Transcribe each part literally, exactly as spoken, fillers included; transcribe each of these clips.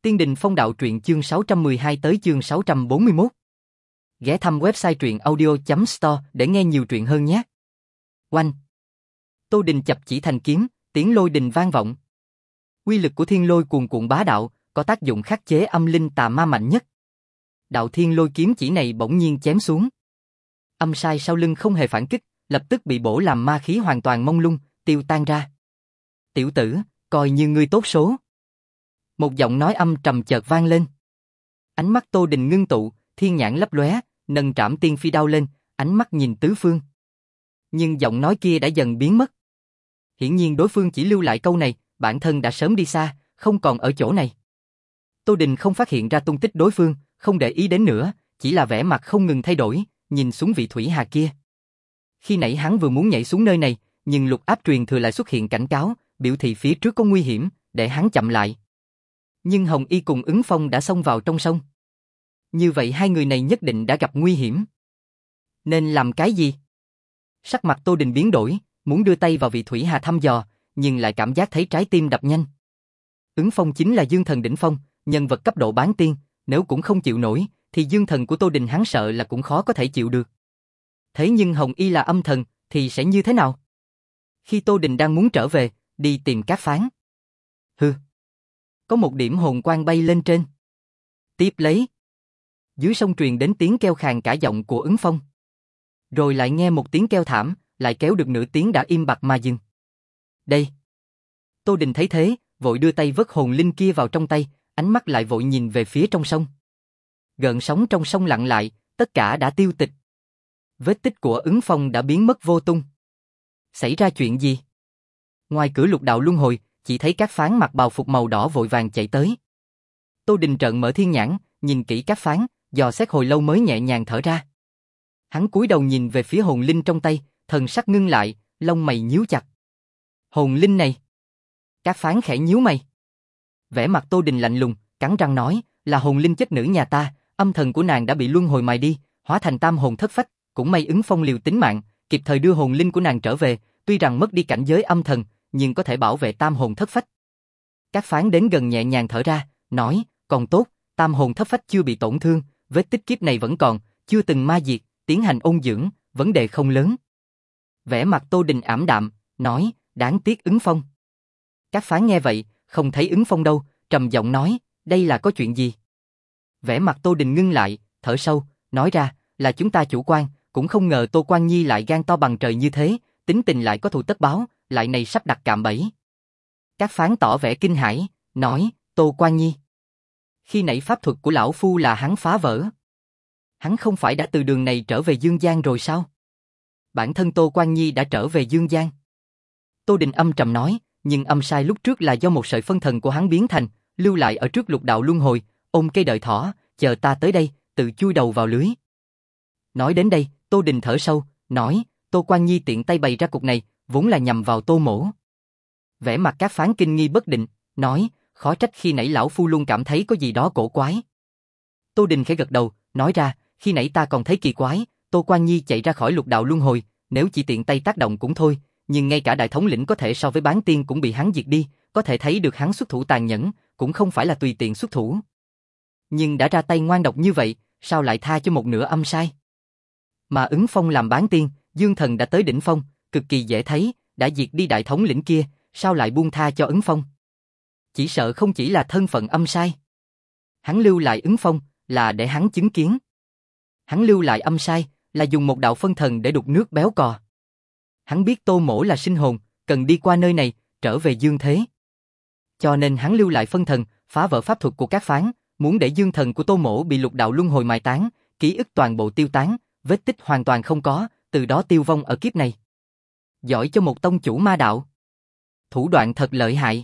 Tiên Đình Phong Đạo Truyện chương sáu trăm mười hai tới chương sáu trăm bốn mươi mốt. Ghé thăm website truyện audio chấm store để nghe nhiều truyện hơn nhé. Oanh! Tô Đình chập chỉ thành kiếm, tiếng lôi đình vang vọng. Uy lực của thiên lôi cuồn cuộn bá đạo, có tác dụng khắc chế âm linh tà ma mạnh nhất. Đạo thiên lôi kiếm chỉ này bỗng nhiên chém xuống. Âm sai sau lưng không hề phản kích, lập tức bị bổ làm ma khí hoàn toàn mông lung, tiêu tan ra. Tiểu tử, coi như ngươi tốt số. Một giọng nói âm trầm chợt vang lên. Ánh mắt Tô Đình ngưng tụ, thiên nhãn lấp lóe, nâng trảm tiên phi đao lên, ánh mắt nhìn tứ phương. Nhưng giọng nói kia đã dần biến mất. Hiển nhiên đối phương chỉ lưu lại câu này, bản thân đã sớm đi xa, không còn ở chỗ này. Tô Đình không phát hiện ra tung tích đối phương, không để ý đến nữa, chỉ là vẻ mặt không ngừng thay đổi, nhìn xuống vị thủy hà kia. Khi nãy hắn vừa muốn nhảy xuống nơi này, nhưng lục áp truyền thừa lại xuất hiện cảnh cáo, biểu thị phía trước có nguy hiểm, để hắn chậm lại. Nhưng Hồng Y cùng Ứng Phong đã xông vào trong sông. Như vậy hai người này nhất định đã gặp nguy hiểm. Nên làm cái gì? Sắc mặt Tô Đình biến đổi, muốn đưa tay vào vị thủy hà thăm dò, nhưng lại cảm giác thấy trái tim đập nhanh. Ứng Phong chính là dương thần đỉnh phong, nhân vật cấp độ bán tiên, nếu cũng không chịu nổi, thì dương thần của Tô Đình hắn sợ là cũng khó có thể chịu được. Thế nhưng Hồng Y là âm thần, thì sẽ như thế nào? Khi Tô Đình đang muốn trở về, đi tìm Cát Phán. Hừ. Có một điểm hồn quang bay lên trên. Tiếp lấy. Dưới sông truyền đến tiếng kêu khàn cả giọng của Ứng Phong. Rồi lại nghe một tiếng kêu thảm, lại kéo được nửa tiếng đã im bặt mà dừng. Đây. Tô Đình thấy thế, vội đưa tay vớt hồn linh kia vào trong tay, ánh mắt lại vội nhìn về phía trong sông. Gợn sóng trong sông lặng lại, tất cả đã tiêu tịch. Vết tích của Ứng Phong đã biến mất vô tung. Xảy ra chuyện gì? Ngoài cửa lục đạo luân hồi, chỉ thấy Cát Phán mặc bào phục màu đỏ vội vàng chạy tới. Tô Đình trợn mở thiên nhãn, nhìn kỹ Cát Phán, dò xét hồi lâu mới nhẹ nhàng thở ra. Hắn cúi đầu nhìn về phía hồn linh trong tay, thần sắc ngưng lại, lông mày nhíu chặt. Hồn linh này? Cát Phán khẽ nhíu mày. Vẻ mặt Tô Đình lạnh lùng, cắn răng nói, là hồn linh chất nữ nhà ta, âm thần của nàng đã bị luân hồi mài đi, hóa thành tam hồn thất phách, cũng may Ứng Phong liều tính mạng, kịp thời đưa hồn linh của nàng trở về, tuy rằng mất đi cảnh giới âm thần, nhưng có thể bảo vệ tam hồn thất phách. Cát Phán đến gần nhẹ nhàng thở ra, nói, còn tốt, tam hồn thất phách chưa bị tổn thương, vết tích kiếp này vẫn còn, chưa từng ma diệt, tiến hành ôn dưỡng, vấn đề không lớn. Vẻ mặt Tô Đình ảm đạm, nói, đáng tiếc Ứng Phong. Cát Phán nghe vậy, không thấy Ứng Phong đâu, trầm giọng nói, đây là có chuyện gì? Vẻ mặt Tô Đình ngưng lại, thở sâu, nói ra, là chúng ta chủ quan, cũng không ngờ Tô Quan Nhi lại gan to bằng trời như thế, tính tình lại có thù tất báo, lại này sắp đặt cạm bẫy. Cát Phán tỏ vẻ kinh hãi, nói, Tô Quan Nhi. Khi nãy pháp thuật của lão phu là hắn phá vỡ. Hắn không phải đã từ đường này trở về Dương Gian rồi sao? Bản thân Tô Quan Nhi đã trở về Dương Gian. Tô Đình âm trầm nói, nhưng âm sai lúc trước là do một sợi phân thần của hắn biến thành, lưu lại ở trước lục đạo luân hồi, ôm cây đợi thỏ, chờ ta tới đây, tự chui đầu vào lưới. Nói đến đây, Tô Đình thở sâu, nói, Tô Quan Nhi tiện tay bày ra cục này, vốn là nhằm vào Tô Mỗ. Vẻ mặt Cát Phán kinh nghi bất định, nói, khó trách khi nãy lão phu luôn cảm thấy có gì đó cổ quái. Tô Đình khẽ gật đầu, nói ra, khi nãy ta còn thấy kỳ quái, Tô Quan Nhi chạy ra khỏi lục đạo luân hồi, nếu chỉ tiện tay tác động cũng thôi, nhưng ngay cả đại thống lĩnh có thể so với bán tiên cũng bị hắn diệt đi, có thể thấy được hắn xuất thủ tàn nhẫn, cũng không phải là tùy tiện xuất thủ. Nhưng đã ra tay ngoan độc như vậy, sao lại tha cho một nửa âm sai? Mà Ứng Phong làm bán tiên, dương thần đã tới đỉnh phong, cực kỳ dễ thấy, đã diệt đi đại thống lĩnh kia, sao lại buông tha cho Ứng Phong? Chỉ sợ không chỉ là thân phận âm sai. Hắn lưu lại Ứng Phong, là để hắn chứng kiến. Hắn lưu lại âm sai, là dùng một đạo phân thần để đục nước béo cò. Hắn biết Tô Mỗ là sinh hồn, cần đi qua nơi này, trở về dương thế. Cho nên hắn lưu lại phân thần, phá vỡ pháp thuật của Cát Phán, muốn để dương thần của Tô Mỗ bị lục đạo luân hồi mài tán, ký ức toàn bộ tiêu tán, vết tích hoàn toàn không có, từ đó tiêu vong ở kiếp này. Giỏi cho một tông chủ ma đạo. Thủ đoạn thật lợi hại.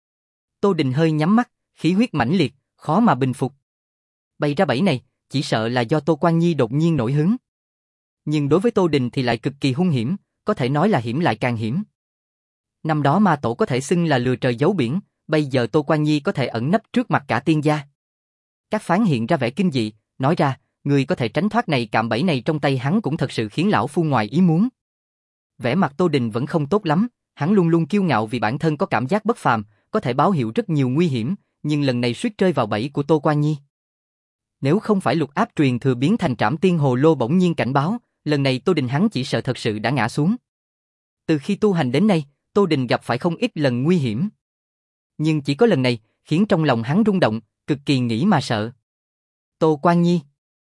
Tô Đình hơi nhắm mắt, khí huyết mãnh liệt, khó mà bình phục. Bày ra bẫy này, chỉ sợ là do Tô Quan Nhi đột nhiên nổi hứng. Nhưng đối với Tô Đình thì lại cực kỳ hung hiểm, có thể nói là hiểm lại càng hiểm. Năm đó ma tổ có thể xưng là lừa trời giấu biển, bây giờ Tô Quan Nhi có thể ẩn nấp trước mặt cả tiên gia. Cát Phán hiện ra vẻ kinh dị, nói ra, người có thể tránh thoát này cạm bẫy này trong tay hắn cũng thật sự khiến lão phu ngoài ý muốn. Vẻ mặt Tô Đình vẫn không tốt lắm, hắn luôn luôn kiêu ngạo vì bản thân có cảm giác bất phàm, có thể báo hiệu rất nhiều nguy hiểm, nhưng lần này suýt rơi vào bẫy của Tô Quan Nhi. Nếu không phải lục áp truyền thừa biến thành Trảm Tiên Hồ Lô bỗng nhiên cảnh báo, lần này Tô Đình hắn chỉ sợ thật sự đã ngã xuống. Từ khi tu hành đến nay, Tô Đình gặp phải không ít lần nguy hiểm. Nhưng chỉ có lần này, khiến trong lòng hắn rung động, cực kỳ nghĩ mà sợ. Tô Quan Nhi.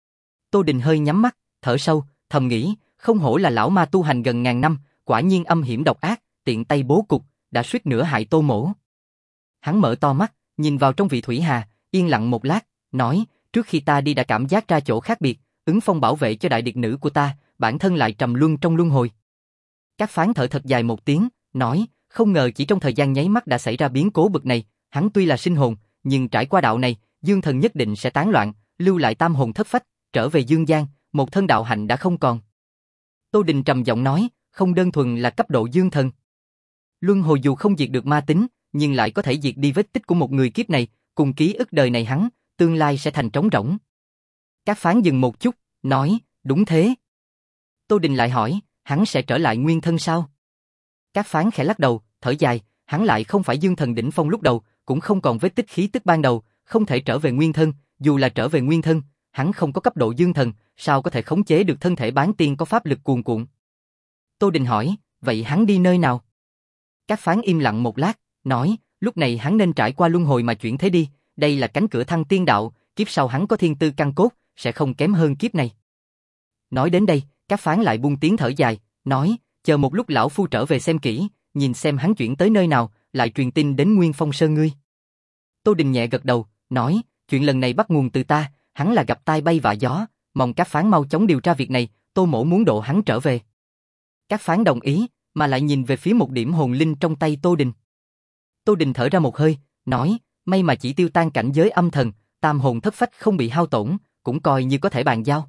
Tô Đình hơi nhắm mắt, thở sâu, thầm nghĩ, không hổ là lão ma tu hành gần ngàn năm, quả nhiên âm hiểm độc ác, tiện tay bố cục, đã suýt nữa hại Tô mỗ. Hắn mở to mắt, nhìn vào trong vị thủy hà, yên lặng một lát, nói, trước khi ta đi đã cảm giác ra chỗ khác biệt, ứng phong bảo vệ cho đại điệt nữ của ta, bản thân lại trầm luân trong luân hồi. Các phán thở thật dài một tiếng, nói, không ngờ chỉ trong thời gian nháy mắt đã xảy ra biến cố bực này, hắn tuy là sinh hồn, nhưng trải qua đạo này, dương thần nhất định sẽ tán loạn, lưu lại tam hồn thất phách, trở về dương gian, một thân đạo hạnh đã không còn. Tô Đình trầm giọng nói, không đơn thuần là cấp độ dương thần. Luân hồi dù không diệt được ma tính, nhưng lại có thể diệt đi vết tích của một người kiếp này, cùng ký ức đời này hắn, tương lai sẽ thành trống rỗng. Các phán dừng một chút, nói, đúng thế. Tô Đình lại hỏi, hắn sẽ trở lại nguyên thân sao? Các phán khẽ lắc đầu, thở dài, hắn lại không phải dương thần đỉnh phong lúc đầu, cũng không còn vết tích khí tức ban đầu, không thể trở về nguyên thân, dù là trở về nguyên thân, hắn không có cấp độ dương thần, sao có thể khống chế được thân thể bán tiên có pháp lực cuồn cuộn. Tô Đình hỏi, vậy hắn đi nơi nào? Các phán im lặng một lát, nói, lúc này hắn nên trải qua luân hồi mà chuyển thế đi, đây là cánh cửa thăng tiên đạo, kiếp sau hắn có thiên tư căn cốt, sẽ không kém hơn kiếp này. Nói đến đây, các phán lại buông tiếng thở dài, nói, chờ một lúc lão phu trở về xem kỹ, nhìn xem hắn chuyển tới nơi nào, lại truyền tin đến Nguyên Phong Sơn ngươi. Tô Đình nhẹ gật đầu, nói, chuyện lần này bắt nguồn từ ta, hắn là gặp tai bay vạ gió, mong các phán mau chóng điều tra việc này, Tô mỗ muốn độ hắn trở về. Các phán đồng ý, mà lại nhìn về phía một điểm hồn linh trong tay Tô Đình. Tô Đình thở ra một hơi, nói, may mà chỉ tiêu tan cảnh giới âm thần, tam hồn thất phách không bị hao tổn, cũng coi như có thể bàn giao.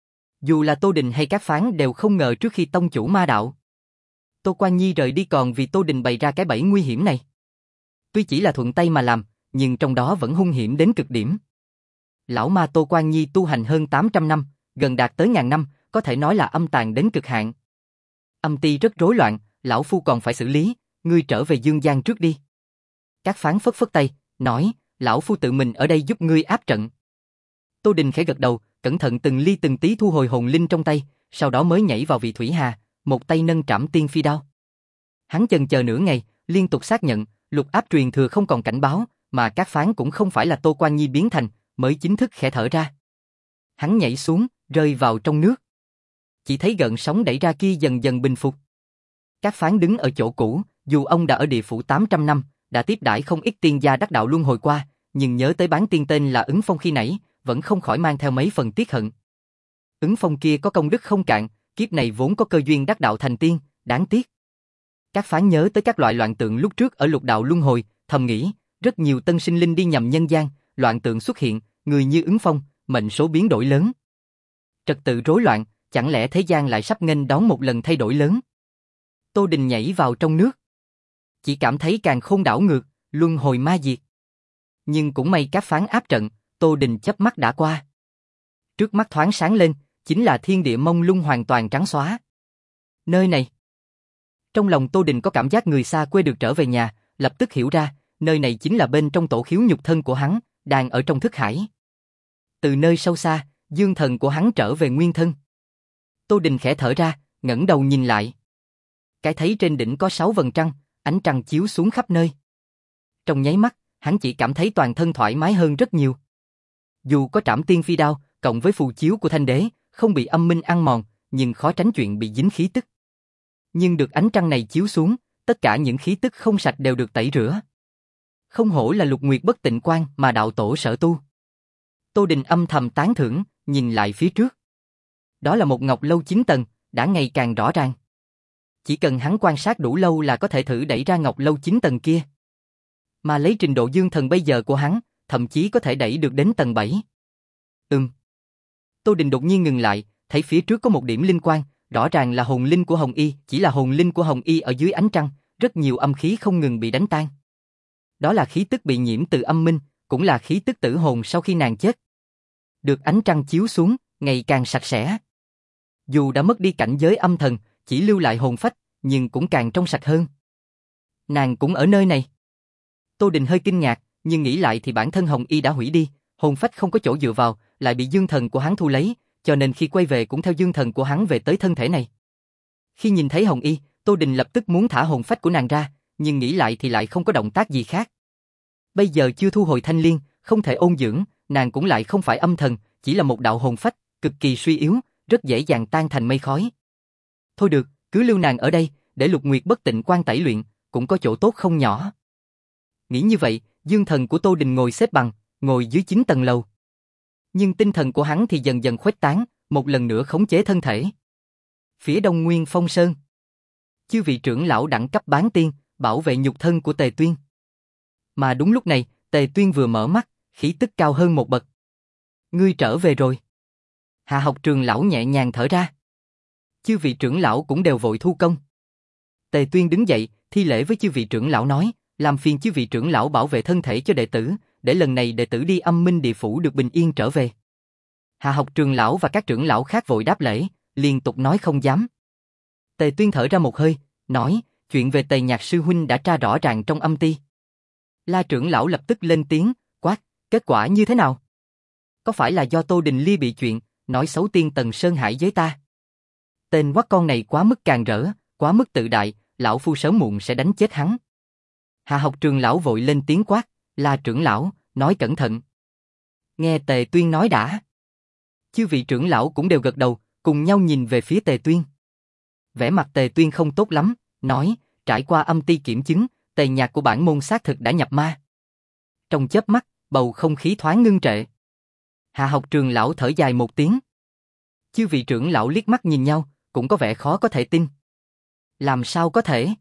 Dù là Tô Đình hay các phán đều không ngờ trước khi tông chủ ma đạo Tô Quan Nhi rời đi còn vì Tô Đình bày ra cái bẫy nguy hiểm này. Tuy chỉ là thuận tay mà làm, nhưng trong đó vẫn hung hiểm đến cực điểm. Lão ma Tô Quan Nhi tu hành hơn tám trăm năm, gần đạt tới ngàn năm, có thể nói là âm tàn đến cực hạn. Âm ti rất rối loạn, lão phu còn phải xử lý, ngươi trở về dương gian trước đi. Các phán phất phất tay, nói, lão phu tự mình ở đây giúp ngươi áp trận. Tô Đình khẽ gật đầu, cẩn thận từng ly từng tí thu hồi hồn linh trong tay, sau đó mới nhảy vào vị thủy hà, một tay nâng Trảm Tiên phi đao. Hắn chần chờ nửa ngày, liên tục xác nhận, lục áp truyền thừa không còn cảnh báo, mà các phán cũng không phải là Tô Quan Nhi biến thành, mới chính thức khẽ thở ra. Hắn nhảy xuống, rơi vào trong nước. Chỉ thấy gợn sóng đẩy ra kia dần dần bình phục. Các phán đứng ở chỗ cũ, dù ông đã ở địa phủ tám trăm năm, đã tiếp đãi không ít tiên gia đắc đạo luân hồi qua, nhưng nhớ tới bán tiên tên là Ứng Phong khi nãy, vẫn không khỏi mang theo mấy phần tiếc hận. Ứng Phong kia có công đức không cạn, kiếp này vốn có cơ duyên đắc đạo thành tiên, đáng tiếc. Các phán nhớ tới các loại loạn tượng lúc trước ở lục đạo luân hồi, thầm nghĩ, rất nhiều tân sinh linh đi nhầm nhân gian, loạn tượng xuất hiện, người như Ứng Phong, mệnh số biến đổi lớn. Trật tự rối loạn, chẳng lẽ thế gian lại sắp nghênh đón một lần thay đổi lớn? Tô Đình nhảy vào trong nước, chỉ cảm thấy càng khôn đảo ngược, luân hồi ma diệt. Nhưng cũng may các phán áp trận, Tô Đình chớp mắt đã qua. Trước mắt thoáng sáng lên, chính là thiên địa mông lung hoàn toàn trắng xóa. Nơi này. Trong lòng Tô Đình có cảm giác người xa quê được trở về nhà, lập tức hiểu ra, nơi này chính là bên trong tổ khiếu nhục thân của hắn, đang ở trong thức hải. Từ nơi sâu xa, dương thần của hắn trở về nguyên thân. Tô Đình khẽ thở ra, ngẩng đầu nhìn lại. Cái thấy trên đỉnh có sáu vầng trăng, ánh trăng chiếu xuống khắp nơi. Trong nháy mắt, hắn chỉ cảm thấy toàn thân thoải mái hơn rất nhiều. Dù có Trảm Tiên phi đao, cộng với phù chiếu của Thanh Đế, không bị âm minh ăn mòn, nhưng khó tránh chuyện bị dính khí tức. Nhưng được ánh trăng này chiếu xuống, tất cả những khí tức không sạch đều được tẩy rửa. Không hổ là Lục Nguyệt Bất Tịnh Quan mà đạo tổ sở tu. Tô Đình âm thầm tán thưởng, nhìn lại phía trước. Đó là một ngọc lâu chín tầng, đã ngày càng rõ ràng. Chỉ cần hắn quan sát đủ lâu là có thể thử đẩy ra ngọc lâu chín tầng kia. Mà lấy trình độ dương thần bây giờ của hắn, thậm chí có thể đẩy được đến tầng bảy. Ừm. Tô Đình đột nhiên ngừng lại, thấy phía trước có một điểm linh quang, rõ ràng là hồn linh của Hồng Y, chỉ là hồn linh của Hồng Y ở dưới ánh trăng, rất nhiều âm khí không ngừng bị đánh tan. Đó là khí tức bị nhiễm từ âm minh, cũng là khí tức tử hồn sau khi nàng chết. Được ánh trăng chiếu xuống, ngày càng sạch sẽ. Dù đã mất đi cảnh giới âm thần, chỉ lưu lại hồn phách, nhưng cũng càng trong sạch hơn. Nàng cũng ở nơi này. Tô Đình hơi kinh ngạc, nhưng nghĩ lại thì bản thân Hồng Y đã hủy đi, hồn phách không có chỗ dựa vào, lại bị dương thần của hắn thu lấy, cho nên khi quay về cũng theo dương thần của hắn về tới thân thể này. Khi nhìn thấy Hồng Y, Tô Đình lập tức muốn thả hồn phách của nàng ra, nhưng nghĩ lại thì lại không có động tác gì khác. Bây giờ chưa thu hồi thanh liên, không thể ôn dưỡng, nàng cũng lại không phải âm thần, chỉ là một đạo hồn phách, cực kỳ suy yếu, rất dễ dàng tan thành mây khói. Thôi được, cứ lưu nàng ở đây, để Lục Nguyệt bất tịnh quan tẩy luyện, cũng có chỗ tốt không nhỏ. Nghĩ như vậy, dương thần của Tô Đình ngồi xếp bằng, ngồi dưới chín tầng lầu. Nhưng tinh thần của hắn thì dần dần khuếch tán, một lần nữa khống chế thân thể. Phía đông Nguyên Phong Sơn, chư vị trưởng lão đẳng cấp bán tiên, bảo vệ nhục thân của Tề Tuyên. Mà đúng lúc này, Tề Tuyên vừa mở mắt, khí tức cao hơn một bậc. Ngươi trở về rồi. Hạ học trường lão nhẹ nhàng thở ra. Chư vị trưởng lão cũng đều vội thu công. Tề Tuyên đứng dậy, thi lễ với chư vị trưởng lão nói, làm phiền chư vị trưởng lão bảo vệ thân thể cho đệ tử, để lần này đệ tử đi âm minh địa phủ được bình yên trở về. Hạ học trường lão và các trưởng lão khác vội đáp lễ, liên tục nói không dám. Tề Tuyên thở ra một hơi, nói, chuyện về Tề Nhạc sư huynh đã tra rõ ràng trong âm ti. La trưởng lão lập tức lên tiếng, quát, kết quả như thế nào? Có phải là do Tô Đình Ly bị chuyện, nói xấu Tiên Tần Sơn Hải với ta? Tên quát con này quá mức càn rỡ, quá mức tự đại, lão phu sớm muộn sẽ đánh chết hắn. Hạ học trường lão vội lên tiếng quát, La trưởng lão, nói cẩn thận. Nghe Tề Tuyên nói đã. Chư vị trưởng lão cũng đều gật đầu, cùng nhau nhìn về phía Tề Tuyên. Vẻ mặt Tề Tuyên không tốt lắm, nói, trải qua âm ti kiểm chứng, Tề Nhạc của bản môn xác thực đã nhập ma. Trong chớp mắt, bầu không khí thoáng ngưng trệ. Hạ học trường lão thở dài một tiếng. Chư vị trưởng lão liếc mắt nhìn nhau, cũng có vẻ khó có thể tin. Làm sao có thể?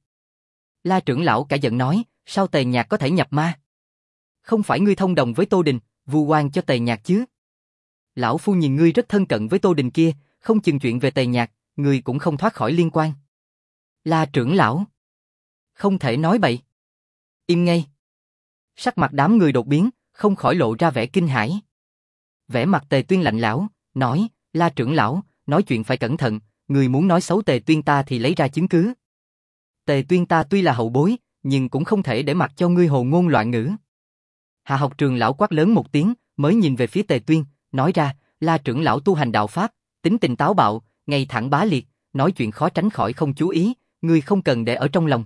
La trưởng lão cả giận nói, sao Tề Nhạc có thể nhập ma? Không phải ngươi thông đồng với Tô Đình, vu oan cho Tề Nhạc chứ? Lão phu nhìn ngươi rất thân cận với Tô Đình kia, không chừng chuyện về Tề Nhạc, ngươi cũng không thoát khỏi liên quan. La trưởng lão, không thể nói bậy. Im ngay. Sắc mặt đám người đột biến, không khỏi lộ ra vẻ kinh hãi. Vẻ mặt Tề Tuyên lạnh lẽo, nói, La trưởng lão, nói chuyện phải cẩn thận, người muốn nói xấu Tề Tuyên ta thì lấy ra chứng cứ. Tề Tuyên ta tuy là hậu bối, nhưng cũng không thể để mặc cho ngươi hồ ngôn loạn ngữ. Hạ học trường lão quát lớn một tiếng, mới nhìn về phía Tề Tuyên, nói ra, La trưởng lão tu hành đạo pháp, tính tình táo bạo, ngay thẳng bá liệt, nói chuyện khó tránh khỏi không chú ý, ngươi không cần để ở trong lòng.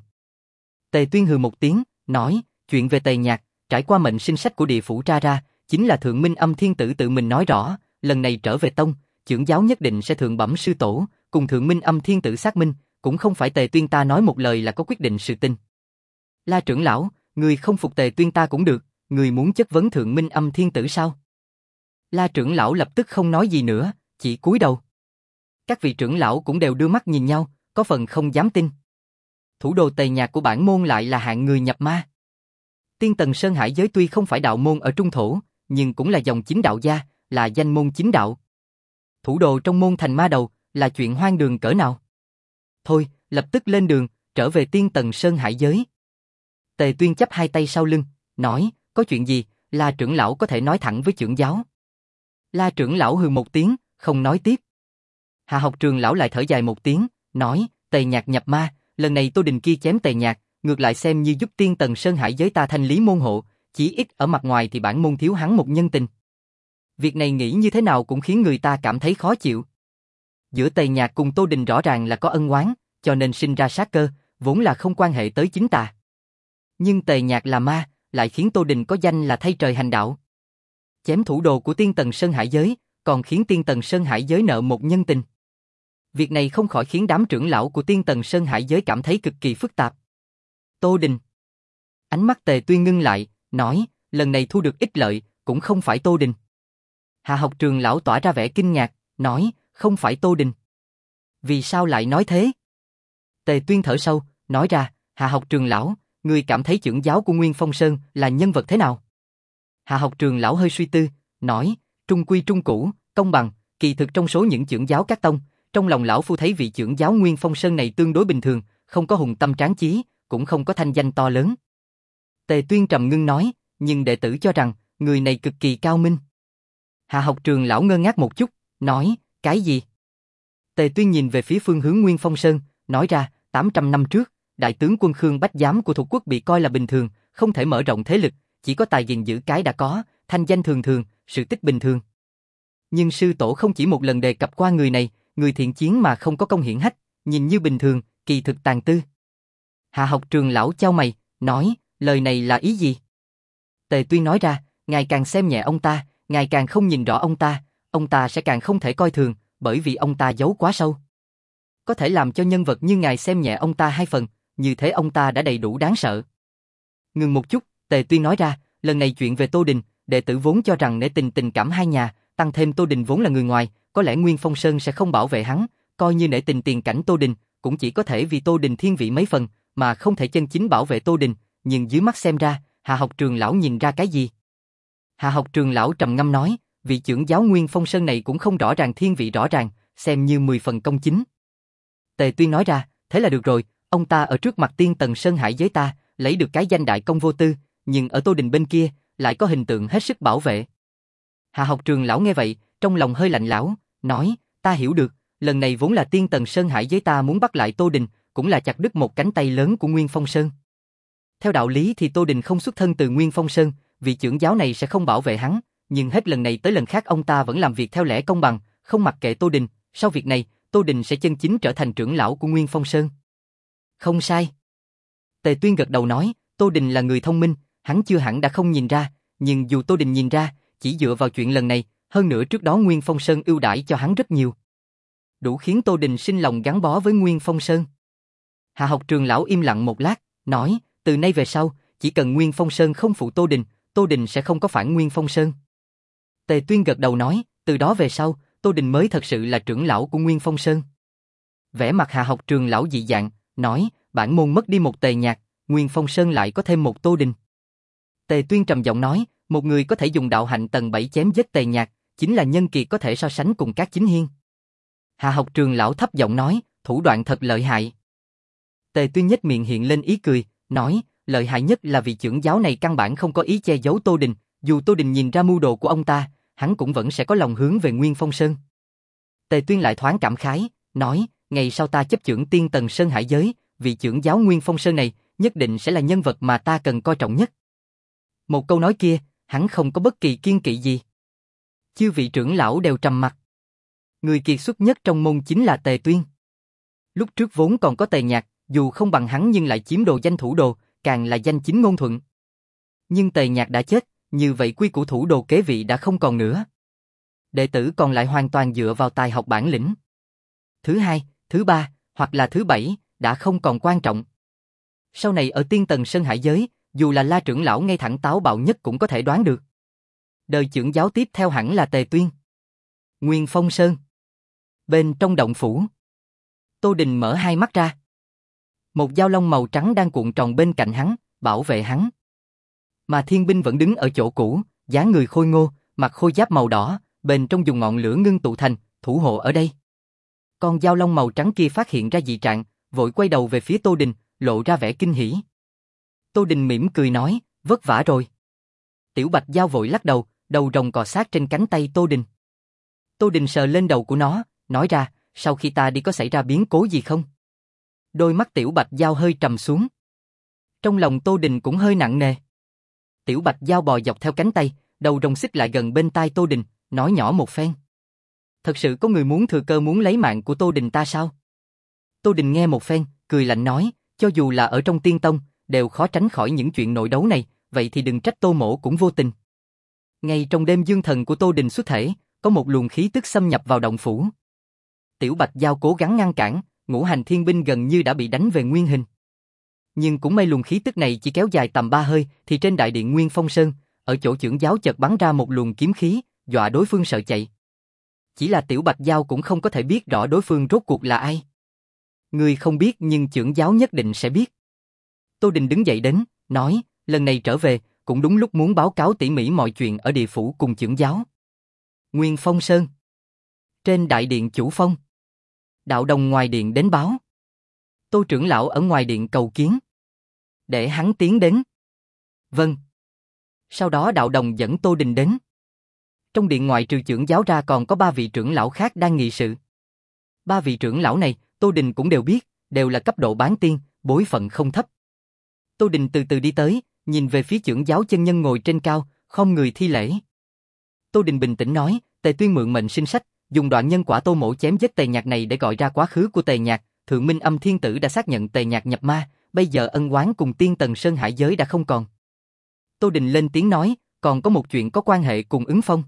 Tề Tuyên hừ một tiếng, nói, chuyện về Tề Nhạc, trải qua mệnh sinh sách của địa phủ tra ra, chính là Thượng Minh Âm Thiên Tử tự mình nói rõ, lần này trở về tông, trưởng giáo nhất định sẽ thượng bẩm sư tổ, cùng Thượng Minh Âm Thiên Tử xác minh, cũng không phải Tề Tuyên ta nói một lời là có quyết định sự tình. La trưởng lão, người không phục Tề Tuyên ta cũng được, người muốn chất vấn Thượng Minh Âm Thiên Tử sao? La trưởng lão lập tức không nói gì nữa, chỉ cúi đầu. Các vị trưởng lão cũng đều đưa mắt nhìn nhau, có phần không dám tin. Thủ đồ Tề Nhạc của bản môn lại là hạng người nhập ma. Tiên Tần Sơn Hải giới tuy không phải đạo môn ở trung thổ, nhưng cũng là dòng chính đạo gia, là danh môn chính đạo. Thủ đồ trong môn thành ma đầu, là chuyện hoang đường cỡ nào? Thôi, lập tức lên đường, trở về Tiên Tần Sơn Hải giới. Tề Tuyên chắp hai tay sau lưng, nói, có chuyện gì, La trưởng lão có thể nói thẳng với trưởng giáo. La trưởng lão hừ một tiếng, không nói tiếp. Hạ học trường lão lại thở dài một tiếng, nói, Tề Nhạc nhập ma, lần này Tô Đình kia chém Tề Nhạc, ngược lại xem như giúp Tiên Tần Sơn Hải giới ta thanh lý môn hộ, chỉ ít ở mặt ngoài thì bản môn thiếu hắn một nhân tình. Việc này nghĩ như thế nào cũng khiến người ta cảm thấy khó chịu. Giữa Tề Nhạc cùng Tô Đình rõ ràng là có ân oán, cho nên sinh ra sát cơ, vốn là không quan hệ tới chính tà. Nhưng Tề Nhạc là ma, lại khiến Tô Đình có danh là thay trời hành đạo. Chém thủ đồ của Tiên Tần Sơn Hải giới, còn khiến Tiên Tần Sơn Hải giới nợ một nhân tình. Việc này không khỏi khiến đám trưởng lão của Tiên Tần Sơn Hải giới cảm thấy cực kỳ phức tạp. Tô Đình. Ánh mắt Tề Tuyên ngưng lại, nói, lần này thu được ích lợi, cũng không phải Tô Đình. Hạ học trường lão tỏa ra vẻ kinh ngạc, nói, không phải Tô Đình. Vì sao lại nói thế? Tề Tuyên thở sâu, nói ra, Hạ học trường lão, ngươi cảm thấy trưởng giáo của Nguyên Phong Sơn là nhân vật thế nào? Hạ học trường lão hơi suy tư, nói, trung quy trung cũ, công bằng, kỳ thực trong số những trưởng giáo các tông, trong lòng lão phu thấy vị trưởng giáo Nguyên Phong Sơn này tương đối bình thường, không có hùng tâm tráng chí, cũng không có thanh danh to lớn. Tề Tuyên trầm ngưng nói, nhưng đệ tử cho rằng, người này cực kỳ cao minh. Hạ học trường lão ngơ ngác một chút, nói, cái gì? Tề Tuyên nhìn về phía phương hướng Nguyên Phong Sơn, nói ra, tám trăm năm trước, đại tướng quân Khương Bách Giám của thuộc quốc bị coi là bình thường, không thể mở rộng thế lực, chỉ có tài gìn giữ cái đã có, thanh danh thường thường, sự tích bình thường. Nhưng sư tổ không chỉ một lần đề cập qua người này, người thiện chiến mà không có công hiển hách, nhìn như bình thường, kỳ thực tàn tư. Hạ học trường lão chau mày, nói, lời này là ý gì? Tề Tuyên nói ra, ngài càng xem nhẹ ông ta, ngài càng không nhìn rõ ông ta, ông ta sẽ càng không thể coi thường, bởi vì ông ta giấu quá sâu. Có thể làm cho nhân vật như ngài xem nhẹ ông ta hai phần, như thế ông ta đã đầy đủ đáng sợ. Ngừng một chút, Tề Tuyên nói ra, lần này chuyện về Tô Đình, đệ tử vốn cho rằng nể tình tình cảm hai nhà, tăng thêm Tô Đình vốn là người ngoài, có lẽ Nguyên Phong Sơn sẽ không bảo vệ hắn, coi như nể tình tiền cảnh Tô Đình, cũng chỉ có thể vì Tô Đình thiên vị mấy phần, mà không thể chân chính bảo vệ Tô Đình, nhưng dưới mắt xem ra, Hạ học trường lão nhìn ra cái gì? Hạ học trường lão trầm ngâm nói, vị trưởng giáo Nguyên Phong Sơn này cũng không rõ ràng thiên vị rõ ràng, xem như mười phần công chính. Tề Tuyên nói ra, thế là được rồi, ông ta ở trước mặt Tiên Tần Sơn Hải giới ta, lấy được cái danh đại công vô tư, nhưng ở Tô Đình bên kia, lại có hình tượng hết sức bảo vệ. Hạ học trường lão nghe vậy, trong lòng hơi lạnh lão, nói, ta hiểu được, lần này vốn là Tiên Tần Sơn Hải giới ta muốn bắt lại Tô Đình, cũng là chặt đứt một cánh tay lớn của Nguyên Phong Sơn. Theo đạo lý thì Tô Đình không xuất thân từ Nguyên Phong Sơn, vị trưởng giáo này sẽ không bảo vệ hắn, nhưng hết lần này tới lần khác ông ta vẫn làm việc theo lẽ công bằng, không mặc kệ Tô Đình, sau việc này, Tô Đình sẽ chân chính trở thành trưởng lão của Nguyên Phong Sơn. Không sai. Tề Tuyên gật đầu nói, Tô Đình là người thông minh, hắn chưa hẳn đã không nhìn ra, nhưng dù Tô Đình nhìn ra, chỉ dựa vào chuyện lần này, hơn nữa trước đó Nguyên Phong Sơn ưu đãi cho hắn rất nhiều. Đủ khiến Tô Đình sinh lòng gắn bó với Nguyên Phong Sơn. Hạ học trường lão im lặng một lát, nói, từ nay về sau, chỉ cần Nguyên Phong Sơn không phụ Tô Đình, Tô Đình sẽ không có phản Nguyên Phong Sơn. Tề Tuyên gật đầu nói, từ đó về sau, Tô Đình mới thật sự là trưởng lão của Nguyên Phong Sơn. Vẻ mặt Hạ học trường lão dị dạng, nói, bản môn mất đi một Tề Nhạc, Nguyên Phong Sơn lại có thêm một Tô Đình. Tề Tuyên trầm giọng nói, một người có thể dùng đạo hạnh tầng bảy chém giết Tề Nhạc, chính là nhân kiệt có thể so sánh cùng các chính hiên. Hạ học trường lão thấp giọng nói, thủ đoạn thật lợi hại. Tề Tuyên nhếch miệng hiện lên ý cười, nói, lợi hại nhất là vị trưởng giáo này căn bản không có ý che giấu Tô Đình, dù Tô Đình nhìn ra mưu đồ của ông ta, hắn cũng vẫn sẽ có lòng hướng về Nguyên Phong Sơn. Tề Tuyên lại thoáng cảm khái, nói, ngày sau ta chấp trưởng Tiên Tần Sơn Hải giới, vị trưởng giáo Nguyên Phong Sơn này, nhất định sẽ là nhân vật mà ta cần coi trọng nhất. Một câu nói kia, hắn không có bất kỳ kiên kỵ gì. Chư vị trưởng lão đều trầm mặc. Người kiệt xuất nhất trong môn chính là Tề Tuyên. Lúc trước vốn còn có Tề Nhạc, dù không bằng hắn nhưng lại chiếm đồ danh thủ đồ, càng là danh chính ngôn thuận. Nhưng Tề Nhạc đã chết, như vậy quy củ thủ đồ kế vị đã không còn nữa. Đệ tử còn lại hoàn toàn dựa vào tài học bản lĩnh. Thứ hai, thứ ba, hoặc là thứ bảy, đã không còn quan trọng. Sau này ở Tiên Tần Sơn Hải giới, dù là La trưởng lão ngay thẳng táo bạo nhất cũng có thể đoán được. Đời trưởng giáo tiếp theo hẳn là Tề Tuyên. Nguyên Phong Sơn. Bên trong động phủ, Tô Đình mở hai mắt ra. Một dao long màu trắng đang cuộn tròn bên cạnh hắn, bảo vệ hắn. Mà thiên binh vẫn đứng ở chỗ cũ, dáng người khôi ngô, mặc khôi giáp màu đỏ, bên trong dùng ngọn lửa ngưng tụ thành, thủ hộ ở đây. Con dao long màu trắng kia phát hiện ra dị trạng, vội quay đầu về phía Tô Đình, lộ ra vẻ kinh hỉ. Tô Đình mỉm cười nói, vất vả rồi. Tiểu bạch dao vội lắc đầu, đầu rồng cọ sát trên cánh tay Tô Đình. Tô Đình sờ lên đầu của nó, nói ra, sau khi ta đi có xảy ra biến cố gì không? Đôi mắt tiểu bạch dao hơi trầm xuống. Trong lòng Tô Đình cũng hơi nặng nề. Tiểu bạch dao bò dọc theo cánh tay, đầu rồng xích lại gần bên tai Tô Đình, nói nhỏ một phen. Thật sự có người muốn thừa cơ muốn lấy mạng của Tô Đình ta sao? Tô Đình nghe một phen, cười lạnh nói, cho dù là ở trong tiên tông, đều khó tránh khỏi những chuyện nội đấu này, vậy thì đừng trách Tô Mỗ cũng vô tình. Ngay trong đêm dương thần của Tô Đình xuất thể, có một luồng khí tức xâm nhập vào động phủ. Tiểu bạch dao cố gắng ngăn cản, ngũ hành thiên binh gần như đã bị đánh về nguyên hình. Nhưng cũng may luồng khí tức này chỉ kéo dài tầm ba hơi, thì trên đại điện Nguyên Phong Sơn, ở chỗ trưởng giáo chợt bắn ra một luồng kiếm khí, dọa đối phương sợ chạy. Chỉ là tiểu bạch dao cũng không có thể biết rõ đối phương rốt cuộc là ai. Người không biết nhưng trưởng giáo nhất định sẽ biết. Tô Đình đứng dậy đến, nói, lần này trở về, cũng đúng lúc muốn báo cáo tỉ mỉ mọi chuyện ở địa phủ cùng trưởng giáo. Nguyên Phong Sơn. Trên đại điện chủ phong. Đạo đồng ngoài điện đến báo. Tô trưởng lão ở ngoài điện cầu kiến. Để hắn tiến đến. Vâng. Sau đó đạo đồng dẫn Tô Đình đến. Trong điện ngoại trừ trưởng giáo ra còn có ba vị trưởng lão khác đang nghị sự. Ba vị trưởng lão này, Tô Đình cũng đều biết, đều là cấp độ bán tiên, bối phận không thấp. Tô Đình từ từ đi tới, nhìn về phía trưởng giáo chân nhân ngồi trên cao, khom người thi lễ. Tô Đình bình tĩnh nói, Tề Tuyên mượn mệnh sinh sách, dùng đoạn nhân quả Tô Mỗ chém giết Tề Nhạc này để gọi ra quá khứ của Tề Nhạc, Thượng Minh Âm Thiên Tử đã xác nhận Tề Nhạc nhập ma, bây giờ ân oán cùng Tiên Tần Sơn Hải giới đã không còn. Tô Đình lên tiếng nói, còn có một chuyện có quan hệ cùng Ứng Phong.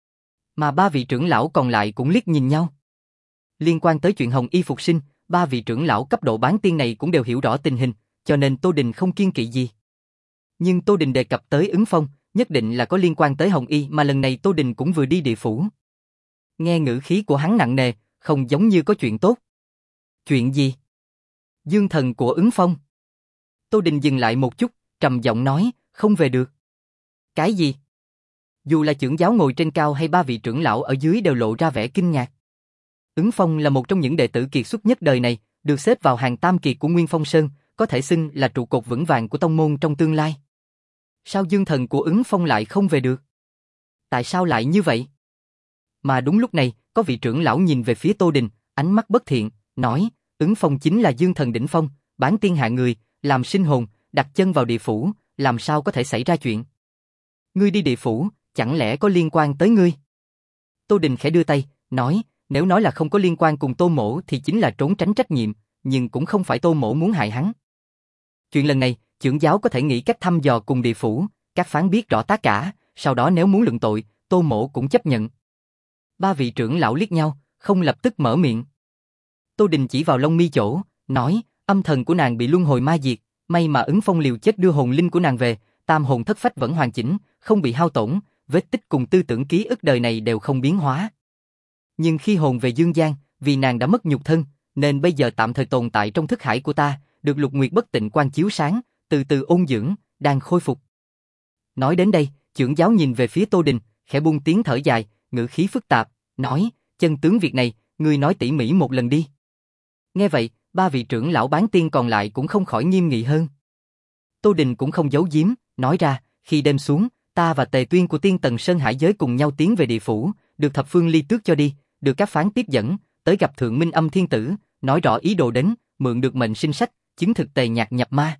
Mà ba vị trưởng lão còn lại cũng liếc nhìn nhau. Liên quan tới chuyện Hồng Y phục sinh, ba vị trưởng lão cấp độ bán tiên này cũng đều hiểu rõ tình hình, cho nên Tô Đình không kiêng kỵ gì. Nhưng Tô Đình đề cập tới Ứng Phong, nhất định là có liên quan tới Hồng Y, mà lần này Tô Đình cũng vừa đi địa phủ. Nghe ngữ khí của hắn nặng nề, không giống như có chuyện tốt. Chuyện gì? Dương thần của Ứng Phong. Tô Đình dừng lại một chút, trầm giọng nói, không về được. Cái gì? Dù là trưởng giáo ngồi trên cao hay ba vị trưởng lão ở dưới đều lộ ra vẻ kinh ngạc. Ứng Phong là một trong những đệ tử kiệt xuất nhất đời này, được xếp vào hàng tam kiệt của Nguyên Phong Sơn, có thể xưng là trụ cột vững vàng của tông môn trong tương lai. Sao dương thần của Ứng Phong lại không về được? Tại sao lại như vậy? Mà đúng lúc này, có vị trưởng lão nhìn về phía Tô Đình, ánh mắt bất thiện, nói, Ứng Phong chính là dương thần đỉnh phong, bán tiên hạ người, làm sinh hồn, đặt chân vào địa phủ, làm sao có thể xảy ra chuyện? Ngươi đi địa phủ, chẳng lẽ có liên quan tới ngươi? Tô Đình khẽ đưa tay, nói, nếu nói là không có liên quan cùng Tô Mỗ thì chính là trốn tránh trách nhiệm, nhưng cũng không phải Tô Mỗ muốn hại hắn. Chuyện lần này, trưởng giáo có thể nghĩ cách thăm dò cùng địa phủ, các phán biết rõ tất cả, sau đó nếu muốn luận tội, Tô Mỗ cũng chấp nhận. Ba vị trưởng lão liếc nhau, không lập tức mở miệng. Tô Đình chỉ vào lông mi chỗ, nói, âm thần của nàng bị luân hồi ma diệt, may mà Ứng Phong liều chết đưa hồn linh của nàng về, tam hồn thất phách vẫn hoàn chỉnh, không bị hao tổn, vết tích cùng tư tưởng ký ức đời này đều không biến hóa. Nhưng khi hồn về dương gian, vì nàng đã mất nhục thân, nên bây giờ tạm thời tồn tại trong thức hải của ta, được Lục Nguyệt bất tịnh quan chiếu sáng, từ từ ôn dưỡng, đang khôi phục. Nói đến đây, trưởng giáo nhìn về phía Tô Đình, khẽ buông tiếng thở dài, ngữ khí phức tạp, nói, chân tướng việc này, ngươi nói tỉ mỉ một lần đi. Nghe vậy, ba vị trưởng lão bán tiên còn lại cũng không khỏi nghiêm nghị hơn. Tô Đình cũng không giấu giếm, nói ra, khi đêm xuống, ta và Tề Tuyên của Tiên Tần Sơn Hải giới cùng nhau tiến về địa phủ, được thập phương ly tước cho đi, được các phán tiếp dẫn, tới gặp Thượng Minh Âm Thiên Tử, nói rõ ý đồ đến, mượn được mệnh sinh sách, chứng thực Tề Nhạc nhập ma.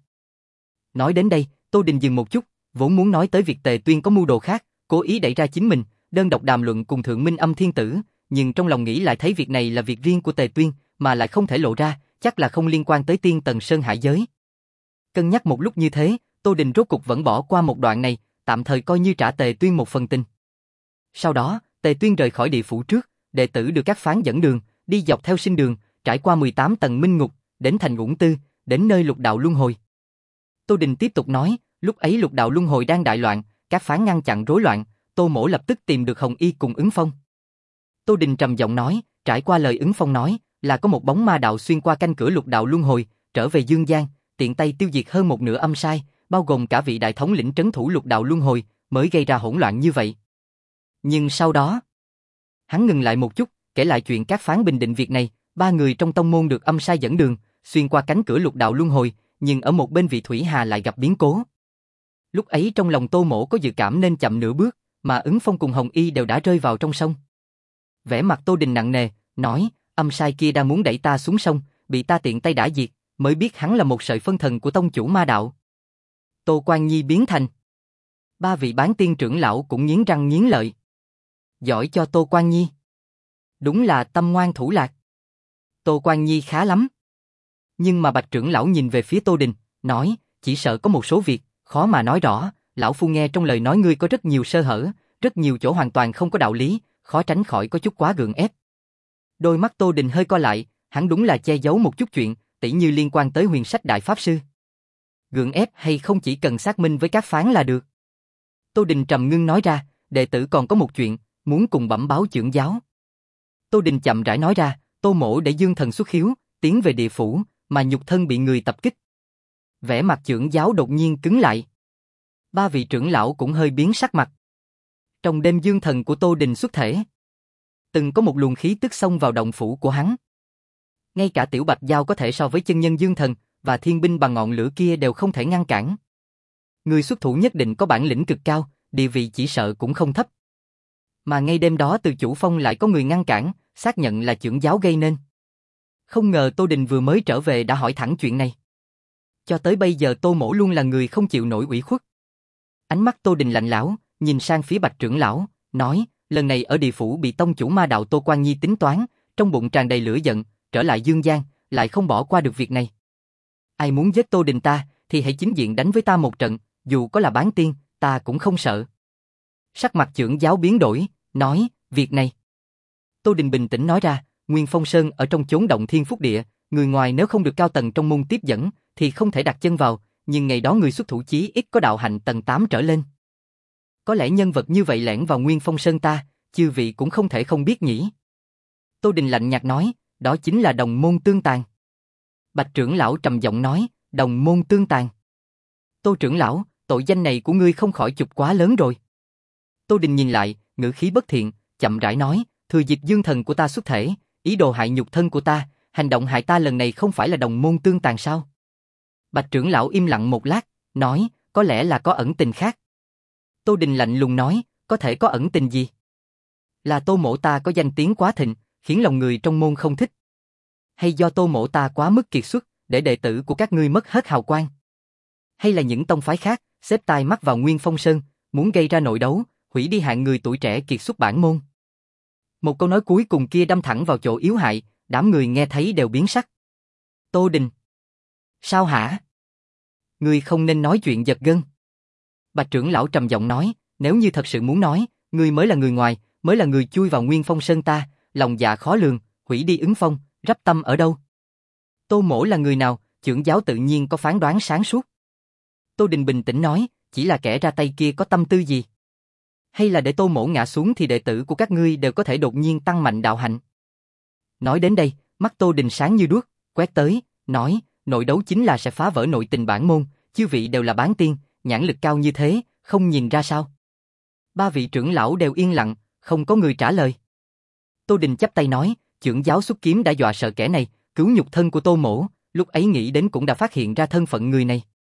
Nói đến đây, Tô Đình dừng một chút, vốn muốn nói tới việc Tề Tuyên có mưu đồ khác, cố ý đẩy ra chính mình, đơn độc đàm luận cùng Thượng Minh Âm Thiên Tử, nhưng trong lòng nghĩ lại thấy việc này là việc riêng của Tề Tuyên, mà lại không thể lộ ra, chắc là không liên quan tới Tiên Tần Sơn Hải giới. Cân nhắc một lúc như thế, Tô Đình rốt cục vẫn bỏ qua một đoạn này, tạm thời coi như trả Tề Tuyên một phần tình. Sau đó, Tề Tuyên rời khỏi địa phủ trước, đệ tử được các phán dẫn đường, đi dọc theo sinh đường, trải qua mười tám tầng minh ngục, đến thành Uổng Tư, đến nơi lục đạo luân hồi. Tô Đình tiếp tục nói, lúc ấy lục đạo luân hồi đang đại loạn, các phán ngăn chặn rối loạn, Tô Mỗ lập tức tìm được Hồng Y cùng Ứng Phong. Tô Đình trầm giọng nói, trải qua lời Ứng Phong nói, là có một bóng ma đạo xuyên qua canh cửa lục đạo luân hồi, trở về dương gian, tiện tay tiêu diệt hơn một nửa âm sai, bao gồm cả vị đại thống lĩnh trấn thủ lục đạo luân hồi, mới gây ra hỗn loạn như vậy. Nhưng sau đó, hắn ngừng lại một chút, kể lại chuyện các phán bình định việc này, ba người trong tông môn được âm sai dẫn đường, xuyên qua cánh cửa lục đạo luân hồi, nhưng ở một bên vị Thủy Hà lại gặp biến cố. Lúc ấy trong lòng Tô Mỗ có dự cảm nên chậm nửa bước, mà Ứng Phong cùng Hồng Y đều đã rơi vào trong sông. Vẻ mặt Tô Đình nặng nề, nói, âm sai kia đang muốn đẩy ta xuống sông, bị ta tiện tay đã diệt, mới biết hắn là một sợi phân thần của tông chủ ma đạo. Tô Quan Nhi biến thành. Ba vị bán tiên trưởng lão cũng nghiến răng nghiến lợi. Giỏi cho Tô Quan Nhi. Đúng là tâm ngoan thủ lạc. Tô Quan Nhi khá lắm. Nhưng mà Bạch trưởng lão nhìn về phía Tô Đình, nói, chỉ sợ có một số việc, khó mà nói rõ, lão phu nghe trong lời nói ngươi có rất nhiều sơ hở, rất nhiều chỗ hoàn toàn không có đạo lý, khó tránh khỏi có chút quá gượng ép. Đôi mắt Tô Đình hơi co lại, hắn đúng là che giấu một chút chuyện, tỉ như liên quan tới huyền sách đại pháp sư. Gượng ép hay không chỉ cần xác minh với các phán là được. Tô Đình trầm ngưng nói ra, đệ tử còn có một chuyện, muốn cùng bẩm báo trưởng giáo. Tô Đình chậm rãi nói ra, Tô Mỗ để dương thần xuất hiếu, tiến về địa phủ, mà nhục thân bị người tập kích. Vẻ mặt trưởng giáo đột nhiên cứng lại. Ba vị trưởng lão cũng hơi biến sắc mặt. Trong đêm dương thần của Tô Đình xuất thể, từng có một luồng khí tức xông vào động phủ của hắn. Ngay cả Tiểu Bạch Giao có thể so với chân nhân dương thần, và thiên binh bằng ngọn lửa kia đều không thể ngăn cản. Người xuất thủ nhất định có bản lĩnh cực cao, địa vị chỉ sợ cũng không thấp. Mà ngay đêm đó từ chủ phong lại có người ngăn cản, xác nhận là trưởng giáo gây nên. Không ngờ Tô Đình vừa mới trở về đã hỏi thẳng chuyện này. Cho tới bây giờ Tô Mỗ luôn là người không chịu nổi ủy khuất. Ánh mắt Tô Đình lạnh lẽo, nhìn sang phía Bạch trưởng lão, nói, lần này ở địa phủ bị tông chủ ma đạo Tô Quan Nhi tính toán, trong bụng tràn đầy lửa giận, trở lại Dương Gian, lại không bỏ qua được việc này. Ai muốn giết Tô Đình ta, thì hãy chính diện đánh với ta một trận, dù có là bán tiên, ta cũng không sợ. Sắc mặt trưởng giáo biến đổi, nói, việc này. Tô Đình bình tĩnh nói ra, Nguyên Phong Sơn ở trong chốn động thiên phúc địa, người ngoài nếu không được cao tầng trong môn tiếp dẫn, thì không thể đặt chân vào, nhưng ngày đó người xuất thủ chí ít có đạo hạnh tầng tám trở lên. Có lẽ nhân vật như vậy lẻn vào Nguyên Phong Sơn ta, chư vị cũng không thể không biết nhỉ. Tô Đình lạnh nhạt nói, đó chính là đồng môn tương tàn. Bạch trưởng lão trầm giọng nói, đồng môn tương tàn. Tô trưởng lão, tội danh này của ngươi không khỏi chụp quá lớn rồi. Tô Đình nhìn lại, ngữ khí bất thiện, chậm rãi nói, thừa dịp dương thần của ta xuất thể, ý đồ hại nhục thân của ta, hành động hại ta lần này không phải là đồng môn tương tàn sao? Bạch trưởng lão im lặng một lát, nói, có lẽ là có ẩn tình khác. Tô Đình lạnh lùng nói, có thể có ẩn tình gì? Là Tô mỗ ta có danh tiếng quá thịnh, khiến lòng người trong môn không thích. Hay do Tô mỗ ta quá mức kiệt xuất, để đệ tử của các ngươi mất hết hào quang? Hay là những tông phái khác, xếp tai mắt vào Nguyên Phong Sơn, muốn gây ra nội đấu, hủy đi hạng người tuổi trẻ kiệt xuất bản môn? Một câu nói cuối cùng kia đâm thẳng vào chỗ yếu hại, đám người nghe thấy đều biến sắc. Tô Đình. Sao hả? Ngươi không nên nói chuyện giật gân. Bạch trưởng lão trầm giọng nói, nếu như thật sự muốn nói, ngươi mới là người ngoài, mới là người chui vào Nguyên Phong Sơn ta, lòng dạ khó lường, hủy đi ứng phong, rắp tâm ở đâu? Tô mỗ là người nào, trưởng giáo tự nhiên có phán đoán sáng suốt. Tô Đình bình tĩnh nói, chỉ là kẻ ra tay kia có tâm tư gì? Hay là để Tô mỗ ngã xuống thì đệ tử của các ngươi đều có thể đột nhiên tăng mạnh đạo hạnh? Nói đến đây, mắt Tô Đình sáng như đuốc, quét tới, nói, nội đấu chính là sẽ phá vỡ nội tình bản môn, chư vị đều là bán tiên, nhãn lực cao như thế, không nhìn ra sao? Ba vị trưởng lão đều yên lặng, không có người trả lời. Tô Đình chắp tay nói, trưởng giáo xuất kiếm đã dọa sợ kẻ này, cứu nhục thân của Tô mỗ, lúc ấy nghĩ đến cũng đã phát hiện ra thân phận người này.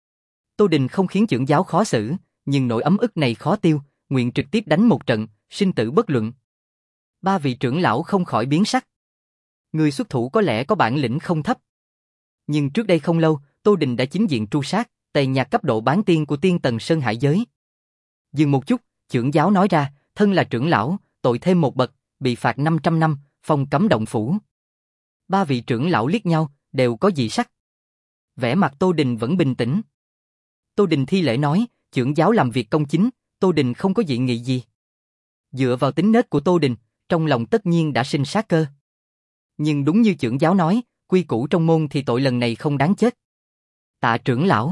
Tô Đình không khiến trưởng giáo khó xử, nhưng nỗi ấm ức này khó tiêu, nguyện trực tiếp đánh một trận, sinh tử bất luận. Ba vị trưởng lão không khỏi biến sắc. Người xuất thủ có lẽ có bản lĩnh không thấp. Nhưng trước đây không lâu, Tô Đình đã chính diện tru sát, tề nhạc cấp độ bán tiên của tiên tầng Sơn Hải giới. Dừng một chút, trưởng giáo nói ra, thân là trưởng lão, tội thêm một bậc, bị phạt năm trăm năm, phong cấm động phủ. Ba vị trưởng lão liếc nhau, đều có dị sắc. Vẻ mặt Tô Đình vẫn bình tĩnh. Tô Đình thi lễ nói, trưởng giáo làm việc công chính, Tô Đình không có dị nghị gì. Dựa vào tính nết của Tô Đình, trong lòng tất nhiên đã sinh sát cơ. Nhưng đúng như trưởng giáo nói, quy củ trong môn thì tội lần này không đáng chết. Tạ trưởng lão.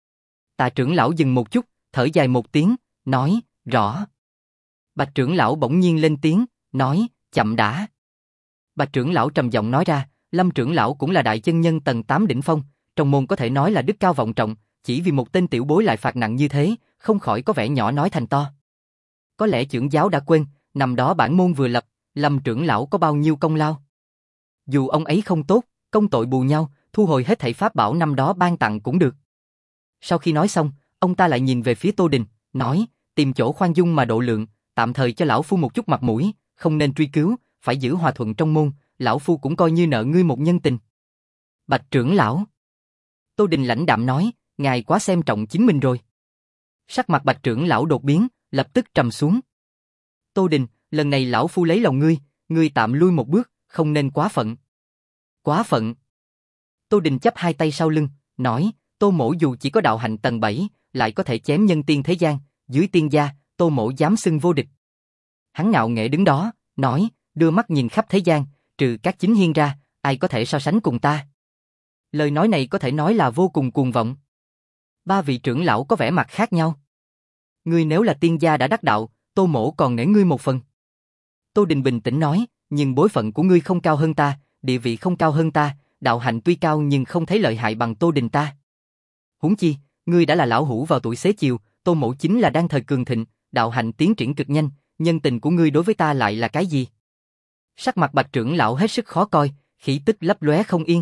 Tạ trưởng lão dừng một chút, thở dài một tiếng, nói, rõ. Bạch trưởng lão bỗng nhiên lên tiếng, nói, chậm đã. Bạch trưởng lão trầm giọng nói ra, Lâm trưởng lão cũng là đại chân nhân tầng tám đỉnh phong, trong môn có thể nói là đức cao vọng trọng, chỉ vì một tên tiểu bối lại phạt nặng như thế, không khỏi có vẻ nhỏ nói thành to. Có lẽ trưởng giáo đã quên, năm đó bản môn vừa lập, Lâm trưởng lão có bao nhiêu công lao. Dù ông ấy không tốt, công tội bù nhau, thu hồi hết thảy pháp bảo năm đó ban tặng cũng được. Sau khi nói xong, ông ta lại nhìn về phía Tô Đình, nói, tìm chỗ khoan dung mà độ lượng, tạm thời cho lão phu một chút mặt mũi, không nên truy cứu, phải giữ hòa thuận trong môn, lão phu cũng coi như nợ ngươi một nhân tình. Bạch trưởng lão. Tô Đình lãnh đạm nói, ngài quá xem trọng chính mình rồi. Sắc mặt Bạch trưởng lão đột biến, lập tức trầm xuống. Tô Đình, lần này lão phu lấy lòng ngươi, ngươi tạm lui một bước, không nên quá phận. Quá phận. Tô Đình chắp hai tay sau lưng, nói, Tô mỗ dù chỉ có đạo hạnh tầng bảy, lại có thể chém nhân tiên thế gian, dưới tiên gia, Tô mỗ dám xưng vô địch. Hắn ngạo nghễ đứng đó, nói, đưa mắt nhìn khắp thế gian, trừ các chính hiên ra, ai có thể so sánh cùng ta. Lời nói này có thể nói là vô cùng cuồng vọng. Ba vị trưởng lão có vẻ mặt khác nhau. Ngươi nếu là tiên gia đã đắc đạo, Tô mỗ còn nể ngươi một phần. Tô Đình bình tĩnh nói, nhưng bối phận của ngươi không cao hơn ta, địa vị không cao hơn ta, đạo hạnh tuy cao nhưng không thấy lợi hại bằng Tô Đình ta. Huống chi, ngươi đã là lão hủ vào tuổi xế chiều, Tô mỗ chính là đang thời cường thịnh, đạo hạnh tiến triển cực nhanh, nhân tình của ngươi đối với ta lại là cái gì? Sắc mặt Bạch trưởng lão hết sức khó coi, khí tức lấp lóe không yên.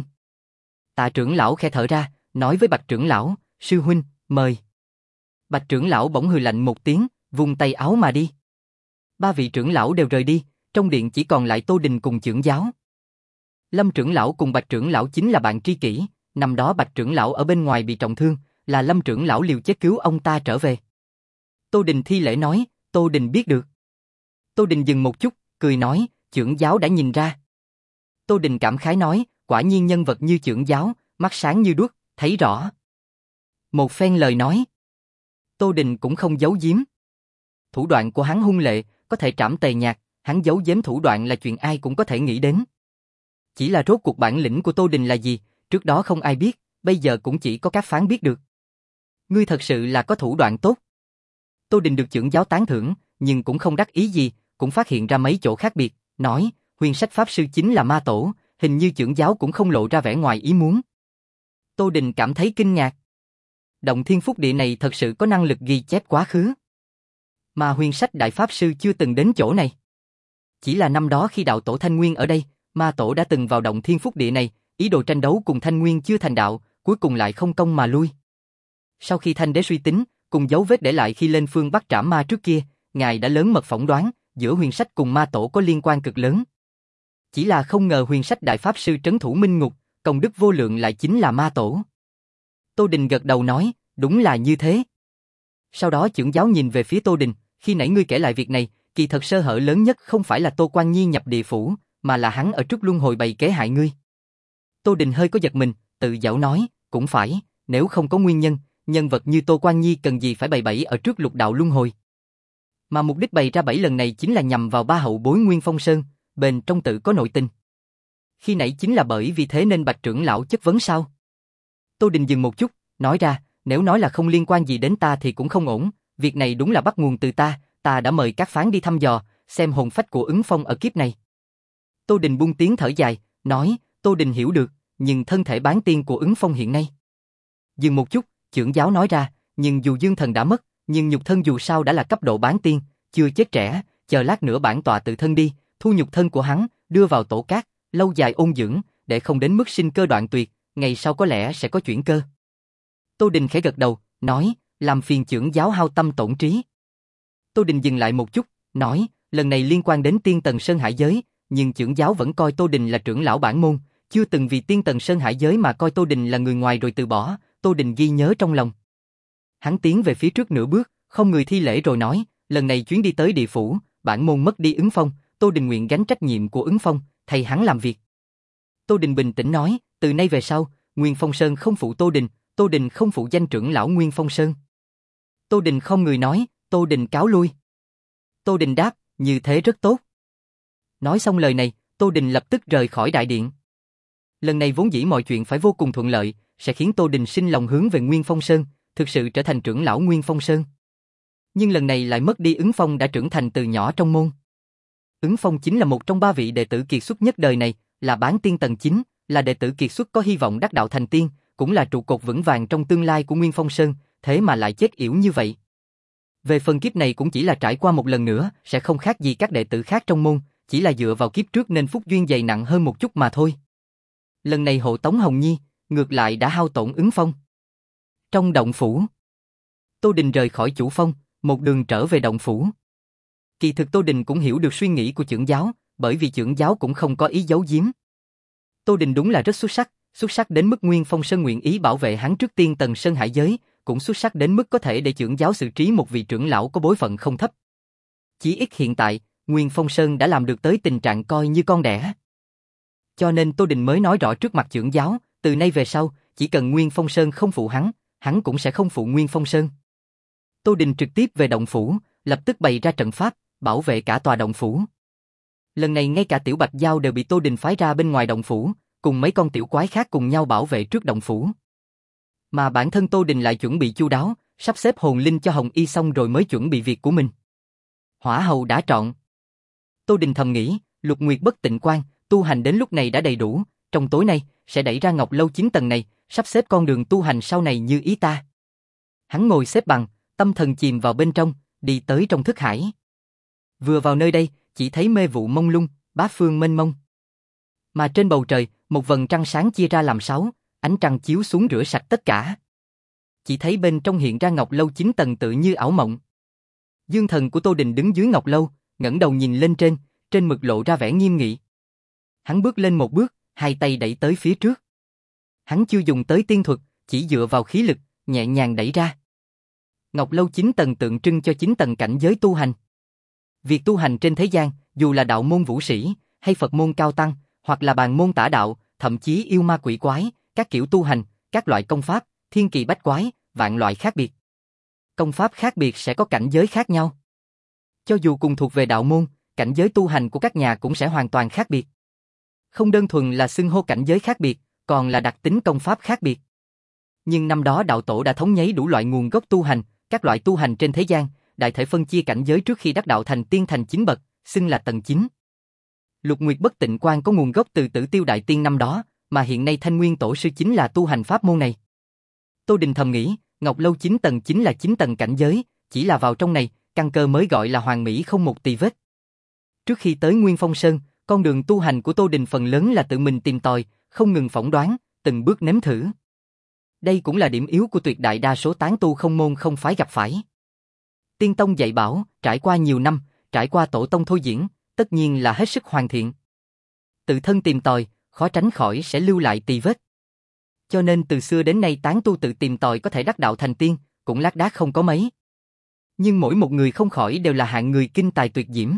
Tạ trưởng lão khẽ thở ra, nói với Bạch trưởng lão, sư huynh, mời. Bạch trưởng lão bỗng hừ lạnh một tiếng, vung tay áo mà đi. Ba vị trưởng lão đều rời đi, trong điện chỉ còn lại Tô Đình cùng trưởng giáo. Lâm trưởng lão cùng Bạch trưởng lão chính là bạn tri kỷ, năm đó Bạch trưởng lão ở bên ngoài bị trọng thương, là Lâm trưởng lão liều chết cứu ông ta trở về. Tô Đình thi lễ nói, Tô Đình biết được. Tô Đình dừng một chút, cười nói, trưởng giáo đã nhìn ra. Tô Đình cảm khái nói, quả nhiên nhân vật như trưởng giáo, mắt sáng như đuốc, thấy rõ. Một phen lời nói. Tô Đình cũng không giấu giếm. Thủ đoạn của hắn hung lệ, có thể trảm Tề Nhạc, hắn giấu giếm thủ đoạn là chuyện ai cũng có thể nghĩ đến. Chỉ là rốt cuộc bản lĩnh của Tô Đình là gì, trước đó không ai biết, bây giờ cũng chỉ có các phán biết được. Ngươi thật sự là có thủ đoạn tốt. Tô Đình được trưởng giáo tán thưởng, nhưng cũng không đắc ý gì, cũng phát hiện ra mấy chỗ khác biệt, nói, Huyền Sách Pháp Sư chính là ma tổ, hình như trưởng giáo cũng không lộ ra vẻ ngoài ý muốn. Tô Đình cảm thấy kinh ngạc. Động Thiên Phúc Địa này thật sự có năng lực ghi chép quá khứ. Mà Huyền Sách Đại Pháp Sư chưa từng đến chỗ này. Chỉ là năm đó khi đạo tổ Thanh Nguyên ở đây, ma tổ đã từng vào Động Thiên Phúc Địa này, ý đồ tranh đấu cùng Thanh Nguyên chưa thành đạo, cuối cùng lại không công mà lui. Sau khi Thanh Đế suy tính, cùng dấu vết để lại khi lên phương Bắc trảm ma trước kia, ngài đã lớn mật phỏng đoán, giữa Huyền Sách cùng ma tổ có liên quan cực lớn. Chỉ là không ngờ Huyền Sách Đại Pháp Sư trấn thủ Minh Ngục, công đức vô lượng lại chính là ma tổ. Tô Đình gật đầu nói, đúng là như thế. Sau đó trưởng giáo nhìn về phía Tô Đình, khi nãy ngươi kể lại việc này, kỳ thật sơ hở lớn nhất không phải là Tô Quan Nhi nhập địa phủ, mà là hắn ở trước luân hồi bày kế hại ngươi. Tô Đình hơi có giật mình, tự giảo nói, cũng phải, nếu không có nguyên nhân, nhân vật như Tô Quan Nhi cần gì phải bày bẫy ở trước lục đạo luân hồi. Mà mục đích bày ra bẫy lần này chính là nhằm vào ba hậu bối Nguyên Phong Sơn, bên trong tự có nội tình. Khi nãy chính là bởi vì thế nên Bạch trưởng lão chất vấn sao? Tô Đình dừng một chút, nói ra, nếu nói là không liên quan gì đến ta thì cũng không ổn, việc này đúng là bắt nguồn từ ta, ta đã mời các phán đi thăm dò, xem hồn phách của Ứng Phong ở kiếp này. Tô Đình buông tiếng thở dài, nói, Tô Đình hiểu được, nhưng thân thể bán tiên của Ứng Phong hiện nay. Dừng một chút, trưởng giáo nói ra, nhưng dù dương thần đã mất, nhưng nhục thân dù sao đã là cấp độ bán tiên, chưa chết trẻ, chờ lát nữa bản tọa tự thân đi, thu nhục thân của hắn, đưa vào tổ cát, lâu dài ôn dưỡng, để không đến mức sinh cơ đoạn tuyệt, ngày sau có lẽ sẽ có chuyển cơ. Tô Đình khẽ gật đầu, nói, làm phiền trưởng giáo hao tâm tổn trí. Tô Đình dừng lại một chút, nói, lần này liên quan đến Tiên Tần Sơn Hải Giới, nhưng trưởng giáo vẫn coi Tô Đình là trưởng lão bản môn, chưa từng vì Tiên Tần Sơn Hải Giới mà coi Tô Đình là người ngoài rồi từ bỏ, Tô Đình ghi nhớ trong lòng. Hắn tiến về phía trước nửa bước, không người thi lễ rồi nói, lần này chuyến đi tới địa phủ, bản môn mất đi Ứng Phong, Tô Đình nguyện gánh trách nhiệm của Ứng Phong, thay hắn làm việc. Tô Đình bình tĩnh nói, từ nay về sau, Nguyên Phong Sơn không phụ Tô Đình, Tô Đình không phụ danh trưởng lão Nguyên Phong Sơn. Tô Đình không người nói, Tô Đình cáo lui. Tô Đình đáp, như thế rất tốt. Nói xong lời này, Tô Đình lập tức rời khỏi đại điện. Lần này vốn dĩ mọi chuyện phải vô cùng thuận lợi, sẽ khiến Tô Đình sinh lòng hướng về Nguyên Phong Sơn, thực sự trở thành trưởng lão Nguyên Phong Sơn. Nhưng lần này lại mất đi Ứng Phong đã trưởng thành từ nhỏ trong môn. Ứng Phong chính là một trong ba vị đệ tử kiệt xuất nhất đời này, là bán tiên tầng chín, là đệ tử kiệt xuất có hy vọng đắc đạo thành tiên, cũng là trụ cột vững vàng trong tương lai của Nguyên Phong Sơn, thế mà lại chết yểu như vậy. Về phần kiếp này cũng chỉ là trải qua một lần nữa, sẽ không khác gì các đệ tử khác trong môn, chỉ là dựa vào kiếp trước nên phúc duyên dày nặng hơn một chút mà thôi. Lần này hộ tống Hồng Nhi, ngược lại đã hao tổn Ứng Phong. Trong động phủ, Tô Đình rời khỏi chủ phong, một đường trở về động phủ. Kỳ thực Tô Đình cũng hiểu được suy nghĩ của trưởng giáo, bởi vì trưởng giáo cũng không có ý giấu giếm. Tô Đình đúng là rất xuất sắc, xuất sắc đến mức Nguyên Phong Sơn nguyện ý bảo vệ hắn trước Tiên Tần Sơn Hải Giới, cũng xuất sắc đến mức có thể để trưởng giáo xử trí một vị trưởng lão có bối phận không thấp. Chỉ ít hiện tại, Nguyên Phong Sơn đã làm được tới tình trạng coi như con đẻ. Cho nên Tô Đình mới nói rõ trước mặt trưởng giáo, từ nay về sau, chỉ cần Nguyên Phong Sơn không phụ hắn, hắn cũng sẽ không phụ Nguyên Phong Sơn. Tô Đình trực tiếp về động phủ, lập tức bày ra trận pháp, bảo vệ cả tòa động phủ. Lần này ngay cả Tiểu Bạch Giao đều bị Tô Đình phái ra bên ngoài động phủ, cùng mấy con tiểu quái khác cùng nhau bảo vệ trước động phủ. Mà bản thân Tô Đình lại chuẩn bị chu đáo, sắp xếp hồn linh cho Hồng Y xong rồi mới chuẩn bị việc của mình. Hỏa hầu đã trọn. Tô Đình thầm nghĩ, Lục Nguyệt bất tịnh quan, tu hành đến lúc này đã đầy đủ, trong tối nay sẽ đẩy ra Ngọc Lâu chín tầng này, sắp xếp con đường tu hành sau này như ý ta. Hắn ngồi xếp bằng, tâm thần chìm vào bên trong, đi tới trong thức hải. Vừa vào nơi đây, chỉ thấy mê vụ mông lung, bát phương mênh mông. Mà trên bầu trời, một vầng trăng sáng chia ra làm sáu, ánh trăng chiếu xuống rửa sạch tất cả. Chỉ thấy bên trong hiện ra Ngọc Lâu chín tầng tự như ảo mộng. Dương thần của Tô Đình đứng dưới Ngọc Lâu, ngẩng đầu nhìn lên trên, trên mực lộ ra vẻ nghiêm nghị. Hắn bước lên một bước, hai tay đẩy tới phía trước. Hắn chưa dùng tới tiên thuật, chỉ dựa vào khí lực, nhẹ nhàng đẩy ra. Ngọc lâu chín tầng tượng trưng cho chín tầng cảnh giới tu hành. Việc tu hành trên thế gian, dù là đạo môn vũ sĩ, hay Phật môn cao tăng, hoặc là bàn môn tả đạo, thậm chí yêu ma quỷ quái, các kiểu tu hành, các loại công pháp, thiên kỳ bách quái, vạn loại khác biệt. Công pháp khác biệt sẽ có cảnh giới khác nhau. Cho dù cùng thuộc về đạo môn, cảnh giới tu hành của các nhà cũng sẽ hoàn toàn khác biệt. Không đơn thuần là xưng hô cảnh giới khác biệt, còn là đặc tính công pháp khác biệt. Nhưng năm đó đạo tổ đã thống nhất đủ loại nguồn gốc tu hành, các loại tu hành trên thế gian, đại thể phân chia cảnh giới trước khi đắc đạo thành tiên thành chín bậc, xưng là tầng chín. Lục Nguyệt Bất Tịnh Quan có nguồn gốc từ Tử Tiêu Đại Tiên năm đó, mà hiện nay Thanh Nguyên Tổ sư chính là tu hành pháp môn này. Tô Đình thầm nghĩ, Ngọc lâu chín tầng chính là chín tầng cảnh giới, chỉ là vào trong này, căn cơ mới gọi là hoàn mỹ không một tì vết. Trước khi tới Nguyên Phong Sơn, con đường tu hành của Tô Đình phần lớn là tự mình tìm tòi, không ngừng phỏng đoán, từng bước nếm thử. Đây cũng là điểm yếu của tuyệt đại đa số tán tu không môn không phái gặp phải. Tiên tông dạy bảo, trải qua nhiều năm, trải qua tổ tông thôi diễn, tất nhiên là hết sức hoàn thiện. Tự thân tìm tòi, khó tránh khỏi sẽ lưu lại tì vết. Cho nên từ xưa đến nay tán tu tự tìm tòi có thể đắc đạo thành tiên, cũng lác đác không có mấy. Nhưng mỗi một người không khỏi đều là hạng người kinh tài tuyệt diễm.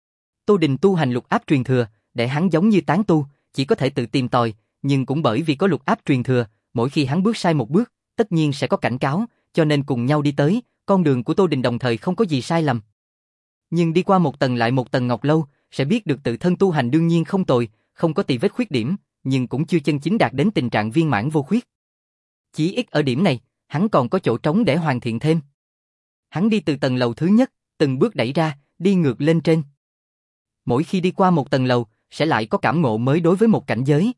Tô Đình tu hành lục áp truyền thừa, để hắn giống như tán tu, chỉ có thể tự tìm tòi, nhưng cũng bởi vì có lục áp truyền thừa, mỗi khi hắn bước sai một bước, tất nhiên sẽ có cảnh cáo, cho nên cùng nhau đi tới, con đường của Tô Đình đồng thời không có gì sai lầm. Nhưng đi qua một tầng lại một tầng ngọc lâu, sẽ biết được tự thân tu hành đương nhiên không tồi, không có tì vết khuyết điểm, nhưng cũng chưa chân chính đạt đến tình trạng viên mãn vô khuyết. Chỉ ít ở điểm này, hắn còn có chỗ trống để hoàn thiện thêm. Hắn đi từ tầng lầu thứ nhất, từng bước đẩy ra, đi ngược lên trên. Mỗi khi đi qua một tầng lầu, sẽ lại có cảm ngộ mới đối với một cảnh giới.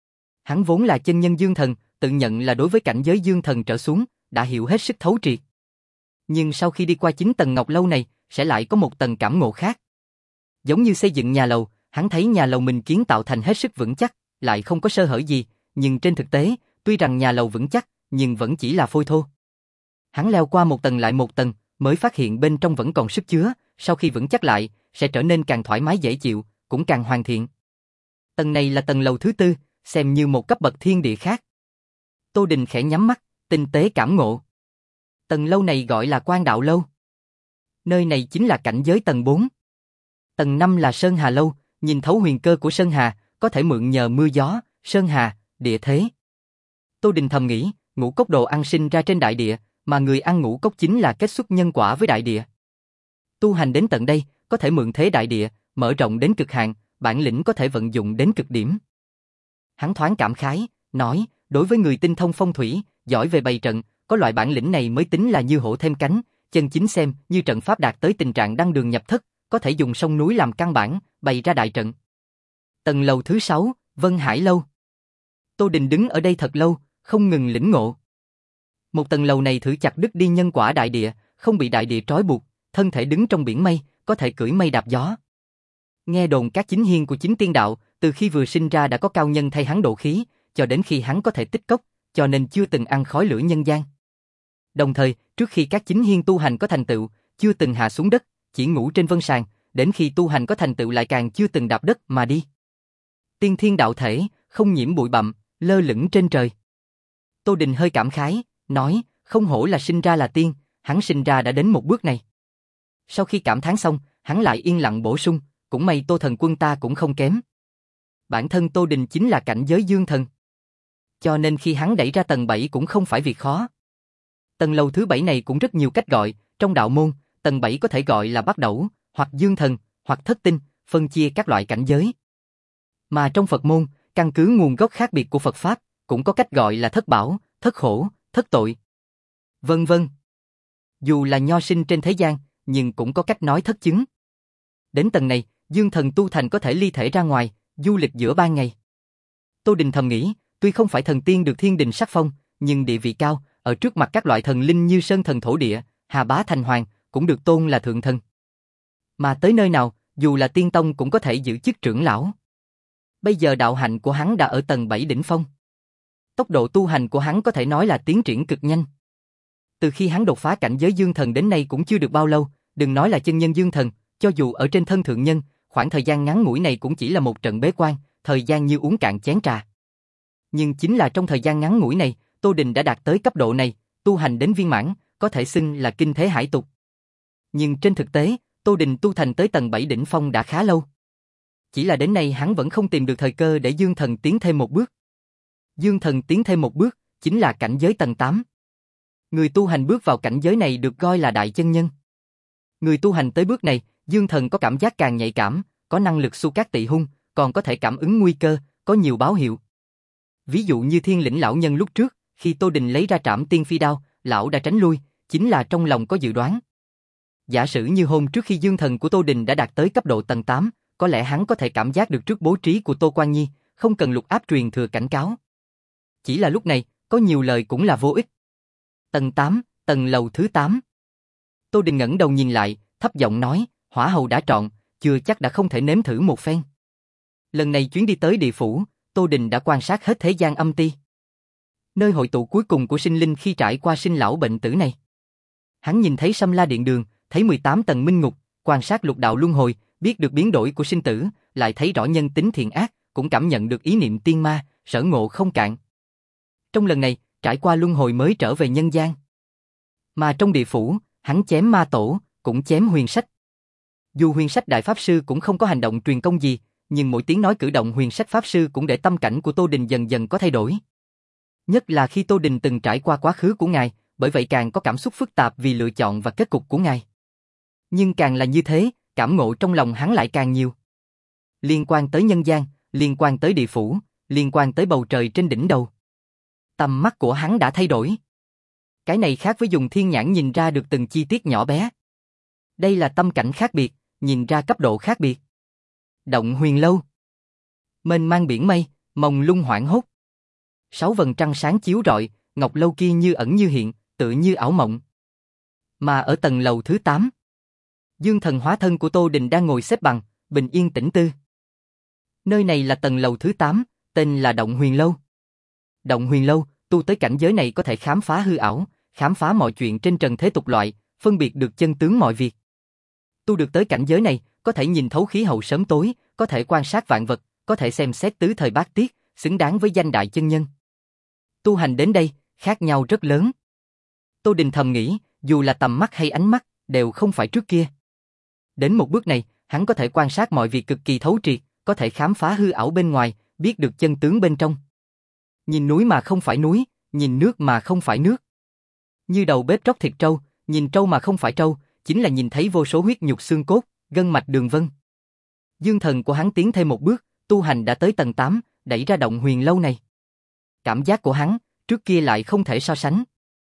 Hắn vốn là chân nhân dương thần, tự nhận là đối với cảnh giới dương thần trở xuống, đã hiểu hết sức thấu triệt. Nhưng sau khi đi qua chín tầng ngọc lâu này, sẽ lại có một tầng cảm ngộ khác. Giống như xây dựng nhà lầu, hắn thấy nhà lầu mình kiến tạo thành hết sức vững chắc, lại không có sơ hở gì, nhưng trên thực tế, tuy rằng nhà lầu vững chắc, nhưng vẫn chỉ là phôi thô. Hắn leo qua một tầng lại một tầng, mới phát hiện bên trong vẫn còn sức chứa, sau khi vững chắc lại, sẽ trở nên càng thoải mái dễ chịu, cũng càng hoàn thiện. Tầng này là tầng lầu thứ tư, xem như một cấp bậc thiên địa khác. Tô Đình khẽ nhắm mắt, tinh tế cảm ngộ. Tầng lâu này gọi là Quan Đạo Lâu. Nơi này chính là cảnh giới tầng bốn. Tầng năm là Sơn Hà Lâu, nhìn thấu huyền cơ của Sơn Hà, có thể mượn nhờ mưa gió, Sơn Hà, địa thế. Tô Đình thầm nghĩ, ngũ cốc đồ ăn sinh ra trên đại địa, mà người ăn ngũ cốc chính là kết xuất nhân quả với đại địa. Tu hành đến tận đây, có thể mượn thế đại địa, mở rộng đến cực hạn, bản lĩnh có thể vận dụng đến cực điểm. Hắn thoáng cảm khái, nói, đối với người tinh thông phong thủy, giỏi về bày trận, có loại bản lĩnh này mới tính là như hổ thêm cánh, chân chính xem như trận pháp đạt tới tình trạng đăng đường nhập thất, có thể dùng sông núi làm căn bản, bày ra đại trận. Tầng lầu thứ sáu, Vân Hải Lâu. Tô Đình đứng ở đây thật lâu, không ngừng lĩnh ngộ. Một tầng lầu này thử chặt đứt đi nhân quả đại địa, không bị đại địa trói buộc, thân thể đứng trong biển mây, có thể cưỡi mây đạp gió. Nghe đồn các chính hiên của chính tiên đạo, từ khi vừa sinh ra đã có cao nhân thay hắn độ khí, cho đến khi hắn có thể tích cốc, cho nên chưa từng ăn khói lửa nhân gian. Đồng thời, trước khi các chính hiên tu hành có thành tựu, chưa từng hạ xuống đất, chỉ ngủ trên vân sàng, đến khi tu hành có thành tựu lại càng chưa từng đạp đất mà đi. Tiên thiên đạo thể, không nhiễm bụi bặm, lơ lửng trên trời. Tô Đình hơi cảm khái, nói, không hổ là sinh ra là tiên, hắn sinh ra đã đến một bước này. Sau khi cảm thán xong, hắn lại yên lặng bổ sung, cũng may Tô thần quân ta cũng không kém. Bản thân Tô Đình chính là cảnh giới dương thần. Cho nên khi hắn đẩy ra tầng bảy cũng không phải việc khó. Tầng lầu thứ bảy này cũng rất nhiều cách gọi, trong đạo môn, tầng bảy có thể gọi là Bát Đẩu, hoặc dương thần, hoặc thất tinh, phân chia các loại cảnh giới. Mà trong Phật môn, căn cứ nguồn gốc khác biệt của Phật Pháp, cũng có cách gọi là thất bảo, thất khổ, thất tội, vân vân. Dù là nho sinh trên thế gian, nhưng cũng có cách nói thất chứng. Đến tầng này, dương thần tu thành có thể ly thể ra ngoài, du lịch giữa ban ngày. Tô Đình thầm nghĩ, tuy không phải thần tiên được thiên đình sắc phong, nhưng địa vị cao, ở trước mặt các loại thần linh như sơn thần thổ địa, Hà Bá Thành Hoàng, cũng được tôn là thượng thần. Mà tới nơi nào, dù là tiên tông cũng có thể giữ chức trưởng lão. Bây giờ đạo hạnh của hắn đã ở tầng bảy đỉnh phong. Tốc độ tu hành của hắn có thể nói là tiến triển cực nhanh. Từ khi hắn đột phá cảnh giới dương thần đến nay cũng chưa được bao lâu, đừng nói là chân nhân dương thần, cho dù ở trên thân thượng nhân, khoảng thời gian ngắn ngủi này cũng chỉ là một trận bế quan, thời gian như uống cạn chén trà. Nhưng chính là trong thời gian ngắn ngủi này, Tô Đình đã đạt tới cấp độ này, tu hành đến viên mãn, có thể xưng là kinh thế hải tục. Nhưng trên thực tế, Tô Đình tu thành tới tầng bảy đỉnh phong đã khá lâu. Chỉ là đến nay hắn vẫn không tìm được thời cơ để Dương Thần tiến thêm một bước. Dương Thần tiến thêm một bước, chính là cảnh giới tầng tám. Người tu hành bước vào cảnh giới này được coi là đại chân nhân. Người tu hành tới bước này, Dương Thần có cảm giác càng nhạy cảm, có năng lực xu cát tị hung, còn có thể cảm ứng nguy cơ, có nhiều báo hiệu. Ví dụ như Thiên Lĩnh lão nhân lúc trước, khi Tô Đình lấy ra Trảm Tiên Phi đao, lão đã tránh lui, chính là trong lòng có dự đoán. Giả sử như hôm trước khi Dương Thần của Tô Đình đã đạt tới cấp độ tầng tám, có lẽ hắn có thể cảm giác được trước bố trí của Tô Quan Nhi, không cần Lục Áp truyền thừa cảnh cáo. Chỉ là lúc này, có nhiều lời cũng là vô ích. Tầng tám, tầng lầu thứ tám. Tô Đình ngẩng đầu nhìn lại, thấp giọng nói, hỏa hầu đã trọn, chưa chắc đã không thể nếm thử một phen. Lần này chuyến đi tới địa phủ, Tô Đình đã quan sát hết thế gian âm ti. Nơi hội tụ cuối cùng của sinh linh khi trải qua sinh lão bệnh tử này. Hắn nhìn thấy Sâm La Điện Đường, thấy mười tám tầng minh ngục, quan sát lục đạo luân hồi, biết được biến đổi của sinh tử, lại thấy rõ nhân tính thiện ác, cũng cảm nhận được ý niệm tiên ma, sở ngộ không cạn. Trong lần này, trải qua luân hồi mới trở về nhân gian. Mà trong địa phủ, hắn chém ma tổ, cũng chém Huyền Sách. Dù Huyền Sách đại pháp sư cũng không có hành động truyền công gì, nhưng mỗi tiếng nói cử động Huyền Sách pháp sư cũng để tâm cảnh của Tô Đình dần dần có thay đổi. Nhất là khi Tô Đình từng trải qua quá khứ của ngài, bởi vậy càng có cảm xúc phức tạp vì lựa chọn và kết cục của ngài. Nhưng càng là như thế, cảm ngộ trong lòng hắn lại càng nhiều. Liên quan tới nhân gian, liên quan tới địa phủ, liên quan tới bầu trời trên đỉnh đầu. Tầm mắt của hắn đã thay đổi. Cái này khác với dùng thiên nhãn nhìn ra được từng chi tiết nhỏ bé. Đây là tâm cảnh khác biệt, nhìn ra cấp độ khác biệt. Động Huyền Lâu. Mênh mang biển mây, mông lung hoảng hốt. Sáu vầng trăng sáng chiếu rọi, ngọc lâu kia như ẩn như hiện, tự như ảo mộng. Mà ở tầng lầu thứ tám, Dương Thần hóa thân của Tô Đình đang ngồi xếp bằng, bình yên tĩnh tư. Nơi này là tầng lầu thứ tám, tên là Động Huyền Lâu. Động Huyền Lâu, tu tới cảnh giới này có thể khám phá hư ảo, khám phá mọi chuyện trên trần thế tục loại, phân biệt được chân tướng mọi việc. Tu được tới cảnh giới này, có thể nhìn thấu khí hậu sớm tối, có thể quan sát vạn vật, có thể xem xét tứ thời bát tiết, xứng đáng với danh đại chân nhân. Tu hành đến đây, khác nhau rất lớn. Tô Đình thầm nghĩ, dù là tầm mắt hay ánh mắt, đều không phải trước kia. Đến một bước này, hắn có thể quan sát mọi việc cực kỳ thấu triệt, có thể khám phá hư ảo bên ngoài, biết được chân tướng bên trong. Nhìn núi mà không phải núi, nhìn nước mà không phải nước. Như đầu bếp tróc thịt trâu, nhìn trâu mà không phải trâu, chính là nhìn thấy vô số huyết nhục xương cốt, gân mạch đường vân. Dương Thần của hắn tiến thêm một bước, tu hành đã tới tầng tám, đẩy ra Động Huyền Lâu này. Cảm giác của hắn, trước kia lại không thể so sánh.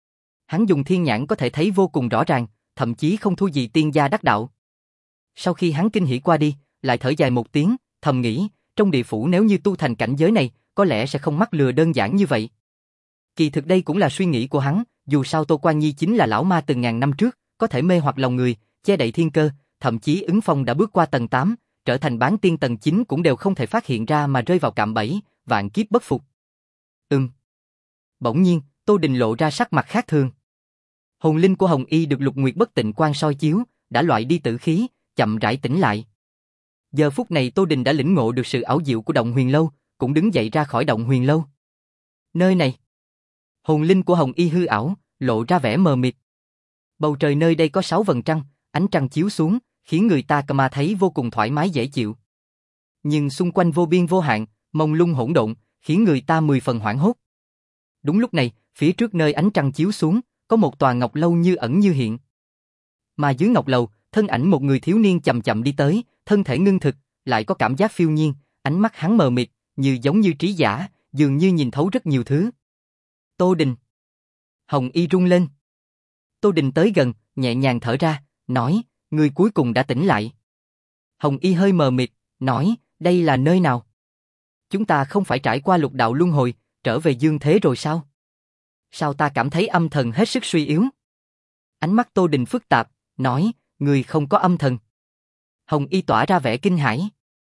Hắn dùng thiên nhãn có thể thấy vô cùng rõ ràng, thậm chí không thua gì tiên gia đắc đạo. Sau khi hắn kinh hỉ qua đi, lại thở dài một tiếng, thầm nghĩ, trong địa phủ nếu như tu thành cảnh giới này, có lẽ sẽ không mắc lừa đơn giản như vậy. Kỳ thực đây cũng là suy nghĩ của hắn, dù sao Tô Quan Nhi chính là lão ma từng ngàn năm trước, có thể mê hoặc lòng người, che đậy thiên cơ, thậm chí ứng phong đã bước qua tầng tám, trở thành bán tiên tầng chín cũng đều không thể phát hiện ra mà rơi vào cạm bẫy, vạn kiếp bất phục. Ừm. Bỗng nhiên, Tô Đình lộ ra sắc mặt khác thường. Hồn linh của Hồng Y được Lục Nguyệt bất tịnh quan soi chiếu, đã loại đi tử khí, chậm rãi tỉnh lại. Giờ phút này Tô Đình đã lĩnh ngộ được sự ảo diệu của Động Huyền Lâu, cũng đứng dậy ra khỏi Động Huyền Lâu. Nơi này, hồn linh của Hồng Y hư ảo, lộ ra vẻ mờ mịt. Bầu trời nơi đây có sáu vầng trăng, ánh trăng chiếu xuống, khiến người ta mà thấy vô cùng thoải mái dễ chịu. Nhưng xung quanh vô biên vô hạn, mông lung hỗn độn, khiến người ta mười phần hoảng hốt. Đúng lúc này, phía trước nơi ánh trăng chiếu xuống, có một tòa ngọc lâu như ẩn như hiện. Mà dưới ngọc lầu, thân ảnh một người thiếu niên chậm chậm đi tới, thân thể ngưng thực, lại có cảm giác phiêu nhiên, ánh mắt hắn mờ mịt, như giống như trí giả, dường như nhìn thấu rất nhiều thứ. Tô Đình. Hồng Y rung lên. Tô Đình tới gần, nhẹ nhàng thở ra, nói, người cuối cùng đã tỉnh lại. Hồng Y hơi mờ mịt, nói, đây là nơi nào? Chúng ta không phải trải qua lục đạo luân hồi, trở về dương thế rồi sao? Sao ta cảm thấy âm thần hết sức suy yếu? Ánh mắt Tô Đình phức tạp, nói, người không có âm thần. Hồng Y tỏa ra vẻ kinh hãi.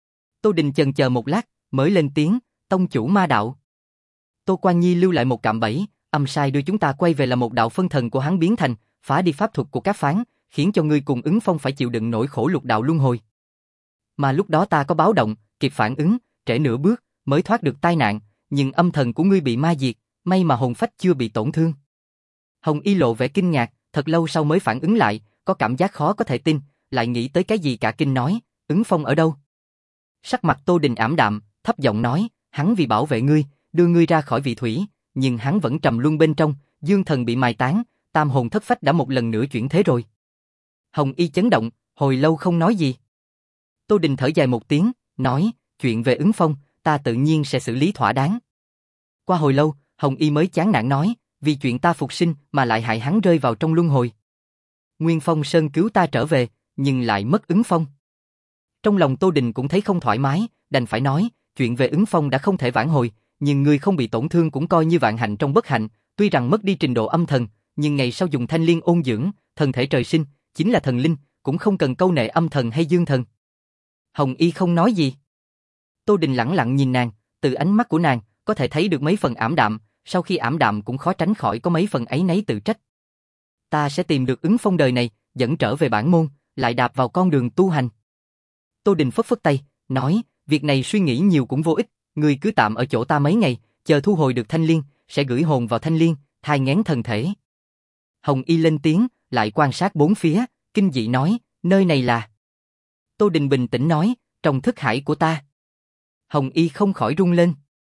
Tô Đình chần chờ một lát, mới lên tiếng, tông chủ ma đạo. Tô Quan Nhi lưu lại một cạm bẫy, âm sai đưa chúng ta quay về là một đạo phân thần của hắn biến thành, phá đi pháp thuật của các phán, khiến cho ngươi cùng ứng phong phải chịu đựng nỗi khổ lục đạo luân hồi. Mà lúc đó ta có báo động, kịp phản ứng, trễ nửa bước, mới thoát được tai nạn, nhưng âm thần của ngươi bị ma diệt, may mà hồn phách chưa bị tổn thương. Hồng Y lộ vẻ kinh ngạc, thật lâu sau mới phản ứng lại, có cảm giác khó có thể tin, lại nghĩ tới cái gì cả kinh nói, Ứng Phong ở đâu? Sắc mặt Tô Đình ảm đạm, thấp giọng nói, hắn vì bảo vệ ngươi, đưa ngươi ra khỏi vị thủy, nhưng hắn vẫn trầm luân bên trong, dương thần bị mài tán, tam hồn thất phách đã một lần nữa chuyển thế rồi. Hồng Y chấn động, hồi lâu không nói gì. Tô Đình thở dài một tiếng, nói, chuyện về Ứng Phong, ta tự nhiên sẽ xử lý thỏa đáng. Qua hồi lâu, Hồng Y mới chán nản nói, vì chuyện ta phục sinh mà lại hại hắn rơi vào trong luân hồi. Nguyên Phong Sơn cứu ta trở về, nhưng lại mất Ứng Phong. Trong lòng Tô Đình cũng thấy không thoải mái, đành phải nói, chuyện về Ứng Phong đã không thể vãn hồi, nhưng ngươi không bị tổn thương cũng coi như vạn hạnh trong bất hạnh, tuy rằng mất đi trình độ âm thần, nhưng ngày sau dùng thanh liên ôn dưỡng, thần thể trời sinh, chính là thần linh, cũng không cần câu nệ âm thần hay dương thần. Hồng Y không nói gì. Tô Đình lẳng lặng nhìn nàng, từ ánh mắt của nàng, có thể thấy được mấy phần ảm đạm, sau khi ảm đạm cũng khó tránh khỏi có mấy phần áy náy tự trách. Ta sẽ tìm được Ứng Phong đời này, dẫn trở về bản môn, lại đạp vào con đường tu hành. Tô Đình phất phất tay, nói, việc này suy nghĩ nhiều cũng vô ích, ngươi cứ tạm ở chỗ ta mấy ngày, chờ thu hồi được thanh liên, sẽ gửi hồn vào thanh liên, thai nghén thần thể. Hồng Y lên tiếng, lại quan sát bốn phía, kinh dị nói, nơi này là... Tô Đình bình tĩnh nói, trong thức hải của ta. Hồng Y không khỏi run lên.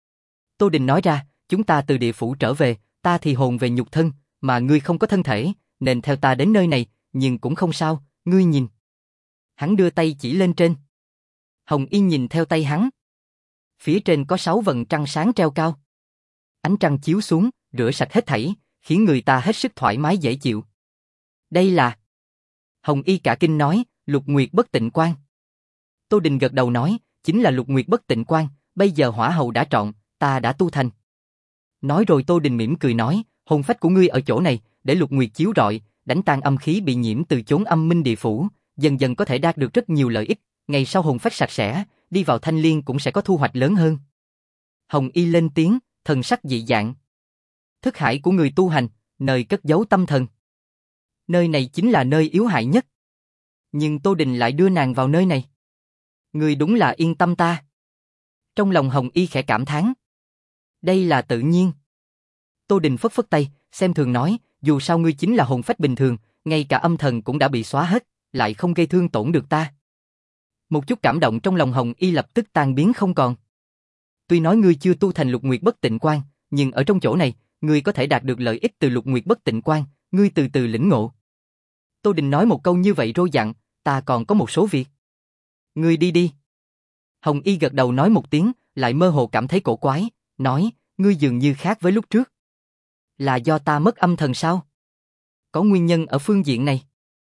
Tô Đình nói ra, chúng ta từ địa phủ trở về, ta thì hồn về nhục thân, mà ngươi không có thân thể, nên theo ta đến nơi này, nhưng cũng không sao, ngươi nhìn. Hắn đưa tay chỉ lên trên. Hồng Y nhìn theo tay hắn. Phía trên có sáu vầng trăng sáng treo cao. Ánh trăng chiếu xuống, rửa sạch hết thảy, khiến người ta hết sức thoải mái dễ chịu. Đây là... Hồng Y cả kinh nói, Lục Nguyệt Bất Tịnh Quan. Tô Đình gật đầu nói, chính là Lục Nguyệt Bất Tịnh Quan, bây giờ hỏa hầu đã trọn, ta đã tu thành. Nói rồi Tô Đình mỉm cười nói, hồn phách của ngươi ở chỗ này, để Lục Nguyệt chiếu rọi, đánh tan âm khí bị nhiễm từ chốn âm minh địa phủ, dần dần có thể đạt được rất nhiều lợi ích, ngày sau hồn phách sạch sẽ, đi vào thanh liên cũng sẽ có thu hoạch lớn hơn. Hồng Y lên tiếng, thần sắc dị dạng. Thức hải của người tu hành, nơi cất giấu tâm thần. Nơi này chính là nơi yếu hại nhất. Nhưng Tô Đình lại đưa nàng vào nơi này. Ngươi đúng là yên tâm ta. Trong lòng Hồng Y khẽ cảm thán. Đây là tự nhiên. Tô Đình phất phất tay, xem thường nói, dù sao ngươi chính là hồn phách bình thường, ngay cả âm thần cũng đã bị xóa hết, lại không gây thương tổn được ta. Một chút cảm động trong lòng Hồng Y lập tức tan biến không còn. Tuy nói ngươi chưa tu thành Lục Nguyệt Bất Tịnh Quan, nhưng ở trong chỗ này, ngươi có thể đạt được lợi ích từ Lục Nguyệt Bất Tịnh Quan, ngươi từ từ lĩnh ngộ. Tô Đình nói một câu như vậy rồi dặn, ta còn có một số việc. Ngươi đi đi. Hồng Y gật đầu nói một tiếng, lại mơ hồ cảm thấy cổ quái, nói, ngươi dường như khác với lúc trước. Là do ta mất âm thần sao? Có nguyên nhân ở phương diện này.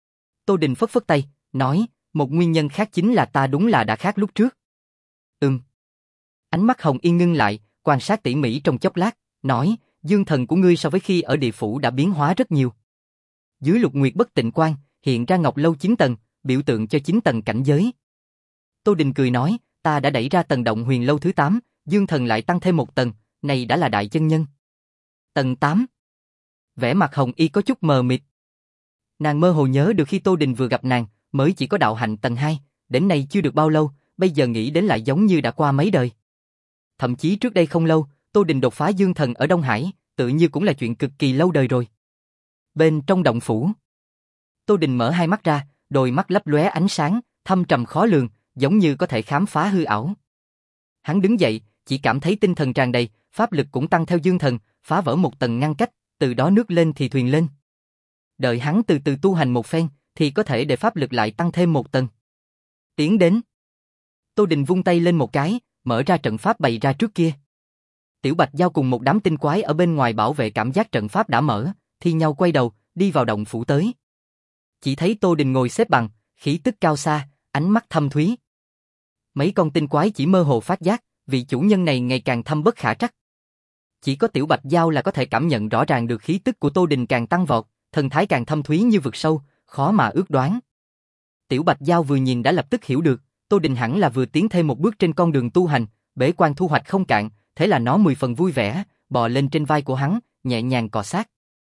Tô Đình phất phất tay, nói, một nguyên nhân khác chính là ta đúng là đã khác lúc trước. Ừm. Ánh mắt Hồng Y ngưng lại, quan sát tỉ mỉ trong chốc lát, nói, dương thần của ngươi so với khi ở địa phủ đã biến hóa rất nhiều. Dưới Lục Nguyệt Bất Tịnh Quan, hiện ra ngọc lâu chín tầng, biểu tượng cho chín tầng cảnh giới. Tô Đình cười nói, ta đã đẩy ra tầng động huyền lâu thứ tám, dương thần lại tăng thêm một tầng, này đã là đại chân nhân. Tầng tám. Vẻ mặt Hồng Y có chút mờ mịt. Nàng mơ hồ nhớ được khi Tô Đình vừa gặp nàng, mới chỉ có đạo hạnh tầng hai, đến nay chưa được bao lâu, bây giờ nghĩ đến lại giống như đã qua mấy đời. Thậm chí trước đây không lâu, Tô Đình đột phá dương thần ở Đông Hải, tự như cũng là chuyện cực kỳ lâu đời rồi. Bên trong động phủ, Tô Đình mở hai mắt ra, đôi mắt lấp lóe ánh sáng, thâm trầm khó lường, giống như có thể khám phá hư ảo. Hắn đứng dậy, chỉ cảm thấy tinh thần tràn đầy, pháp lực cũng tăng theo dương thần, phá vỡ một tầng ngăn cách, từ đó nước lên thì thuyền lên. Đợi hắn từ từ tu hành một phen, thì có thể để pháp lực lại tăng thêm một tầng. Tiến đến. Tô Đình vung tay lên một cái, mở ra trận pháp bày ra trước kia. Tiểu Bạch Giao cùng một đám tinh quái ở bên ngoài bảo vệ cảm giác trận pháp đã mở, thi nhau quay đầu, đi vào động phủ tới. Chỉ thấy Tô Đình ngồi xếp bằng, khí tức cao xa, ánh mắt thâm thúy. Mấy con tinh quái chỉ mơ hồ phát giác, vị chủ nhân này ngày càng thâm bất khả trắc. Chỉ có Tiểu Bạch Giao là có thể cảm nhận rõ ràng được khí tức của Tô Đình càng tăng vọt, thần thái càng thâm thúy như vực sâu, khó mà ước đoán. Tiểu Bạch Giao vừa nhìn đã lập tức hiểu được, Tô Đình hẳn là vừa tiến thêm một bước trên con đường tu hành, bế quan thu hoạch không cạn, thế là nó mười phần vui vẻ, bò lên trên vai của hắn, nhẹ nhàng cọ sát.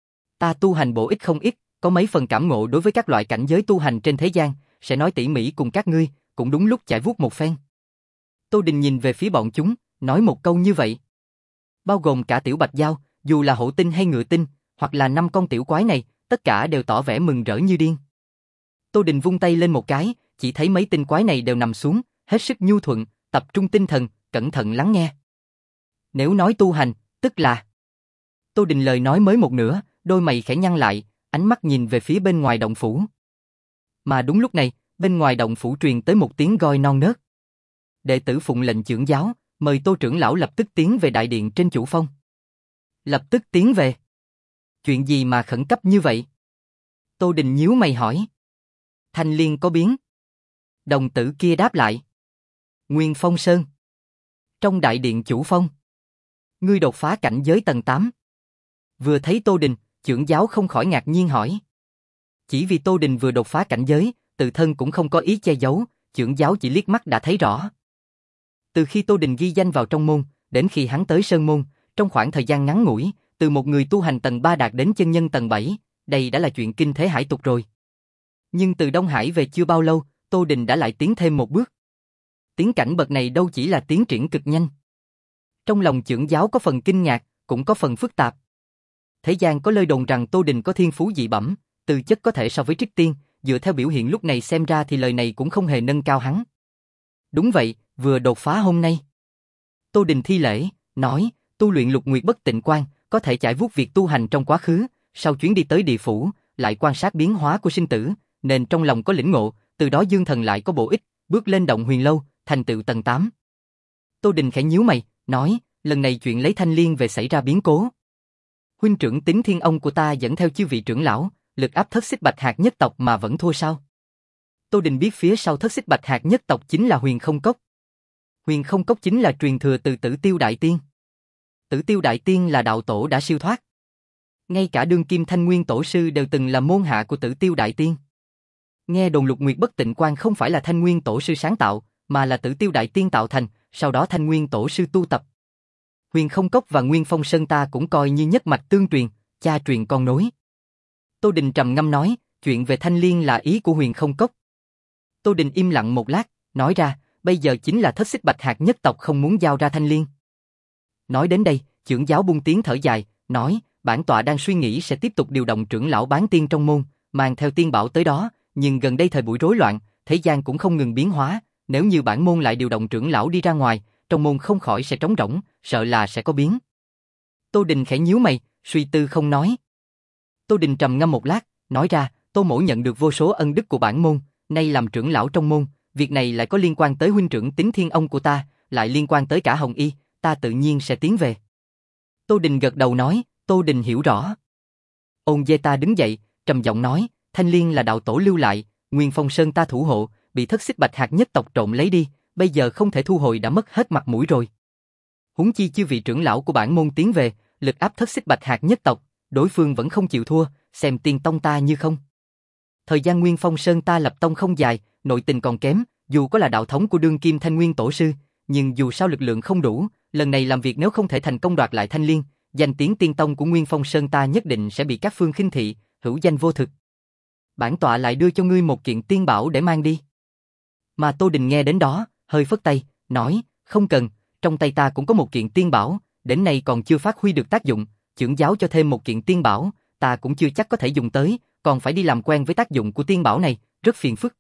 Ta tu hành bổ ích không ít, có mấy phần cảm ngộ đối với các loại cảnh giới tu hành trên thế gian, sẽ nói tỉ mỉ cùng các ngươi, cũng đúng lúc chải vuốt một phen. Tô Đình nhìn về phía bọn chúng, nói một câu như vậy. Bao gồm cả tiểu bạch giao, dù là hổ tinh hay ngựa tinh, hoặc là năm con tiểu quái này, tất cả đều tỏ vẻ mừng rỡ như điên. Tô Đình vung tay lên một cái, chỉ thấy mấy tinh quái này đều nằm xuống, hết sức nhu thuận, tập trung tinh thần, cẩn thận lắng nghe. Nếu nói tu hành, tức là... Tô Đình lời nói mới một nửa, đôi mày khẽ nhăn lại, ánh mắt nhìn về phía bên ngoài động phủ. Mà đúng lúc này, bên ngoài động phủ truyền tới một tiếng goi non nớt. Đệ tử phụng lệnh trưởng giáo, mời Tô trưởng lão lập tức tiến về đại điện trên chủ phong. Lập tức tiến về? Chuyện gì mà khẩn cấp như vậy? Tô Đình nhíu mày hỏi. Thanh Liên có biến. Đồng tử kia đáp lại. Nguyên Phong Sơn. Trong đại điện chủ phong. Ngươi đột phá cảnh giới tầng tám. Vừa thấy Tô Đình, trưởng giáo không khỏi ngạc nhiên hỏi. Chỉ vì Tô Đình vừa đột phá cảnh giới, tự thân cũng không có ý che giấu, trưởng giáo chỉ liếc mắt đã thấy rõ. Từ khi Tô Đình ghi danh vào trong môn, đến khi hắn tới Sơn Môn, trong khoảng thời gian ngắn ngủi, từ một người tu hành tầng ba đạt đến chân nhân tầng bảy, đây đã là chuyện kinh thế hải tục rồi. Nhưng từ Đông Hải về chưa bao lâu, Tô Đình đã lại tiến thêm một bước. Tiến cảnh bậc này đâu chỉ là tiến triển cực nhanh. Trong lòng trưởng giáo có phần kinh ngạc, cũng có phần phức tạp. Thế gian có lời đồn rằng Tô Đình có thiên phú dị bẩm, tư chất có thể so với Trích Tiên, dựa theo biểu hiện lúc này xem ra thì lời này cũng không hề nâng cao hắn. Đúng vậy, vừa đột phá hôm nay. Tô Đình thi lễ, nói, tu luyện Lục Nguyệt Bất Tịnh Quan, có thể trải vuốt việc tu hành trong quá khứ, sau chuyến đi tới địa phủ, lại quan sát biến hóa của sinh tử, nên trong lòng có lĩnh ngộ, từ đó dương thần lại có bổ ích, bước lên động huyền lâu, thành tựu tầng tám. Tô Đình khẽ nhíu mày, nói, lần này chuyện lấy Thanh Liên về xảy ra biến cố. Huynh trưởng Tín Thiên Ông của ta dẫn theo chư vị trưởng lão, lực áp Thất Xích Bạch Hạc nhất tộc mà vẫn thua sao? Tô Đình biết phía sau Thất Xích Bạch Hạc nhất tộc chính là Huyền Không Cốc. Huyền Không Cốc chính là truyền thừa từ Tử Tiêu Đại Tiên. Tử Tiêu Đại Tiên là đạo tổ đã siêu thoát. Ngay cả đương kim Thanh Nguyên Tổ sư đều từng là môn hạ của Tử Tiêu Đại Tiên. Nghe đồn Lục Nguyệt Bất Tịnh Quan không phải là Thanh Nguyên Tổ sư sáng tạo, mà là Tử Tiêu Đại Tiên tạo thành, sau đó Thanh Nguyên Tổ sư tu tập. Huyền Không Cốc và Nguyên Phong Sơn ta cũng coi như nhất mạch tương truyền, cha truyền con nối. Tô Đình trầm ngâm nói, chuyện về Thanh Liên là ý của Huyền Không Cốc. Tô Đình im lặng một lát, nói ra, bây giờ chính là Thất Xích Bạch Hạc nhất tộc không muốn giao ra Thanh Liên. Nói đến đây, trưởng giáo buông tiếng thở dài, nói, bản tọa đang suy nghĩ sẽ tiếp tục điều động trưởng lão bán tiên trong môn, mang theo tiên bảo tới đó, nhưng gần đây thời buổi rối loạn, thế gian cũng không ngừng biến hóa, nếu như bản môn lại điều động trưởng lão đi ra ngoài, trong môn không khỏi sẽ trống rỗng, sợ là sẽ có biến. Tô Đình khẽ nhíu mày, suy tư không nói. Tô Đình trầm ngâm một lát, nói ra, Tô mỗ nhận được vô số ân đức của bản môn, nay làm trưởng lão trong môn, việc này lại có liên quan tới huynh trưởng Tín Thiên Ông của ta, lại liên quan tới cả Hồng Y, ta tự nhiên sẽ tiến về. Tô Đình gật đầu nói, Tô Đình hiểu rõ. Ôn Dê ta đứng dậy, trầm giọng nói, Thanh Liên là đạo tổ lưu lại, Nguyên Phong Sơn ta thủ hộ, bị Thất Xích Bạch Hạc nhất tộc trộn lấy đi, bây giờ không thể thu hồi đã mất hết mặt mũi rồi. Huống chi chư vị trưởng lão của bản môn tiến về, lực áp Thất Xích Bạch Hạc nhất tộc, đối phương vẫn không chịu thua, xem tiên tông ta như không. Thời gian Nguyên Phong Sơn ta lập tông không dài, nội tình còn kém, dù có là đạo thống của đương kim Thanh Nguyên Tổ sư, nhưng dù sao lực lượng không đủ, lần này làm việc nếu không thể thành công đoạt lại Thanh Liên, danh tiếng tiên tông của Nguyên Phong Sơn ta nhất định sẽ bị các phương khinh thị, hữu danh vô thực. Bản tọa lại đưa cho ngươi một kiện tiên bảo để mang đi. Mà Tô Đình nghe đến đó, hơi phất tay, nói, không cần, trong tay ta cũng có một kiện tiên bảo, đến nay còn chưa phát huy được tác dụng, trưởng giáo cho thêm một kiện tiên bảo, ta cũng chưa chắc có thể dùng tới, còn phải đi làm quen với tác dụng của tiên bảo này, rất phiền phức.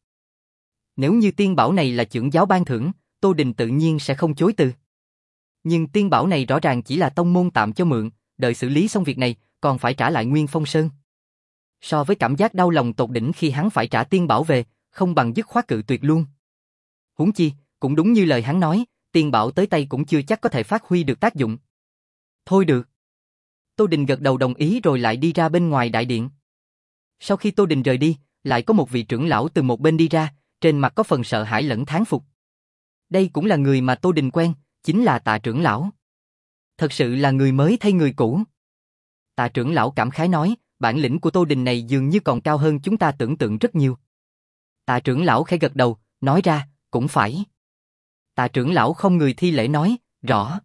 Nếu như tiên bảo này là trưởng giáo ban thưởng, Tô Đình tự nhiên sẽ không chối từ. Nhưng tiên bảo này rõ ràng chỉ là tông môn tạm cho mượn, đợi xử lý xong việc này, còn phải trả lại Nguyên Phong Sơn. So với cảm giác đau lòng tột đỉnh khi hắn phải trả tiên bảo về, không bằng dứt khoát cự tuyệt luôn. Huống chi, cũng đúng như lời hắn nói, tiên bảo tới tay cũng chưa chắc có thể phát huy được tác dụng. Thôi được. Tô Đình gật đầu đồng ý rồi lại đi ra bên ngoài đại điện. Sau khi Tô Đình rời đi, lại có một vị trưởng lão từ một bên đi ra, trên mặt có phần sợ hãi lẫn thán phục. Đây cũng là người mà Tô Đình quen, chính là Tạ trưởng lão. Thật sự là người mới thay người cũ. Tạ trưởng lão cảm khái nói, bản lĩnh của Tô Đình này dường như còn cao hơn chúng ta tưởng tượng rất nhiều. Tạ trưởng lão khẽ gật đầu, nói ra, cũng phải. Tạ trưởng lão không người thi lễ nói, rõ.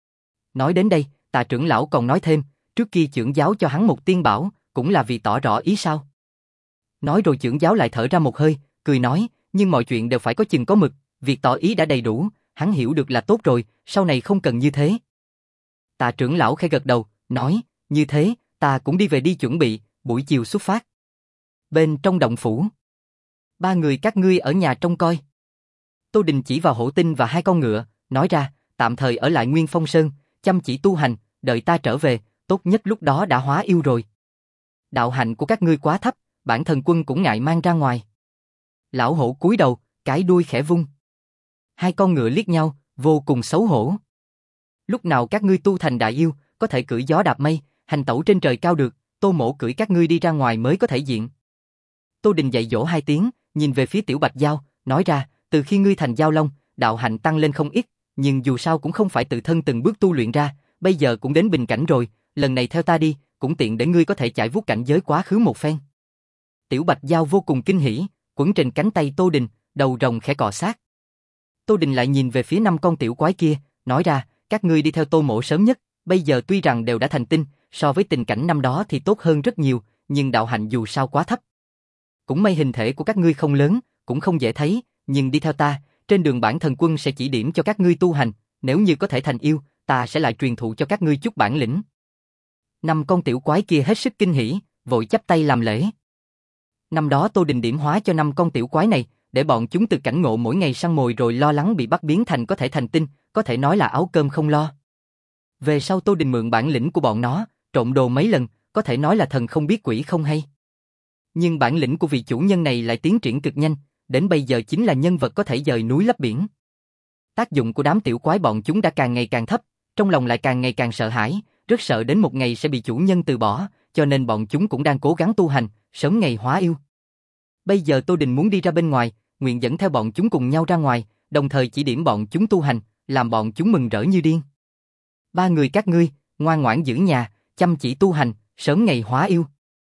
Nói đến đây, Tạ trưởng lão còn nói thêm, trước kia trưởng giáo cho hắn một tiên bảo, cũng là vì tỏ rõ ý sao. Nói rồi trưởng giáo lại thở ra một hơi, cười nói, nhưng mọi chuyện đều phải có chừng có mực, việc tỏ ý đã đầy đủ, hắn hiểu được là tốt rồi, sau này không cần như thế. Tạ trưởng lão khẽ gật đầu, nói, như thế, ta cũng đi về đi chuẩn bị, buổi chiều xuất phát. Bên trong động phủ. Ba người các ngươi ở nhà trông coi. Tô Đình chỉ vào Hổ Tinh và hai con ngựa, nói ra, tạm thời ở lại Nguyên Phong Sơn, chăm chỉ tu hành, đợi ta trở về, tốt nhất lúc đó đã hóa yêu rồi. Đạo hạnh của các ngươi quá thấp, bản thần quân cũng ngại mang ra ngoài. Lão hổ cúi đầu, cái đuôi khẽ vung. Hai con ngựa liếc nhau, vô cùng xấu hổ. Lúc nào các ngươi tu thành đại yêu, có thể cưỡi gió đạp mây, hành tẩu trên trời cao được, Tô mỗ cưỡi các ngươi đi ra ngoài mới có thể diện. Tô Đình dạy dỗ hai tiếng, nhìn về phía Tiểu Bạch Giao, nói ra, từ khi ngươi thành Giao Long, đạo hạnh tăng lên không ít, nhưng dù sao cũng không phải tự thân từng bước tu luyện ra, bây giờ cũng đến bình cảnh rồi, lần này theo ta đi, cũng tiện để ngươi có thể chải vuốt cảnh giới quá khứ một phen. Tiểu Bạch Giao vô cùng kinh hỉ, quấn trên cánh tay Tô Đình, đầu rồng khẽ cọ sát. Tô Đình lại nhìn về phía năm con tiểu quái kia, nói ra, các ngươi đi theo Tô mỗ sớm nhất, bây giờ tuy rằng đều đã thành tinh, so với tình cảnh năm đó thì tốt hơn rất nhiều, nhưng đạo hạnh dù sao quá thấp. Cũng may hình thể của các ngươi không lớn, cũng không dễ thấy, nhưng đi theo ta, trên đường bản thần quân sẽ chỉ điểm cho các ngươi tu hành, nếu như có thể thành yêu, ta sẽ lại truyền thụ cho các ngươi chút bản lĩnh. Năm con tiểu quái kia hết sức kinh hỉ, vội chắp tay làm lễ. Năm đó Tô Đình điểm hóa cho năm con tiểu quái này, để bọn chúng từ cảnh ngộ mỗi ngày săn mồi rồi lo lắng bị bắt biến thành có thể thành tinh, có thể nói là áo cơm không lo. Về sau Tô Đình mượn bản lĩnh của bọn nó, trộn đồ mấy lần, có thể nói là thần không biết quỷ không hay. Nhưng bản lĩnh của vị chủ nhân này lại tiến triển cực nhanh, đến bây giờ chính là nhân vật có thể dời núi lấp biển. Tác dụng của đám tiểu quái bọn chúng đã càng ngày càng thấp, trong lòng lại càng ngày càng sợ hãi, rất sợ đến một ngày sẽ bị chủ nhân từ bỏ, cho nên bọn chúng cũng đang cố gắng tu hành, sớm ngày hóa yêu. Bây giờ Tô Đình muốn đi ra bên ngoài, nguyện dẫn theo bọn chúng cùng nhau ra ngoài, đồng thời chỉ điểm bọn chúng tu hành, làm bọn chúng mừng rỡ như điên. Ba người các ngươi, ngoan ngoãn giữ nhà, chăm chỉ tu hành, sớm ngày hóa yêu.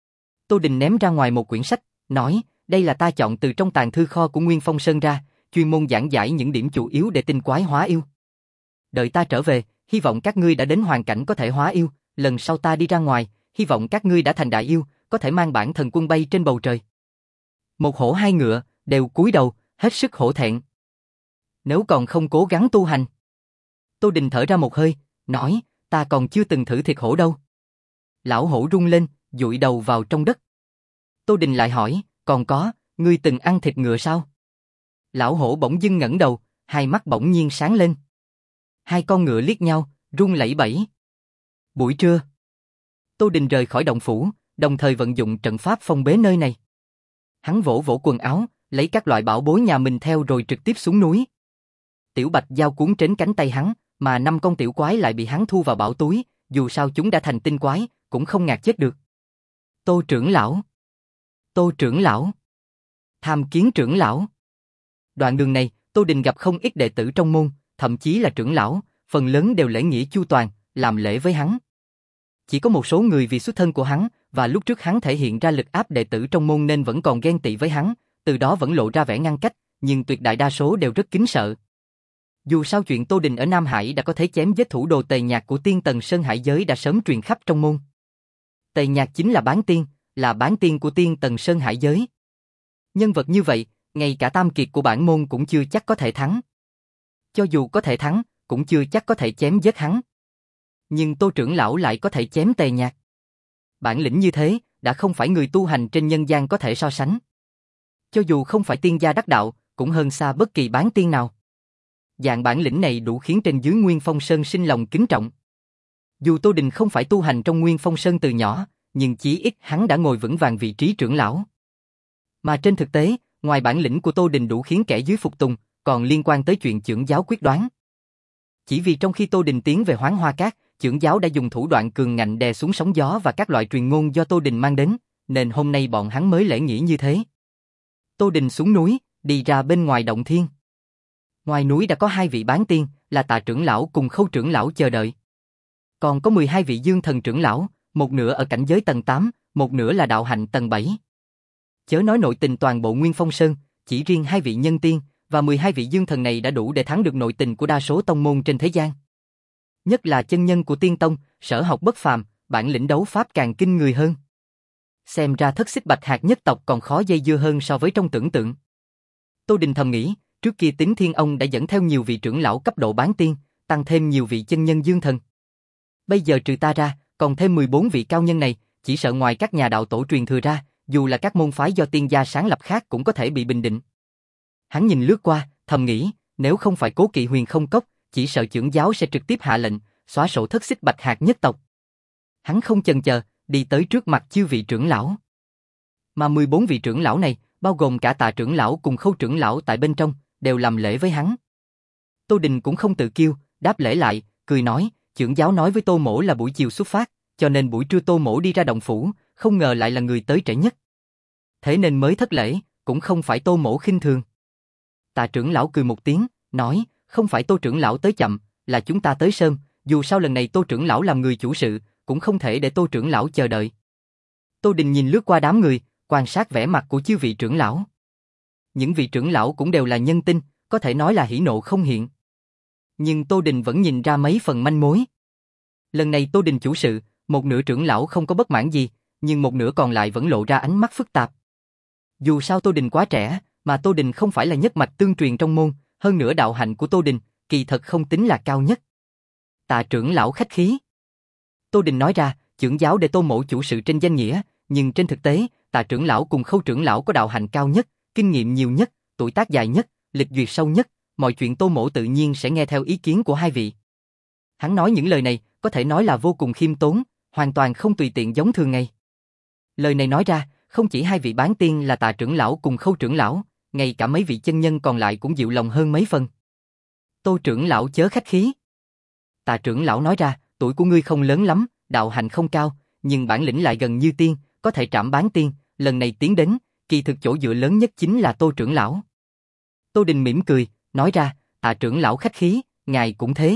Tô Đình ném ra ngoài một quyển sách, nói, đây là ta chọn từ trong tàng thư kho của Nguyên Phong Sơn ra, chuyên môn giảng giải những điểm chủ yếu để tinh quái hóa yêu. Đợi ta trở về, hy vọng các ngươi đã đến hoàn cảnh có thể hóa yêu, lần sau ta đi ra ngoài, hy vọng các ngươi đã thành đại yêu, có thể mang bản thần quân bay trên bầu trời. Một hổ hai ngựa, đều cúi đầu, hết sức hổ thẹn. Nếu còn không cố gắng tu hành. Tô Đình thở ra một hơi, nói, ta còn chưa từng thử thịt hổ đâu. Lão hổ rung lên, dụi đầu vào trong đất. Tô Đình lại hỏi, còn có, ngươi từng ăn thịt ngựa sao? Lão hổ bỗng dưng ngẩng đầu, hai mắt bỗng nhiên sáng lên. Hai con ngựa liếc nhau, rung lẩy bẩy. Buổi trưa, Tô Đình rời khỏi động phủ, đồng thời vận dụng trận pháp phong bế nơi này. Hắn vỗ vỗ quần áo, lấy các loại bảo bối nhà mình theo rồi trực tiếp xuống núi. Tiểu Bạch Giao cuốn trên cánh tay hắn, mà năm con tiểu quái lại bị hắn thu vào bảo túi, dù sao chúng đã thành tinh quái, cũng không ngạt chết được. Tô trưởng lão, Tô trưởng lão, Tham Kiến trưởng lão. Đoạn đường này, Tô Đình gặp không ít đệ tử trong môn, thậm chí là trưởng lão, phần lớn đều lễ nghĩa chu toàn, làm lễ với hắn. Chỉ có một số người vì xuất thân của hắn, và lúc trước hắn thể hiện ra lực áp đệ tử trong môn nên vẫn còn ghen tị với hắn, từ đó vẫn lộ ra vẻ ngăn cách, nhưng tuyệt đại đa số đều rất kính sợ. Dù sao chuyện Tô Đình ở Nam Hải đã có thể chém giết thủ đồ Tề Nhạc của Tiên Tần Sơn Hải giới đã sớm truyền khắp trong môn. Tề Nhạc chính là bán tiên, là bán tiên của Tiên Tần Sơn Hải giới. Nhân vật như vậy, ngay cả tam kiệt của bản môn cũng chưa chắc có thể thắng. Cho dù có thể thắng, cũng chưa chắc có thể chém giết hắn. Nhưng Tô trưởng lão lại có thể chém Tề Nhạc. Bản lĩnh như thế, đã không phải người tu hành trên nhân gian có thể so sánh. Cho dù không phải tiên gia đắc đạo, cũng hơn xa bất kỳ bán tiên nào. Dạng bản lĩnh này đủ khiến trên dưới Nguyên Phong Sơn sinh lòng kính trọng. Dù Tô Đình không phải tu hành trong Nguyên Phong Sơn từ nhỏ, nhưng chí ít hắn đã ngồi vững vàng vị trí trưởng lão. Mà trên thực tế, ngoài bản lĩnh của Tô Đình đủ khiến kẻ dưới phục tùng, còn liên quan tới chuyện chưởng giáo quyết đoán. Chỉ vì trong khi Tô Đình tiến về Hoán Hoa Cát, chưởng giáo đã dùng thủ đoạn cường ngạnh đè xuống sóng gió và các loại truyền ngôn do Tô Đình mang đến, nên hôm nay bọn hắn mới lễ nghĩa như thế. Tô Đình xuống núi, đi ra bên ngoài động thiên. Ngoài núi đã có hai vị bán tiên, là Tạ trưởng lão cùng Khâu trưởng lão chờ đợi. Còn có mười hai vị dương thần trưởng lão, một nửa ở cảnh giới tầng tám, một nửa là đạo hạnh tầng bảy. Chớ nói nội tình toàn bộ Nguyên Phong Sơn, chỉ riêng hai vị nhân tiên và mười hai vị dương thần này đã đủ để thắng được nội tình của đa số tông môn trên thế gian. Nhất là chân nhân của Tiên Tông, sở học bất phàm, bản lĩnh đấu pháp càng kinh người hơn. Xem ra Thất Xích Bạch Hạc nhất tộc còn khó dây dưa hơn so với trong tưởng tượng. Tô Đình thầm nghĩ, trước kia Tín Thiên Ông đã dẫn theo nhiều vị trưởng lão cấp độ bán tiên, tăng thêm nhiều vị chân nhân dương thần. Bây giờ trừ ta ra, còn thêm mười bốn vị cao nhân này, chỉ sợ ngoài các nhà đạo tổ truyền thừa ra, dù là các môn phái do tiên gia sáng lập khác cũng có thể bị bình định. Hắn nhìn lướt qua, thầm nghĩ, nếu không phải Cố Kỵ Huyền Không Cốc, chỉ sợ chưởng giáo sẽ trực tiếp hạ lệnh, xóa sổ Thất Xích Bạch Hạc nhất tộc. Hắn không chần chờ, đi tới trước mặt chư vị trưởng lão. Mà mười bốn vị trưởng lão này, bao gồm cả Tạ trưởng lão cùng Khâu trưởng lão tại bên trong, đều làm lễ với hắn. Tô Đình cũng không tự kiêu, đáp lễ lại, cười nói, chưởng giáo nói với Tô Mỗ là buổi chiều xuất phát, cho nên buổi trưa Tô Mỗ đi ra động phủ, không ngờ lại là người tới trễ nhất. Thế nên mới thất lễ, cũng không phải Tô Mỗ khinh thường. Tạ trưởng lão cười một tiếng, nói, không phải Tô trưởng lão tới chậm, là chúng ta tới sớm, dù sao lần này Tô trưởng lão làm người chủ sự, cũng không thể để Tô trưởng lão chờ đợi. Tô Đình nhìn lướt qua đám người, quan sát vẻ mặt của chư vị trưởng lão. Những vị trưởng lão cũng đều là nhân tinh, có thể nói là hỉ nộ không hiện. Nhưng Tô Đình vẫn nhìn ra mấy phần manh mối. Lần này Tô Đình chủ sự, một nửa trưởng lão không có bất mãn gì, nhưng một nửa còn lại vẫn lộ ra ánh mắt phức tạp. Dù sao Tô Đình quá trẻ, mà Tô Đình không phải là nhất mạch tương truyền trong môn, hơn nữa đạo hạnh của Tô Đình, kỳ thật không tính là cao nhất. Tạ trưởng lão khách khí. Tô Đình nói ra, chưởng giáo để Tô Mỗ chủ sự trên danh nghĩa, nhưng trên thực tế, Tạ trưởng lão cùng Khâu trưởng lão có đạo hạnh cao nhất, kinh nghiệm nhiều nhất, tuổi tác dài nhất, lịch duyệt sâu nhất, mọi chuyện Tô Mỗ tự nhiên sẽ nghe theo ý kiến của hai vị. Hắn nói những lời này, có thể nói là vô cùng khiêm tốn, hoàn toàn không tùy tiện giống thường ngày. Lời này nói ra, không chỉ hai vị bán tiên là Tạ trưởng lão cùng Khâu trưởng lão, ngay cả mấy vị chân nhân còn lại cũng dịu lòng hơn mấy phần. Tô trưởng lão chớ khách khí. Tạ trưởng lão nói ra, tuổi của ngươi không lớn lắm, đạo hạnh không cao, nhưng bản lĩnh lại gần như tiên, có thể trảm bán tiên, lần này tiến đến, kỳ thực chỗ dựa lớn nhất chính là Tô trưởng lão. Tô Đình mỉm cười, nói ra, Tạ trưởng lão khách khí, ngài cũng thế.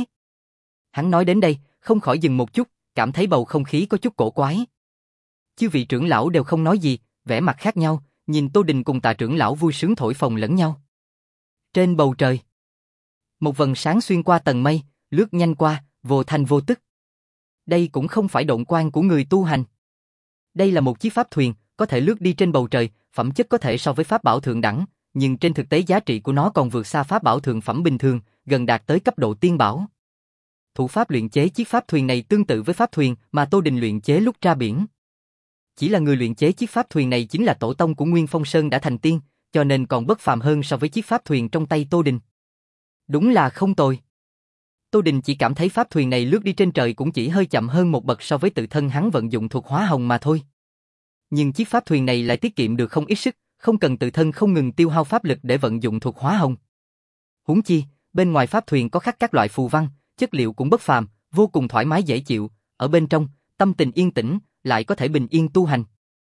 Hắn nói đến đây, không khỏi dừng một chút, cảm thấy bầu không khí có chút cổ quái. Chư vị trưởng lão đều không nói gì, vẻ mặt khác nhau, nhìn Tô Đình cùng Tạ trưởng lão vui sướng thổi phồng lẫn nhau. Trên bầu trời, một vầng sáng xuyên qua tầng mây, lướt nhanh qua, vô thanh vô tức. Đây cũng không phải độn quang của người tu hành. Đây là một chiếc pháp thuyền, có thể lướt đi trên bầu trời, phẩm chất có thể so với pháp bảo thượng đẳng, nhưng trên thực tế giá trị của nó còn vượt xa pháp bảo thượng phẩm bình thường, gần đạt tới cấp độ tiên bảo. Thủ pháp luyện chế chiếc pháp thuyền này tương tự với pháp thuyền mà Tô Đình luyện chế lúc ra biển. Chỉ là người luyện chế chiếc pháp thuyền này chính là tổ tông của Nguyên Phong Sơn đã thành tiên, cho nên còn bất phàm hơn so với chiếc pháp thuyền trong tay Tô Đình. Đúng là không tồi. Tô Đình chỉ cảm thấy pháp thuyền này lướt đi trên trời cũng chỉ hơi chậm hơn một bậc so với tự thân hắn vận dụng thuật hóa hồng mà thôi. Nhưng chiếc pháp thuyền này lại tiết kiệm được không ít sức, không cần tự thân không ngừng tiêu hao pháp lực để vận dụng thuật hóa hồng. Huống chi, bên ngoài pháp thuyền có khắc các loại phù văn, chất liệu cũng bất phàm, vô cùng thoải mái dễ chịu, ở bên trong, tâm tình yên tĩnh, lại có thể bình yên tu hành.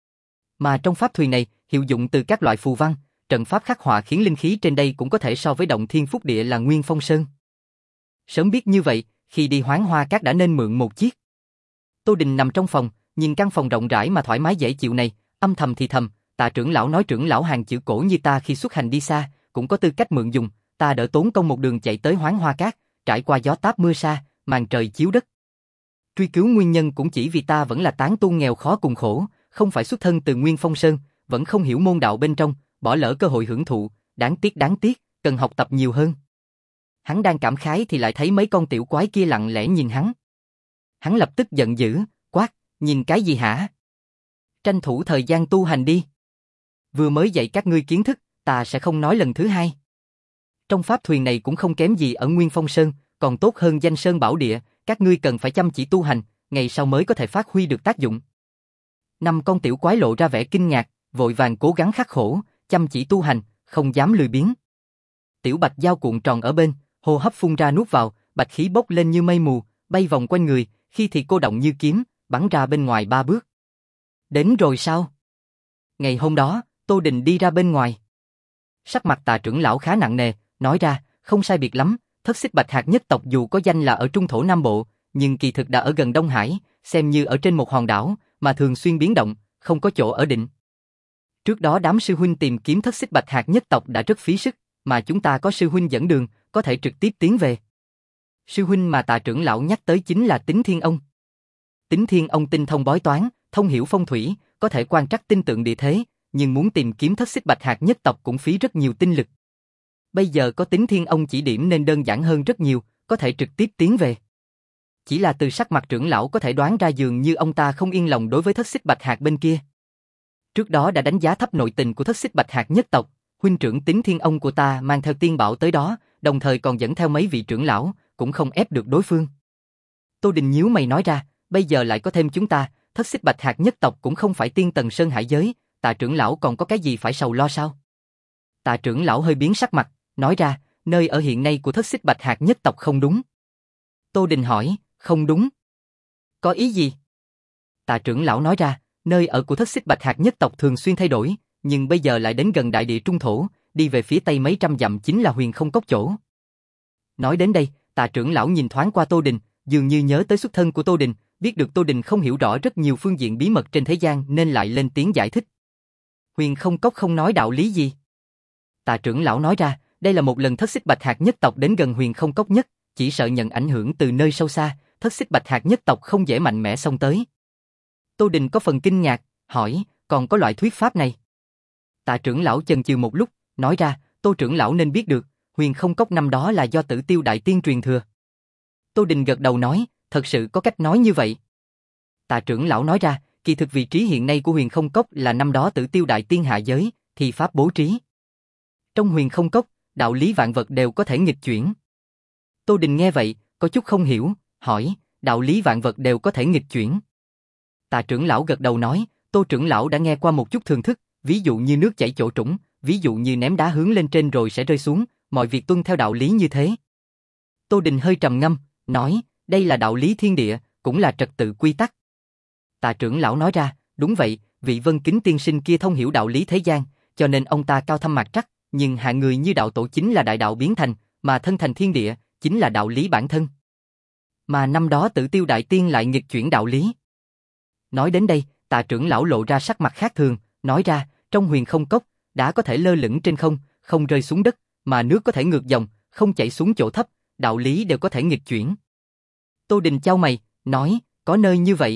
Mà trong pháp thuyền này, hiệu dụng từ các loại phù văn, trận pháp khắc họa khiến linh khí trên đây cũng có thể so với động thiên phúc địa là Nguyên Phong Sơn. Sớm biết như vậy, khi đi Hoán Hoa Các đã nên mượn một chiếc. Tô Đình nằm trong phòng, nhìn căn phòng rộng rãi mà thoải mái dễ chịu này, âm thầm thì thầm, Tạ trưởng lão nói trưởng lão hàng chữ cổ như ta khi xuất hành đi xa, cũng có tư cách mượn dùng, ta đỡ tốn công một đường chạy tới Hoán Hoa Các, trải qua gió táp mưa sa, màn trời chiếu đất. Truy cứu nguyên nhân cũng chỉ vì ta vẫn là tán tu nghèo khó cùng khổ, không phải xuất thân từ Nguyên Phong Sơn, vẫn không hiểu môn đạo bên trong, bỏ lỡ cơ hội hưởng thụ, đáng tiếc đáng tiếc, cần học tập nhiều hơn. Hắn đang cảm khái thì lại thấy mấy con tiểu quái kia lặng lẽ nhìn hắn. Hắn lập tức giận dữ, quát, nhìn cái gì hả? Tranh thủ thời gian tu hành đi. Vừa mới dạy các ngươi kiến thức, ta sẽ không nói lần thứ hai. Trong pháp thuyền này cũng không kém gì ở Nguyên Phong Sơn, còn tốt hơn danh sơn bảo địa, các ngươi cần phải chăm chỉ tu hành, ngày sau mới có thể phát huy được tác dụng. Năm con tiểu quái lộ ra vẻ kinh ngạc, vội vàng cố gắng khắc khổ, chăm chỉ tu hành, không dám lười biếng. Tiểu Bạch Giao cuộn tròn ở bên, hô hấp phun ra nuốt vào, bạch khí bốc lên như mây mù, bay vòng quanh người, khi thì cô động như kiếm, bắn ra bên ngoài ba bước. Đến rồi sao? Ngày hôm đó, Tô Đình đi ra bên ngoài. Sắc mặt Tạ trưởng lão khá nặng nề, nói ra, không sai biệt lắm, Thất Xích Bạch Hạc nhất tộc dù có danh là ở trung thổ Nam Bộ, nhưng kỳ thực đã ở gần Đông Hải, xem như ở trên một hòn đảo, mà thường xuyên biến động, không có chỗ ở định. Trước đó đám sư huynh tìm kiếm Thất Xích Bạch Hạc nhất tộc đã rất phí sức, mà chúng ta có sư huynh dẫn đường, có thể trực tiếp tiến về. Sư huynh mà Tạ trưởng lão nhắc tới chính là Tín Thiên Ông. Tín Thiên Ông tinh thông bói toán, thông hiểu phong thủy, có thể quan trắc tinh tượng địa thế, nhưng muốn tìm kiếm Thất Xích Bạch Hạc nhất tộc cũng phí rất nhiều tinh lực. Bây giờ có Tín Thiên Ông chỉ điểm nên đơn giản hơn rất nhiều, có thể trực tiếp tiến về. Chỉ là từ sắc mặt trưởng lão có thể đoán ra dường như ông ta không yên lòng đối với thất xích bạch hạc bên kia. Trước đó đã đánh giá thấp nội tình của thất xích bạch hạc nhất tộc, huynh trưởng Tín Thiên Ông của ta mang theo tiên bảo tới đó, đồng thời còn dẫn theo mấy vị trưởng lão, cũng không ép được đối phương. Tô Đình nhíu mày nói ra, bây giờ lại có thêm chúng ta, thất xích bạch hạc nhất tộc cũng không phải tiên tầng sơn hải giới, Tạ trưởng lão còn có cái gì phải sầu lo sao? Tạ trưởng lão hơi biến sắc mặt, nói ra, nơi ở hiện nay của thất xích bạch hạc nhất tộc không đúng. Tô Đình hỏi, không đúng? Có ý gì? Tạ trưởng lão nói ra, nơi ở của thất xích bạch hạc nhất tộc thường xuyên thay đổi, nhưng bây giờ lại đến gần đại địa trung thổ, đi về phía tây mấy trăm dặm chính là huyền không cốc chỗ. Nói đến đây, Tạ trưởng lão nhìn thoáng qua Tô Đình, dường như nhớ tới xuất thân của Tô Đình, biết được Tô Đình không hiểu rõ rất nhiều phương diện bí mật trên thế gian nên lại lên tiếng giải thích. Huyền không cốc không nói đạo lý gì? Tạ trưởng lão nói ra, đây là một lần thất xích bạch hạc nhất tộc đến gần huyền không cốc nhất, chỉ sợ nhận ảnh hưởng từ nơi sâu xa, thất xích bạch hạc nhất tộc không dễ mạnh mẽ xông tới. Tô Đình có phần kinh ngạc, hỏi, còn có loại thuyết pháp này? Tạ trưởng lão chần chừ một lúc, nói ra, Tô trưởng lão nên biết được, huyền không cốc năm đó là do Tử Tiêu Đại Tiên truyền thừa. Tô Đình gật đầu nói, thật sự có cách nói như vậy. Tạ trưởng lão nói ra, kỳ thực vị trí hiện nay của huyền không cốc là năm đó Tử Tiêu Đại Tiên hạ giới, thì pháp bố trí. Trong huyền không cốc, đạo lý vạn vật đều có thể nghịch chuyển. Tô Đình nghe vậy, có chút không hiểu, hỏi, đạo lý vạn vật đều có thể nghịch chuyển. Tạ trưởng lão gật đầu nói, Tô trưởng lão đã nghe qua một chút thường thức, ví dụ như nước chảy chỗ trũng, ví dụ như ném đá hướng lên trên rồi sẽ rơi xuống, mọi việc tuân theo đạo lý như thế. Tô Đình hơi trầm ngâm, nói, đây là đạo lý thiên địa, cũng là trật tự quy tắc. Tạ trưởng lão nói ra, đúng vậy, vị Vân Kính tiên sinh kia thông hiểu đạo lý thế gian, cho nên ông ta cao thâm mạc trắc, nhưng hạ người như đạo tổ chính là đại đạo biến thành, mà thân thành thiên địa, chính là đạo lý bản thân. Mà năm đó Tử Tiêu Đại Tiên lại nghịch chuyển đạo lý. Nói đến đây, Tạ trưởng lão lộ ra sắc mặt khác thường, nói ra, trong huyền không cốc, đá có thể lơ lửng trên không, không rơi xuống đất, mà nước có thể ngược dòng, không chảy xuống chỗ thấp, đạo lý đều có thể nghịch chuyển. Tô Đình chau mày, nói, có nơi như vậy.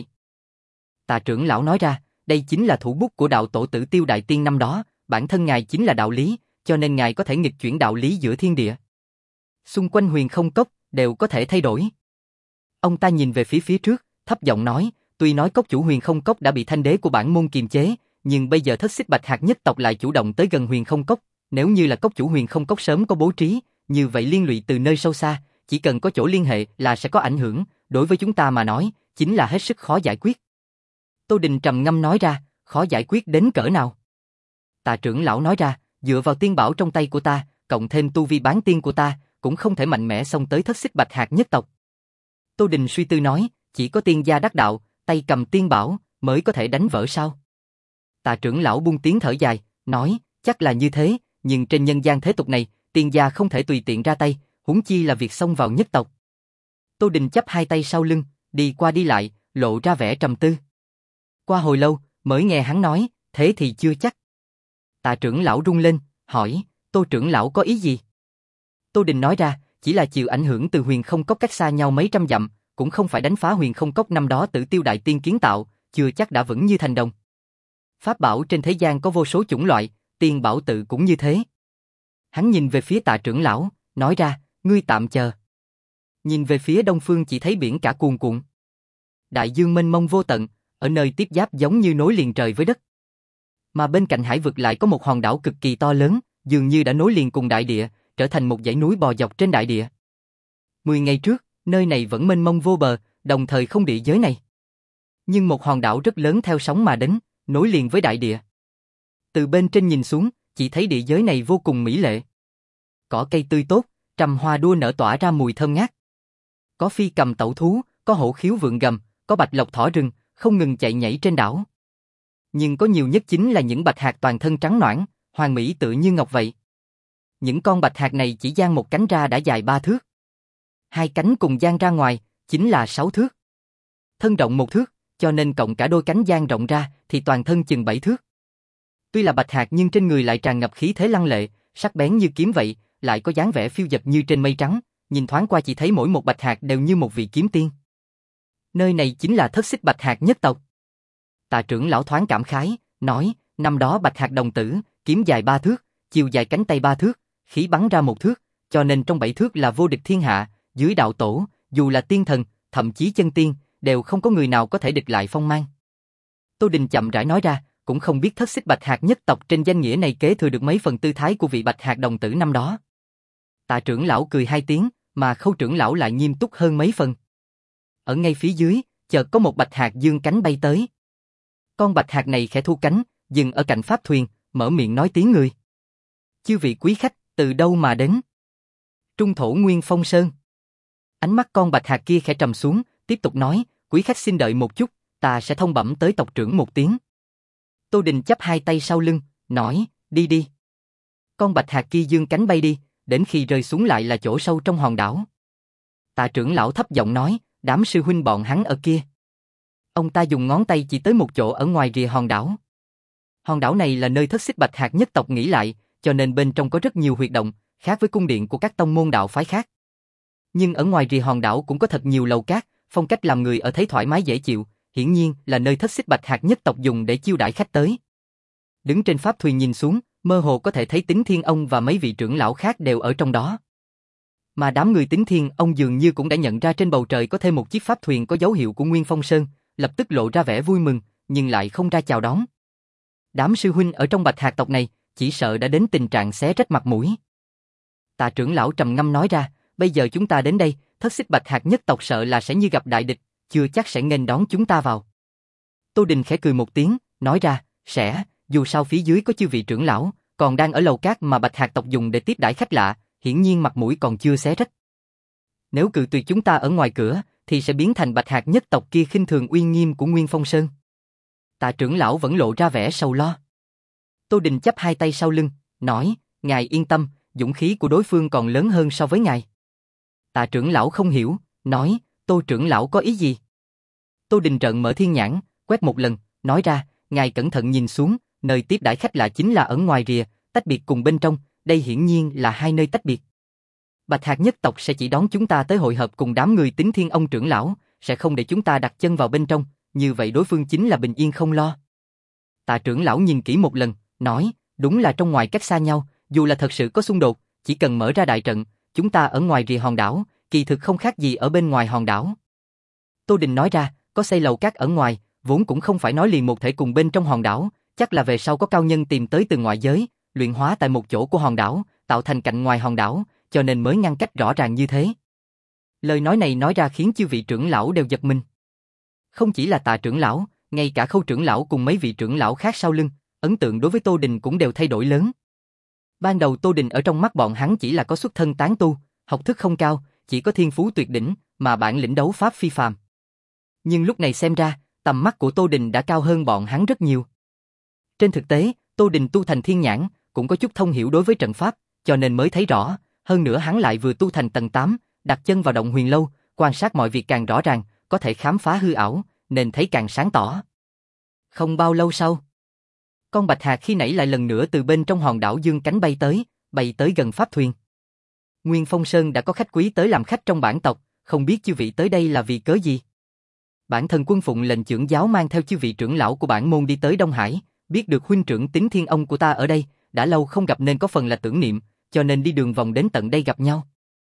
Tạ trưởng lão nói ra, đây chính là thủ bút của đạo tổ Tử Tiêu Đại Tiên năm đó, bản thân ngài chính là đạo lý, cho nên ngài có thể nghịch chuyển đạo lý giữa thiên địa. Xung quanh huyền không cốc, đều có thể thay đổi. Ông ta nhìn về phía phía trước, thấp giọng nói, tuy nói cốc chủ huyền không cốc đã bị thanh đế của bản môn kiềm chế, nhưng bây giờ thất xích bạch hạc nhất tộc lại chủ động tới gần huyền không cốc, nếu như là cốc chủ huyền không cốc sớm có bố trí, như vậy liên lụy từ nơi sâu xa, chỉ cần có chỗ liên hệ là sẽ có ảnh hưởng, đối với chúng ta mà nói, chính là hết sức khó giải quyết. Tô Đình trầm ngâm nói ra, khó giải quyết đến cỡ nào? Tạ trưởng lão nói ra, dựa vào tiên bảo trong tay của ta, cộng thêm tu vi bán tiên của ta, cũng không thể mạnh mẽ xông tới thất xích bạch hạc nhất tộc. Tô Đình suy tư nói, chỉ có tiên gia đắc đạo, tay cầm tiên bảo, mới có thể đánh vỡ sao? Tạ trưởng lão buông tiếng thở dài, nói, chắc là như thế, nhưng trên nhân gian thế tục này, tiên gia không thể tùy tiện ra tay, huống chi là việc xông vào nhất tộc. Tô Đình chắp hai tay sau lưng, đi qua đi lại, lộ ra vẻ trầm tư. Qua hồi lâu, mới nghe hắn nói, thế thì chưa chắc. Tạ trưởng lão rung lên, hỏi, Tô trưởng lão có ý gì? Tô Đình nói ra, chỉ là chịu ảnh hưởng từ huyền không cốc cách xa nhau mấy trăm dặm, cũng không phải đánh phá huyền không cốc năm đó Tử Tiêu Đại Tiên kiến tạo, chưa chắc đã vững như thành đồng. Pháp bảo trên thế gian có vô số chủng loại, tiên bảo tự cũng như thế. Hắn nhìn về phía Tạ trưởng lão, nói ra, ngươi tạm chờ. Nhìn về phía đông phương chỉ thấy biển cả cuồn cuộn. Đại dương mênh mông vô tận, ở nơi tiếp giáp giống như nối liền trời với đất. Mà bên cạnh hải vực lại có một hòn đảo cực kỳ to lớn, dường như đã nối liền cùng đại địa, trở thành một dãy núi bò dọc trên đại địa. Mười ngày trước, nơi này vẫn mênh mông vô bờ, đồng thời không địa giới này. Nhưng một hòn đảo rất lớn theo sóng mà đến, nối liền với đại địa. Từ bên trên nhìn xuống, chỉ thấy địa giới này vô cùng mỹ lệ. Cỏ cây tươi tốt, trầm hoa đua nở tỏa ra mùi thơm ngát. Có phi cầm tẩu thú, có hổ khiếu vượn gầm, có bạch lộc thỏ rừng, không ngừng chạy nhảy trên đảo. Nhưng có nhiều nhất chính là những bạch hạc toàn thân trắng nõn, hoàn mỹ tựa như ngọc vậy. Những con bạch hạc này chỉ dang một cánh ra đã dài ba thước. Hai cánh cùng dang ra ngoài, chính là sáu thước. Thân rộng một thước, cho nên cộng cả đôi cánh dang rộng ra thì toàn thân chừng bảy thước. Tuy là bạch hạc nhưng trên người lại tràn ngập khí thế lăng lệ, sắc bén như kiếm vậy, lại có dáng vẻ phiêu dật như trên mây trắng, nhìn thoáng qua chỉ thấy mỗi một bạch hạc đều như một vị kiếm tiên. Nơi này chính là thất xích bạch hạc nhất tộc. Tạ trưởng lão thoáng cảm khái, nói, năm đó bạch hạc đồng tử, kiếm dài ba thước, chiều dài cánh tay ba thước, khí bắn ra một thước, cho nên trong bảy thước là vô địch thiên hạ, dưới đạo tổ, dù là tiên thần, thậm chí chân tiên, đều không có người nào có thể địch lại phong mang. Tô Đình chậm rãi nói ra, cũng không biết thất xích bạch hạc nhất tộc trên danh nghĩa này kế thừa được mấy phần tư thái của vị bạch hạc đồng tử năm đó. Tạ trưởng lão cười hai tiếng, mà Khâu trưởng lão lại nghiêm túc hơn mấy phần. Ở ngay phía dưới, chợt có một bạch hạc dương cánh bay tới. Con bạch hạc này khẽ thu cánh, dừng ở cạnh pháp thuyền, mở miệng nói tiếng người. Chư vị quý khách, từ đâu mà đến? Trung thổ Nguyên Phong Sơn. Ánh mắt con bạch hạc kia khẽ trầm xuống, tiếp tục nói, quý khách xin đợi một chút, ta sẽ thông bẩm tới tộc trưởng một tiếng. Tô Đình chắp hai tay sau lưng, nói, đi đi. Con bạch hạc kia dương cánh bay đi, đến khi rơi xuống lại là chỗ sâu trong hòn đảo. Tạ trưởng lão thấp giọng nói, đám sư huynh bọn hắn ở kia. Ông ta dùng ngón tay chỉ tới một chỗ ở ngoài rìa hòn đảo. Hòn đảo này là nơi thất xích bạch hạc nhất tộc nghỉ lại, cho nên bên trong có rất nhiều huyệt động, khác với cung điện của các tông môn đạo phái khác. Nhưng ở ngoài rìa hòn đảo cũng có thật nhiều lầu cát, phong cách làm người ở thấy thoải mái dễ chịu, hiển nhiên là nơi thất xích bạch hạc nhất tộc dùng để chiêu đãi khách tới. Đứng trên pháp thuyền nhìn xuống, mơ hồ có thể thấy Tính Thiên Ông và mấy vị trưởng lão khác đều ở trong đó. Mà đám người Tính Thiên Ông dường như cũng đã nhận ra trên bầu trời có thêm một chiếc pháp thuyền có dấu hiệu của Nguyên Phong Sơn, lập tức lộ ra vẻ vui mừng, nhưng lại không ra chào đón. Đám sư huynh ở trong bạch hạc tộc này, chỉ sợ đã đến tình trạng xé rách mặt mũi. Tạ trưởng lão trầm ngâm nói ra, bây giờ chúng ta đến đây, thất xích bạch hạc nhất tộc sợ là sẽ như gặp đại địch, chưa chắc sẽ nghênh đón chúng ta vào. Tô Đình khẽ cười một tiếng, nói ra, sẽ, dù sao phía dưới có chư vị trưởng lão, còn đang ở lầu cát mà bạch hạc tộc dùng để tiếp đãi khách lạ, hiển nhiên mặt mũi còn chưa xé rách. Nếu cự tuyệt chúng ta ở ngoài cửa, thì sẽ biến thành bạch hạc nhất tộc kia khinh thường uy nghiêm của Nguyên Phong Sơn. Tạ trưởng lão vẫn lộ ra vẻ sầu lo. Tô Đình chắp hai tay sau lưng, nói, ngài yên tâm, dũng khí của đối phương còn lớn hơn so với ngài. Tạ trưởng lão không hiểu, nói, Tô trưởng lão có ý gì? Tô Đình trợn mở thiên nhãn, quét một lần, nói ra, ngài cẩn thận nhìn xuống, nơi tiếp đãi khách lạ chính là ở ngoài rìa, tách biệt cùng bên trong, đây hiển nhiên là hai nơi tách biệt. Bạch hạc nhất tộc sẽ chỉ đón chúng ta tới hội hợp cùng đám người Tính Thiên Ông trưởng lão, sẽ không để chúng ta đặt chân vào bên trong, như vậy đối phương chính là bình yên không lo. Tạ trưởng lão nhìn kỹ một lần, nói, đúng là trong ngoài cách xa nhau, dù là thật sự có xung đột, chỉ cần mở ra đại trận, chúng ta ở ngoài rìa hòn đảo, kỳ thực không khác gì ở bên ngoài hòn đảo. Tô Đình nói ra, có xây lầu cát ở ngoài, vốn cũng không phải nói liền một thể cùng bên trong hòn đảo, chắc là về sau có cao nhân tìm tới từ ngoại giới, luyện hóa tại một chỗ của hòn đảo, tạo thành cạnh ngoài hòn đảo, cho nên mới ngăn cách rõ ràng như thế. Lời nói này nói ra khiến chư vị trưởng lão đều giật mình. Không chỉ là Tạ trưởng lão, ngay cả Khâu trưởng lão cùng mấy vị trưởng lão khác sau lưng, ấn tượng đối với Tô Đình cũng đều thay đổi lớn. Ban đầu Tô Đình ở trong mắt bọn hắn chỉ là có xuất thân tán tu, học thức không cao, chỉ có thiên phú tuyệt đỉnh, mà bản lĩnh đấu pháp phi phàm. Nhưng lúc này xem ra, tầm mắt của Tô Đình đã cao hơn bọn hắn rất nhiều. Trên thực tế, Tô Đình tu thành thiên nhãn, cũng có chút thông hiểu đối với trận pháp, cho nên mới thấy rõ, hơn nữa hắn lại vừa tu thành tầng tám, đặt chân vào động huyền lâu, quan sát mọi việc càng rõ ràng, có thể khám phá hư ảo, nên thấy càng sáng tỏ. Không bao lâu sau, con bạch hạc khi nãy lại lần nữa từ bên trong hòn đảo dương cánh bay tới, bay tới gần pháp thuyền. Nguyên Phong Sơn đã có khách quý tới làm khách trong bản tộc, không biết chư vị tới đây là vì cớ gì. Bản thân Quân Phụng lệnh trưởng giáo mang theo chư vị trưởng lão của bản môn đi tới Đông Hải, biết được huynh trưởng Tính Thiên Ông của ta ở đây, đã lâu không gặp nên có phần là tưởng niệm, cho nên đi đường vòng đến tận đây gặp nhau.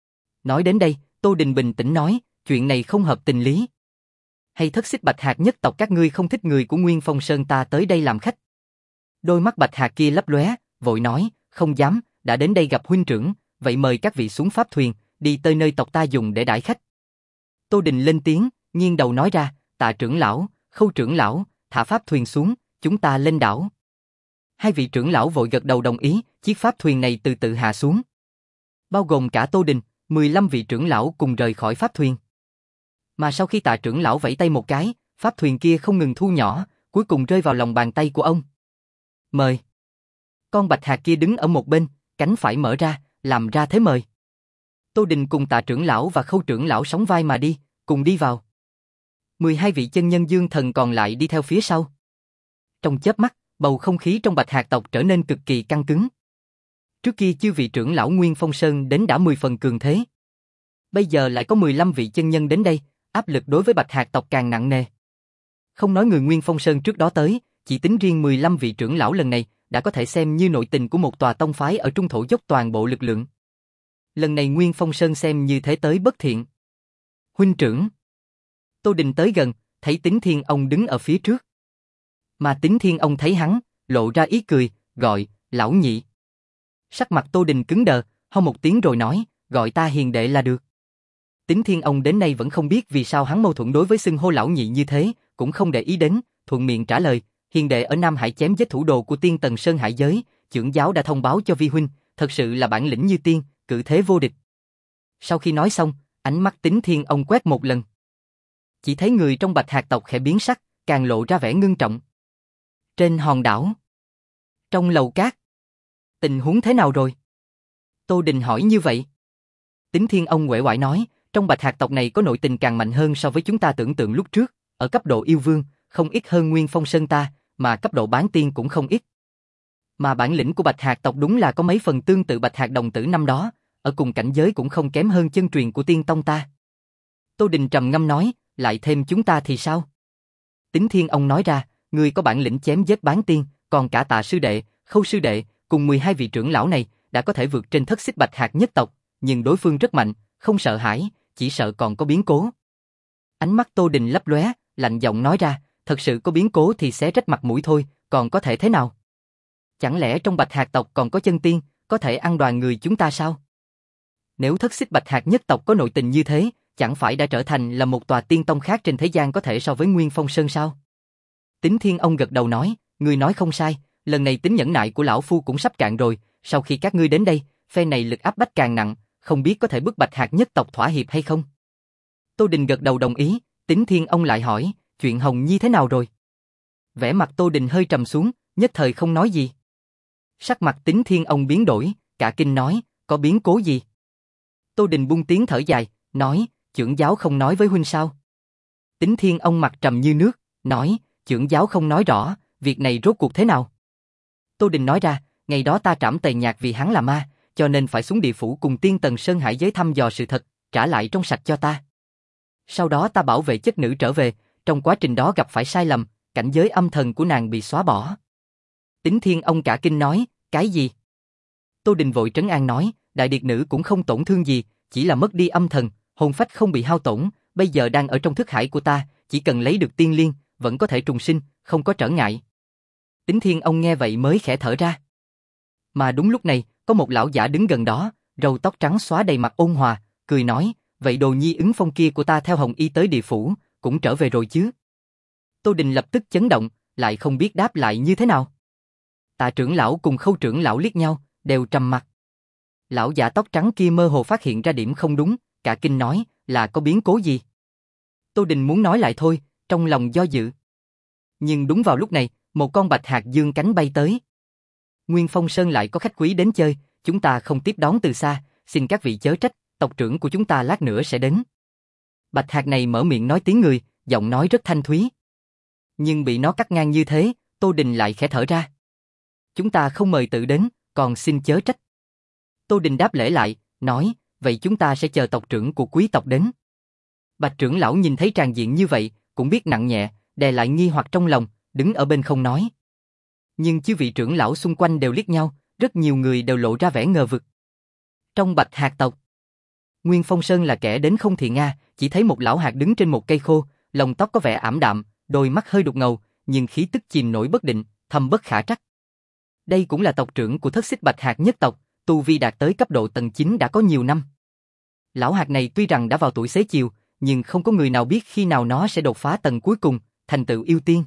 Nói đến đây, Tô Đình bình tĩnh nói, chuyện này không hợp tình lý. Hay thất xích bạch hạc nhất tộc các ngươi không thích người của Nguyên Phong Sơn ta tới đây làm khách? Đôi mắt bạch hạc kia lấp lóe, vội nói, không dám, đã đến đây gặp huynh trưởng, vậy mời các vị xuống pháp thuyền, đi tới nơi tộc ta dùng để đãi khách. Tô Đình lên tiếng, nghiêng đầu nói ra, Tạ trưởng lão, Khâu trưởng lão, thả pháp thuyền xuống, chúng ta lên đảo. Hai vị trưởng lão vội gật đầu đồng ý, chiếc pháp thuyền này từ từ hạ xuống. Bao gồm cả Tô Đình, mười lăm vị trưởng lão cùng rời khỏi pháp thuyền. Mà sau khi Tạ trưởng lão vẫy tay một cái, pháp thuyền kia không ngừng thu nhỏ, cuối cùng rơi vào lòng bàn tay của ông. Mời. Con bạch hạc kia đứng ở một bên, cánh phải mở ra, làm ra thế mời. Tô Đình cùng Tạ trưởng lão và Khâu trưởng lão sóng vai mà đi, cùng đi vào. mười hai vị chân nhân dương thần còn lại đi theo phía sau. Trong chớp mắt, bầu không khí trong bạch hạc tộc trở nên cực kỳ căng cứng. Trước kia chư vị trưởng lão Nguyên Phong Sơn đến đã mười phần cường thế. Bây giờ lại có mười lăm vị chân nhân đến đây, áp lực đối với bạch hạc tộc càng nặng nề. Không nói người Nguyên Phong Sơn trước đó tới, chỉ tính riêng mười lăm vị trưởng lão lần này, đã có thể xem như nội tình của một tòa tông phái ở trung thổ dốc toàn bộ lực lượng. Lần này Nguyên Phong Sơn xem như thế tới bất thiện. Huynh trưởng. Tô Đình tới gần, thấy Tín Thiên Ông đứng ở phía trước. Mà Tín Thiên Ông thấy hắn, lộ ra ý cười, gọi, lão nhị. Sắc mặt Tô Đình cứng đờ, ho một tiếng rồi nói, gọi ta hiền đệ là được. Tín Thiên Ông đến nay vẫn không biết vì sao hắn mâu thuẫn đối với xưng hô lão nhị như thế, cũng không để ý đến, thuận miệng trả lời, hiền đệ ở Nam Hải chém giết thủ đồ của Tiên Tần Sơn Hải giới, trưởng giáo đã thông báo cho vi huynh, thật sự là bản lĩnh như tiên, cự thế vô địch. Sau khi nói xong, ánh mắt Tín Thiên Ông quét một lần. Chỉ thấy người trong Bạch Hạc tộc khẽ biến sắc, càng lộ ra vẻ ngưng trọng. Trên hòn đảo, trong lầu cát, tình huống thế nào rồi? Tô Đình hỏi như vậy. Tín Thiên Ông uể oải nói, trong Bạch Hạc tộc này có nội tình càng mạnh hơn so với chúng ta tưởng tượng lúc trước, ở cấp độ yêu vương, không ít hơn Nguyên Phong Sơn ta, mà cấp độ bán tiên cũng không ít. Mà bản lĩnh của Bạch Hạc tộc đúng là có mấy phần tương tự Bạch Hạc đồng tử năm đó, ở cùng cảnh giới cũng không kém hơn chân truyền của tiên tông ta. Tô Đình trầm ngâm nói, lại thêm chúng ta thì sao? Tín Thiên Ông nói ra, người có bản lĩnh chém giết bán tiên, còn cả Tạ sư đệ, Khâu sư đệ, cùng mười hai vị trưởng lão này, đã có thể vượt trên thất xích Bạch Hạc nhất tộc, nhưng đối phương rất mạnh, không sợ hãi, chỉ sợ còn có biến cố. Ánh mắt Tô Đình lấp lóe, lạnh giọng nói ra, thật sự có biến cố thì xé rách mặt mũi thôi, còn có thể thế nào? Chẳng lẽ trong Bạch Hạc tộc còn có chân tiên, có thể ăn đoàn người chúng ta sao? Nếu thất xích Bạch Hạc nhất tộc có nội tình như thế, chẳng phải đã trở thành là một tòa tiên tông khác trên thế gian có thể so với Nguyên Phong Sơn sao? Tín Thiên Ông gật đầu nói, ngươi nói không sai, lần này tính nhẫn nại của lão phu cũng sắp cạn rồi, sau khi các ngươi đến đây, phe này lực áp bách càng nặng, không biết có thể bức Bạch Hạc nhất tộc thỏa hiệp hay không? Tô Đình gật đầu đồng ý, Tín Thiên Ông lại hỏi, chuyện Hồng Nhi thế nào rồi? Vẻ mặt Tô Đình hơi trầm xuống, nhất thời không nói gì. Sắc mặt Tín Thiên Ông biến đổi, cả kinh nói, có biến cố gì? Tô Đình buông tiếng thở dài, nói, trưởng giáo không nói với huynh sao? Tín Thiên Ông mặt trầm như nước, nói, trưởng giáo không nói rõ, việc này rốt cuộc thế nào? Tô Đình nói ra, ngày đó ta trảm Tề Nhạc vì hắn là ma, cho nên phải xuống địa phủ cùng Tiên Tần Sơn Hải giới thăm dò sự thật, trả lại trong sạch cho ta. Sau đó ta bảo vệ chất nữ trở về, trong quá trình đó gặp phải sai lầm, cảnh giới âm thần của nàng bị xóa bỏ. Tín Thiên Ông cả kinh nói, cái gì? Tô Đình vội trấn an nói, đại điệt nữ cũng không tổn thương gì, chỉ là mất đi âm thần, hồn phách không bị hao tổn, bây giờ đang ở trong thức hải của ta, chỉ cần lấy được tiên liên, vẫn có thể trùng sinh, không có trở ngại. Tín Thiên Ông nghe vậy mới khẽ thở ra. Mà đúng lúc này, có một lão giả đứng gần đó, râu tóc trắng xóa đầy mặt ôn hòa, cười nói, vậy đồ nhi ứng phong kia của ta theo Hồng Y tới địa phủ, cũng trở về rồi chứ? Tô Đình lập tức chấn động, lại không biết đáp lại như thế nào. Tạ trưởng lão cùng Khâu trưởng lão liếc nhau, đều trầm mặt. Lão giả tóc trắng kia mơ hồ phát hiện ra điểm không đúng, cả kinh nói, là có biến cố gì? Tô Đình muốn nói lại thôi, trong lòng do dự. Nhưng đúng vào lúc này, một con bạch hạc dương cánh bay tới. Nguyên Phong Sơn lại có khách quý đến chơi, chúng ta không tiếp đón từ xa, xin các vị chớ trách, tộc trưởng của chúng ta lát nữa sẽ đến. Bạch hạc này mở miệng nói tiếng người, giọng nói rất thanh thúy. Nhưng bị nó cắt ngang như thế, Tô Đình lại khẽ thở ra. Chúng ta không mời tự đến, còn xin chớ trách. Tô Đình đáp lễ lại, nói, vậy chúng ta sẽ chờ tộc trưởng của quý tộc đến. Bạch trưởng lão nhìn thấy tràng diện như vậy, cũng biết nặng nhẹ, đè lại nghi hoặc trong lòng, đứng ở bên không nói. Nhưng chư vị trưởng lão xung quanh đều liếc nhau, rất nhiều người đều lộ ra vẻ ngờ vực. Trong Bạch Hạc tộc, Nguyên Phong Sơn là kẻ đến không thì nga, chỉ thấy một lão hạc đứng trên một cây khô, lông tóc có vẻ ảm đạm, đôi mắt hơi đục ngầu, nhưng khí tức chìm nổi bất định, thâm bất khả trắc. Đây cũng là tộc trưởng của thất xích Bạch Hạc nhất tộc, tu vi đạt tới cấp độ tầng chín đã có nhiều năm. Lão hạc này tuy rằng đã vào tuổi xế chiều, nhưng không có người nào biết khi nào nó sẽ đột phá tầng cuối cùng, thành tựu yêu tiên.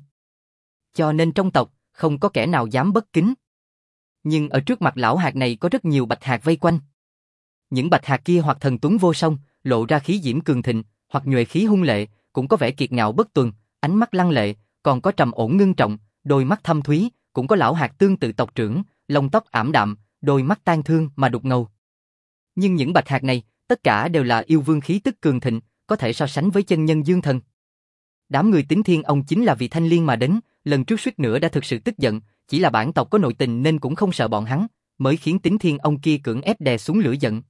Cho nên trong tộc, không có kẻ nào dám bất kính. Nhưng ở trước mặt lão hạc này có rất nhiều bạch hạc vây quanh. Những bạch hạc kia hoặc thần tuấn vô song, lộ ra khí diễm cường thịnh, hoặc nhuệ khí hung lệ, cũng có vẻ kiệt ngạo bất tuần, ánh mắt lăng lệ, còn có trầm ổn ngưng trọng, đôi mắt thâm thúy, cũng có lão hạc tương tự tộc trưởng, lông tóc ảm đạm, đôi mắt tan thương mà đục ngầu. Nhưng những bạch hạc này, tất cả đều là yêu vương khí tức cường thịnh, có thể so sánh với chân nhân dương thần. Đám người Tín Thiên Ông chính là vì Thanh Liên mà đến, lần trước suýt nữa đã thực sự tức giận, chỉ là bản tộc có nội tình nên cũng không sợ bọn hắn, mới khiến Tín Thiên Ông kia cưỡng ép đè xuống lửa giận.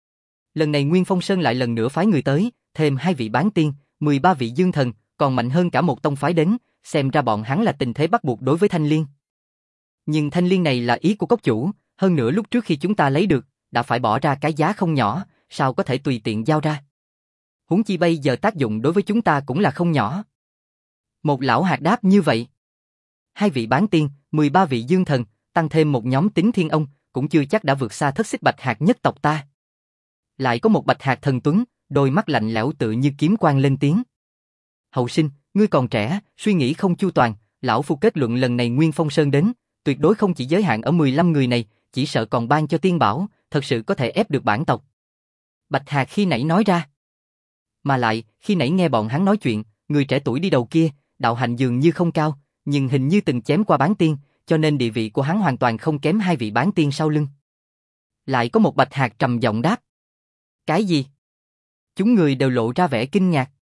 Lần này Nguyên Phong Sơn lại lần nữa phái người tới, thêm hai vị bán tiên, mười ba vị dương thần, còn mạnh hơn cả một tông phái đến, xem ra bọn hắn là tình thế bắt buộc đối với Thanh Liên. Nhưng Thanh Liên này là ý của cốc chủ, hơn nữa lúc trước khi chúng ta lấy được, đã phải bỏ ra cái giá không nhỏ, sao có thể tùy tiện giao ra. Huống chi bây giờ tác dụng đối với chúng ta cũng là không nhỏ. Một lão hạt đáp như vậy. Hai vị bán tiên, mười ba vị dương thần, tăng thêm một nhóm Tín Thiên Ông, cũng chưa chắc đã vượt xa Thất Xích Bạch Hạc nhất tộc ta. Lại có một Bạch Hạc thần tuấn, đôi mắt lạnh lẽo tự như kiếm quang lên tiếng. Hậu sinh, ngươi còn trẻ, suy nghĩ không chu toàn, lão phu kết luận lần này Nguyên Phong Sơn đến, tuyệt đối không chỉ giới hạn ở mười lăm người này, chỉ sợ còn ban cho tiên bảo, thật sự có thể ép được bản tộc. Bạch Hạc khi nãy nói ra. Mà lại, khi nãy nghe bọn hắn nói chuyện, người trẻ tuổi đi đầu kia, đạo hạnh dường như không cao, nhưng hình như từng chém qua bán tiên, cho nên địa vị của hắn hoàn toàn không kém hai vị bán tiên sau lưng. Lại có một Bạch Hạc trầm giọng đáp. Cái gì? Chúng người đều lộ ra vẻ kinh ngạc.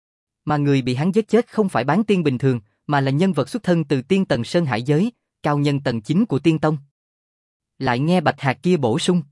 Mà người bị hắn giết chết không phải bán tiên bình thường, mà là nhân vật xuất thân từ tiên tầng Sơn Hải giới, cao nhân tầng chín của tiên tông. Lại nghe Bạch Hạc kia bổ sung.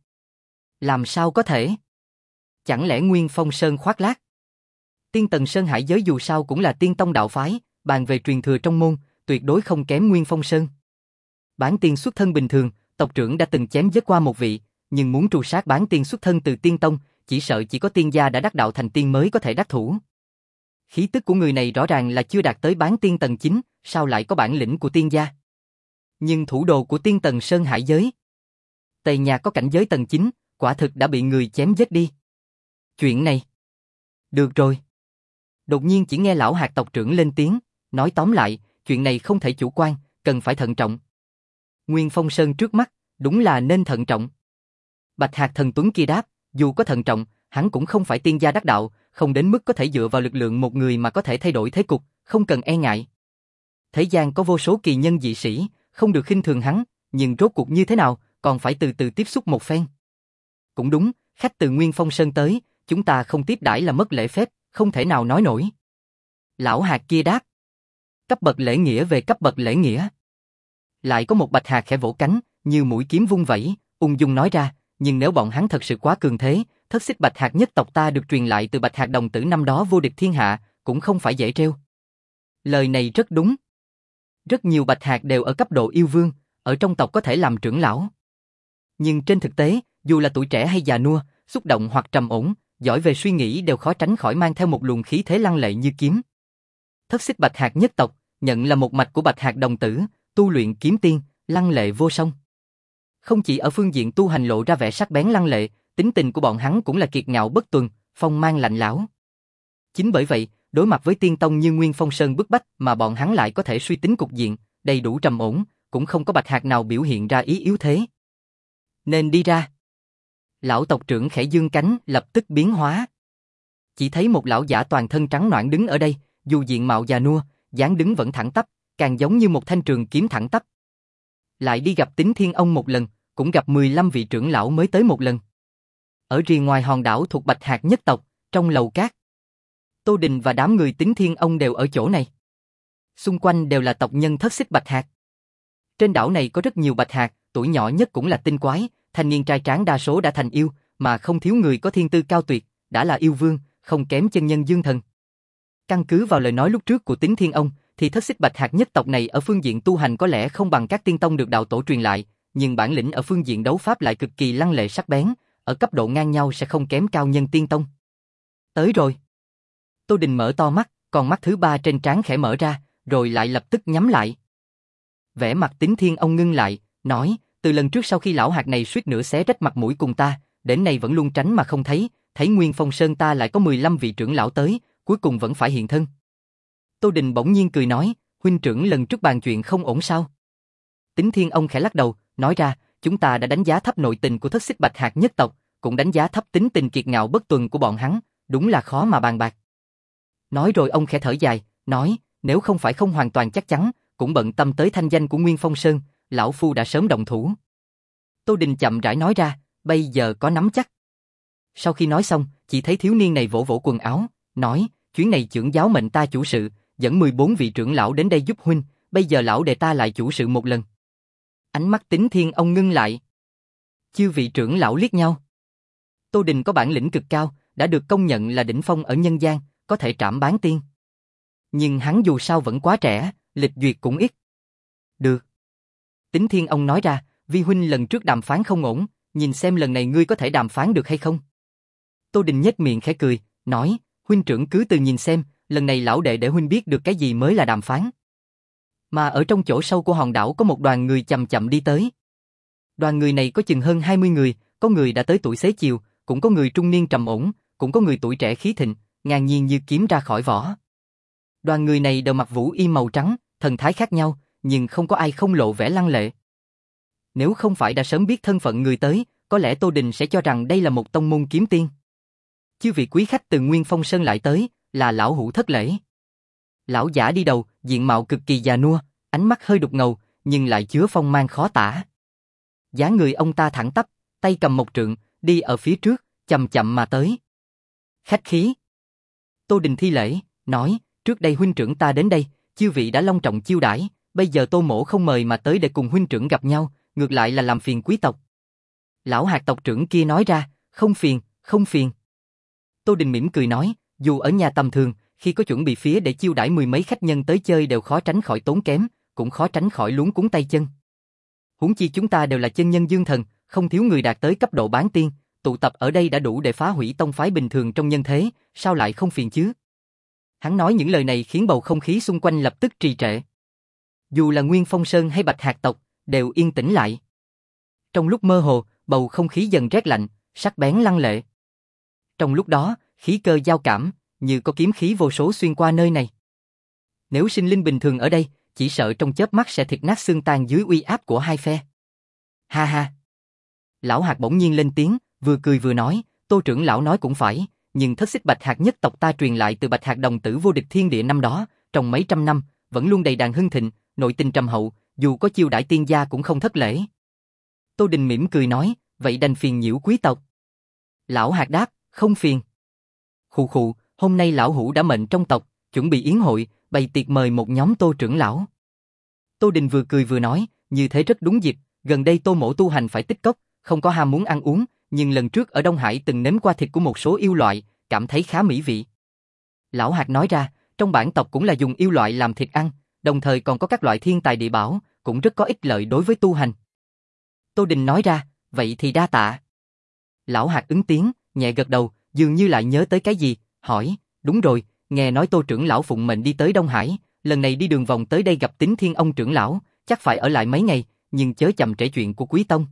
Làm sao có thể? Chẳng lẽ Nguyên Phong Sơn khoác lác? Tiên tầng Sơn Hải giới dù sao cũng là tiên tông đạo phái, bàn về truyền thừa trong môn, tuyệt đối không kém Nguyên Phong Sơn. Bán tiên xuất thân bình thường, tộc trưởng đã từng chém giết qua một vị, nhưng muốn tru sát bán tiên xuất thân từ tiên tông, chỉ sợ chỉ có tiên gia đã đắc đạo thành tiên mới có thể đắc thủ. Khí tức của người này rõ ràng là chưa đạt tới bán tiên tầng chín, sao lại có bản lĩnh của tiên gia? Nhưng thủ đồ của tiên tầng Sơn Hải giới, Tây nhà có cảnh giới tầng chín, quả thực đã bị người chém giết đi. Chuyện này... Được rồi. Đột nhiên chỉ nghe lão hạt tộc trưởng lên tiếng, nói tóm lại, chuyện này không thể chủ quan, cần phải thận trọng. Nguyên Phong Sơn trước mắt, đúng là nên thận trọng. Bạch Hạc thần tuấn kia đáp, dù có thận trọng, hắn cũng không phải tiên gia đắc đạo, không đến mức có thể dựa vào lực lượng một người mà có thể thay đổi thế cục, không cần e ngại. Thế gian có vô số kỳ nhân dị sĩ, không được khinh thường hắn, nhưng rốt cuộc như thế nào, còn phải từ từ tiếp xúc một phen. Cũng đúng, khách từ Nguyên Phong Sơn tới, chúng ta không tiếp đãi là mất lễ phép, không thể nào nói nổi. Lão hạt kia đáp. Cấp bậc lễ nghĩa về cấp bậc lễ nghĩa. Lại có một Bạch Hạc khẽ vỗ cánh, như mũi kiếm vung vẩy, ung dung nói ra, nhưng nếu bọn hắn thật sự quá cường thế, Thất Xích Bạch Hạc nhất tộc ta được truyền lại từ Bạch Hạc đồng tử năm đó vô địch thiên hạ, cũng không phải dễ treo. Lời này rất đúng. Rất nhiều Bạch Hạc đều ở cấp độ yêu vương, ở trong tộc có thể làm trưởng lão. Nhưng trên thực tế, dù là tuổi trẻ hay già nua, xúc động hoặc trầm ổn, giỏi về suy nghĩ đều khó tránh khỏi mang theo một luồng khí thế lăng lệ như kiếm. Thất Xích Bạch Hạc nhất tộc, nhận là một mạch của Bạch Hạc đồng tử, tu luyện kiếm tiên, lăng lệ vô song. Không chỉ ở phương diện tu hành lộ ra vẻ sắc bén lăng lệ, tính tình của bọn hắn cũng là kiệt ngạo bất tuần, phong mang lạnh lẽo. Chính bởi vậy, đối mặt với tiên tông như Nguyên Phong Sơn bức bách mà bọn hắn lại có thể suy tính cục diện, đầy đủ trầm ổn, cũng không có Bạch Hạc nào biểu hiện ra ý yếu thế. Nên đi ra. Lão tộc trưởng khẽ dương cánh, lập tức biến hóa. Chỉ thấy một lão giả toàn thân trắng noãn đứng ở đây, dù diện mạo già nua, dáng đứng vẫn thẳng tắp, càng giống như một thanh trường kiếm thẳng tắp. Lại đi gặp Tín Thiên Ông một lần, cũng gặp mười lăm vị trưởng lão mới tới một lần. Ở rìa ngoài hòn đảo thuộc Bạch Hạc nhất tộc, trong lầu cát, Tô Đình và đám người Tín Thiên Ông đều ở chỗ này. Xung quanh đều là tộc nhân Thất Xích Bạch Hạc. Trên đảo này có rất nhiều Bạch Hạc, tuổi nhỏ nhất cũng là tinh quái, thanh niên trai tráng đa số đã thành yêu, mà không thiếu người có thiên tư cao tuyệt, đã là yêu vương, không kém chân nhân dương thần. Căn cứ vào lời nói lúc trước của Tín Thiên Ông, thì Thất Xích Bạch Hạc nhất tộc này ở phương diện tu hành có lẽ không bằng các tiên tông được đạo tổ truyền lại, nhưng bản lĩnh ở phương diện đấu pháp lại cực kỳ lăng lệ sắc bén, ở cấp độ ngang nhau sẽ không kém cao nhân tiên tông. Tới rồi. Tô Đình mở to mắt, còn mắt thứ ba trên trán khẽ mở ra, rồi lại lập tức nhắm lại. Vẻ mặt Tín Thiên Ông ngưng lại, nói, từ lần trước sau khi lão hạt này suýt nữa xé rách mặt mũi cùng ta, đến nay vẫn luôn tránh mà không thấy, thấy Nguyên Phong Sơn ta lại có mười lăm vị trưởng lão tới, cuối cùng vẫn phải hiện thân. Tô Đình bỗng nhiên cười nói, huynh trưởng lần trước bàn chuyện không ổn sao? Tín Thiên Ông khẽ lắc đầu, nói ra, chúng ta đã đánh giá thấp nội tình của Thất Xích Bạch Hạc nhất tộc, cũng đánh giá thấp tính tình kiệt ngạo bất tuần của bọn hắn, đúng là khó mà bàn bạc. Nói rồi ông khẽ thở dài, nói, nếu không phải không hoàn toàn chắc chắn, cũng bận tâm tới thanh danh của Nguyên Phong Sơn, lão phu đã sớm động thủ. Tô Đình chậm rãi nói ra, bây giờ có nắm chắc. Sau khi nói xong, chỉ thấy thiếu niên này vỗ vỗ quần áo, nói, chuyến này trưởng giáo mệnh ta chủ sự, dẫn mười bốn vị trưởng lão đến đây giúp huynh, bây giờ lão đệ ta lại chủ sự một lần. Ánh mắt Tín Thiên Ông ngưng lại. Chư vị trưởng lão liếc nhau. Tô Đình có bản lĩnh cực cao, đã được công nhận là đỉnh phong ở nhân gian, có thể trảm bán tiên. Nhưng hắn dù sao vẫn quá trẻ, lịch duyệt cũng ít. Được. Tín Thiên Ông nói ra, vi huynh lần trước đàm phán không ổn, nhìn xem lần này ngươi có thể đàm phán được hay không. Tô Đình nhếch miệng khẽ cười, nói, Huynh trưởng cứ từ nhìn xem, lần này lão đệ để huynh biết được cái gì mới là đàm phán. Mà ở trong chỗ sâu của hòn đảo có một đoàn người chậm chậm đi tới. Đoàn người này có chừng hơn hai mươi người, có người đã tới tuổi xế chiều, cũng có người trung niên trầm ổn, cũng có người tuổi trẻ khí thịnh, ngang nhiên như kiếm ra khỏi vỏ. Đoàn người này đều mặc vũ y màu trắng, thần thái khác nhau, nhưng không có ai không lộ vẻ lăng lệ. Nếu không phải đã sớm biết thân phận người tới, có lẽ Tô Đình sẽ cho rằng đây là một tông môn kiếm tiên. Chư vị quý khách từ Nguyên Phong Sơn lại tới, là lão hủ thất lễ. Lão giả đi đầu, diện mạo cực kỳ già nua, ánh mắt hơi đục ngầu, nhưng lại chứa phong mang khó tả. Dáng người ông ta thẳng tắp, tay cầm một trượng, đi ở phía trước, chậm chậm mà tới. Khách khí. Tô Đình thi lễ, nói, trước đây huynh trưởng ta đến đây, chư vị đã long trọng chiêu đãi, bây giờ Tô mỗ không mời mà tới để cùng huynh trưởng gặp nhau, ngược lại là làm phiền quý tộc. Lão hạt tộc trưởng kia nói ra, không phiền, không phiền. Tô Đình mỉm cười nói, dù ở nhà tầm thường, khi có chuẩn bị phía để chiêu đãi mười mấy khách nhân tới chơi đều khó tránh khỏi tốn kém, cũng khó tránh khỏi luống cuống tay chân. Huống chi chúng ta đều là chân nhân dương thần, không thiếu người đạt tới cấp độ bán tiên, tụ tập ở đây đã đủ để phá hủy tông phái bình thường trong nhân thế, sao lại không phiền chứ? Hắn nói những lời này khiến bầu không khí xung quanh lập tức trì trệ. Dù là Nguyên Phong Sơn hay Bạch Hạc tộc, đều yên tĩnh lại. Trong lúc mơ hồ, bầu không khí dần rét lạnh, sắc bén lăng lệ. Trong lúc đó, khí cơ giao cảm, như có kiếm khí vô số xuyên qua nơi này. Nếu sinh linh bình thường ở đây, chỉ sợ trong chớp mắt sẽ thịt nát xương tan dưới uy áp của hai phe. Ha ha. Lão Hạc bỗng nhiên lên tiếng, vừa cười vừa nói, Tô trưởng lão nói cũng phải, nhưng thất xích Bạch Hạc nhất tộc ta truyền lại từ Bạch Hạc đồng tử vô địch thiên địa năm đó, trong mấy trăm năm, vẫn luôn đầy đàn hưng thịnh, nội tình trầm hậu, dù có chiêu đãi tiên gia cũng không thất lễ. Tô Đình mỉm cười nói, vậy đành phiền nhiễu quý tộc. Lão Hạc đáp, không phiền. Khụ khụ, hôm nay lão hủ đã mệnh trong tộc, chuẩn bị yến hội, bày tiệc mời một nhóm Tô trưởng lão. Tô Đình vừa cười vừa nói, như thế rất đúng dịp, gần đây Tô mỗ tu hành phải tích cốc, không có ham muốn ăn uống, nhưng lần trước ở Đông Hải từng nếm qua thịt của một số yêu loại, cảm thấy khá mỹ vị. Lão Hạc nói ra, trong bản tộc cũng là dùng yêu loại làm thịt ăn, đồng thời còn có các loại thiên tài địa bảo, cũng rất có ích lợi đối với tu hành. Tô Đình nói ra, vậy thì đa tạ. Lão Hạc ứng tiếng, nhẹ gật đầu, dường như lại nhớ tới cái gì, hỏi, đúng rồi, nghe nói Tô trưởng lão phụng mệnh đi tới Đông Hải, lần này đi đường vòng tới đây gặp Tín Thiên ông trưởng lão, chắc phải ở lại mấy ngày, nhưng chớ chậm trễ chuyện của quý tông.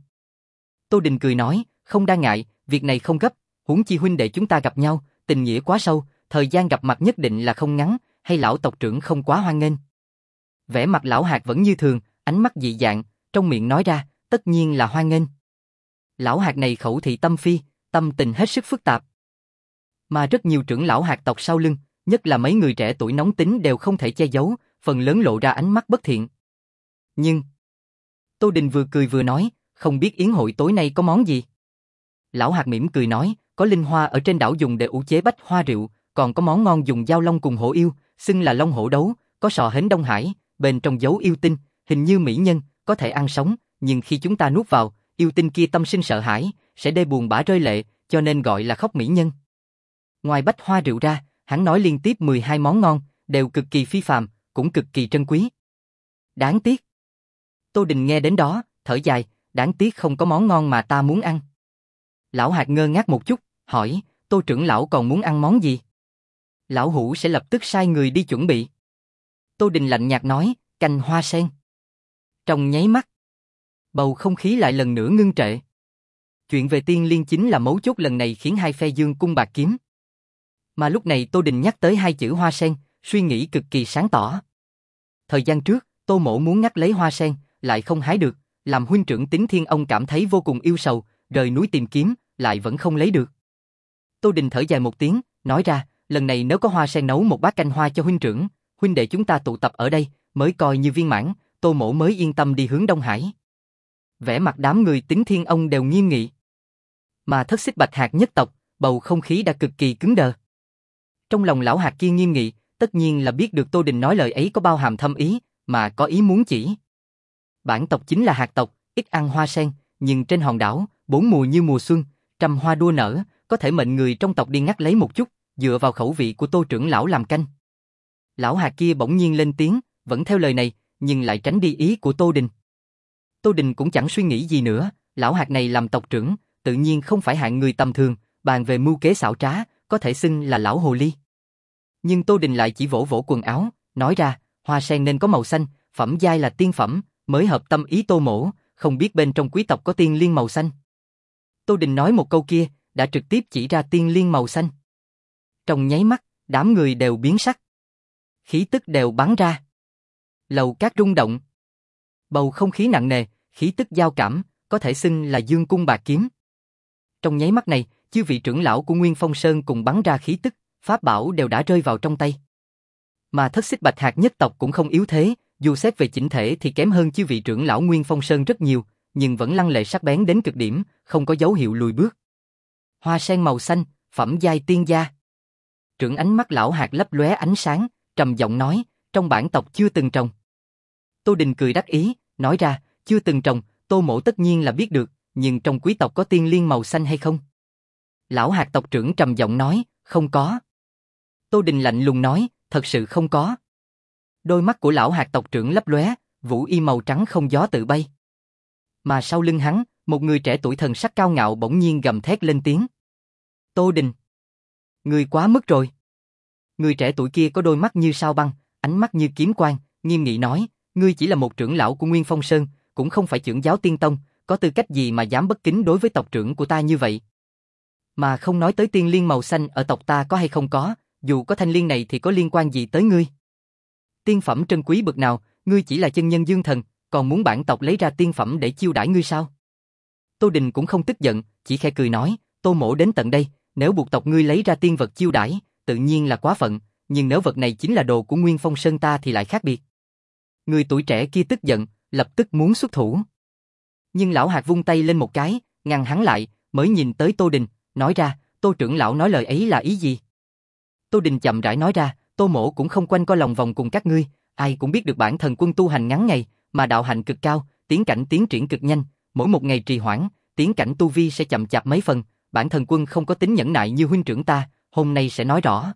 Tô Đình cười nói, không đa ngại, việc này không gấp, huống chi huynh đệ chúng ta gặp nhau, tình nghĩa quá sâu, thời gian gặp mặt nhất định là không ngắn, hay lão tộc trưởng không quá hoan nghênh. Vẻ mặt lão Hạc vẫn như thường, ánh mắt dị dạng, trong miệng nói ra, tất nhiên là hoan nghênh. Lão Hạc này khẩu thị tâm phi, tâm tình hết sức phức tạp. Mà rất nhiều trưởng lão Hạc tộc sau lưng, nhất là mấy người trẻ tuổi nóng tính đều không thể che giấu, phần lớn lộ ra ánh mắt bất thiện. Nhưng, Tô Đình vừa cười vừa nói, không biết yến hội tối nay có món gì? Lão Hạc mỉm cười nói, có linh hoa ở trên đảo dùng để ủ chế bách hoa rượu, còn có món ngon dùng dao long cùng hổ yêu, xưng là long hổ đấu, có sò hến Đông Hải, bên trong giấu yêu tinh, hình như mỹ nhân, có thể ăn sống, nhưng khi chúng ta nuốt vào, yêu tinh kia tâm sinh sợ hãi, sẽ đê buồn bã rơi lệ, cho nên gọi là khóc mỹ nhân. Ngoài bách hoa rượu ra, hắn nói liên tiếp mười hai món ngon, đều cực kỳ phi phàm, cũng cực kỳ trân quý. Đáng tiếc. Tô Đình nghe đến đó, thở dài, đáng tiếc không có món ngon mà ta muốn ăn. Lão Hạc ngơ ngác một chút, hỏi, Tô trưởng lão còn muốn ăn món gì? Lão hủ sẽ lập tức sai người đi chuẩn bị. Tô Đình lạnh nhạt nói, canh hoa sen. Trong nháy mắt, bầu không khí lại lần nữa ngưng trệ. Chuyện về tiên liên chính là mấu chốt lần này khiến hai phe dương cung bạc kiếm. Mà lúc này Tô Đình nhắc tới hai chữ hoa sen, suy nghĩ cực kỳ sáng tỏ. Thời gian trước, Tô mỗ muốn ngắt lấy hoa sen, lại không hái được, làm huynh trưởng Tín Thiên ông cảm thấy vô cùng yêu sầu, rời núi tìm kiếm, lại vẫn không lấy được. Tô Đình thở dài một tiếng, nói ra, lần này nếu có hoa sen nấu một bát canh hoa cho huynh trưởng, huynh đệ chúng ta tụ tập ở đây, mới coi như viên mãn, Tô mỗ mới yên tâm đi hướng Đông Hải. Vẻ mặt đám người Tín Thiên ông đều nghiêm nghị. Mà thất xích Bạch Hạc nhất tộc, bầu không khí đã cực kỳ cứng đờ. Trong lòng lão Hạc kia nghiêm nghị, tất nhiên là biết được Tô Đình nói lời ấy có bao hàm thâm ý, mà có ý muốn chỉ. Bản tộc chính là Hạc tộc, ít ăn hoa sen, nhưng trên hòn đảo, bốn mùa như mùa xuân, trăm hoa đua nở, có thể mệnh người trong tộc đi ngắt lấy một chút, dựa vào khẩu vị của Tô trưởng lão làm canh. Lão Hạc kia bỗng nhiên lên tiếng, vẫn theo lời này, nhưng lại tránh đi ý của Tô Đình. Tô Đình cũng chẳng suy nghĩ gì nữa, lão Hạc này làm tộc trưởng, tự nhiên không phải hạng người tầm thường, bàn về mưu kế xảo trá, có thể xưng là lão hồ ly. Nhưng Tô Đình lại chỉ vỗ vỗ quần áo, nói ra, hoa sen nên có màu xanh, phẩm giai là tiên phẩm, mới hợp tâm ý Tô mỗ, không biết bên trong quý tộc có tiên liên màu xanh. Tô Đình nói một câu kia, đã trực tiếp chỉ ra tiên liên màu xanh. Trong nháy mắt, đám người đều biến sắc. Khí tức đều bắn ra. Lầu cát rung động. Bầu không khí nặng nề, khí tức giao cảm, có thể xưng là dương cung bạc kiếm. Trong nháy mắt này, chư vị trưởng lão của Nguyên Phong Sơn cùng bắn ra khí tức, pháp bảo đều đã rơi vào trong tay. Mà Thất Xích Bạch Hạc nhất tộc cũng không yếu thế, dù xét về chỉnh thể thì kém hơn chư vị trưởng lão Nguyên Phong Sơn rất nhiều, nhưng vẫn lăng lệ sắc bén đến cực điểm, không có dấu hiệu lùi bước. Hoa sen màu xanh, phẩm giai tiên gia. Trưởng ánh mắt lão Hạc lấp lóe ánh sáng, trầm giọng nói, trong bản tộc chưa từng trồng. Tô Đình cười đắc ý, nói ra, chưa từng trồng, Tô mỗ tất nhiên là biết được, nhưng trong quý tộc có tiên liên màu xanh hay không? Lão Hạc tộc trưởng trầm giọng nói, không có. Tô Đình lạnh lùng nói, thật sự không có. Đôi mắt của lão Hạc tộc trưởng lấp lóe, vũ y màu trắng không gió tự bay. Mà sau lưng hắn, một người trẻ tuổi thần sắc cao ngạo bỗng nhiên gầm thét lên tiếng. Tô Đình! Người quá mức rồi. Người trẻ tuổi kia có đôi mắt như sao băng, ánh mắt như kiếm quang, nghiêm nghị nói, ngươi chỉ là một trưởng lão của Nguyên Phong Sơn, cũng không phải trưởng giáo tiên tông, có tư cách gì mà dám bất kính đối với tộc trưởng của ta như vậy? Mà không nói tới tiên liên màu xanh ở tộc ta có hay không có, dù có thanh liên này thì có liên quan gì tới ngươi? Tiên phẩm trân quý bậc nào, ngươi chỉ là chân nhân dương thần, còn muốn bản tộc lấy ra tiên phẩm để chiêu đãi ngươi sao? Tô Đình cũng không tức giận, chỉ khẽ cười nói, Tô mỗ đến tận đây, nếu buộc tộc ngươi lấy ra tiên vật chiêu đãi, tự nhiên là quá phận, nhưng nếu vật này chính là đồ của Nguyên Phong Sơn ta thì lại khác biệt. Người tuổi trẻ kia tức giận, lập tức muốn xuất thủ. Nhưng lão Hạc vung tay lên một cái, ngăn hắn lại, mới nhìn tới Tô Đình, nói ra, Tô trưởng lão nói lời ấy là ý gì? Tô Đình chậm rãi nói ra, Tô mỗ cũng không quanh co lòng vòng cùng các ngươi, ai cũng biết được bản thần quân tu hành ngắn ngày, mà đạo hạnh cực cao, tiến cảnh tiến triển cực nhanh, mỗi một ngày trì hoãn, tiến cảnh tu vi sẽ chậm chạp mấy phần, bản thần quân không có tính nhẫn nại như huynh trưởng ta, hôm nay sẽ nói rõ.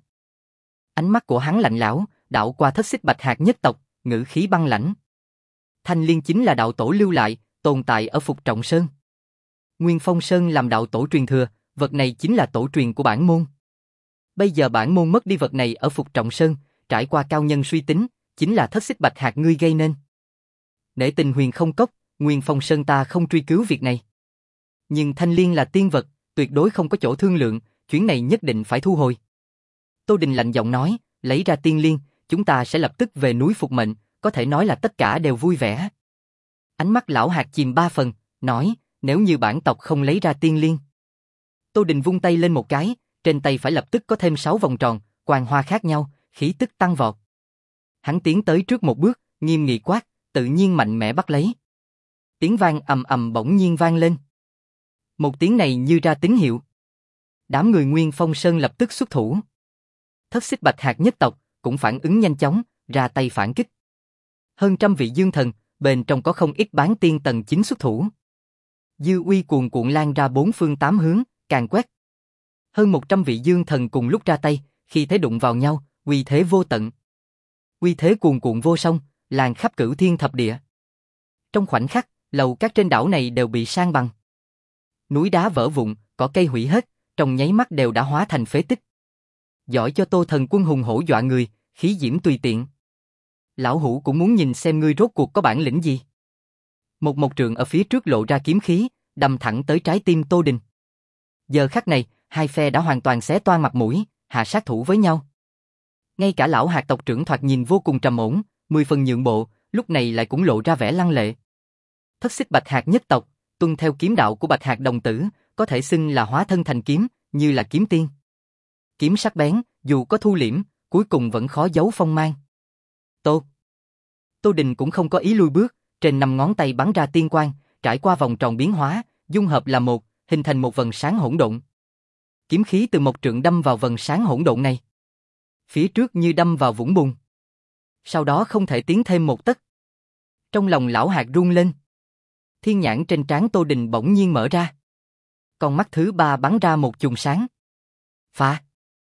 Ánh mắt của hắn lạnh lẽo, đạo qua Thất Xích Bạch Hạc nhất tộc, ngữ khí băng lãnh. Thanh liên chính là đạo tổ lưu lại, tồn tại ở Phục Trọng Sơn. Nguyên Phong Sơn làm đạo tổ truyền thừa, vật này chính là tổ truyền của bản môn. Bây giờ bản môn mất đi vật này ở Phục Trọng Sơn, trải qua cao nhân suy tính, chính là Thất Xích Bạch Hạc ngươi gây nên. Nể tình huyền không cốc, Nguyên Phong Sơn ta không truy cứu việc này. Nhưng thanh liên là tiên vật, tuyệt đối không có chỗ thương lượng, chuyến này nhất định phải thu hồi. Tô Đình lạnh giọng nói, lấy ra tiên liên, chúng ta sẽ lập tức về núi phục mệnh, có thể nói là tất cả đều vui vẻ. Ánh mắt lão Hạc chìm ba phần, nói, nếu như bản tộc không lấy ra tiên liên. Tô Đình vung tay lên một cái, trên tay phải lập tức có thêm sáu vòng tròn, quang hoa khác nhau, khí tức tăng vọt. Hắn tiến tới trước một bước, nghiêm nghị quát, tự nhiên mạnh mẽ bắt lấy. Tiếng vang ầm ầm bỗng nhiên vang lên. Một tiếng này như ra tín hiệu. Đám người Nguyên Phong Sơn lập tức xuất thủ. Thất Xích Bạch Hạc nhất tộc cũng phản ứng nhanh chóng, ra tay phản kích. Hơn trăm vị dương thần, bên trong có không ít bán tiên tầng chín xuất thủ. Dư uy cuồn cuộn lan ra bốn phương tám hướng, càng quét. Hơn một trăm vị dương thần cùng lúc ra tay, khi thế đụng vào nhau, uy thế vô tận. Uy thế cuồn cuộn vô song, lan khắp cửu thiên thập địa. Trong khoảnh khắc, lầu các trên đảo này đều bị san bằng. Núi đá vỡ vụn, cỏ cây hủy hết, trong nháy mắt đều đã hóa thành phế tích. Giỏi cho Tô thần quân hùng hổ dọa người, khí diễm tùy tiện. Lão hủ cũng muốn nhìn xem ngươi rốt cuộc có bản lĩnh gì. Một mộc trượng ở phía trước lộ ra kiếm khí, đâm thẳng tới trái tim Tô Đình. Giờ khắc này, hai phe đã hoàn toàn xé toang mặt mũi, hạ sát thủ với nhau. Ngay cả lão Hạc tộc trưởng thoạt nhìn vô cùng trầm ổn, mười phần nhượng bộ, lúc này lại cũng lộ ra vẻ lăng lệ. Thất Xích Bạch Hạc nhất tộc, tuân theo kiếm đạo của Bạch Hạc đồng tử, có thể xưng là hóa thân thành kiếm, như là kiếm tiên. Kiếm sắc bén, dù có thu liễm, cuối cùng vẫn khó giấu phong mang. Tô. Tô Đình cũng không có ý lui bước, trên năm ngón tay bắn ra tiên quang, trải qua vòng tròn biến hóa, dung hợp là một, hình thành một vầng sáng hỗn độn. Kiếm khí từ một trượng đâm vào vầng sáng hỗn độn này. Phía trước như đâm vào vũng bùn. Sau đó không thể tiến thêm một tấc. Trong lòng lão Hạc run lên. Thiên nhãn trên trán Tô Đình bỗng nhiên mở ra. Con mắt thứ ba bắn ra một chùm sáng. Phá!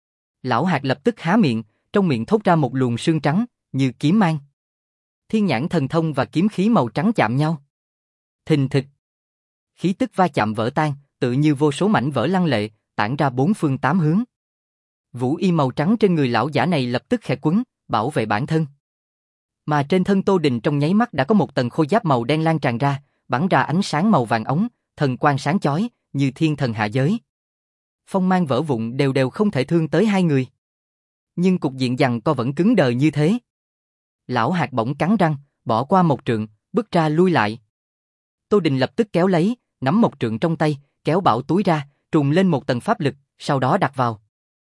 Lão Hạc lập tức há miệng, trong miệng thốt ra một luồng sương trắng, như kiếm mang. Thiên nhãn thần thông và kiếm khí màu trắng chạm nhau. Thình thịch. Khí tức va chạm vỡ tan, tự như vô số mảnh vỡ lăng lệ, tản ra bốn phương tám hướng. Vũ y màu trắng trên người lão giả này lập tức khẽ quấn, bảo vệ bản thân. Mà trên thân Tô Đình trong nháy mắt đã có một tầng khôi giáp màu đen lan tràn ra, bắn ra ánh sáng màu vàng ống, thần quang sáng chói, như thiên thần hạ giới. Phong mang vỡ vụn đều đều không thể thương tới hai người. Nhưng cục diện giằng co vẫn cứng đờ như thế. Lão hạt bỗng cắn răng, bỏ qua một trượng, bước ra lui lại. Tô Đình lập tức kéo lấy, nắm một trượng trong tay, kéo bảo túi ra, trùng lên một tầng pháp lực, sau đó đặt vào.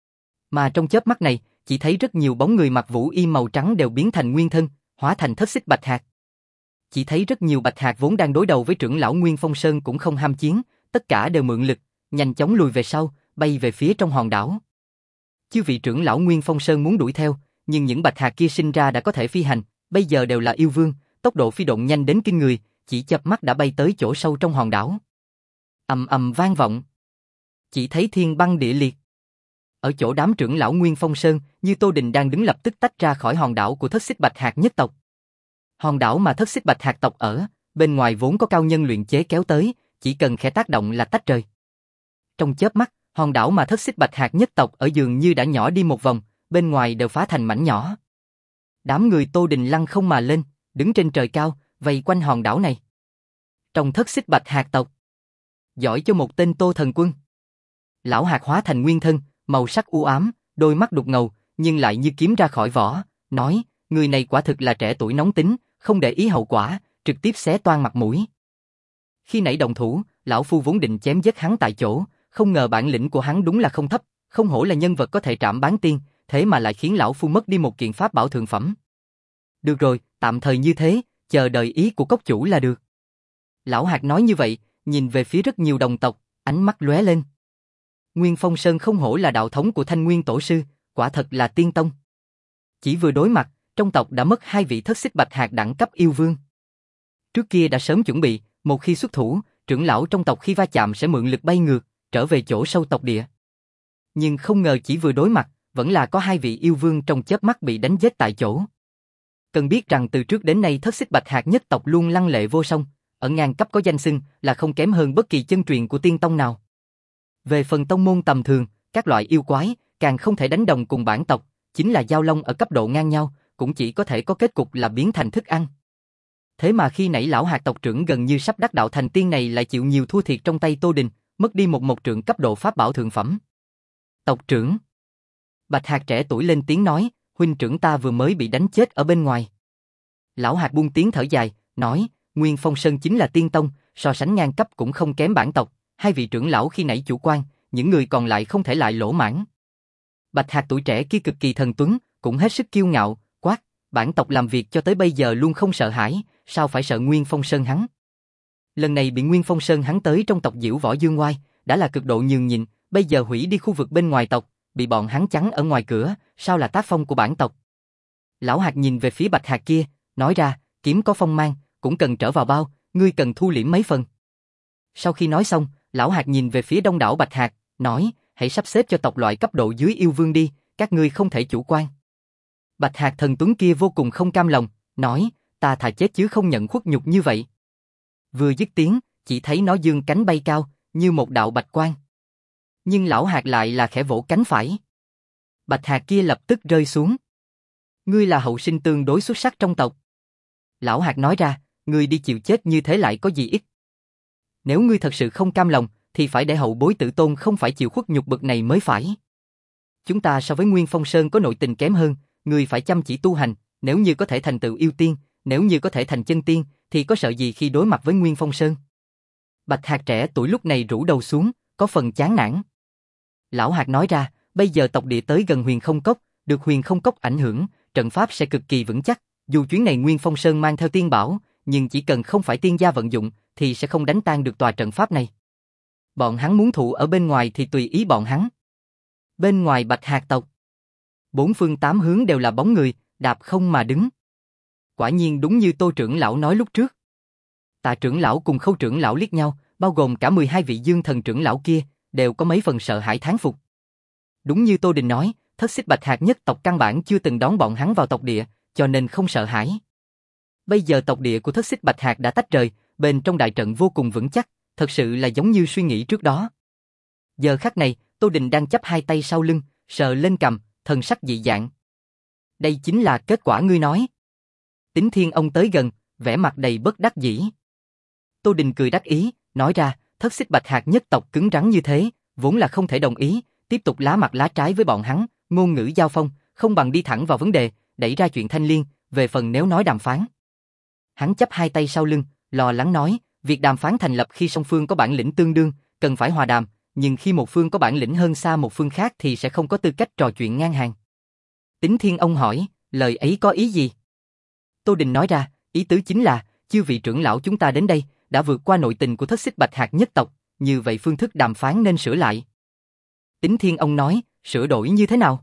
Mà trong chớp mắt này, chỉ thấy rất nhiều bóng người mặc vũ y màu trắng đều biến thành nguyên thân, hóa thành thất xích bạch hạt. Chỉ thấy rất nhiều bạch hạt vốn đang đối đầu với trưởng lão Nguyên Phong Sơn cũng không ham chiến, tất cả đều mượn lực, nhanh chóng lùi về sau, bay về phía trong hòn đảo. Chư vị trưởng lão Nguyên Phong Sơn muốn đuổi theo, nhưng những bạch hạt kia sinh ra đã có thể phi hành, bây giờ đều là yêu vương, tốc độ phi độn nhanh đến kinh người, chỉ chớp mắt đã bay tới chỗ sâu trong hòn đảo. Ầm ầm vang vọng. Chỉ thấy thiên băng địa liệt. Ở chỗ đám trưởng lão Nguyên Phong Sơn, như Tô Đình đang đứng lập tức tách ra khỏi hòn đảo của thất xích bạch hạt nhất tộc. Hòn đảo mà thất xích bạch hạt tộc ở, bên ngoài vốn có cao nhân luyện chế kéo tới, chỉ cần khẽ tác động là tách rời. Trong chớp mắt, hòn đảo mà thất xích bạch hạt nhất tộc ở dường như đã nhỏ đi một vòng, bên ngoài đều phá thành mảnh nhỏ. Đám người Tô Đình lăng không mà lên, đứng trên trời cao, vây quanh hòn đảo này. Trong thất xích bạch hạt tộc, giỏi cho một tên Tô Thần Quân. Lão hạt hóa thành nguyên thân, màu sắc u ám, đôi mắt đục ngầu, nhưng lại như kiếm ra khỏi vỏ, nói, người này quả thực là trẻ tuổi nóng tính, không để ý hậu quả, trực tiếp xé toang mặt mũi. Khi nãy động thủ, lão phu vốn định chém giết hắn tại chỗ, không ngờ bản lĩnh của hắn đúng là không thấp, không hổ là nhân vật có thể trảm bán tiên, thế mà lại khiến lão phu mất đi một kiện pháp bảo thượng phẩm. Được rồi, tạm thời như thế, chờ đợi ý của cốc chủ là được. Lão hạt nói như vậy, nhìn về phía rất nhiều đồng tộc, ánh mắt lóe lên. Nguyên Phong Sơn không hổ là đạo thống của Thanh Nguyên Tổ Sư, quả thật là tiên tông. Chỉ vừa đối mặt, trong tộc đã mất hai vị thất xích bạch hạt đẳng cấp yêu vương. Trước kia đã sớm chuẩn bị, một khi xuất thủ, trưởng lão trong tộc khi va chạm sẽ mượn lực bay ngược, trở về chỗ sâu tộc địa. Nhưng không ngờ chỉ vừa đối mặt, vẫn là có hai vị yêu vương trong chớp mắt bị đánh giết tại chỗ. Cần biết rằng từ trước đến nay thất xích bạch hạt nhất tộc luôn lăng lệ vô song, ở ngang cấp có danh xưng là không kém hơn bất kỳ chân truyền của tiên tông nào. Về phần tông môn tầm thường, các loại yêu quái càng không thể đánh đồng cùng bản tộc, chính là giao long ở cấp độ ngang nhau, cũng chỉ có thể có kết cục là biến thành thức ăn. Thế mà khi nãy lão hạt tộc trưởng gần như sắp đắc đạo thành tiên này lại chịu nhiều thua thiệt trong tay Tô Đình, mất đi một một trượng cấp độ pháp bảo thượng phẩm. Tộc trưởng. Bạch hạt trẻ tuổi lên tiếng nói, huynh trưởng ta vừa mới bị đánh chết ở bên ngoài. Lão hạt buông tiếng thở dài, nói, Nguyên Phong Sơn chính là tiên tông, so sánh ngang cấp cũng không kém bản tộc, hai vị trưởng lão khi nãy chủ quan, những người còn lại không thể lại lỗ mãn. Bạch hạt tuổi trẻ kia cực kỳ thần tuấn, cũng hết sức kiêu ngạo, quát, bản tộc làm việc cho tới bây giờ luôn không sợ hãi, sao phải sợ Nguyên Phong Sơn hắn. Lần này bị Nguyên Phong Sơn hắn tới trong tộc Diễu Võ Dương Oai, đã là cực độ nhường nhịn, bây giờ hủy đi khu vực bên ngoài tộc, bị bọn hắn chắn ở ngoài cửa, sao là tác phong của bản tộc. Lão hạt nhìn về phía bạch hạt kia, nói ra, kiếm có phong mang, cũng cần trở vào bao, ngươi cần thu liễm mấy phần. Sau khi nói xong, lão hạt nhìn về phía đông đảo bạch hạt, nói, hãy sắp xếp cho tộc loại cấp độ dưới yêu vương đi, các ngươi không thể chủ quan. Bạch hạt thần tuấn kia vô cùng không cam lòng, nói, ta thà chết chứ không nhận khuất nhục như vậy. Vừa dứt tiếng, chỉ thấy nó dương cánh bay cao, như một đạo bạch quang. Nhưng lão hạt lại là khẽ vỗ cánh phải. Bạch hạt kia lập tức rơi xuống. Ngươi là hậu sinh tương đối xuất sắc trong tộc. Lão hạt nói ra, ngươi đi chịu chết như thế lại có gì ích. Nếu ngươi thật sự không cam lòng, thì phải để hậu bối tử tôn không phải chịu khuất nhục bực này mới phải. Chúng ta so với Nguyên Phong Sơn có nội tình kém hơn, ngươi phải chăm chỉ tu hành, nếu như có thể thành tựu yêu tiên, nếu như có thể thành chân tiên, thì có sợ gì khi đối mặt với Nguyên Phong Sơn. Bạch hạt trẻ tuổi lúc này rũ đầu xuống, có phần chán nản. Lão hạt nói ra, bây giờ tộc địa tới gần Huyền Không Cốc, được Huyền Không Cốc ảnh hưởng, trận pháp sẽ cực kỳ vững chắc, dù chuyến này Nguyên Phong Sơn mang theo tiên bảo, nhưng chỉ cần không phải tiên gia vận dụng, thì sẽ không đánh tan được tòa trận pháp này. Bọn hắn muốn thủ ở bên ngoài thì tùy ý bọn hắn. Bên ngoài bạch hạt tộc, bốn phương tám hướng đều là bóng người, đạp không mà đứng. Quả nhiên đúng như Tô trưởng lão nói lúc trước. Tạ trưởng lão cùng Khâu trưởng lão liếc nhau, bao gồm cả mười hai vị dương thần trưởng lão kia, đều có mấy phần sợ hãi thán phục. Đúng như Tô Đình nói, thất xích bạch hạt nhất tộc căn bản chưa từng đón bọn hắn vào tộc địa, cho nên không sợ hãi. Bây giờ tộc địa của thất xích bạch hạt đã tách rời, bên trong đại trận vô cùng vững chắc, thật sự là giống như suy nghĩ trước đó. Giờ khắc này, Tô Đình đang chắp hai tay sau lưng, sờ lên cằm, thần sắc dị dạng. Đây chính là kết quả ngươi nói. Tín Thiên Ông tới gần, vẻ mặt đầy bất đắc dĩ. Tô Đình cười đắc ý, nói ra, Thất Xích Bạch Hạc nhất tộc cứng rắn như thế, vốn là không thể đồng ý, tiếp tục lá mặt lá trái với bọn hắn, ngôn ngữ giao phong, không bằng đi thẳng vào vấn đề, đẩy ra chuyện thanh liên, về phần nếu nói đàm phán. Hắn chắp hai tay sau lưng, lo lắng nói, việc đàm phán thành lập khi song phương có bản lĩnh tương đương, cần phải hòa đàm, nhưng khi một phương có bản lĩnh hơn xa một phương khác thì sẽ không có tư cách trò chuyện ngang hàng. Tín Thiên Ông hỏi, lời ấy có ý gì? Tô Đình nói ra, ý tứ chính là, chư vị trưởng lão chúng ta đến đây, đã vượt qua nội tình của Thất Xích Bạch Hạc nhất tộc, như vậy phương thức đàm phán nên sửa lại. Tín Thiên Ông nói, sửa đổi như thế nào?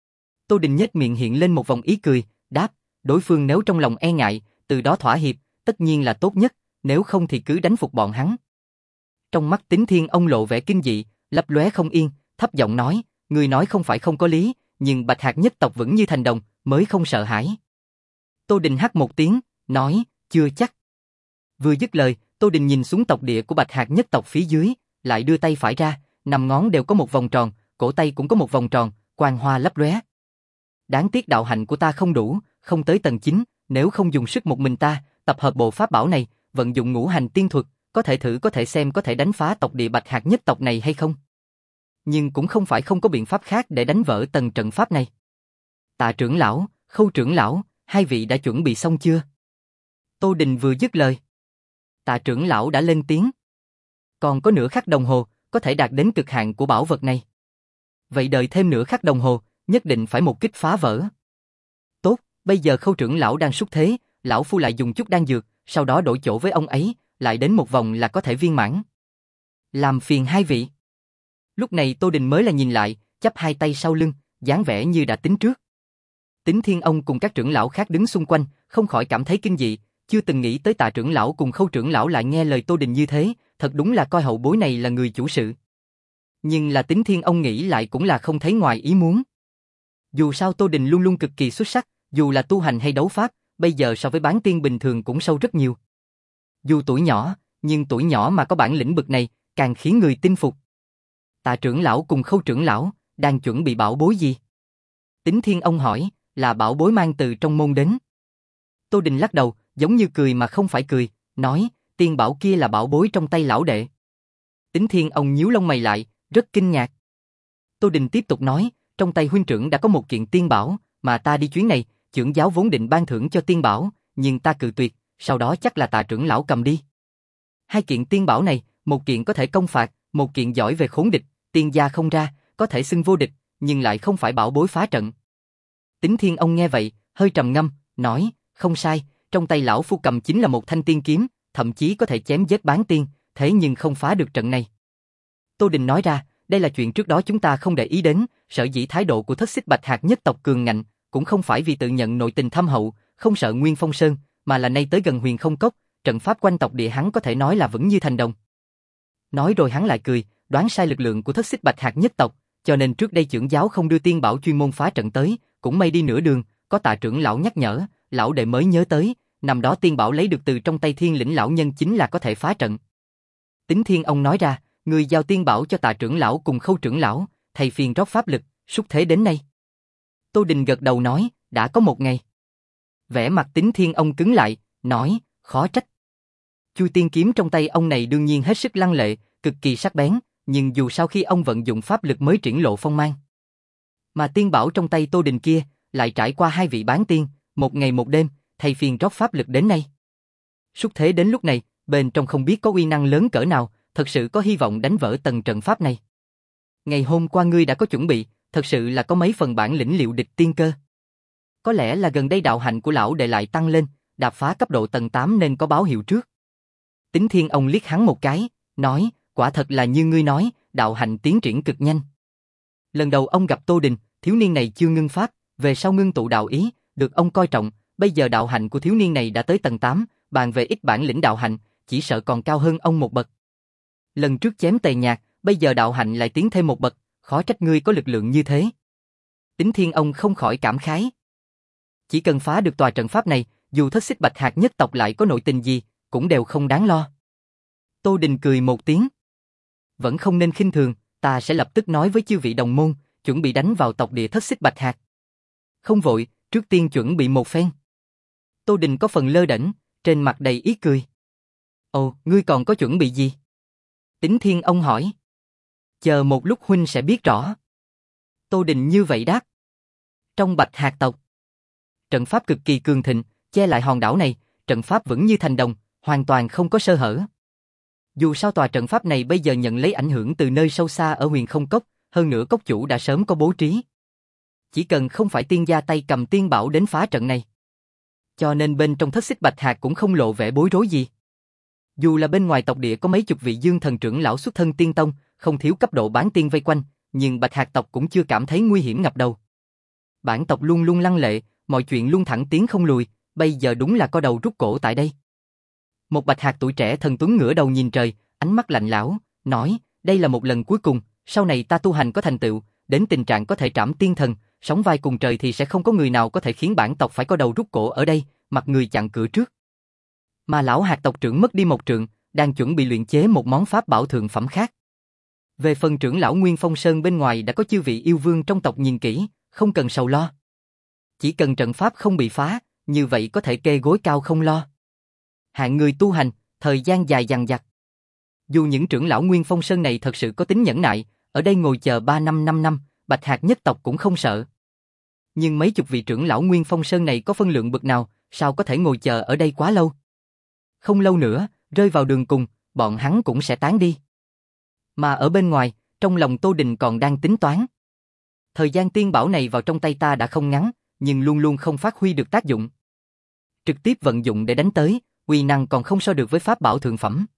Tô Đình nhếch miệng hiện lên một vòng ý cười, đáp, đối phương nếu trong lòng e ngại, từ đó thỏa hiệp, tất nhiên là tốt nhất, nếu không thì cứ đánh phục bọn hắn. Trong mắt Tín Thiên Ông lộ vẻ kinh dị, lấp lóe không yên, thấp giọng nói, người nói không phải không có lý, nhưng Bạch Hạc nhất tộc vững như thành đồng, mới không sợ hãi. Tô Đình hắt một tiếng, nói, chưa chắc. Vừa dứt lời, Tô Đình nhìn xuống tộc địa của Bạch Hạc nhất tộc phía dưới, lại đưa tay phải ra, năm ngón đều có một vòng tròn, cổ tay cũng có một vòng tròn, quang hoa lấp lóe. Đáng tiếc đạo hạnh của ta không đủ, không tới tầng chín, nếu không dùng sức một mình ta, tập hợp bộ pháp bảo này, vận dụng ngũ hành tiên thuật, có thể thử có thể xem có thể đánh phá tộc địa Bạch Hạc nhất tộc này hay không. Nhưng cũng không phải không có biện pháp khác để đánh vỡ tầng trận pháp này. Tạ trưởng lão, Khâu trưởng lão, hai vị đã chuẩn bị xong chưa? Tô Đình vừa dứt lời. Tạ trưởng lão đã lên tiếng. Còn có nửa khắc đồng hồ, có thể đạt đến cực hạn của bảo vật này. Vậy đợi thêm nửa khắc đồng hồ, nhất định phải một kích phá vỡ. Tốt, bây giờ Khâu trưởng lão đang xúc thế, lão phu lại dùng chút đan dược, sau đó đổi chỗ với ông ấy, lại đến một vòng là có thể viên mãn. Làm phiền hai vị. Lúc này Tô Đình mới là nhìn lại, chắp hai tay sau lưng, dáng vẻ như đã tính trước. Tín Thiên Ông cùng các trưởng lão khác đứng xung quanh, không khỏi cảm thấy kinh dị, chưa từng nghĩ tới Tạ trưởng lão cùng Khâu trưởng lão lại nghe lời Tô Đình như thế, thật đúng là coi hậu bối này là người chủ sự. Nhưng là Tín Thiên Ông nghĩ lại cũng là không thấy ngoài ý muốn. Dù sao Tô Đình luôn luôn cực kỳ xuất sắc, dù là tu hành hay đấu pháp, bây giờ so với bán tiên bình thường cũng sâu rất nhiều. Dù tuổi nhỏ, nhưng tuổi nhỏ mà có bản lĩnh bực này, càng khiến người tin phục. Tạ trưởng lão cùng Khâu trưởng lão, đang chuẩn bị bảo bối gì? Tín Thiên Ông hỏi, là bảo bối mang từ trong môn đến. Tô Đình lắc đầu, giống như cười mà không phải cười, nói, tiên bảo kia là bảo bối trong tay lão đệ. Tín Thiên Ông nhíu lông mày lại, rất kinh ngạc. Tô Đình tiếp tục nói, trong tay huynh trưởng đã có một kiện tiên bảo, mà ta đi chuyến này, trưởng giáo vốn định ban thưởng cho tiên bảo, nhưng ta cự tuyệt, sau đó chắc là Tạ trưởng lão cầm đi. Hai kiện tiên bảo này, một kiện có thể công phạt, một kiện giỏi về khốn địch, tiên gia không ra, có thể xưng vô địch, nhưng lại không phải bảo bối phá trận. Tín Thiên Ông nghe vậy, hơi trầm ngâm, nói, không sai, trong tay lão phu cầm chính là một thanh tiên kiếm, thậm chí có thể chém giết bán tiên, thế nhưng không phá được trận này. Tô Đình nói ra, đây là chuyện trước đó chúng ta không để ý đến, sở dĩ thái độ của Thất Xích Bạch Hạc nhất tộc cường ngạnh, cũng không phải vì tự nhận nội tình thâm hậu, không sợ Nguyên Phong Sơn, mà là nay tới gần Huyền Không Cốc, trận pháp quanh tộc địa hắn có thể nói là vững như thành đồng. Nói rồi hắn lại cười, đoán sai lực lượng của Thất Xích Bạch Hạc nhất tộc, cho nên trước đây trưởng giáo không đưa tiên bảo chuyên môn phá trận tới, cũng may đi nửa đường, có Tạ trưởng lão nhắc nhở, lão đệ mới nhớ tới, năm đó tiên bảo lấy được từ trong tay Thiên Lĩnh lão nhân chính là có thể phá trận. Tín Thiên Ông nói ra, người giao tiên bảo cho Tạ trưởng lão cùng Khâu trưởng lão, thầy phiền rót pháp lực, xúc thế đến nay. Tô Đình gật đầu nói, đã có một ngày. Vẻ mặt Tín Thiên Ông cứng lại, nói, khó trách. Chu tiên kiếm trong tay ông này đương nhiên hết sức lăng lệ, cực kỳ sắc bén, nhưng dù sau khi ông vận dụng pháp lực mới triển lộ phong mang. Mà tiên bảo trong tay Tô Đình kia, lại trải qua hai vị bán tiên, một ngày một đêm, thầy phiền rót pháp lực đến nay. Xúc thế đến lúc này, bên trong không biết có uy năng lớn cỡ nào, thật sự có hy vọng đánh vỡ tầng trận pháp này. Ngày hôm qua ngươi đã có chuẩn bị, thật sự là có mấy phần bản lĩnh liệu địch tiên cơ. Có lẽ là gần đây đạo hạnh của lão đệ lại tăng lên, đạp phá cấp độ tầng tám nên có báo hiệu trước. Tín Thiên Ông liếc hắn một cái, nói, quả thật là như ngươi nói, đạo hạnh tiến triển cực nhanh. Lần đầu ông gặp Tô Đình, thiếu niên này chưa ngưng pháp, về sau ngưng tụ đạo ý, được ông coi trọng, bây giờ đạo hạnh của thiếu niên này đã tới tầng tám, bàn về ít bản lĩnh đạo hạnh, chỉ sợ còn cao hơn ông một bậc. Lần trước chém Tề Nhạc, bây giờ đạo hạnh lại tiến thêm một bậc, khó trách ngươi có lực lượng như thế. Tín Thiên Ông không khỏi cảm khái. Chỉ cần phá được tòa trận pháp này, dù Thất Xích Bạch Hạc nhất tộc lại có nội tình gì, cũng đều không đáng lo. Tô Đình cười một tiếng. Vẫn không nên khinh thường, ta sẽ lập tức nói với chư vị đồng môn, chuẩn bị đánh vào tộc địa thất xích bạch hạc. Không vội, trước tiên chuẩn bị một phen. Tô Đình có phần lơ đễnh, trên mặt đầy ý cười. Ồ, ngươi còn có chuẩn bị gì? Tính Thiên ông hỏi. Chờ một lúc huynh sẽ biết rõ. Tô Đình như vậy đáp. Trong bạch hạc tộc, trận pháp cực kỳ cường thịnh, che lại hòn đảo này, trận pháp vững như thành đồng, hoàn toàn không có sơ hở. Dù sao tòa trận pháp này bây giờ nhận lấy ảnh hưởng từ nơi sâu xa ở Huyền Không Cốc, hơn nữa cốc chủ đã sớm có bố trí. Chỉ cần không phải tiên gia tay cầm tiên bảo đến phá trận này. Cho nên bên trong thất xích bạch hạc cũng không lộ vẻ bối rối gì. Dù là bên ngoài tộc địa có mấy chục vị dương thần trưởng lão xuất thân tiên tông, không thiếu cấp độ bán tiên vây quanh, nhưng bạch hạc tộc cũng chưa cảm thấy nguy hiểm ngập đầu. Bản tộc luôn luôn lăng lệ, mọi chuyện luôn thẳng tiến không lùi, bây giờ đúng là co đầu rút cổ tại đây. Một bạch hạc tuổi trẻ thần tuấn ngửa đầu nhìn trời, ánh mắt lạnh lẽo, nói, đây là một lần cuối cùng, sau này ta tu hành có thành tựu, đến tình trạng có thể trảm tiên thần, sóng vai cùng trời thì sẽ không có người nào có thể khiến bản tộc phải co đầu rút cổ ở đây, mặt người chặn cửa trước. Mà lão hạt tộc trưởng mất đi một trượng, đang chuẩn bị luyện chế một món pháp bảo thượng phẩm khác. Về phần trưởng lão Nguyên Phong Sơn bên ngoài đã có chư vị yêu vương trong tộc nhìn kỹ, không cần sầu lo. Chỉ cần trận pháp không bị phá, như vậy có thể kê gối cao không lo. Hạng người tu hành, thời gian dài dằng dặc. Dù những trưởng lão Nguyên Phong Sơn này thật sự có tính nhẫn nại, ở đây ngồi chờ ba năm năm năm, bạch hạc nhất tộc cũng không sợ. Nhưng mấy chục vị trưởng lão Nguyên Phong Sơn này có phân lượng bực nào, sao có thể ngồi chờ ở đây quá lâu? Không lâu nữa, rơi vào đường cùng, bọn hắn cũng sẽ tán đi. Mà ở bên ngoài, trong lòng Tô Đình còn đang tính toán. Thời gian tiên bảo này vào trong tay ta đã không ngắn, nhưng luôn luôn không phát huy được tác dụng. Trực tiếp vận dụng để đánh tới, uy năng còn không so được với pháp bảo thượng phẩm.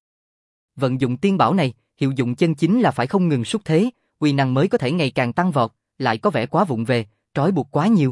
Vận dụng tiên bảo này, hiệu dụng chân chính là phải không ngừng xuất thế, uy năng mới có thể ngày càng tăng vọt, lại có vẻ quá vụng về, trói buộc quá nhiều.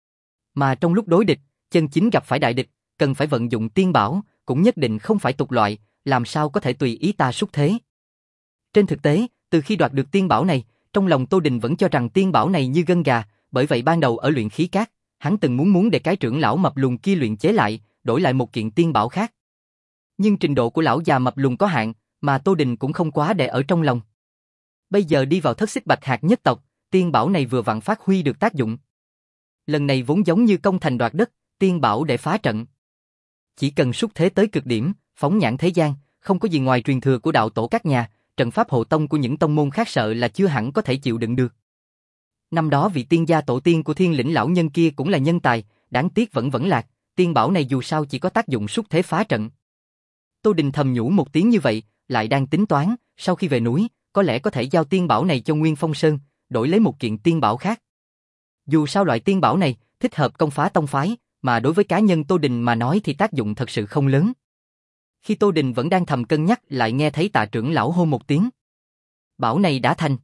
Mà trong lúc đối địch, chân chính gặp phải đại địch, cần phải vận dụng tiên bảo, cũng nhất định không phải tục loại, làm sao có thể tùy ý ta xuất thế. Trên thực tế, từ khi đoạt được tiên bảo này, trong lòng Tô Đình vẫn cho rằng tiên bảo này như gân gà, bởi vậy ban đầu ở luyện khí các, hắn từng muốn muốn để cái trưởng lão mập lùn kia luyện chế lại, đổi lại một kiện tiên bảo khác. Nhưng trình độ của lão già mập lùn có hạn, mà Tô Đình cũng không quá để ở trong lòng. Bây giờ đi vào thất xích bạch hạc nhất tộc, tiên bảo này vừa vặn phát huy được tác dụng. Lần này vốn giống như công thành đoạt đất, tiên bảo để phá trận. Chỉ cần xuất thế tới cực điểm, phóng nhãn thế gian, không có gì ngoài truyền thừa của đạo tổ các nhà, trận pháp hộ tông của những tông môn khác sợ là chưa hẳn có thể chịu đựng được. Năm đó vị tiên gia tổ tiên của Thiên Lĩnh lão nhân kia cũng là nhân tài, đáng tiếc vẫn vẫn lạc, tiên bảo này dù sao chỉ có tác dụng xuất thế phá trận. Tô Đình thầm nhủ một tiếng như vậy, lại đang tính toán, sau khi về núi, có lẽ có thể giao tiên bảo này cho Nguyên Phong Sơn, đổi lấy một kiện tiên bảo khác. Dù sao loại tiên bảo này thích hợp công phá tông phái, mà đối với cá nhân Tô Đình mà nói thì tác dụng thật sự không lớn. Khi Tô Đình vẫn đang thầm cân nhắc, lại nghe thấy Tạ trưởng lão hô một tiếng. Bảo này đã thành.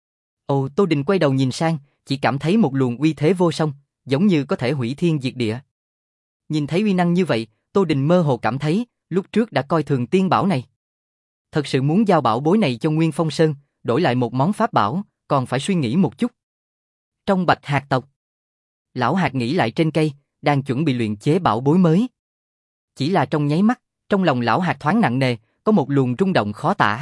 Ồ, Tô Đình quay đầu nhìn sang, chỉ cảm thấy một luồng uy thế vô song, giống như có thể hủy thiên diệt địa. Nhìn thấy uy năng như vậy, Tô Đình mơ hồ cảm thấy, lúc trước đã coi thường tiên bảo này. Thật sự muốn giao bảo bối này cho Nguyên Phong Sơn, đổi lại một món pháp bảo, còn phải suy nghĩ một chút. Trong bạch hạc tộc, lão hạt nghĩ lại trên cây, đang chuẩn bị luyện chế bảo bối mới. Chỉ là trong nháy mắt, trong lòng lão hạt thoáng nặng nề, có một luồng rung động khó tả.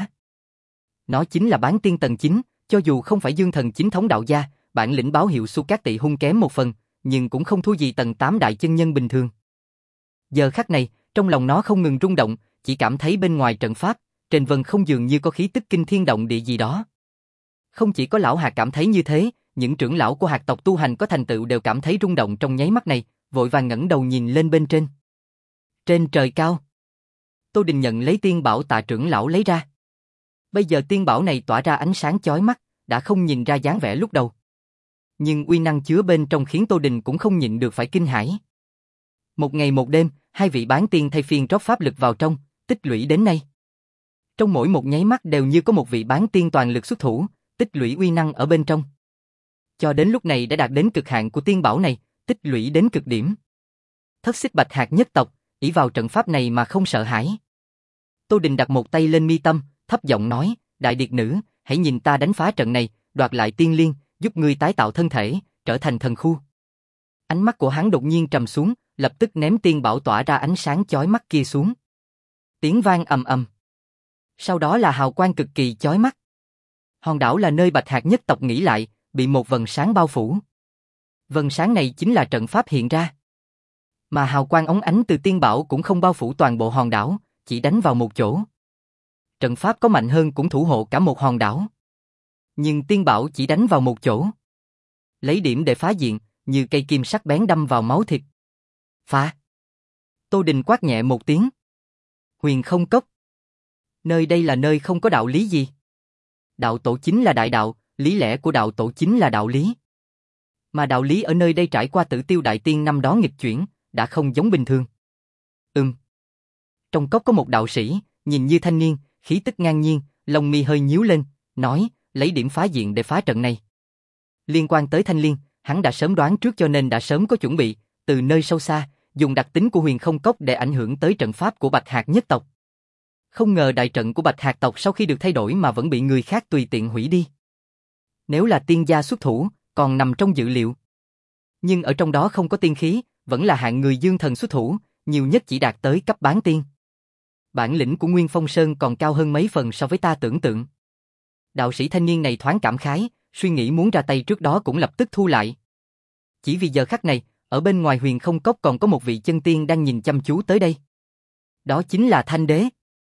Nó chính là bán tiên tầng chín, cho dù không phải dương thần chính thống đạo gia, bản lĩnh báo hiệu Su Cát Tị Hung kém một phần, nhưng cũng không thua gì tầng tám đại chân nhân bình thường. Giờ khắc này, trong lòng nó không ngừng rung động, chỉ cảm thấy bên ngoài trận pháp, trên vân không dường như có khí tức kinh thiên động địa gì đó. Không chỉ có lão hạt cảm thấy như thế, những trưởng lão của hạt tộc tu hành có thành tựu đều cảm thấy rung động trong nháy mắt này, vội vàng ngẩng đầu nhìn lên bên trên. Trên trời cao, Tô Đình nhận lấy tiên bảo Tạ trưởng lão lấy ra. Bây giờ tiên bảo này tỏa ra ánh sáng chói mắt, đã không nhìn ra dáng vẻ lúc đầu. Nhưng uy năng chứa bên trong khiến Tô Đình cũng không nhịn được phải kinh hãi. Một ngày một đêm, hai vị bán tiên thay phiên rót pháp lực vào trong, tích lũy đến nay. Trong mỗi một nháy mắt đều như có một vị bán tiên toàn lực xuất thủ, tích lũy uy năng ở bên trong. Cho đến lúc này đã đạt đến cực hạn của tiên bảo này, tích lũy đến cực điểm. Thất xích bạch hạc nhất tộc, ỷ vào trận pháp này mà không sợ hãi. Tô Đình đặt một tay lên mi tâm, thấp giọng nói, đại điệt nữ, hãy nhìn ta đánh phá trận này, đoạt lại tiên liên, giúp ngươi tái tạo thân thể, trở thành thần khu. Ánh mắt của hắn đột nhiên trầm xuống, lập tức ném tiên bảo tỏa ra ánh sáng chói mắt kia xuống. Tiếng vang ầm ầm. Sau đó là hào quang cực kỳ chói mắt. Hòn đảo là nơi bạch hạc nhất tộc nghỉ lại, bị một vầng sáng bao phủ. Vầng sáng này chính là trận pháp hiện ra. Mà hào quang óng ánh từ tiên bảo cũng không bao phủ toàn bộ hòn đảo, chỉ đánh vào một chỗ. Trận pháp có mạnh hơn cũng thủ hộ cả một hòn đảo. Nhưng tiên bảo chỉ đánh vào một chỗ. Lấy điểm để phá diện, như cây kim sắc bén đâm vào máu thịt. Phá! Tô Đình quát nhẹ một tiếng. Huyền không cốc. Nơi đây là nơi không có đạo lý gì. Đạo tổ chính là đại đạo, lý lẽ của đạo tổ chính là đạo lý. Mà đạo lý ở nơi đây trải qua Tử Tiêu Đại Tiên năm đó nghịch chuyển, đã không giống bình thường. Ừm. Trong cốc có một đạo sĩ, nhìn như thanh niên, khí tức ngang nhiên, lông mi hơi nhíu lên, nói, lấy điểm phá diện để phá trận này. Liên quan tới Thanh Liên, hắn đã sớm đoán trước cho nên đã sớm có chuẩn bị, từ nơi sâu xa, dùng đặc tính của huyền không cốc để ảnh hưởng tới trận pháp của Bạch Hạc nhất tộc. Không ngờ đại trận của Bạch Hạc tộc sau khi được thay đổi mà vẫn bị người khác tùy tiện hủy đi. Nếu là tiên gia xuất thủ, còn nằm trong dự liệu. Nhưng ở trong đó không có tiên khí, vẫn là hạng người dương thần xuất thủ, nhiều nhất chỉ đạt tới cấp bán tiên. Bản lĩnh của Nguyên Phong Sơn còn cao hơn mấy phần so với ta tưởng tượng. Đạo sĩ thanh niên này thoáng cảm khái, suy nghĩ muốn ra tay trước đó cũng lập tức thu lại. Chỉ vì giờ khắc này, ở bên ngoài huyền không cốc còn có một vị chân tiên đang nhìn chăm chú tới đây. Đó chính là Thanh Đế.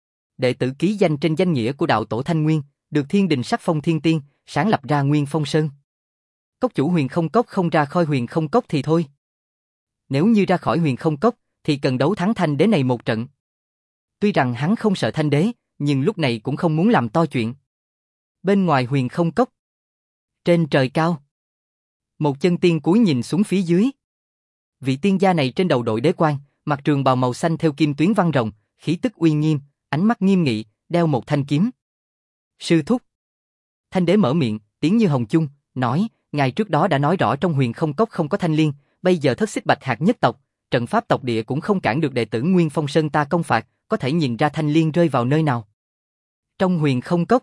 Đệ tử ký danh trên danh nghĩa của đạo tổ Thanh Nguyên, được thiên đình sắc phong thiên tiên, sáng lập ra Nguyên Phong Sơn. Cốc chủ huyền không cốc không ra khỏi huyền không cốc thì thôi. Nếu như ra khỏi huyền không cốc, thì cần đấu thắng Thanh Đế này một trận. Tuy rằng hắn không sợ Thanh Đế, nhưng lúc này cũng không muốn làm to chuyện. Bên ngoài huyền không cốc, trên trời cao, một chân tiên cúi nhìn xuống phía dưới. Vị tiên gia này trên đầu đội đế quan, mặc trường bào màu xanh theo kim tuyến văn rồng, khí tức uy nghiêm, ánh mắt nghiêm nghị, đeo một thanh kiếm. Sư thúc. Thanh Đế mở miệng, tiếng như hồng chung, nói, ngài trước đó đã nói rõ trong huyền không cốc không có Thanh Liên, bây giờ thất xích Bạch Hạc nhất tộc, trận pháp tộc địa cũng không cản được đệ tử Nguyên Phong Sơn ta công phạt, có thể nhìn ra Thanh Liên rơi vào nơi nào. Trong huyền không cốc.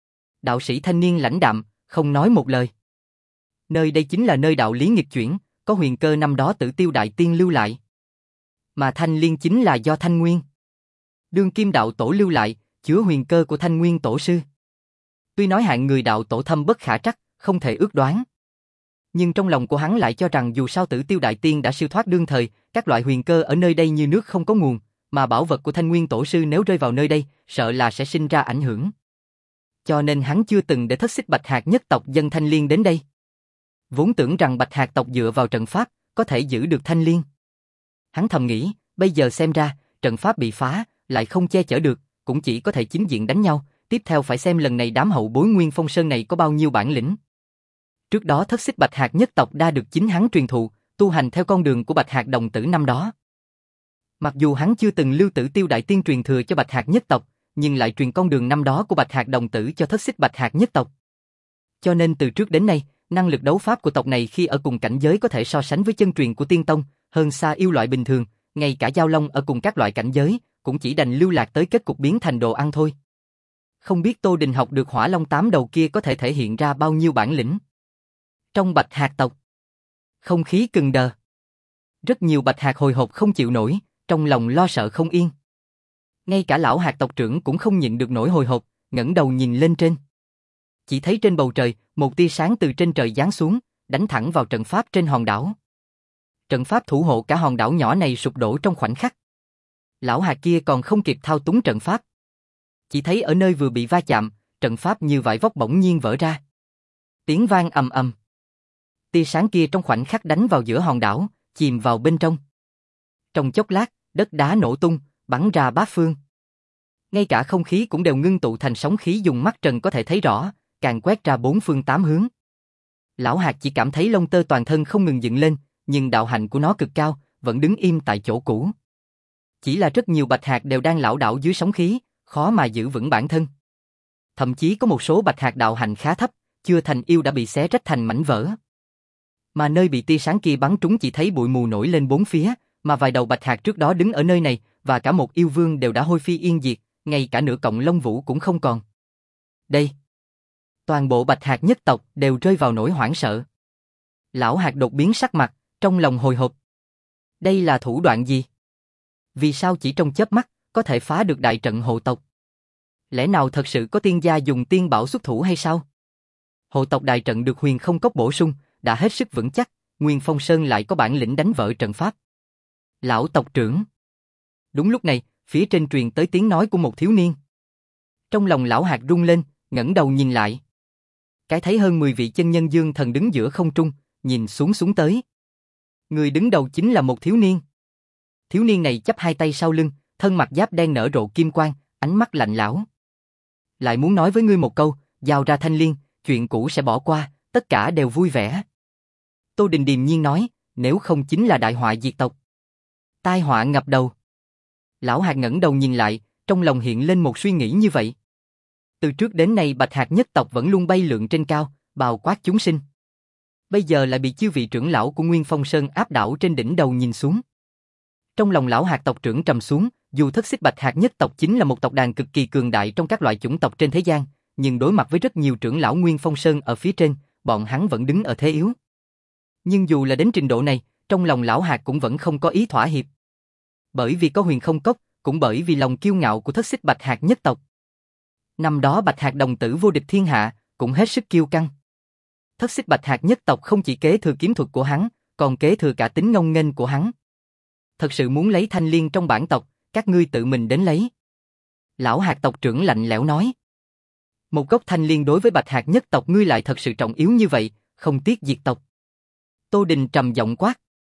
Đạo sĩ thanh niên lãnh đạm, không nói một lời. Nơi đây chính là nơi đạo lý nghịch chuyển, có huyền cơ năm đó Tử Tiêu Đại Tiên lưu lại. Mà Thanh Liên chính là do Thanh Nguyên, đương kim đạo tổ lưu lại, chứa huyền cơ của Thanh Nguyên tổ sư. Tuy nói hạng người đạo tổ thâm bất khả trắc, không thể ước đoán. Nhưng trong lòng của hắn lại cho rằng dù sao Tử Tiêu Đại Tiên đã siêu thoát đương thời, các loại huyền cơ ở nơi đây như nước không có nguồn, mà bảo vật của Thanh Nguyên tổ sư nếu rơi vào nơi đây, sợ là sẽ sinh ra ảnh hưởng. Cho nên hắn chưa từng để thất xích Bạch Hạc nhất tộc dân Thanh Liên đến đây. Vốn tưởng rằng Bạch Hạc tộc dựa vào trận pháp, có thể giữ được Thanh Liên. Hắn thầm nghĩ, bây giờ xem ra, trận pháp bị phá, lại không che chở được, cũng chỉ có thể chính diện đánh nhau, tiếp theo phải xem lần này đám hậu bối Nguyên Phong Sơn này có bao nhiêu bản lĩnh. Trước đó thất xích Bạch Hạc nhất tộc đã được chính hắn truyền thụ, tu hành theo con đường của Bạch Hạc đồng tử năm đó. Mặc dù hắn chưa từng lưu Tử Tiêu Đại Tiên truyền thừa cho Bạch Hạc nhất tộc, nhưng lại truyền con đường năm đó của Bạch Hạc đồng tử cho thất xích Bạch Hạc nhất tộc. Cho nên từ trước đến nay, năng lực đấu pháp của tộc này khi ở cùng cảnh giới có thể so sánh với chân truyền của tiên tông, hơn xa yêu loại bình thường, ngay cả giao long ở cùng các loại cảnh giới, cũng chỉ đành lưu lạc tới kết cục biến thành đồ ăn thôi. Không biết Tô Đình học được hỏa long tám đầu kia có thể thể hiện ra bao nhiêu bản lĩnh. Trong Bạch Hạc tộc, không khí cứng đờ. Rất nhiều Bạch Hạc hồi hộp không chịu nổi, trong lòng lo sợ không yên. Ngay cả lão Hạc tộc trưởng cũng không nhịn được nỗi hồi hộp, ngẩng đầu nhìn lên trên. Chỉ thấy trên bầu trời, một tia sáng từ trên trời giáng xuống, đánh thẳng vào trận pháp trên hòn đảo. Trận pháp thủ hộ cả hòn đảo nhỏ này sụp đổ trong khoảnh khắc. Lão Hạc kia còn không kịp thao túng trận pháp. Chỉ thấy ở nơi vừa bị va chạm, trận pháp như vải vóc bỗng nhiên vỡ ra. Tiếng vang ầm ầm. Tia sáng kia trong khoảnh khắc đánh vào giữa hòn đảo, chìm vào bên trong. Trong chốc lát, đất đá nổ tung, bắn ra bát phương. Ngay cả không khí cũng đều ngưng tụ thành sóng khí dùng mắt trần có thể thấy rõ, càng quét ra bốn phương tám hướng. Lão Hạc chỉ cảm thấy lông tơ toàn thân không ngừng dựng lên, nhưng đạo hạnh của nó cực cao, vẫn đứng im tại chỗ cũ. Chỉ là rất nhiều Bạch Hạc đều đang lảo đảo dưới sóng khí, khó mà giữ vững bản thân. Thậm chí có một số Bạch Hạc đạo hạnh khá thấp, chưa thành yêu đã bị xé rách thành mảnh vỡ. Mà nơi bị tia sáng kia bắn trúng chỉ thấy bụi mù nổi lên bốn phía, mà vài đầu Bạch Hạc trước đó đứng ở nơi này, và cả một yêu vương đều đã hôi phi yên diệt, ngay cả nửa cọng lông vũ cũng không còn. Đây, toàn bộ Bạch Hạc nhất tộc đều rơi vào nỗi hoảng sợ. Lão Hạc đột biến sắc mặt, trong lòng hồi hộp. Đây là thủ đoạn gì? Vì sao chỉ trong chớp mắt có thể phá được đại trận hộ tộc? Lẽ nào thật sự có tiên gia dùng tiên bảo xuất thủ hay sao? Hộ tộc đại trận được Huyền Không Cốc bổ sung, đã hết sức vững chắc, Nguyên Phong Sơn lại có bản lĩnh đánh vỡ trận pháp. Lão tộc trưởng. Đúng lúc này, phía trên truyền tới tiếng nói của một thiếu niên. Trong lòng lão hạt rung lên, ngẩng đầu nhìn lại. Cái thấy hơn mười vị chân nhân dương thần đứng giữa không trung, nhìn xuống xuống tới. Người đứng đầu chính là một thiếu niên. Thiếu niên này chắp hai tay sau lưng, thân mặc giáp đen nở rộ kim quang, ánh mắt lạnh lẽo. Lại muốn nói với ngươi một câu, giao ra Thanh Liên, chuyện cũ sẽ bỏ qua, tất cả đều vui vẻ. Tô Đình điềm nhiên nói, nếu không chính là đại họa diệt tộc. Tai họa ngập đầu. Lão hạt ngẩng đầu nhìn lại, trong lòng hiện lên một suy nghĩ như vậy. Từ trước đến nay Bạch Hạc nhất tộc vẫn luôn bay lượn trên cao, bào quát chúng sinh. Bây giờ lại bị chư vị trưởng lão của Nguyên Phong Sơn áp đảo trên đỉnh đầu nhìn xuống. Trong lòng lão hạt tộc trưởng trầm xuống, dù Thất Xích Bạch Hạc nhất tộc chính là một tộc đàn cực kỳ cường đại trong các loại chủng tộc trên thế gian, nhưng đối mặt với rất nhiều trưởng lão Nguyên Phong Sơn ở phía trên, bọn hắn vẫn đứng ở thế yếu. Nhưng dù là đến trình độ này, trong lòng lão hạt cũng vẫn không có ý thỏa hiệp. Bởi vì có Huyền Không Cốc, cũng bởi vì lòng kiêu ngạo của Thất Xích Bạch Hạc nhất tộc. Năm đó Bạch Hạc đồng tử vô địch thiên hạ, cũng hết sức kiêu căng. Thất Xích Bạch Hạc nhất tộc không chỉ kế thừa kiếm thuật của hắn, còn kế thừa cả tính ngông nghênh của hắn. Thật sự muốn lấy Thanh Liên trong bản tộc, các ngươi tự mình đến lấy. Lão hạt tộc trưởng lạnh lẽo nói. Một gốc Thanh Liên đối với Bạch Hạc nhất tộc ngươi lại thật sự trọng yếu như vậy, không tiếc diệt tộc. Tô Đình trầm giọng quát.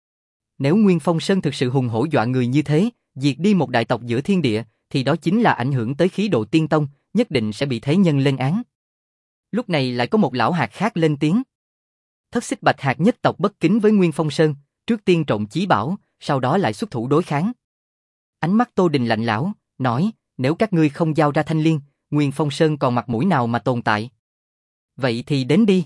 Nếu Nguyên Phong Sơn thực sự hùng hổ dọa người như thế, diệt đi một đại tộc giữa thiên địa, thì đó chính là ảnh hưởng tới khí độ tiên tông, nhất định sẽ bị thế nhân lên án. Lúc này lại có một lão hạt khác lên tiếng. Thất Xích Bạch Hạc nhất tộc bất kính với Nguyên Phong Sơn, trước tiên trộm chí bảo, sau đó lại xuất thủ đối kháng. Ánh mắt Tô Đình lạnh lẽo, nói, nếu các ngươi không giao ra Thanh Liên, Nguyên Phong Sơn còn mặt mũi nào mà tồn tại? Vậy thì đến đi.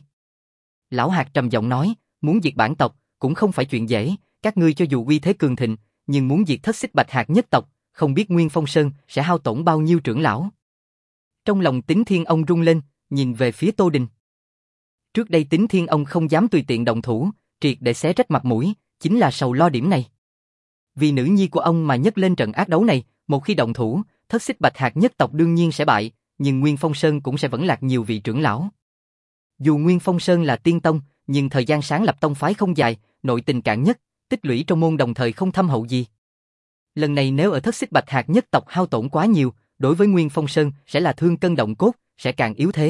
Lão hạt trầm giọng nói, muốn diệt bản tộc, cũng không phải chuyện dễ, các ngươi cho dù uy thế cường thịnh, nhưng muốn diệt Thất Xích Bạch Hạc nhất tộc, không biết Nguyên Phong Sơn sẽ hao tổn bao nhiêu trưởng lão. Trong lòng Tín Thiên Ông rung lên, nhìn về phía Tô Đình. Trước đây Tín Thiên Ông không dám tùy tiện động thủ, triệt để xé rách mặt mũi, chính là sầu lo điểm này. Vì nữ nhi của ông mà nhấc lên trận ác đấu này, một khi động thủ, Thất Xích Bạch Hạc nhất tộc đương nhiên sẽ bại, nhưng Nguyên Phong Sơn cũng sẽ vẫn lạc nhiều vị trưởng lão. Dù Nguyên Phong Sơn là tiên tông, nhưng thời gian sáng lập tông phái không dài, nội tình cạn nhất, tích lũy trong môn đồng thời không thâm hậu gì. Lần này nếu ở Thất Xích Bạch Hạc nhất tộc hao tổn quá nhiều, đối với Nguyên Phong Sơn sẽ là thương cân động cốt, sẽ càng yếu thế.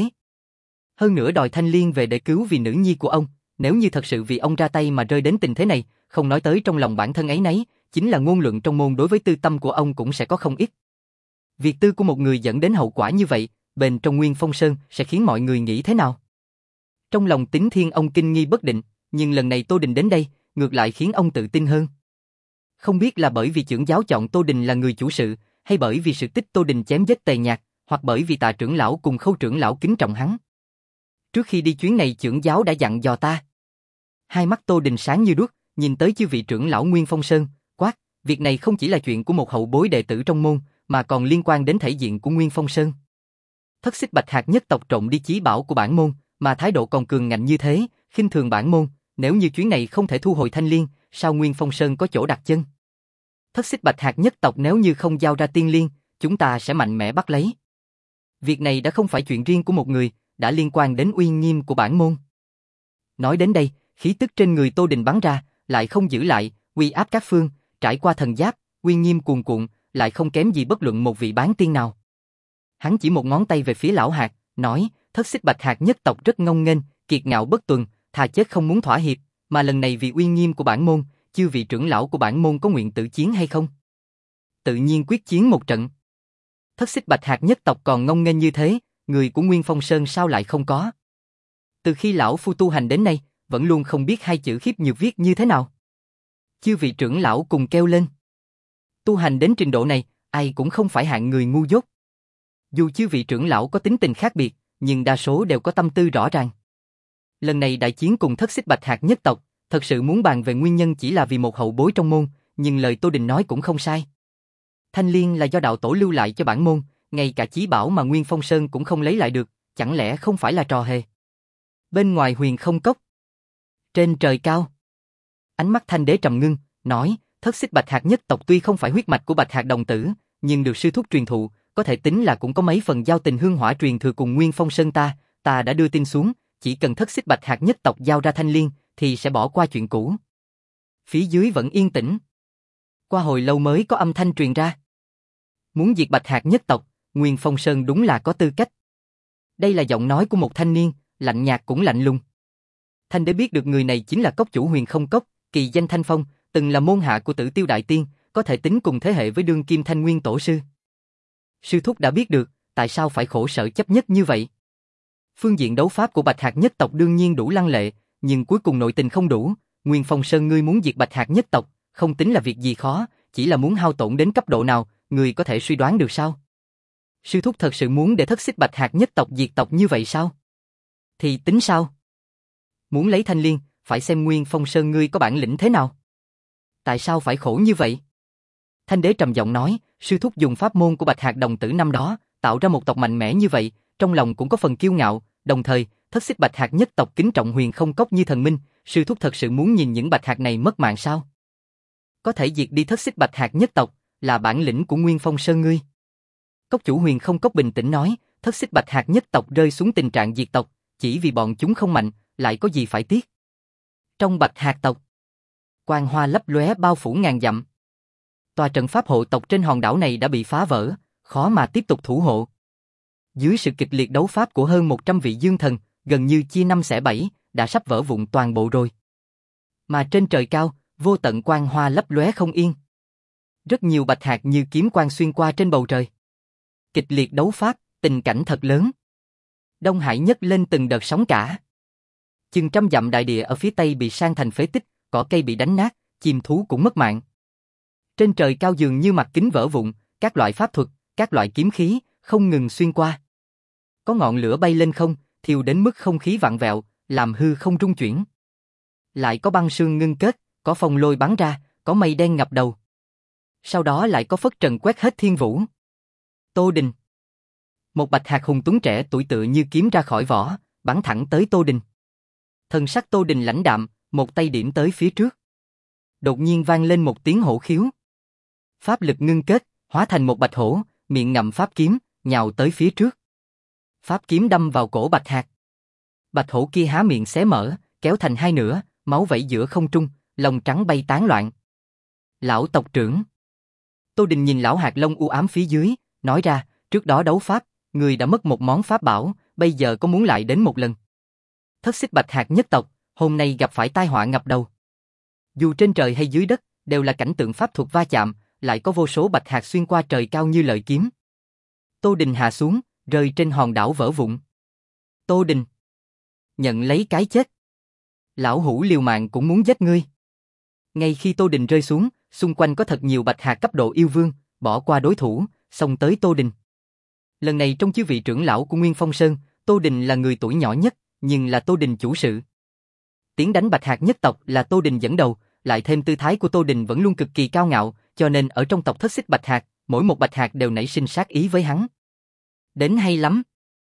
Hơn nữa đòi Thanh Liên về để cứu vì nữ nhi của ông, nếu như thật sự vì ông ra tay mà rơi đến tình thế này, không nói tới trong lòng bản thân ấy nấy, chính là ngôn luận trong môn đối với tư tâm của ông cũng sẽ có không ít. Việc tư của một người dẫn đến hậu quả như vậy, bền trong Nguyên Phong Sơn sẽ khiến mọi người nghĩ thế nào? Trong lòng Tín Thiên Ông kinh nghi bất định, nhưng lần này Tô Đình đến đây, ngược lại khiến ông tự tin hơn. Không biết là bởi vì trưởng giáo chọn Tô Đình là người chủ sự, hay bởi vì sự tích Tô Đình chém giết Tề Nhạc, hoặc bởi vì Tạ trưởng lão cùng Khâu trưởng lão kính trọng hắn. Trước khi đi chuyến này trưởng giáo đã dặn dò ta. Hai mắt Tô Đình sáng như đuốc, nhìn tới chư vị trưởng lão Nguyên Phong Sơn, quát, việc này không chỉ là chuyện của một hậu bối đệ tử trong môn, mà còn liên quan đến thể diện của Nguyên Phong Sơn. Thất Xích Bạch Hạc nhất tộc trộm đi chí bảo của bản môn, mà thái độ còn cường ngạnh như thế, khinh thường bản môn, nếu như chuyến này không thể thu hồi Thanh Liên, sao Nguyên Phong Sơn có chỗ đặt chân? Thất Xích Bạch Hạc nhất tộc nếu như không giao ra Tiên Liên, chúng ta sẽ mạnh mẽ bắt lấy. Việc này đã không phải chuyện riêng của một người, đã liên quan đến uy nghiêm của bản môn. Nói đến đây, khí tức trên người Tô Đình bắn ra, lại không giữ lại, uy áp các phương, trải qua thần giáp, uy nghiêm cuồn cuộn, lại không kém gì bất luận một vị bán tiên nào. Hắn chỉ một ngón tay về phía lão hạt, nói, Thất Xích Bạch Hạc nhất tộc rất ngông nghênh, kiệt ngạo bất tuần, thà chết không muốn thỏa hiệp, mà lần này vì uy nghiêm của bản môn, chư vị trưởng lão của bản môn có nguyện tự chiến hay không? Tự nhiên quyết chiến một trận. Thất Xích Bạch Hạc nhất tộc còn ngông nghênh như thế, người của Nguyên Phong Sơn sao lại không có? Từ khi lão phu tu hành đến nay, vẫn luôn không biết hai chữ khiếp nhược viết như thế nào. Chư vị trưởng lão cùng kêu lên. Tu hành đến trình độ này, ai cũng không phải hạng người ngu dốt. Dù chư vị trưởng lão có tính tình khác biệt, nhưng đa số đều có tâm tư rõ ràng. Lần này đại chiến cùng Thất Xích Bạch Hạc nhất tộc, thật sự muốn bàn về nguyên nhân chỉ là vì một hậu bối trong môn, nhưng lời Tô Đình nói cũng không sai. Thanh Liên là do đạo tổ lưu lại cho bản môn, ngay cả chí bảo mà Nguyên Phong Sơn cũng không lấy lại được, chẳng lẽ không phải là trò hề? Bên ngoài Huyền Không Cốc, trên trời cao, ánh mắt Thanh Đế trầm ngưng, nói, Thất Xích Bạch Hạc nhất tộc tuy không phải huyết mạch của Bạch Hạc đồng tử, nhưng được sư thúc truyền thụ, có thể tính là cũng có mấy phần giao tình hương hỏa truyền thừa cùng Nguyên Phong Sơn ta, ta đã đưa tin xuống, chỉ cần Thất Xích Bạch Hạc nhất tộc giao ra thanh liên, thì sẽ bỏ qua chuyện cũ. Phía dưới vẫn yên tĩnh. Qua hồi lâu mới có âm thanh truyền ra. Muốn diệt Bạch Hạc nhất tộc, Nguyên Phong Sơn đúng là có tư cách. Đây là giọng nói của một thanh niên, lạnh nhạt cũng lạnh lùng. Thanh đế biết được người này chính là cốc chủ Huyền Không Cốc, kỳ danh Thanh Phong, từng là môn hạ của Tử Tiêu Đại Tiên, có thể tính cùng thế hệ với đương kim Thanh Nguyên Tổ Sư. Sư thúc đã biết được, tại sao phải khổ sở chấp nhất như vậy? Phương diện đấu pháp của Bạch Hạc nhất tộc đương nhiên đủ lăng lệ, nhưng cuối cùng nội tình không đủ. Nguyên Phong Sơn ngươi muốn diệt Bạch Hạc nhất tộc, không tính là việc gì khó, chỉ là muốn hao tổn đến cấp độ nào, người có thể suy đoán được sao? Sư thúc thật sự muốn để Thất Xích Bạch Hạc nhất tộc diệt tộc như vậy sao? Thì tính sao? Muốn lấy thanh liên, phải xem Nguyên Phong Sơn ngươi có bản lĩnh thế nào. Tại sao phải khổ như vậy? Thanh đế trầm giọng nói, sư thúc dùng pháp môn của Bạch Hạc đồng tử năm đó, tạo ra một tộc mạnh mẽ như vậy, trong lòng cũng có phần kiêu ngạo, đồng thời, Thất Xích Bạch Hạc nhất tộc kính trọng Huyền Không Cốc như thần minh, sư thúc thật sự muốn nhìn những Bạch Hạc này mất mạng sao? Có thể diệt đi Thất Xích Bạch Hạc nhất tộc, là bản lĩnh của Nguyên Phong Sơn ngươi. Cốc chủ Huyền Không Cốc bình tĩnh nói, Thất Xích Bạch Hạc nhất tộc rơi xuống tình trạng diệt tộc, chỉ vì bọn chúng không mạnh, lại có gì phải tiếc. Trong Bạch Hạc tộc, quang hoa lấp lóe bao phủ ngàn dặm. Tòa trận pháp hộ tộc trên hòn đảo này đã bị phá vỡ, khó mà tiếp tục thủ hộ. Dưới sự kịch liệt đấu pháp của hơn một trăm vị dương thần, gần như chia năm xẻ bảy, đã sắp vỡ vụn toàn bộ rồi. Mà trên trời cao, vô tận quang hoa lấp lóe không yên. Rất nhiều bạch hạt như kiếm quang xuyên qua trên bầu trời. Kịch liệt đấu pháp, tình cảnh thật lớn. Đông Hải nhấc lên từng đợt sóng cả. Chừng trăm dặm đại địa ở phía tây bị san thành phế tích, cỏ cây bị đánh nát, chim thú cũng mất mạng. Trên trời cao dường như mặt kính vỡ vụn, các loại pháp thuật, các loại kiếm khí, không ngừng xuyên qua. Có ngọn lửa bay lên không, thiêu đến mức không khí vặn vẹo, làm hư không rung chuyển. Lại có băng sương ngưng kết, có phong lôi bắn ra, có mây đen ngập đầu. Sau đó lại có phất trần quét hết thiên vũ. Tô Đình. Một bạch hạt hùng tuấn trẻ tuổi tựa như kiếm ra khỏi vỏ, bắn thẳng tới Tô Đình. Thần sắc Tô Đình lãnh đạm, một tay điểm tới phía trước. Đột nhiên vang lên một tiếng hổ khiếu. Pháp lực ngưng kết, hóa thành một bạch hổ, miệng ngậm pháp kiếm, nhào tới phía trước. Pháp kiếm đâm vào cổ bạch hạt. Bạch hổ kia há miệng xé mở, kéo thành hai nửa, máu vẩy giữa không trung, lông trắng bay tán loạn. Lão tộc trưởng. Tô Đình nhìn lão hạt lông u ám phía dưới, nói ra, trước đó đấu pháp, người đã mất một món pháp bảo, bây giờ có muốn lại đến một lần. Thất xích bạch hạt nhất tộc, hôm nay gặp phải tai họa ngập đầu. Dù trên trời hay dưới đất, đều là cảnh tượng pháp thuật va chạm, lại có vô số bạch hạt xuyên qua trời cao như lợi kiếm. Tô Đình hạ xuống, rơi trên hòn đảo vỡ vụn. Tô Đình. Nhận lấy cái chết. Lão hủ liều mạng cũng muốn giết ngươi. Ngay khi Tô Đình rơi xuống, xung quanh có thật nhiều bạch hạt cấp độ yêu vương, bỏ qua đối thủ, xông tới Tô Đình. Lần này trong chư vị trưởng lão của Nguyên Phong Sơn, Tô Đình là người tuổi nhỏ nhất, nhưng là Tô Đình chủ sự. Tiến đánh bạch hạt nhất tộc là Tô Đình dẫn đầu, lại thêm tư thái của Tô Đình vẫn luôn cực kỳ cao ngạo, cho nên ở trong tộc thất xích bạch hạt, mỗi một bạch hạt đều nảy sinh sát ý với hắn. Đến hay lắm.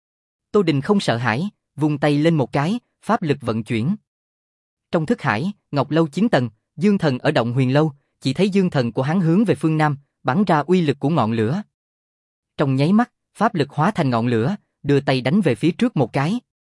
Tô Đình không sợ hãi, vung tay lên một cái, pháp lực vận chuyển. Trong thức hải, Ngọc Lâu chín tầng, Dương Thần ở động Huyền Lâu, chỉ thấy Dương Thần của hắn hướng về phương Nam, bắn ra uy lực của ngọn lửa. Trong nháy mắt, pháp lực hóa thành ngọn lửa, đưa tay đánh về phía trước một cái.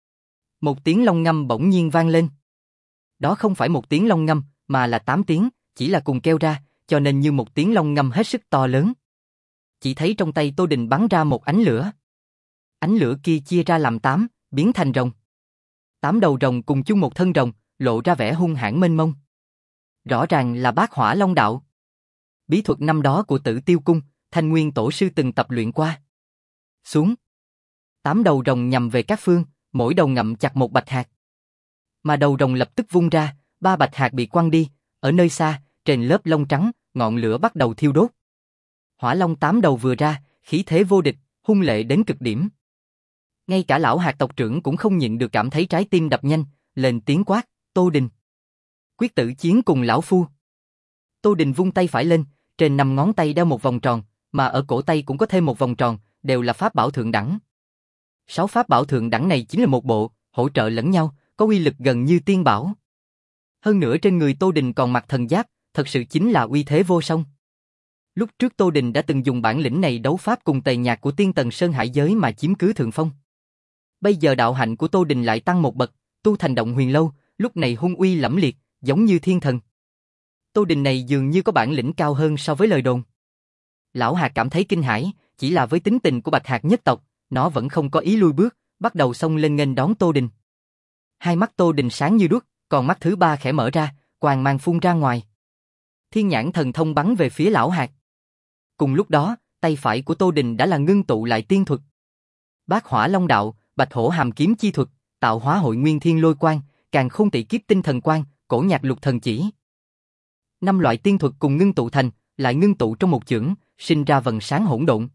Một tiếng long ngâm bỗng nhiên vang lên. Đó không phải một tiếng long ngâm, mà là tám tiếng, chỉ là cùng kêu ra, cho nên như một tiếng long ngâm hết sức to lớn. Chỉ thấy trong tay Tô Đình bắn ra một ánh lửa. Ánh lửa kia chia ra làm tám, biến thành rồng. Tám đầu rồng cùng chung một thân rồng, lộ ra vẻ hung hãn mênh mông. Rõ ràng là bát hỏa long đạo. Bí thuật năm đó của Tử Tiêu Cung, Thanh Nguyên Tổ Sư từng tập luyện qua. Xuống. Tám đầu rồng nhằm về các phương, mỗi đầu ngậm chặt một bạch hạt. Mà đầu rồng lập tức vung ra, ba bạch hạt bị quăng đi, ở nơi xa, trên lớp lông trắng, ngọn lửa bắt đầu thiêu đốt. Hỏa long tám đầu vừa ra, khí thế vô địch, hung lệ đến cực điểm. Ngay cả lão hạt tộc trưởng cũng không nhịn được cảm thấy trái tim đập nhanh, lên tiếng quát, Tô Đình. Quyết tử chiến cùng lão phu. Tô Đình vung tay phải lên, trên năm ngón tay đeo một vòng tròn, mà ở cổ tay cũng có thêm một vòng tròn, đều là pháp bảo thượng đẳng. Sáu pháp bảo thượng đẳng này chính là một bộ, hỗ trợ lẫn nhau, có uy lực gần như tiên bảo. Hơn nữa trên người Tô Đình còn mặc thần giáp, thật sự chính là uy thế vô song. Lúc trước Tô Đình đã từng dùng bản lĩnh này đấu pháp cùng tề nhạc của Tiên Tần Sơn Hải giới mà chiếm cứ thượng phong. Bây giờ đạo hạnh của Tô Đình lại tăng một bậc, tu thành Động Huyền Lâu, lúc này hung uy lẫm liệt, giống như thiên thần. Tô Đình này dường như có bản lĩnh cao hơn so với lời đồn. Lão Hạt cảm thấy kinh hãi, chỉ là với tính tình của Bạch Hạc nhất tộc, nó vẫn không có ý lui bước, bắt đầu xông lên nghênh đón Tô Đình. Hai mắt Tô Đình sáng như đuốc, còn mắt thứ ba khẽ mở ra, quang mang phun ra ngoài. Thiên nhãn thần thông bắn về phía Lão Hạt. Cùng lúc đó, tay phải của Tô Đình đã là ngưng tụ lại tiên thuật. Bát Hỏa Long Đạo, Bạch Hổ Hàm Kiếm chi thuật, tạo hóa hội nguyên thiên lôi quang, càn khôn tỷ kiếp tinh thần quang, cổ nhạc lục thần chỉ. Năm loại tiên thuật cùng ngưng tụ thành, lại ngưng tụ trong một chưởng, sinh ra vầng sáng hỗn độn.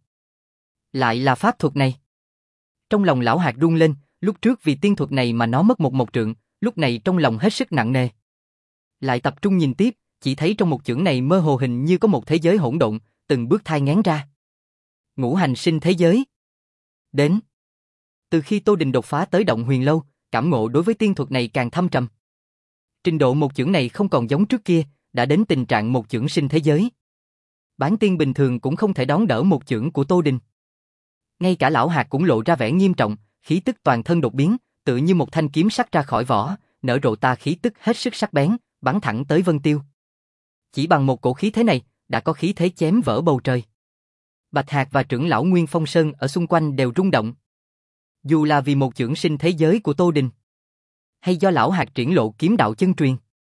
Lại là pháp thuật này. Trong lòng Lão Hạt rung lên, lúc trước vì tiên thuật này mà nó mất một một trượng, lúc này trong lòng hết sức nặng nề. Lại tập trung nhìn tiếp, chỉ thấy trong một chưởng này mơ hồ hình như có một thế giới hỗn độn, từng bước thai nghén ra. Ngũ hành sinh thế giới. Đến. Từ khi Tô Đình đột phá tới Động Huyền Lâu, cảm ngộ đối với tiên thuật này càng thâm trầm. Trình độ một chưởng này không còn giống trước kia, đã đến tình trạng một chưởng sinh thế giới. Bán tiên bình thường cũng không thể đón đỡ một chưởng của Tô Đình. Ngay cả Lão Hạt cũng lộ ra vẻ nghiêm trọng, khí tức toàn thân đột biến, tự như một thanh kiếm sắc ra khỏi vỏ, nở rộ ta khí tức hết sức sắc bén, bắn thẳng tới Vân Tiêu. Chỉ bằng một cổ khí thế này, đã có khí thế chém vỡ bầu trời. Bạch Hạc và trưởng lão Nguyên Phong Sơn ở xung quanh đều rung động. Dù là vì một chưởng sinh thế giới của Tô Đình, hay do Lão Hạt triển lộ kiếm đạo chân truyền,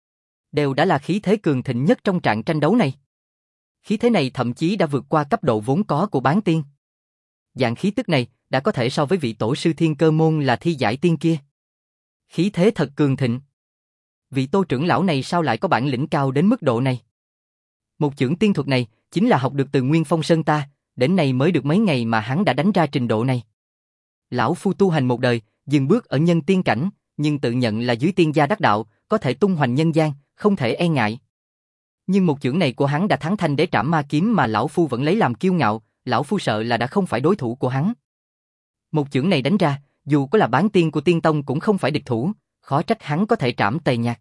đều đã là khí thế cường thịnh nhất trong trận tranh đấu này. Khí thế này thậm chí đã vượt qua cấp độ vốn có của bán tiên. Dạng khí tức này đã có thể so với vị tổ sư Thiên Cơ Môn là Thi Giải Tiên kia. Khí thế thật cường thịnh. Vị Tô trưởng lão này sao lại có bản lĩnh cao đến mức độ này? Một chưởng tiên thuật này chính là học được từ Nguyên Phong Sơn ta, đến nay mới được mấy ngày mà hắn đã đánh ra trình độ này. Lão phu tu hành một đời, dừng bước ở nhân tiên cảnh, nhưng tự nhận là dưới tiên gia đắc đạo, có thể tung hoành nhân gian, không thể e ngại. Nhưng một chưởng này của hắn đã thắng thanh đế trảm ma kiếm mà lão phu vẫn lấy làm kiêu ngạo, lão phu sợ là đã không phải đối thủ của hắn. Một chưởng này đánh ra, dù có là bán tiên của tiên tông cũng không phải địch thủ, khó trách hắn có thể trảm Tề Nhạc.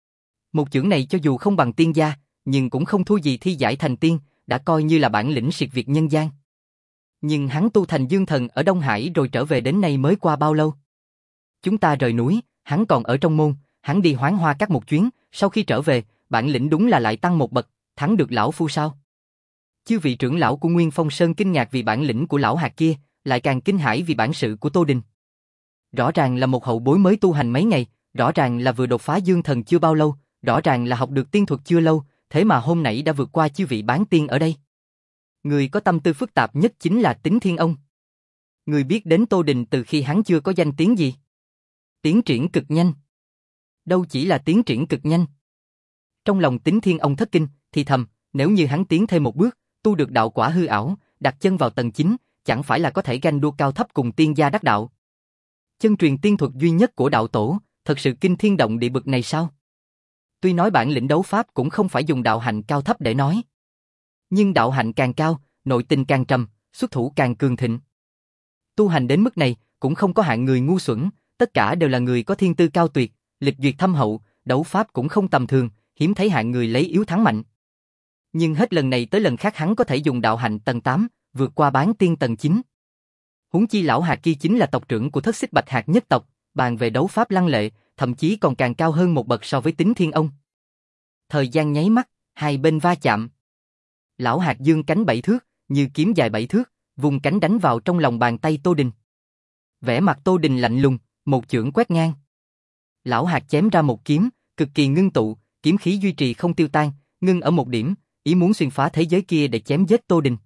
Một chưởng này cho dù không bằng tiên gia, nhưng cũng không thua gì Thi Giải thành tiên, đã coi như là bản lĩnh siệt việt nhân gian. Nhưng hắn tu thành dương thần ở Đông Hải rồi trở về đến nay mới qua bao lâu? Chúng ta rời núi, hắn còn ở trong môn, hắn đi Hoán Hoa Các một chuyến, sau khi trở về, bản lĩnh đúng là lại tăng một bậc, thắng được lão phu sao? Chư vị trưởng lão của Nguyên Phong Sơn kinh ngạc vì bản lĩnh của Lão Hạt kia, lại càng kinh hãi vì bản sự của Tô Đình. Rõ ràng là một hậu bối mới tu hành mấy ngày, rõ ràng là vừa đột phá dương thần chưa bao lâu, rõ ràng là học được tiên thuật chưa lâu, thế mà hôm nãy đã vượt qua chư vị bán tiên ở đây. Người có tâm tư phức tạp nhất chính là Tính Thiên Ông. Người biết đến Tô Đình từ khi hắn chưa có danh tiếng gì. Tiến triển cực nhanh. Đâu chỉ là tiến triển cực nhanh. Trong lòng Tính Thiên Ông thất kinh, thì thầm, nếu như hắn tiến thêm một bước, tu được đạo quả hư ảo, đặt chân vào tầng chín, chẳng phải là có thể ganh đua cao thấp cùng tiên gia đắc đạo. Chân truyền tiên thuật duy nhất của đạo tổ, thật sự kinh thiên động địa bực này sao? Tuy nói bản lĩnh đấu pháp cũng không phải dùng đạo hạnh cao thấp để nói. Nhưng đạo hạnh càng cao, nội tình càng trầm, xuất thủ càng cường thịnh. Tu hành đến mức này, cũng không có hạng người ngu xuẩn, tất cả đều là người có thiên tư cao tuyệt, lịch duyệt thâm hậu, đấu pháp cũng không tầm thường, hiếm thấy hạng người lấy yếu thắng mạnh. Nhưng hết lần này tới lần khác hắn có thể dùng đạo hạnh tầng tám, vượt qua bán tiên tầng chín. Huống chi Lão Hạt kia chính là tộc trưởng của Thất Xích Bạch Hạc nhất tộc, bàn về đấu pháp lăng lệ, thậm chí còn càng cao hơn một bậc so với Tính Thiên Ông. Thời gian nháy mắt, hai bên va chạm. Lão Hạt dương cánh bảy thước, như kiếm dài bảy thước, vùng cánh đánh vào trong lòng bàn tay Tô Đình. Vẻ mặt Tô Đình lạnh lùng, một chưởng quét ngang. Lão Hạt chém ra một kiếm, cực kỳ ngưng tụ, kiếm khí duy trì không tiêu tan, ngưng ở một điểm, ý muốn xuyên phá thế giới kia để chém giết Tô Đình.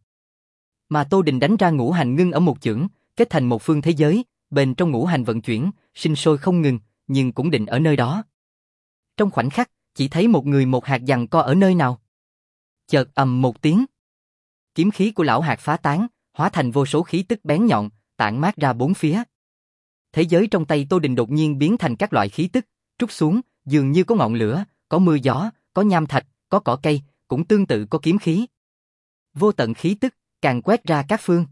Mà Tô Đình đánh ra ngũ hành ngưng ở một chưởng, kết thành một phương thế giới, bên trong ngũ hành vận chuyển, sinh sôi không ngừng, nhưng cũng định ở nơi đó. Trong khoảnh khắc, chỉ thấy một người một hạt giằng co ở nơi nào. Chợt ầm một tiếng. Kiếm khí của Lão Hạt phá tán, hóa thành vô số khí tức bén nhọn, tản mát ra bốn phía. Thế giới trong tay Tô Đình đột nhiên biến thành các loại khí tức, trút xuống, dường như có ngọn lửa, có mưa gió, có nham thạch, có cỏ cây, cũng tương tự có kiếm khí. Vô tận khí tức, càng quét ra các phương.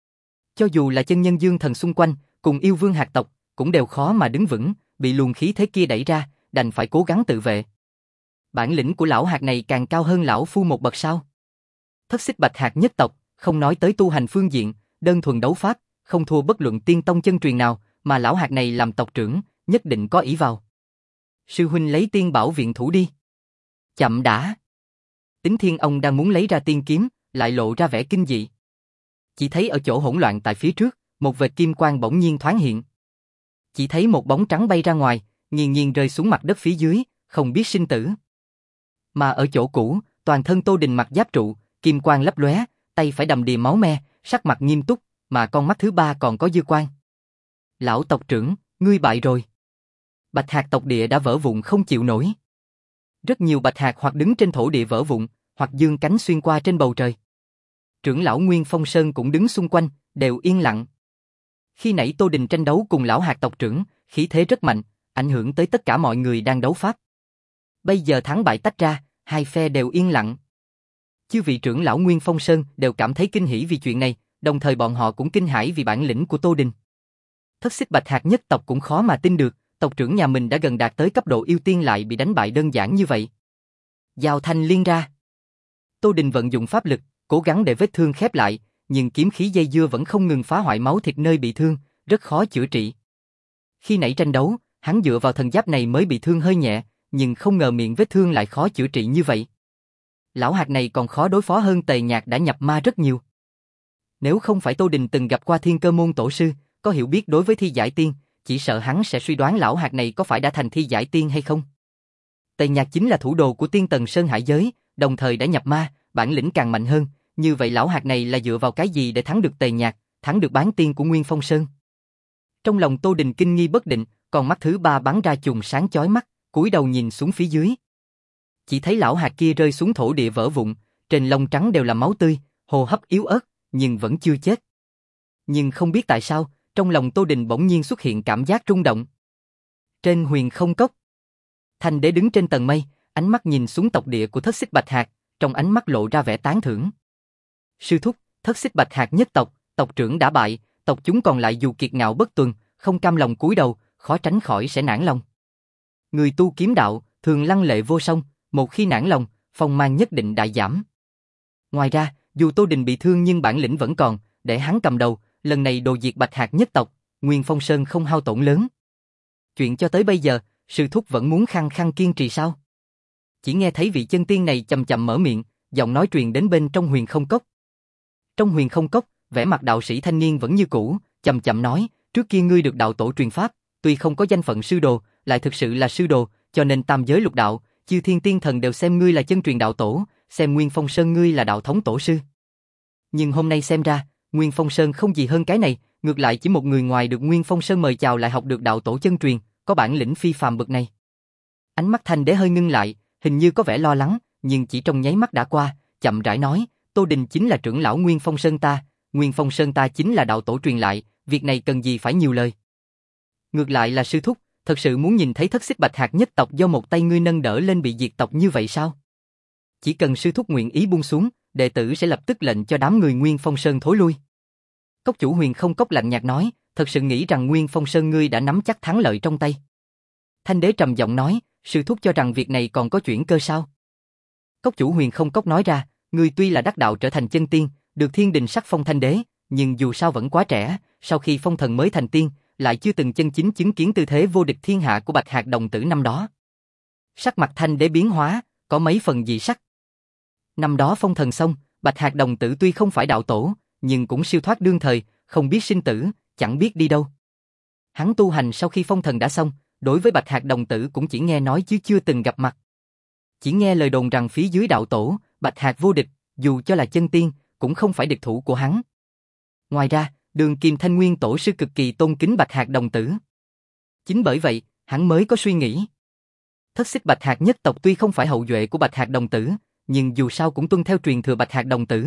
Cho dù là chân nhân dương thần xung quanh, cùng yêu vương hạt tộc, cũng đều khó mà đứng vững, bị luồng khí thế kia đẩy ra, đành phải cố gắng tự vệ. Bản lĩnh của Lão Hạt này càng cao hơn lão phu một bậc sao? Thất Xích Bạch Hạc nhất tộc, không nói tới tu hành phương diện, đơn thuần đấu pháp, không thua bất luận tiên tông chân truyền nào, mà lão hạt này làm tộc trưởng, nhất định có ý vào. Sư huynh lấy tiên bảo viện thủ đi. Chậm đã. Tính Thiên ông đang muốn lấy ra tiên kiếm, lại lộ ra vẻ kinh dị. Chỉ thấy ở chỗ hỗn loạn tại phía trước, một vệt kim quang bỗng nhiên thoáng hiện. Chỉ thấy một bóng trắng bay ra ngoài, nghiền nghiền rơi xuống mặt đất phía dưới, không biết sinh tử. Mà ở chỗ cũ, toàn thân Tô Đình mặc giáp trụ, kim quang lấp lóe, tay phải đầm đìa máu me, sắc mặt nghiêm túc, mà con mắt thứ ba còn có dư quang. Lão tộc trưởng, ngươi bại rồi. Bạch hạt tộc địa đã vỡ vụn không chịu nổi. Rất nhiều bạch hạt hoặc đứng trên thổ địa vỡ vụn, hoặc dương cánh xuyên qua trên bầu trời. Trưởng lão Nguyên Phong Sơn cũng đứng xung quanh, đều yên lặng. Khi nãy Tô Đình tranh đấu cùng lão hạt tộc trưởng, khí thế rất mạnh, ảnh hưởng tới tất cả mọi người đang đấu pháp. Bây giờ thắng bại tách ra, hai phe đều yên lặng. Chư vị trưởng lão Nguyên Phong Sơn đều cảm thấy kinh hỉ vì chuyện này, đồng thời bọn họ cũng kinh hãi vì bản lĩnh của Tô Đình. Thất xích bạch hạt nhất tộc cũng khó mà tin được, tộc trưởng nhà mình đã gần đạt tới cấp độ yêu tiên lại bị đánh bại đơn giản như vậy. Giao thanh liên ra. Tô Đình vận dụng pháp lực, cố gắng để vết thương khép lại, nhưng kiếm khí dây dưa vẫn không ngừng phá hoại máu thịt nơi bị thương, rất khó chữa trị. Khi nãy tranh đấu, hắn dựa vào thần giáp này mới bị thương hơi nhẹ, nhưng không ngờ miệng vết thương lại khó chữa trị như vậy. Lão hạt này còn khó đối phó hơn Tề Nhạc đã nhập ma rất nhiều. Nếu không phải Tô Đình từng gặp qua Thiên Cơ môn tổ sư, có hiểu biết đối với thi giải tiên, chỉ sợ hắn sẽ suy đoán lão hạt này có phải đã thành thi giải tiên hay không. Tề Nhạc chính là thủ đồ của Tiên Tần Sơn Hải giới, đồng thời đã nhập ma, bản lĩnh càng mạnh hơn, như vậy lão hạt này là dựa vào cái gì để thắng được Tề Nhạc, thắng được bán tiên của Nguyên Phong Sơn? Trong lòng Tô Đình kinh nghi bất định, còn mắt thứ ba bắn ra chùm sáng chói mắt, cúi đầu nhìn xuống phía dưới. Chỉ thấy lão hạt kia rơi xuống thổ địa vỡ vụn, trên lông trắng đều là máu tươi, hô hấp yếu ớt, nhưng vẫn chưa chết. Nhưng không biết tại sao, trong lòng Tô Đình bỗng nhiên xuất hiện cảm giác rung động. Trên huyền không cốc, Thanh Đế đứng trên tầng mây, ánh mắt nhìn xuống tộc địa của Thất xích bạch hạt, trong ánh mắt lộ ra vẻ tán thưởng. Sư thúc, Thất xích bạch hạt nhất tộc, tộc trưởng đã bại, tộc chúng còn lại dù kiệt ngạo bất tuân, không cam lòng cúi đầu, khó tránh khỏi sẽ nản lòng. Người tu kiếm đạo, thường lăng lệ vô song, một khi nản lòng, phong mang nhất định đại giảm. Ngoài ra, dù Tô Đình bị thương nhưng bản lĩnh vẫn còn, để hắn cầm đầu, lần này đồ diệt bạch hạt nhất tộc, Nguyên Phong Sơn không hao tổn lớn. Chuyện cho tới bây giờ, sư thúc vẫn muốn khăng khăng kiên trì sao? Chỉ nghe thấy vị chân tiên này chậm chậm mở miệng, giọng nói truyền đến bên trong huyền không cốc. Trong huyền không cốc, vẻ mặt đạo sĩ thanh niên vẫn như cũ, chậm chậm nói, trước kia ngươi được đạo tổ truyền pháp, tuy không có danh phận sư đồ, lại thực sự là sư đồ, cho nên tam giới lục đạo, chư thiên tiên thần đều xem ngươi là chân truyền đạo tổ, xem Nguyên Phong Sơn ngươi là đạo thống tổ sư. Nhưng hôm nay xem ra, Nguyên Phong Sơn không gì hơn cái này, ngược lại chỉ một người ngoài được Nguyên Phong Sơn mời chào lại học được đạo tổ chân truyền, có bản lĩnh phi phàm bậc này. Ánh mắt Thanh Đế hơi ngưng lại, hình như có vẻ lo lắng, nhưng chỉ trong nháy mắt đã qua, chậm rãi nói, Tô Đình chính là trưởng lão Nguyên Phong Sơn ta, Nguyên Phong Sơn ta chính là đạo tổ truyền lại, việc này cần gì phải nhiều lời. Ngược lại là sư thúc, thật sự muốn nhìn thấy Thất xích bạch hạt nhất tộc do một tay ngươi nâng đỡ lên bị diệt tộc như vậy sao? Chỉ cần sư thúc nguyện ý buông xuống, đệ tử sẽ lập tức lệnh cho đám người Nguyên Phong Sơn thối lui. Cốc chủ huyền không cốc lạnh nhạt nói, thật sự nghĩ rằng Nguyên Phong Sơn ngươi đã nắm chắc thắng lợi trong tay. Thanh Đế trầm giọng nói, sư thúc cho rằng việc này còn có chuyển cơ sao? Cốc chủ huyền không cốc nói ra, ngươi tuy là đắc đạo trở thành chân tiên, được thiên đình sắc phong Thanh Đế, nhưng dù sao vẫn quá trẻ, sau khi phong thần mới thành tiên, lại chưa từng chân chính chứng kiến tư thế vô địch thiên hạ của bạch hạt đồng tử năm đó. Sắc mặt Thanh Đế biến hóa, có mấy phần dị sắc. Năm đó phong thần xong, bạch hạt đồng tử tuy không phải đạo tổ, nhưng cũng siêu thoát đương thời, không biết sinh tử, chẳng biết đi đâu. Hắn tu hành sau khi phong thần đã xong, đối với bạch hạt đồng tử cũng chỉ nghe nói chứ chưa từng gặp mặt. Chỉ nghe lời đồn rằng phía dưới đạo tổ, bạch hạt vô địch, dù cho là chân tiên, cũng không phải địch thủ của hắn. Ngoài ra, Đường Kim Thanh Nguyên tổ sư cực kỳ tôn kính bạch hạt đồng tử. Chính bởi vậy, hắn mới có suy nghĩ. Thất xích bạch hạt nhất tộc tuy không phải hậu duệ của bạch hạt đồng tử, nhưng dù sao cũng tuân theo truyền thừa bạch hạt đồng tử.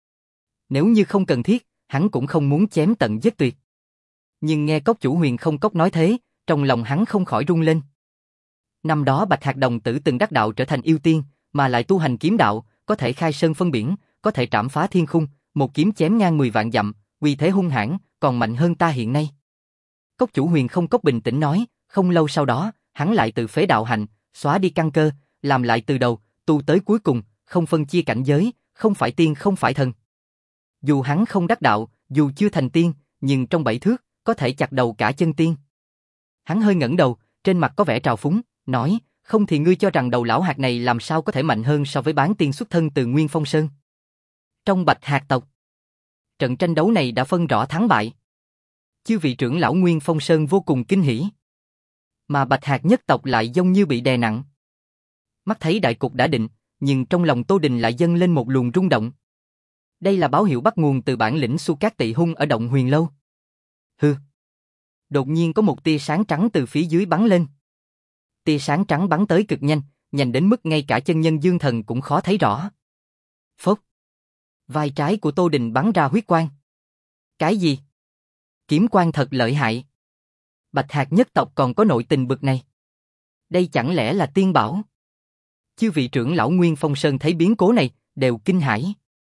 Nếu như không cần thiết, hắn cũng không muốn chém tận giết tuyệt. Nhưng nghe cốc chủ huyền không cốc nói thế, trong lòng hắn không khỏi rung lên. Năm đó bạch hạt đồng tử từng đắc đạo trở thành yêu tiên, mà lại tu hành kiếm đạo, có thể khai sơn phân biển, có thể trảm phá thiên khung, một kiếm chém ngang mười vạn dặm, uy thế hung hãn, còn mạnh hơn ta hiện nay. Cốc chủ huyền không cốc bình tĩnh nói, không lâu sau đó, hắn lại tự phế đạo hành, xóa đi căn cơ, làm lại từ đầu, tu tới cuối cùng, không phân chia cảnh giới, không phải tiên không phải thần. Dù hắn không đắc đạo, dù chưa thành tiên, nhưng trong bảy thước, có thể chặt đầu cả chân tiên. Hắn hơi ngẩng đầu, trên mặt có vẻ trào phúng, nói, không thì ngươi cho rằng đầu lão hạt này làm sao có thể mạnh hơn so với bán tiên xuất thân từ Nguyên Phong Sơn. Trong Bạch Hạt tộc, trận tranh đấu này đã phân rõ thắng bại. Chư vị trưởng lão Nguyên Phong Sơn vô cùng kinh hỉ. Mà Bạch Hạt nhất tộc lại giống như bị đè nặng. Mắt thấy đại cục đã định, nhưng trong lòng Tô Đình lại dâng lên một luồng rung động. Đây là báo hiệu bắt nguồn từ bản lĩnh Xu Cát Tị Hung ở động Huyền Lâu. Hừ. Đột nhiên có một tia sáng trắng từ phía dưới bắn lên. Tia sáng trắng bắn tới cực nhanh, nhanh đến mức ngay cả chân nhân Dương Thần cũng khó thấy rõ. Phốc. Vai trái của Tô Đình bắn ra huyết quang. Cái gì? Kiếm quang thật lợi hại. Bạch Hạt nhất tộc còn có nội tình bực này. Đây chẳng lẽ là tiên bảo? Chư vị trưởng lão Nguyên Phong Sơn thấy biến cố này, đều kinh hãi.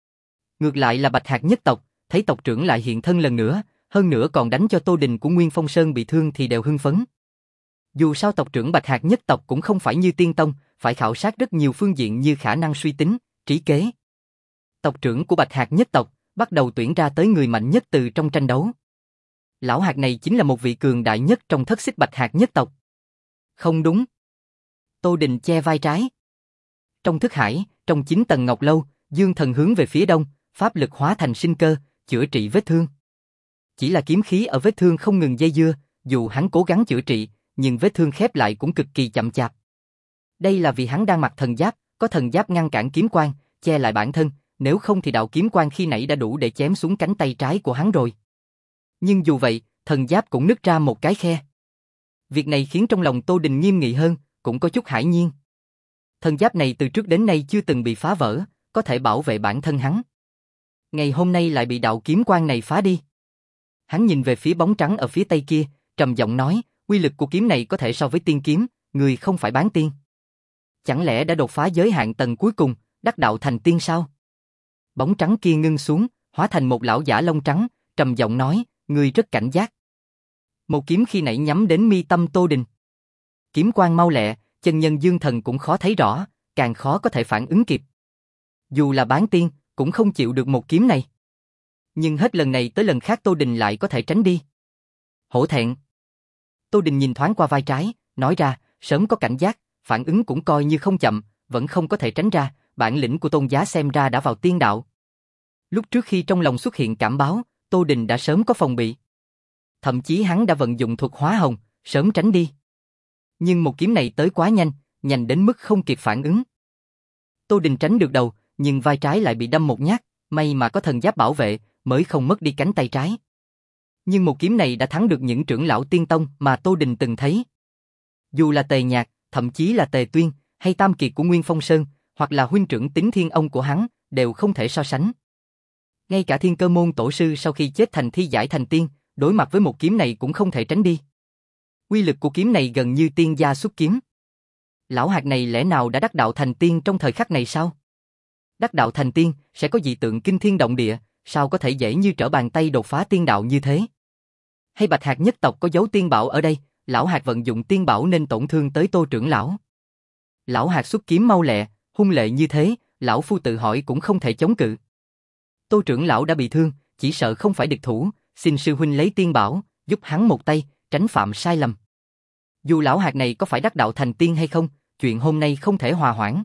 Ngược lại là Bạch Hạt nhất tộc, thấy tộc trưởng lại hiện thân lần nữa, hơn nữa còn đánh cho Tô Đình của Nguyên Phong Sơn bị thương thì đều hưng phấn. Dù sao tộc trưởng Bạch Hạt nhất tộc cũng không phải như tiên tông, phải khảo sát rất nhiều phương diện như khả năng suy tính, trí kế. Tộc trưởng của Bạch Hạt nhất tộc bắt đầu tuyển ra tới người mạnh nhất từ trong tranh đấu. Lão hạt này chính là một vị cường đại nhất trong thất xích Bạch Hạt nhất tộc. Không đúng. Tô Đình che vai trái. Trong thức hải, trong chín tầng ngọc lâu, Dương Thần hướng về phía đông, pháp lực hóa thành sinh cơ, chữa trị vết thương. Chỉ là kiếm khí ở vết thương không ngừng dây dưa, dù hắn cố gắng chữa trị, nhưng vết thương khép lại cũng cực kỳ chậm chạp. Đây là vì hắn đang mặc thần giáp, có thần giáp ngăn cản kiếm quang, che lại bản thân, nếu không thì đạo kiếm quang khi nãy đã đủ để chém xuống cánh tay trái của hắn rồi. Nhưng dù vậy, thần giáp cũng nứt ra một cái khe. Việc này khiến trong lòng Tô Đình nghiêm nghị hơn, cũng có chút hãi nhiên. Thần giáp này từ trước đến nay chưa từng bị phá vỡ, có thể bảo vệ bản thân hắn. Ngày hôm nay lại bị đạo kiếm quang này phá đi. Hắn nhìn về phía bóng trắng ở phía tây kia, trầm giọng nói, uy lực của kiếm này có thể so với tiên kiếm, người không phải bán tiên. Chẳng lẽ đã đột phá giới hạn tầng cuối cùng, đắc đạo thành tiên sao? Bóng trắng kia ngưng xuống, hóa thành một lão giả lông trắng, trầm giọng nói, người rất cảnh giác. Một kiếm khi nãy nhắm đến mi tâm Tô Đình. Kiếm quang mau lẹ, chân nhân Dương Thần cũng khó thấy rõ, càng khó có thể phản ứng kịp. Dù là bán tiên, cũng không chịu được một kiếm này. Nhưng hết lần này tới lần khác Tô Đình lại có thể tránh đi. Hổ thẹn. Tô Đình nhìn thoáng qua vai trái, nói ra, sớm có cảnh giác, phản ứng cũng coi như không chậm, vẫn không có thể tránh ra, bản lĩnh của Tôn Giá xem ra đã vào tiên đạo. Lúc trước khi trong lòng xuất hiện cảm báo, Tô Đình đã sớm có phòng bị. Thậm chí hắn đã vận dụng thuật hóa hồng, sớm tránh đi. Nhưng một kiếm này tới quá nhanh, nhanh đến mức không kịp phản ứng. Tô Đình tránh được đầu, nhưng vai trái lại bị đâm một nhát, may mà có thần giáp bảo vệ, mới không mất đi cánh tay trái. Nhưng một kiếm này đã thắng được những trưởng lão tiên tông mà Tô Đình từng thấy. Dù là Tề Nhạc, thậm chí là Tề Tuyên, hay Tam Kiệt của Nguyên Phong Sơn, hoặc là huynh trưởng Tính Thiên Ông của hắn, đều không thể so sánh. Ngay cả Thiên Cơ Môn tổ sư sau khi chết thành thi giải thành tiên, đối mặt với một kiếm này cũng không thể tránh đi. Uy lực của kiếm này gần như tiên gia xuất kiếm. Lão hạt này lẽ nào đã đắc đạo thành tiên trong thời khắc này sao? Đắc đạo thành tiên sẽ có dị tượng kinh thiên động địa, sao có thể dễ như trở bàn tay đột phá tiên đạo như thế? Hay Bạch Hạt nhất tộc có dấu tiên bảo ở đây, lão hạt vận dụng tiên bảo nên tổn thương tới Tô trưởng lão. Lão hạt xuất kiếm mau lẹ, hung lệ như thế, lão phu tự hỏi cũng không thể chống cự. Tô trưởng lão đã bị thương, chỉ sợ không phải địch thủ, xin sư huynh lấy tiên bảo, giúp hắn một tay, tránh phạm sai lầm. Dù lão hạt này có phải đắc đạo thành tiên hay không, chuyện hôm nay không thể hòa hoãn.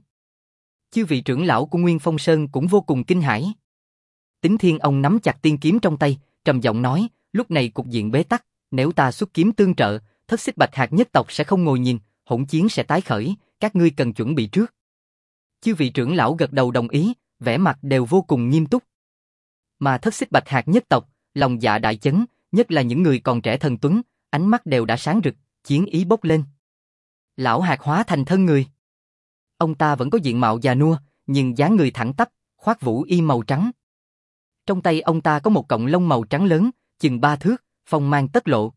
Chư vị trưởng lão của Nguyên Phong Sơn cũng vô cùng kinh hãi. Tính Thiên Ông nắm chặt tiên kiếm trong tay, trầm giọng nói, lúc này cục diện bế tắc, nếu ta xuất kiếm tương trợ, thất xích Bạch Hạt nhất tộc sẽ không ngồi nhìn, hỗn chiến sẽ tái khởi, các ngươi cần chuẩn bị trước. Chư vị trưởng lão gật đầu đồng ý, vẻ mặt đều vô cùng nghiêm túc. Mà thất xích Bạch Hạt nhất tộc, lòng dạ đại chấn, nhất là những người còn trẻ thần tuấn, ánh mắt đều đã sáng rực, chiến ý bốc lên. Lão hạt hóa thành thân người. Ông ta vẫn có diện mạo già nua, nhưng dáng người thẳng tắp, khoác vũ y màu trắng. Trong tay ông ta có một cọng lông màu trắng lớn, chừng ba thước, phong mang tất lộ.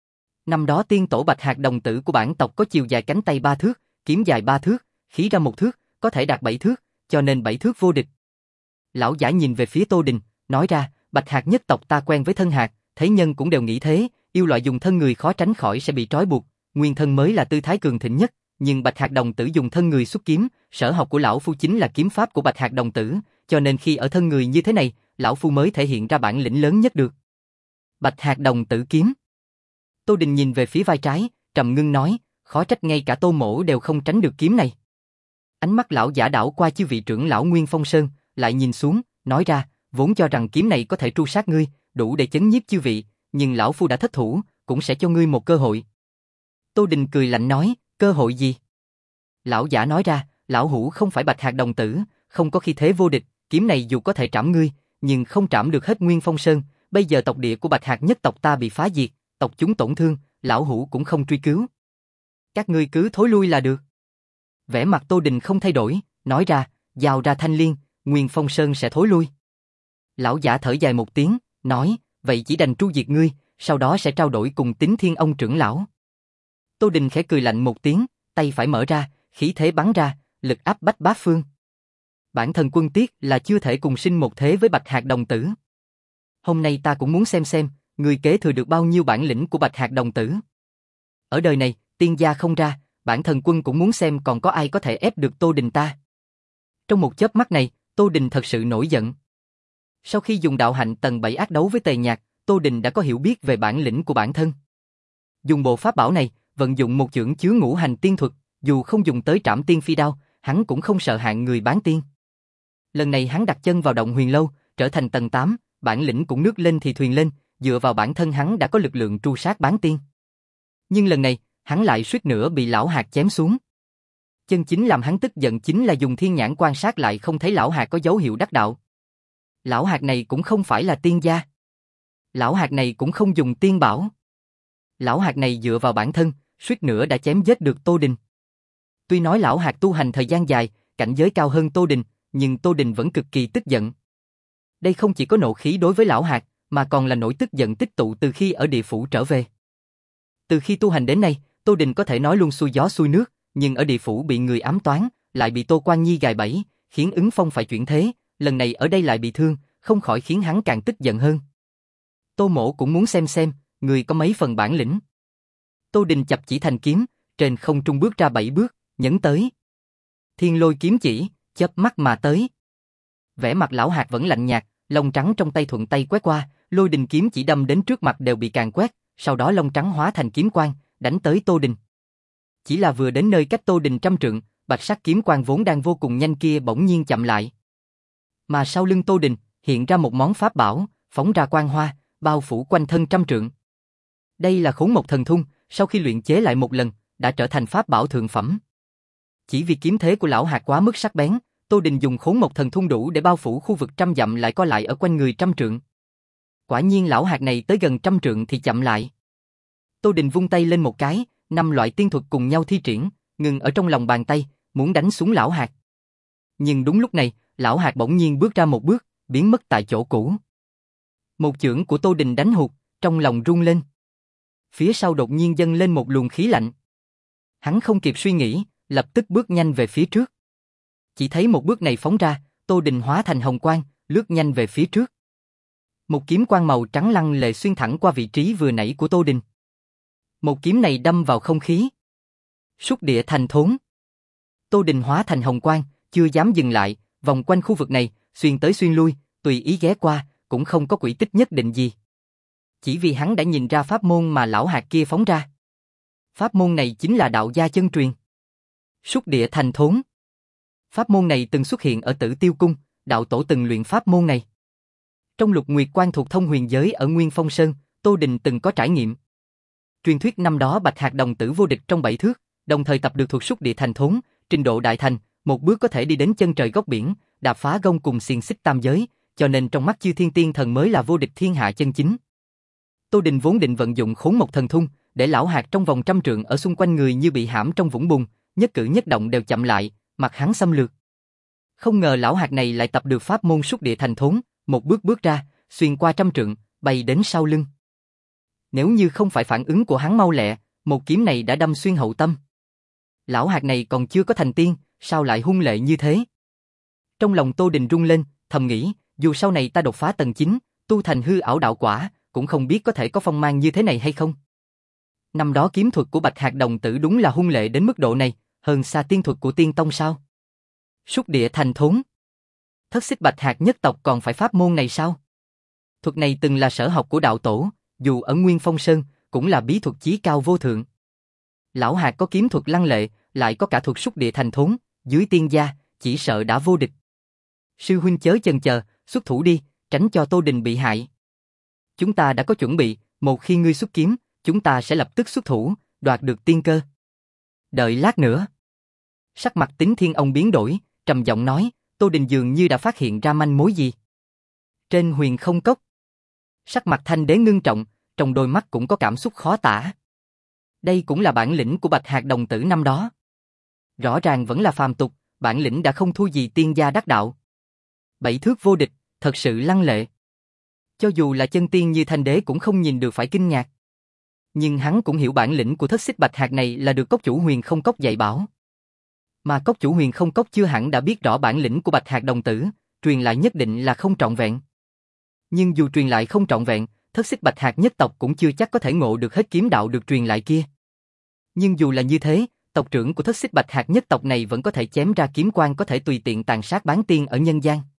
Năm đó tiên tổ Bạch Hạt đồng tử của bản tộc có chiều dài cánh tay ba thước, kiếm dài ba thước, khí ra một thước, có thể đạt bảy thước, cho nên bảy thước vô địch. Lão giả nhìn về phía Tô Đình, nói ra, Bạch Hạt nhất tộc ta quen với thân hạt, thế nhân cũng đều nghĩ thế, yêu loại dùng thân người khó tránh khỏi sẽ bị trói buộc, nguyên thân mới là tư thái cường thịnh nhất, nhưng Bạch Hạt đồng tử dùng thân người xuất kiếm, sở học của lão phu chính là kiếm pháp của Bạch Hạt đồng tử, cho nên khi ở thân người như thế này, lão phu mới thể hiện ra bản lĩnh lớn nhất được. Bạch hạt đồng tử kiếm. Tô Đình nhìn về phía vai trái, trầm ngưng nói, khó trách ngay cả Tô Mỗ đều không tránh được kiếm này. Ánh mắt lão giả đảo qua chư vị trưởng lão Nguyên Phong Sơn, lại nhìn xuống, nói ra, vốn cho rằng kiếm này có thể tru sát ngươi, đủ để chấn nhiếp chư vị, nhưng lão phu đã thất thủ, cũng sẽ cho ngươi một cơ hội. Tô Đình cười lạnh nói, cơ hội gì? Lão giả nói ra, lão hủ không phải Bạch hạt đồng tử, không có khí thế vô địch, kiếm này dù có thể trảm ngươi, nhưng không trảm được hết Nguyên Phong Sơn, bây giờ tộc địa của Bạch hạt nhất tộc ta bị phá diệt, tộc chúng tổn thương, lão hủ cũng không truy cứu. Các ngươi cứ thối lui là được. Vẻ mặt Tô Đình không thay đổi, nói ra, giao ra thanh liên, Nguyên Phong Sơn sẽ thối lui. Lão giả thở dài một tiếng, nói, vậy chỉ đành tru diệt ngươi, sau đó sẽ trao đổi cùng Tín Thiên ông trưởng lão. Tô Đình khẽ cười lạnh một tiếng, tay phải mở ra, khí thế bắn ra, lực áp bách bát phương. Bản thân Quân Tiết là chưa thể cùng sinh một thế với Bạch hạt đồng tử. Hôm nay ta cũng muốn xem xem, người kế thừa được bao nhiêu bản lĩnh của Bạch hạt đồng tử. Ở đời này, tiên gia không ra, bản thân Quân cũng muốn xem còn có ai có thể ép được Tô Đình ta. Trong một chớp mắt này, Tô Đình thật sự nổi giận. Sau khi dùng đạo hạnh tầng bảy ác đấu với Tề Nhạc, Tô Đình đã có hiểu biết về bản lĩnh của bản thân. Dùng bộ pháp bảo này, vận dụng một chưởng chứa ngũ hành tiên thuật, dù không dùng tới trảm tiên phi đao, hắn cũng không sợ hạng người bán tiên. Lần này hắn đặt chân vào động huyền lâu, trở thành tầng tám, bản lĩnh cũng nước lên thì thuyền lên, dựa vào bản thân hắn đã có lực lượng tru sát bán tiên. Nhưng lần này, hắn lại suýt nữa bị lão hạt chém xuống. Chân chính làm hắn tức giận chính là dùng thiên nhãn quan sát lại không thấy lão hạt có dấu hiệu đắc đạo. Lão hạt này cũng không phải là tiên gia. Lão hạt này cũng không dùng tiên bảo. Lão hạt này dựa vào bản thân, suýt nữa đã chém giết được Tô Đình. Tuy nói lão hạt tu hành thời gian dài, cảnh giới cao hơn Tô Đình, nhưng Tô Đình vẫn cực kỳ tức giận. Đây không chỉ có nộ khí đối với lão hạt, mà còn là nỗi tức giận tích tụ từ khi ở địa phủ trở về. Từ khi tu hành đến nay, Tô Đình có thể nói luôn xuôi gió xuôi nước, nhưng ở địa phủ bị người ám toán, lại bị Tô Quan Nhi gài bẫy, khiến Ứng Phong phải chuyển thế, lần này ở đây lại bị thương, không khỏi khiến hắn càng tức giận hơn. Tô Mỗ cũng muốn xem xem, người có mấy phần bản lĩnh. Tô Đình chập chỉ thành kiếm, trên không trung bước ra bảy bước, nhấn tới. Thiên lôi kiếm chỉ, chớp mắt mà tới. Vẻ mặt lão hạt vẫn lạnh nhạt, lông trắng trong tay thuận tay quét qua, lôi đình kiếm chỉ đâm đến trước mặt đều bị càn quét, sau đó lông trắng hóa thành kiếm quang, đánh tới Tô Đình. Chỉ là vừa đến nơi cách Tô Đình trăm trượng, bạch sắc kiếm quang vốn đang vô cùng nhanh kia bỗng nhiên chậm lại. Mà sau lưng Tô Đình, hiện ra một món pháp bảo, phóng ra quang hoa, bao phủ quanh thân trăm trượng. Đây là Khốn Mộc Thần Thung, sau khi luyện chế lại một lần, đã trở thành pháp bảo thượng phẩm. Chỉ vì kiếm thế của lão hạt quá mức sắc bén, Tô Đình dùng Khốn Mộc Thần Thung đủ để bao phủ khu vực trăm dặm lại co lại ở quanh người trăm trượng. Quả nhiên lão hạt này tới gần trăm trượng thì chậm lại. Tô Đình vung tay lên một cái, năm loại tiên thuật cùng nhau thi triển, ngừng ở trong lòng bàn tay, muốn đánh xuống lão hạt. Nhưng đúng lúc này, lão hạt bỗng nhiên bước ra một bước, biến mất tại chỗ cũ. Một chưởng của Tô Đình đánh hụt, trong lòng rung lên. Phía sau đột nhiên dâng lên một luồng khí lạnh. Hắn không kịp suy nghĩ, lập tức bước nhanh về phía trước. Chỉ thấy một bước này phóng ra, Tô Đình hóa thành hồng quang, lướt nhanh về phía trước. Một kiếm quang màu trắng lăng lệ xuyên thẳng qua vị trí vừa nãy của Tô Đình. Một kiếm này đâm vào không khí. Súc địa thành thốn. Tô Đình hóa thành hồng quang, chưa dám dừng lại, vòng quanh khu vực này, xuyên tới xuyên lui, tùy ý ghé qua, cũng không có quỹ tích nhất định gì. Chỉ vì hắn đã nhìn ra pháp môn mà lão hạt kia phóng ra. Pháp môn này chính là đạo gia chân truyền. Súc địa thành thốn. Pháp môn này từng xuất hiện ở Tử Tiêu Cung, đạo tổ từng luyện pháp môn này. Trong Lục Nguyệt Quan thuộc thông huyền giới ở Nguyên Phong Sơn, Tô Đình từng có trải nghiệm. Truyền thuyết năm đó Bạch hạt đồng tử vô địch trong bảy thước, đồng thời tập được thuật súc địa thành thốn, trình độ đại thành, một bước có thể đi đến chân trời góc biển, đạp phá gông cùng xiềng xích tam giới, cho nên trong mắt chư thiên tiên thần mới là vô địch thiên hạ chân chính. Tô Đình vốn định vận dụng Khốn Mộc Thần Thung, để lão hạt trong vòng trăm trượng ở xung quanh người như bị hãm trong vũng bùn, nhất cử nhất động đều chậm lại, mặt hắn xâm lược. Không ngờ lão hạt này lại tập được pháp môn súc địa thành thốn, một bước bước ra, xuyên qua trăm trượng, bay đến sau lưng. Nếu như không phải phản ứng của hắn mau lẹ, một kiếm này đã đâm xuyên hậu tâm. Lão hạt này còn chưa có thành tiên, sao lại hung lệ như thế? Trong lòng Tô Đình rung lên, thầm nghĩ, dù sau này ta đột phá tầng chín, tu thành hư ảo đạo quả, cũng không biết có thể có phong mang như thế này hay không. Năm đó kiếm thuật của Bạch hạt đồng tử đúng là hung lệ đến mức độ này, hơn xa tiên thuật của tiên tông sao? Súc địa thành thốn. Thất xích Bạch hạt nhất tộc còn phải pháp môn này sao? Thuật này từng là sở học của đạo tổ, dù ở Nguyên Phong Sơn, cũng là bí thuật chí cao vô thượng. Lão Hạt có kiếm thuật lăng lệ, lại có cả thuật xúc địa thành thốn, dưới tiên gia, chỉ sợ đã vô địch. Sư huynh chớ chần chờ, xuất thủ đi, tránh cho Tô Đình bị hại. Chúng ta đã có chuẩn bị, một khi ngươi xuất kiếm, chúng ta sẽ lập tức xuất thủ, đoạt được tiên cơ. Đợi lát nữa. Sắc mặt Tính Thiên Ông biến đổi, trầm giọng nói, Tô Đình dường như đã phát hiện ra manh mối gì. Trên Huyền Không Cốc. Sắc mặt Thanh Đế ngưng trọng, trong đôi mắt cũng có cảm xúc khó tả. Đây cũng là bản lĩnh của Bạch Hạc đồng tử năm đó. Rõ ràng vẫn là phàm tục, bản lĩnh đã không thua gì tiên gia đắc đạo. Bảy thước vô địch, thật sự lăng lệ. Cho dù là chân tiên như Thanh Đế cũng không nhìn được phải kinh ngạc. Nhưng hắn cũng hiểu bản lĩnh của thất xích Bạch Hạc này là được cốc chủ Huyền Không Cốc dạy bảo. Mà cốc chủ Huyền Không Cốc chưa hẳn đã biết rõ bản lĩnh của Bạch Hạc đồng tử, truyền lại nhất định là không trọn vẹn. Nhưng dù truyền lại không trọn vẹn, thất xích Bạch Hạc nhất tộc cũng chưa chắc có thể ngộ được hết kiếm đạo được truyền lại kia. Nhưng dù là như thế, tộc trưởng của thất xích Bạch Hạc nhất tộc này vẫn có thể chém ra kiếm quang có thể tùy tiện tàn sát bán tiên ở nhân gian.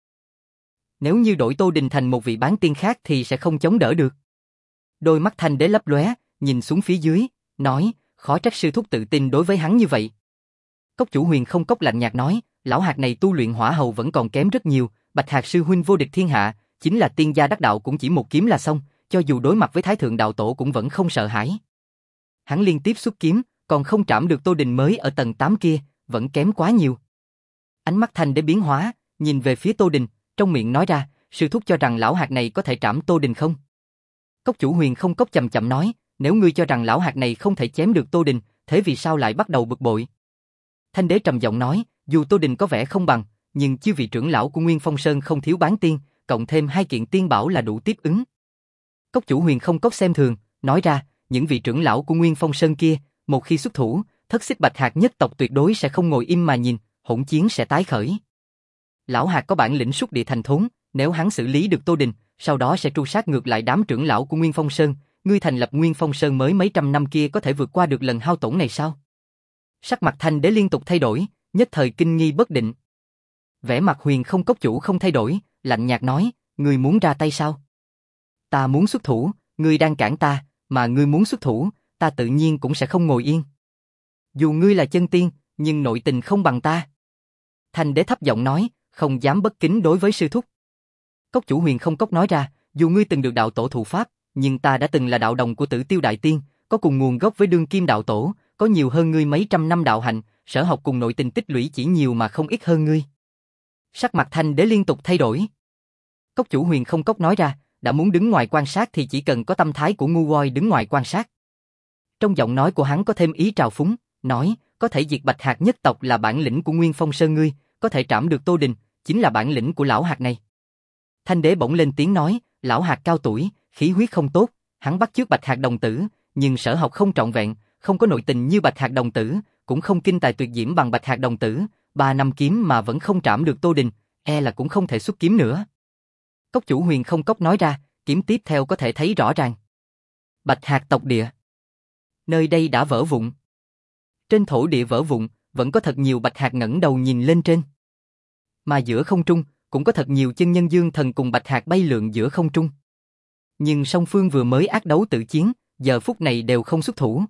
Nếu như đổi Tô Đình thành một vị bán tiên khác thì sẽ không chống đỡ được. Đôi mắt Thanh Đế lấp lóe, nhìn xuống phía dưới, nói, khó trách sư thúc tự tin đối với hắn như vậy. Cốc chủ Huyền Không Cốc lạnh nhạt nói, lão Hạt này tu luyện hỏa hầu vẫn còn kém rất nhiều, Bạch Hạc sư huynh vô địch thiên hạ, chính là tiên gia đắc đạo cũng chỉ một kiếm là xong, cho dù đối mặt với Thái Thượng đạo tổ cũng vẫn không sợ hãi. Hắn liên tiếp xuất kiếm, còn không trảm được Tô Đình mới ở tầng tám kia, vẫn kém quá nhiều. Ánh mắt Thanh Đế biến hóa, nhìn về phía Tô Đình, trong miệng nói ra, sư thúc cho rằng lão Hạt này có thể trảm Tô Đình không? Cốc chủ Huyền Không Cốc chậm chậm nói, nếu ngươi cho rằng lão Hạt này không thể chém được Tô Đình, thế vì sao lại bắt đầu bực bội? Thanh Đế trầm giọng nói, dù Tô Đình có vẻ không bằng, nhưng chư vị trưởng lão của Nguyên Phong Sơn không thiếu bán tiên, cộng thêm hai kiện tiên bảo là đủ tiếp ứng. Cốc chủ Huyền Không Cốc xem thường, nói ra, những vị trưởng lão của Nguyên Phong Sơn kia, một khi xuất thủ, thất xích Bạch Hạc nhất tộc tuyệt đối sẽ không ngồi im mà nhìn, hỗn chiến sẽ tái khởi. Lão Hạt có bản lĩnh xúc địa thành thốn, nếu hắn xử lý được Tô Đình, sau đó sẽ tru sát ngược lại đám trưởng lão của Nguyên Phong Sơn, ngươi thành lập Nguyên Phong Sơn mới mấy trăm năm kia có thể vượt qua được lần hao tổn này sao? Sắc mặt Thanh Đế liên tục thay đổi, nhất thời kinh nghi bất định. Vẻ mặt Huyền Không Cốc chủ không thay đổi, lạnh nhạt nói, ngươi muốn ra tay sao? Ta muốn xuất thủ, ngươi đang cản ta, mà ngươi muốn xuất thủ, ta tự nhiên cũng sẽ không ngồi yên. Dù ngươi là chân tiên, nhưng nội tình không bằng ta. Thanh Đế thấp giọng nói, không dám bất kính đối với sư thúc. Cốc chủ Huyền Không Cốc nói ra, dù ngươi từng được đạo tổ thụ pháp, nhưng ta đã từng là đạo đồng của Tử Tiêu Đại Tiên, có cùng nguồn gốc với đương kim đạo tổ, có nhiều hơn ngươi mấy trăm năm đạo hạnh, sở học cùng nội tình tích lũy chỉ nhiều mà không ít hơn ngươi. Sắc mặt Thanh Đế liên tục thay đổi. Cốc chủ Huyền Không Cốc nói ra, đã muốn đứng ngoài quan sát thì chỉ cần có tâm thái của ngu voi đứng ngoài quan sát. Trong giọng nói của hắn có thêm ý trào phúng, nói, có thể diệt Bạch Hạc nhất tộc là bản lĩnh của Nguyên Phong Sơn ngươi, có thể trảm được Tô Đình, chính là bản lĩnh của lão Hạt này. Thanh Đế bỗng lên tiếng nói, lão Hạt cao tuổi, khí huyết không tốt, hắn bắt chước Bạch Hạc đồng tử, nhưng sở học không trọn vẹn, không có nội tình như Bạch Hạc đồng tử, cũng không kinh tài tuyệt diễm bằng Bạch Hạc đồng tử, ba năm kiếm mà vẫn không trảm được Tô Đình, e là cũng không thể xuất kiếm nữa. Cốc chủ Huyền Không Cốc nói ra, kiếm tiếp theo có thể thấy rõ ràng. Bạch Hạc tộc địa. Nơi đây đã vỡ vụn. Trên thổ địa vỡ vụn, vẫn có thật nhiều Bạch Hạc ngẩng đầu nhìn lên trên. Mà giữa không trung, cũng có thật nhiều chân nhân dương thần cùng Bạch Hạc bay lượn giữa không trung. Nhưng song phương vừa mới ác đấu tự chiến, giờ phút này đều không xuất thủ.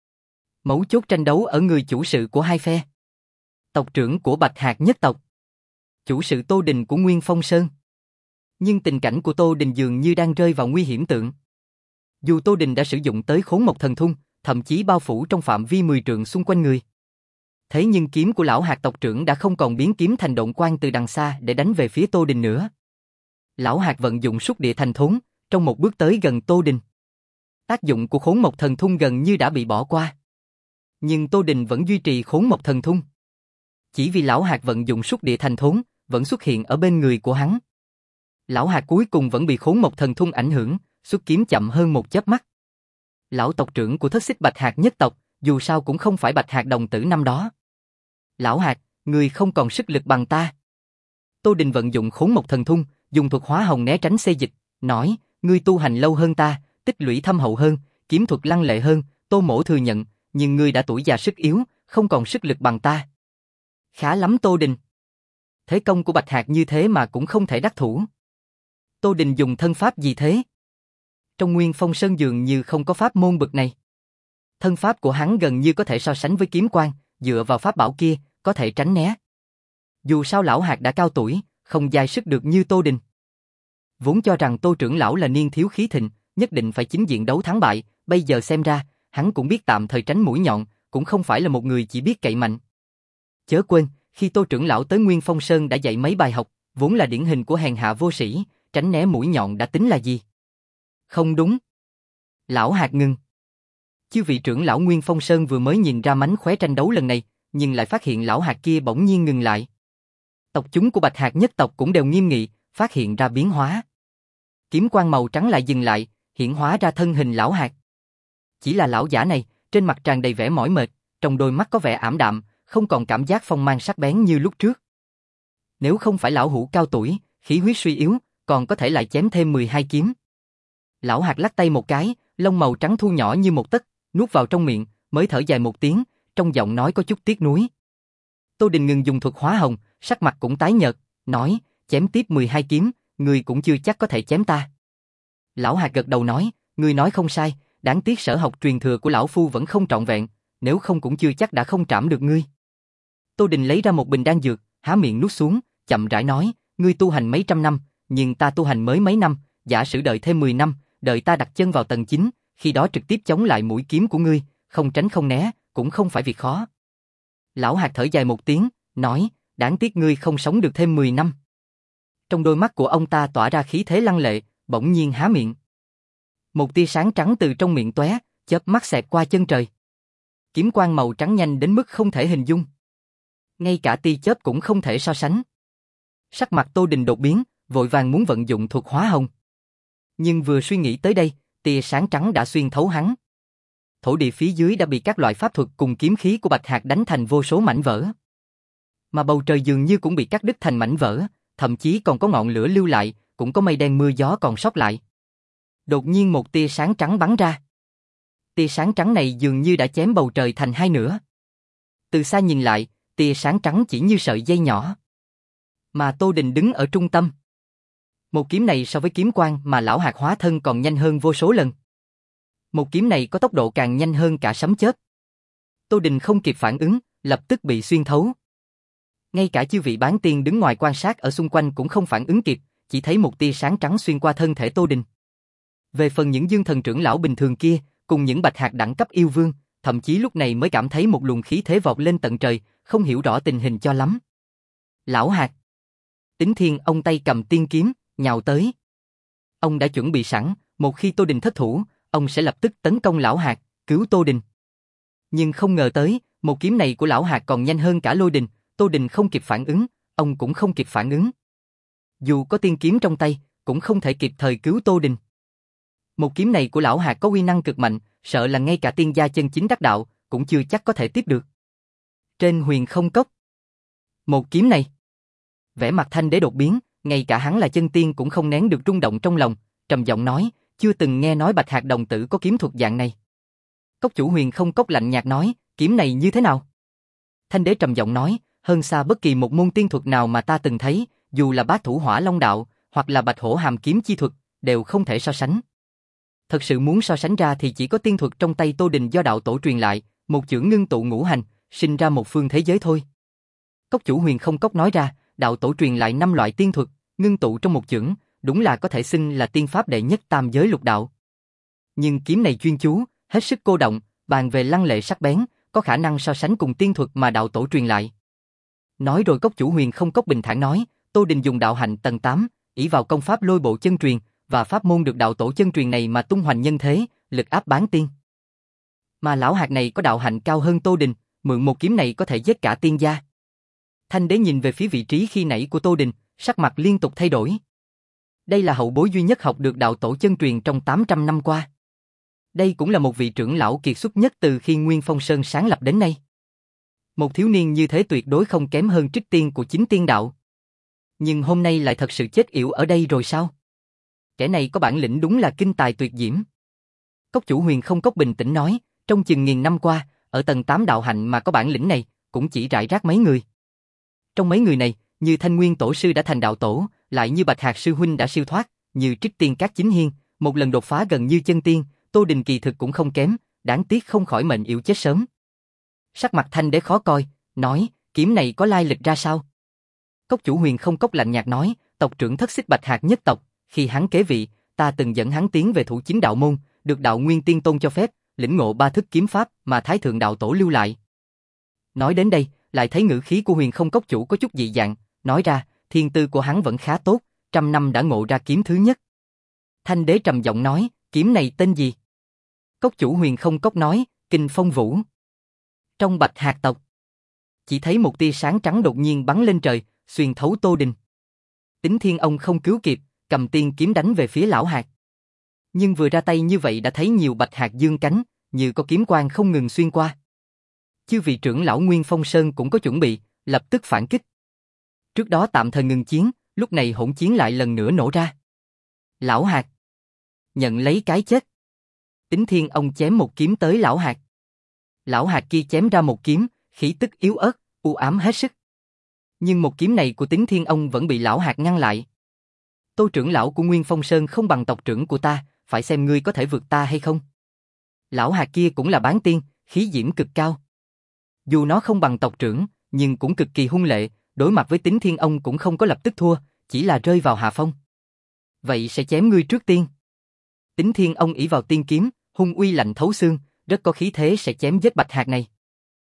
Mấu chốt tranh đấu ở người chủ sự của hai phe. Tộc trưởng của Bạch Hạc nhất tộc. Chủ sự Tô Đình của Nguyên Phong Sơn. Nhưng tình cảnh của Tô Đình dường như đang rơi vào nguy hiểm tượng. Dù Tô Đình đã sử dụng tới Khốn Mộc Thần Thung, thậm chí bao phủ trong phạm vi mười trượng xung quanh người. Thế nhưng kiếm của lão Hạt tộc trưởng đã không còn biến kiếm thành độn quang từ đằng xa để đánh về phía Tô Đình nữa. Lão Hạt vận dụng xúc địa thành thốn, trong một bước tới gần Tô Đình. Tác dụng của Khốn Mộc Thần Thung gần như đã bị bỏ qua. Nhưng Tô Đình vẫn duy trì Khốn Mộc Thần Thung. Chỉ vì lão Hạt vận dụng xúc địa thành thốn, vẫn xuất hiện ở bên người của hắn. Lão Hạt cuối cùng vẫn bị Khốn Mộc Thần Thung ảnh hưởng, xuất kiếm chậm hơn một chớp mắt. Lão tộc trưởng của thất xích Bạch Hạc nhất tộc, dù sao cũng không phải Bạch Hạc đồng tử năm đó. Lão Hạt, người không còn sức lực bằng ta. Tô Đình vận dụng Khốn Mộc Thần Thung, dùng thuật hóa hồng né tránh xê dịch, nói, ngươi tu hành lâu hơn ta, tích lũy thâm hậu hơn, kiếm thuật lăng lệ hơn, Tô mỗ thừa nhận, nhưng ngươi đã tuổi già sức yếu, không còn sức lực bằng ta. Khá lắm Tô Đình. Thế công của Bạch Hạc như thế mà cũng không thể đắc thủ. Tô Đình dùng thân pháp gì thế? trong Nguyên Phong Sơn dường như không có pháp môn bực này. Thân pháp của hắn gần như có thể so sánh với kiếm quang, dựa vào pháp bảo kia, có thể tránh né. Dù sao lão hạt đã cao tuổi, không dai sức được như Tô Đình. Vốn cho rằng Tô trưởng lão là niên thiếu khí thịnh, nhất định phải chính diện đấu thắng bại, bây giờ xem ra, hắn cũng biết tạm thời tránh mũi nhọn, cũng không phải là một người chỉ biết cậy mạnh. Chớ quên, khi Tô trưởng lão tới Nguyên Phong Sơn đã dạy mấy bài học, vốn là điển hình của hèn hạ vô sĩ, tránh né mũi nhọn đã tính là gì? Không đúng. Lão hạt ngừng. Chư vị trưởng lão Nguyên Phong Sơn vừa mới nhìn ra mánh khóe tranh đấu lần này, nhưng lại phát hiện lão hạt kia bỗng nhiên ngừng lại. Tộc chúng của Bạch Hạc nhất tộc cũng đều nghiêm nghị, phát hiện ra biến hóa. Kiếm quang màu trắng lại dừng lại, hiện hóa ra thân hình lão hạt. Chỉ là lão giả này, trên mặt tràn đầy vẻ mỏi mệt, trong đôi mắt có vẻ ảm đạm, không còn cảm giác phong mang sắc bén như lúc trước. Nếu không phải lão hủ cao tuổi, khí huyết suy yếu, còn có thể lại chém thêm mười hai kiếm. Lão hạt lắc tay một cái, lông màu trắng thu nhỏ như một tấc, nuốt vào trong miệng, mới thở dài một tiếng, trong giọng nói có chút tiếc nuối. Tô Đình ngừng dùng thuật hóa hồng, sắc mặt cũng tái nhợt, nói, chém tiếp mười hai kiếm, ngươi cũng chưa chắc có thể chém ta. Lão hạt gật đầu nói, ngươi nói không sai, đáng tiếc sở học truyền thừa của lão phu vẫn không trọn vẹn, nếu không cũng chưa chắc đã không trảm được ngươi. Tô Đình lấy ra một bình đan dược, há miệng nuốt xuống, chậm rãi nói, ngươi tu hành mấy trăm năm, nhưng ta tu hành mới mấy năm, giả sử đợi thêm mười năm, đợi ta đặt chân vào tầng chín, khi đó trực tiếp chống lại mũi kiếm của ngươi, không tránh không né, cũng không phải việc khó. Lão hạt thở dài một tiếng, nói, đáng tiếc ngươi không sống được thêm mười năm. Trong đôi mắt của ông ta tỏa ra khí thế lăng lệ, bỗng nhiên há miệng. Một tia sáng trắng từ trong miệng tóe, chớp mắt xẹt qua chân trời. Kiếm quang màu trắng nhanh đến mức không thể hình dung. Ngay cả tia chớp cũng không thể so sánh. Sắc mặt Tô Đình đột biến, vội vàng muốn vận dụng thuật hóa hồng. Nhưng vừa suy nghĩ tới đây, tia sáng trắng đã xuyên thấu hắn. Thổ địa phía dưới đã bị các loại pháp thuật cùng kiếm khí của Bạch Hạc đánh thành vô số mảnh vỡ. Mà bầu trời dường như cũng bị cắt đứt thành mảnh vỡ, thậm chí còn có ngọn lửa lưu lại, cũng có mây đen mưa gió còn sót lại. Đột nhiên một tia sáng trắng bắn ra. Tia sáng trắng này dường như đã chém bầu trời thành hai nửa. Từ xa nhìn lại, tia sáng trắng chỉ như sợi dây nhỏ. Mà Tô Đình đứng ở trung tâm. Một kiếm này so với kiếm quang mà lão hạt hóa thân còn nhanh hơn vô số lần. Một kiếm này có tốc độ càng nhanh hơn cả sấm chớp. Tô Đình không kịp phản ứng, lập tức bị xuyên thấu. Ngay cả chư vị bán tiên đứng ngoài quan sát ở xung quanh cũng không phản ứng kịp, chỉ thấy một tia sáng trắng xuyên qua thân thể Tô Đình. Về phần những dương thần trưởng lão bình thường kia, cùng những bạch hạt đẳng cấp yêu vương, thậm chí lúc này mới cảm thấy một luồng khí thế vọt lên tận trời, không hiểu rõ tình hình cho lắm. Lão hạt. Tính Thiên ông tay cầm tiên kiếm, nhào tới. Ông đã chuẩn bị sẵn, một khi Tô Đình thất thủ, ông sẽ lập tức tấn công lão hạt, cứu Tô Đình. Nhưng không ngờ tới, một kiếm này của lão hạt còn nhanh hơn cả lôi đình, Tô Đình không kịp phản ứng, ông cũng không kịp phản ứng. Dù có tiên kiếm trong tay, cũng không thể kịp thời cứu Tô Đình. Một kiếm này của lão hạt có uy năng cực mạnh, sợ là ngay cả tiên gia chân chính đắc đạo, cũng chưa chắc có thể tiếp được. Trên huyền không cốc. Một kiếm này. Vẻ mặt Thanh Đế đột biến, ngay cả hắn là chân tiên cũng không nén được rung động trong lòng, trầm giọng nói, chưa từng nghe nói Bạch Hạc đồng tử có kiếm thuật dạng này. Cốc chủ huyền không cốc lạnh nhạt nói, kiếm này như thế nào? Thanh Đế trầm giọng nói, hơn xa bất kỳ một môn tiên thuật nào mà ta từng thấy, dù là Bát Thủ Hỏa Long đạo, hoặc là Bạch Hổ Hàm kiếm chi thuật, đều không thể so sánh. Thật sự muốn so sánh ra thì chỉ có tiên thuật trong tay Tô Đình do đạo tổ truyền lại, một chưởng ngưng tụ ngũ hành, sinh ra một phương thế giới thôi. Cốc chủ huyền không cốc nói ra, đạo tổ truyền lại năm loại tiên thuật, ngưng tụ trong một chưởng, đúng là có thể xưng là tiên pháp đệ nhất tam giới lục đạo. Nhưng kiếm này chuyên chú, hết sức cô động, bàn về lăng lệ sắc bén, có khả năng so sánh cùng tiên thuật mà đạo tổ truyền lại. Nói rồi cốc chủ huyền không cốc bình thản nói, Tô Đình dùng đạo hạnh tầng tám, ỷ vào công pháp lôi bộ chân truyền, và pháp môn được đạo tổ chân truyền này mà tung hoành nhân thế, lực áp bán tiên. Mà lão hạt này có đạo hạnh cao hơn Tô Đình, mượn một kiếm này có thể giết cả tiên gia. Thanh Đế nhìn về phía vị trí khi nãy của Tô Đình, sắc mặt liên tục thay đổi. Đây là hậu bối duy nhất học được đạo tổ chân truyền trong tám trăm năm qua. Đây cũng là một vị trưởng lão kiệt xuất nhất từ khi Nguyên Phong Sơn sáng lập đến nay. Một thiếu niên như thế tuyệt đối không kém hơn trích tiên của chính tiên đạo. Nhưng hôm nay lại thật sự chết yểu ở đây rồi sao? Kẻ này có bản lĩnh đúng là kinh tài tuyệt diễm. Cốc chủ huyền không cốc bình tĩnh nói, trong chừng nghìn năm qua, ở tầng tám đạo hạnh mà có bản lĩnh này, cũng chỉ rải rác mấy người. Trong mấy người này, như Thanh Nguyên Tổ sư đã thành đạo tổ, lại như Bạch Hạc sư huynh đã siêu thoát, như Trích Tiên Các Chính Hiên, một lần đột phá gần như chân tiên, Tô Đình kỳ thực cũng không kém, đáng tiếc không khỏi mệnh yếu chết sớm. Sắc mặt Thanh Đế khó coi, nói, kiếm này có lai lịch ra sao? Cốc chủ Huyền Không Cốc lạnh nhạt nói, tộc trưởng Thất Xích Bạch Hạc nhất tộc, khi hắn kế vị, ta từng dẫn hắn tiến về thủ chính đạo môn, được đạo nguyên tiên tôn cho phép, lĩnh ngộ ba thức kiếm pháp mà Thái Thượng đạo tổ lưu lại. Nói đến đây, lại thấy ngữ khí của Huyền Không Cốc chủ có chút dị dạng, nói ra, thiên tư của hắn vẫn khá tốt, trăm năm đã ngộ ra kiếm thứ nhất. Thanh Đế trầm giọng nói, kiếm này tên gì? Cốc chủ Huyền Không Cốc nói, Kinh Phong Vũ. Trong Bạch Hạc tộc, chỉ thấy một tia sáng trắng đột nhiên bắn lên trời, xuyên thấu Tô Đình. Tính Thiên Ông không cứu kịp, cầm tiên kiếm đánh về phía lão hạt. Nhưng vừa ra tay như vậy đã thấy nhiều bạch hạt dương cánh, như có kiếm quang không ngừng xuyên qua. Chư vị trưởng lão Nguyên Phong Sơn cũng có chuẩn bị, lập tức phản kích. Trước đó tạm thời ngừng chiến, lúc này hỗn chiến lại lần nữa nổ ra. Lão hạt nhận lấy cái chết. Tính Thiên Ông chém một kiếm tới lão hạt. Lão hạt kia chém ra một kiếm, khí tức yếu ớt, u ám hết sức. Nhưng một kiếm này của Tính Thiên Ông vẫn bị lão hạt ngăn lại. Tô trưởng lão của Nguyên Phong Sơn không bằng tộc trưởng của ta, phải xem ngươi có thể vượt ta hay không. Lão hạt kia cũng là bán tiên, khí diễm cực cao. Dù nó không bằng tộc trưởng, nhưng cũng cực kỳ hung lệ, đối mặt với Tính Thiên Ông cũng không có lập tức thua, chỉ là rơi vào hạ phong. Vậy sẽ chém ngươi trước tiên. Tính Thiên Ông ỷ vào tiên kiếm, hung uy lạnh thấu xương, rất có khí thế sẽ chém giết bạch hạt này.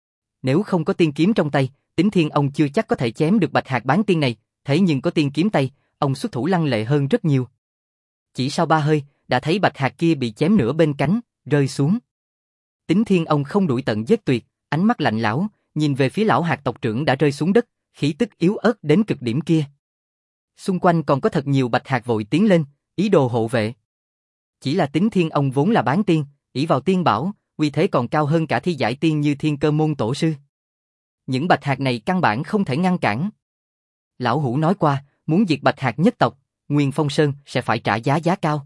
Nếu không có tiên kiếm trong tay, Tính Thiên Ông chưa chắc có thể chém được bạch hạt bán tiên này, thế nhưng có tiên kiếm tay, ông xuất thủ lăng lệ hơn rất nhiều. Chỉ sau ba hơi, đã thấy bạch hạt kia bị chém nửa bên cánh, rơi xuống. Tính Thiên Ông không đuổi tận giết tuyệt, ánh mắt lạnh lẽo, nhìn về phía lão hạt tộc trưởng đã rơi xuống đất, khí tức yếu ớt đến cực điểm kia. Xung quanh còn có thật nhiều bạch hạt vội tiến lên, ý đồ hộ vệ. Chỉ là Tính Thiên Ông vốn là bán tiên, ỷ vào tiên bảo, uy thế còn cao hơn cả thi giải tiên như Thiên Cơ môn tổ sư. Những bạch hạt này căn bản không thể ngăn cản. Lão Hủ nói qua, muốn diệt bạch hạt nhất tộc, Nguyên Phong Sơn sẽ phải trả giá giá cao.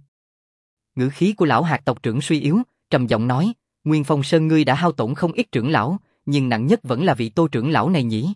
Ngữ khí của lão hạt tộc trưởng suy yếu, trầm giọng nói, Nguyên Phong Sơn ngươi đã hao tổn không ít trưởng lão, nhưng nặng nhất vẫn là vị Tô trưởng lão này nhỉ.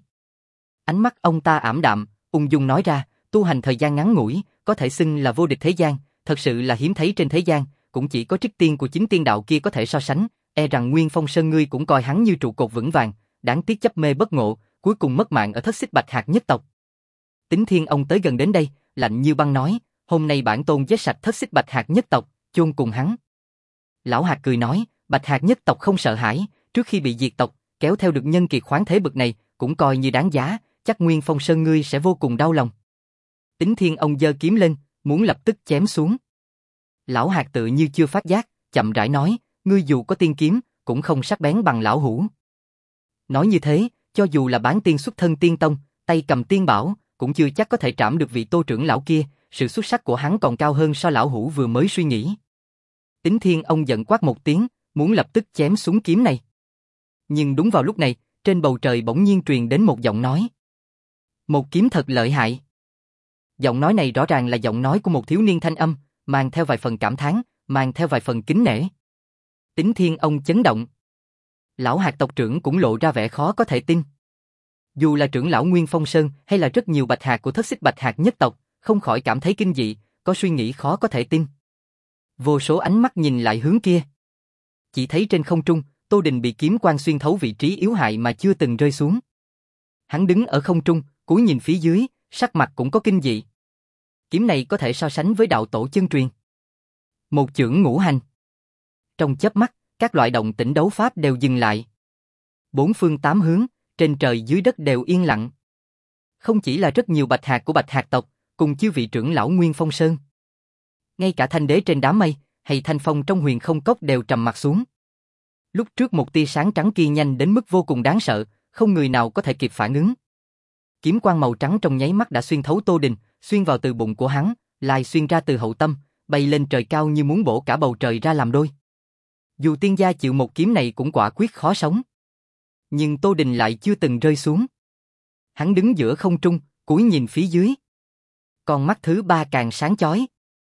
Ánh mắt ông ta ảm đạm, ung dung nói ra, tu hành thời gian ngắn ngủi, có thể xưng là vô địch thế gian, thật sự là hiếm thấy trên thế gian, cũng chỉ có trích tiên của chính tiên đạo kia có thể so sánh, e rằng Nguyên Phong Sơn ngươi cũng coi hắn như trụ cột vững vàng, đáng tiếc chấp mê bất ngộ, cuối cùng mất mạng ở Thất Xích Bạch Hạc nhất tộc. Tính Thiên Ông tới gần đến đây, lạnh như băng nói, hôm nay bản tôn giết sạch Thất Xích Bạch Hạc nhất tộc, chôn cùng hắn. Lão hạt cười nói, Bạch Hạc nhất tộc không sợ hãi, trước khi bị diệt tộc, kéo theo được nhân kiệt khoáng thế bực này, cũng coi như đáng giá, chắc Nguyên Phong Sơn ngươi sẽ vô cùng đau lòng. Tính Thiên Ông giơ kiếm lên, muốn lập tức chém xuống. Lão hạt tự như chưa phát giác, chậm rãi nói, ngươi dù có tiên kiếm, cũng không sắc bén bằng lão hủ. Nói như thế, cho dù là bán tiên xuất thân tiên tông, tay cầm tiên bảo, cũng chưa chắc có thể trảm được vị Tô trưởng lão kia, sự xuất sắc của hắn còn cao hơn so lão hủ vừa mới suy nghĩ. Tính Thiên Ông giận quát một tiếng, muốn lập tức chém xuống kiếm này. Nhưng đúng vào lúc này, trên bầu trời bỗng nhiên truyền đến một giọng nói. Một kiếm thật lợi hại. Giọng nói này rõ ràng là giọng nói của một thiếu niên thanh âm, mang theo vài phần cảm thán, mang theo vài phần kính nể. Tính Thiên Ông chấn động. Lão hạt tộc trưởng cũng lộ ra vẻ khó có thể tin. Dù là trưởng lão Nguyên Phong Sơn hay là rất nhiều bạch hạt của Thất Xích Bạch Hạc nhất tộc, không khỏi cảm thấy kinh dị, có suy nghĩ khó có thể tin. Vô số ánh mắt nhìn lại hướng kia. Chỉ thấy trên không trung, Tô Đình bị kiếm quang xuyên thấu vị trí yếu hại mà chưa từng rơi xuống. Hắn đứng ở không trung, cúi nhìn phía dưới, sắc mặt cũng có kinh dị. Kiếm này có thể so sánh với đạo tổ chân truyền. Một chưởng ngũ hành. Trong chớp mắt, các loại động tĩnh đấu pháp đều dừng lại. Bốn phương tám hướng, trên trời dưới đất đều yên lặng. Không chỉ là rất nhiều bạch hạt của bạch hạt tộc, cùng chư vị trưởng lão Nguyên Phong Sơn. Ngay cả Thanh Đế trên đám mây, hay Thanh Phong trong Huyền Không Cốc đều trầm mặt xuống. Lúc trước một tia sáng trắng kia nhanh đến mức vô cùng đáng sợ, không người nào có thể kịp phản ứng. Kiếm quang màu trắng trong nháy mắt đã xuyên thấu Tô Đình, xuyên vào từ bụng của hắn, lại xuyên ra từ hậu tâm, bay lên trời cao như muốn bổ cả bầu trời ra làm đôi. Dù tiên gia chịu một kiếm này cũng quả quyết khó sống. Nhưng Tô Đình lại chưa từng rơi xuống. Hắn đứng giữa không trung, cúi nhìn phía dưới. Con mắt thứ ba càng sáng chói.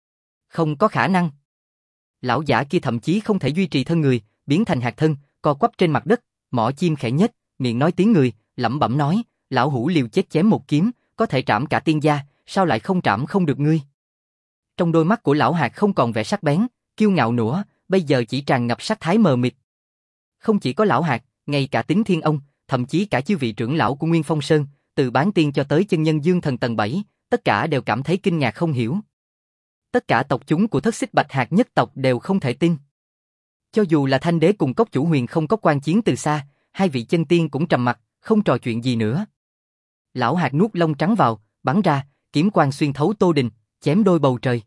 Không có khả năng. Lão giả kia thậm chí không thể duy trì thân người, biến thành hạt thân, co quắp trên mặt đất, mỏ chim khẽ nhếch, miệng nói tiếng người, lẩm bẩm nói, lão hủ liều chết chém một kiếm, có thể trảm cả tiên gia, sao lại không trảm không được ngươi? Trong đôi mắt của lão hạt không còn vẻ sắc bén, kiêu ngạo nữa, bây giờ chỉ tràn ngập sắc thái mờ mịt. Không chỉ có lão hạt, ngay cả Tín Thiên Ông, thậm chí cả chư vị trưởng lão của Nguyên Phong Sơn, từ bán tiên cho tới chân nhân dương thần tầng bảy, tất cả đều cảm thấy kinh ngạc không hiểu. Tất cả tộc chúng của Thất Xích Bạch Hạc nhất tộc đều không thể tin. Cho dù là Thanh Đế cùng Cốc Chủ Huyền không có quan chiến từ xa, hai vị chân tiên cũng trầm mặc, không trò chuyện gì nữa. Lão hạt nuốt lông trắng vào, bắn ra, kiếm quang xuyên thấu Tô Đình, chém đôi bầu trời.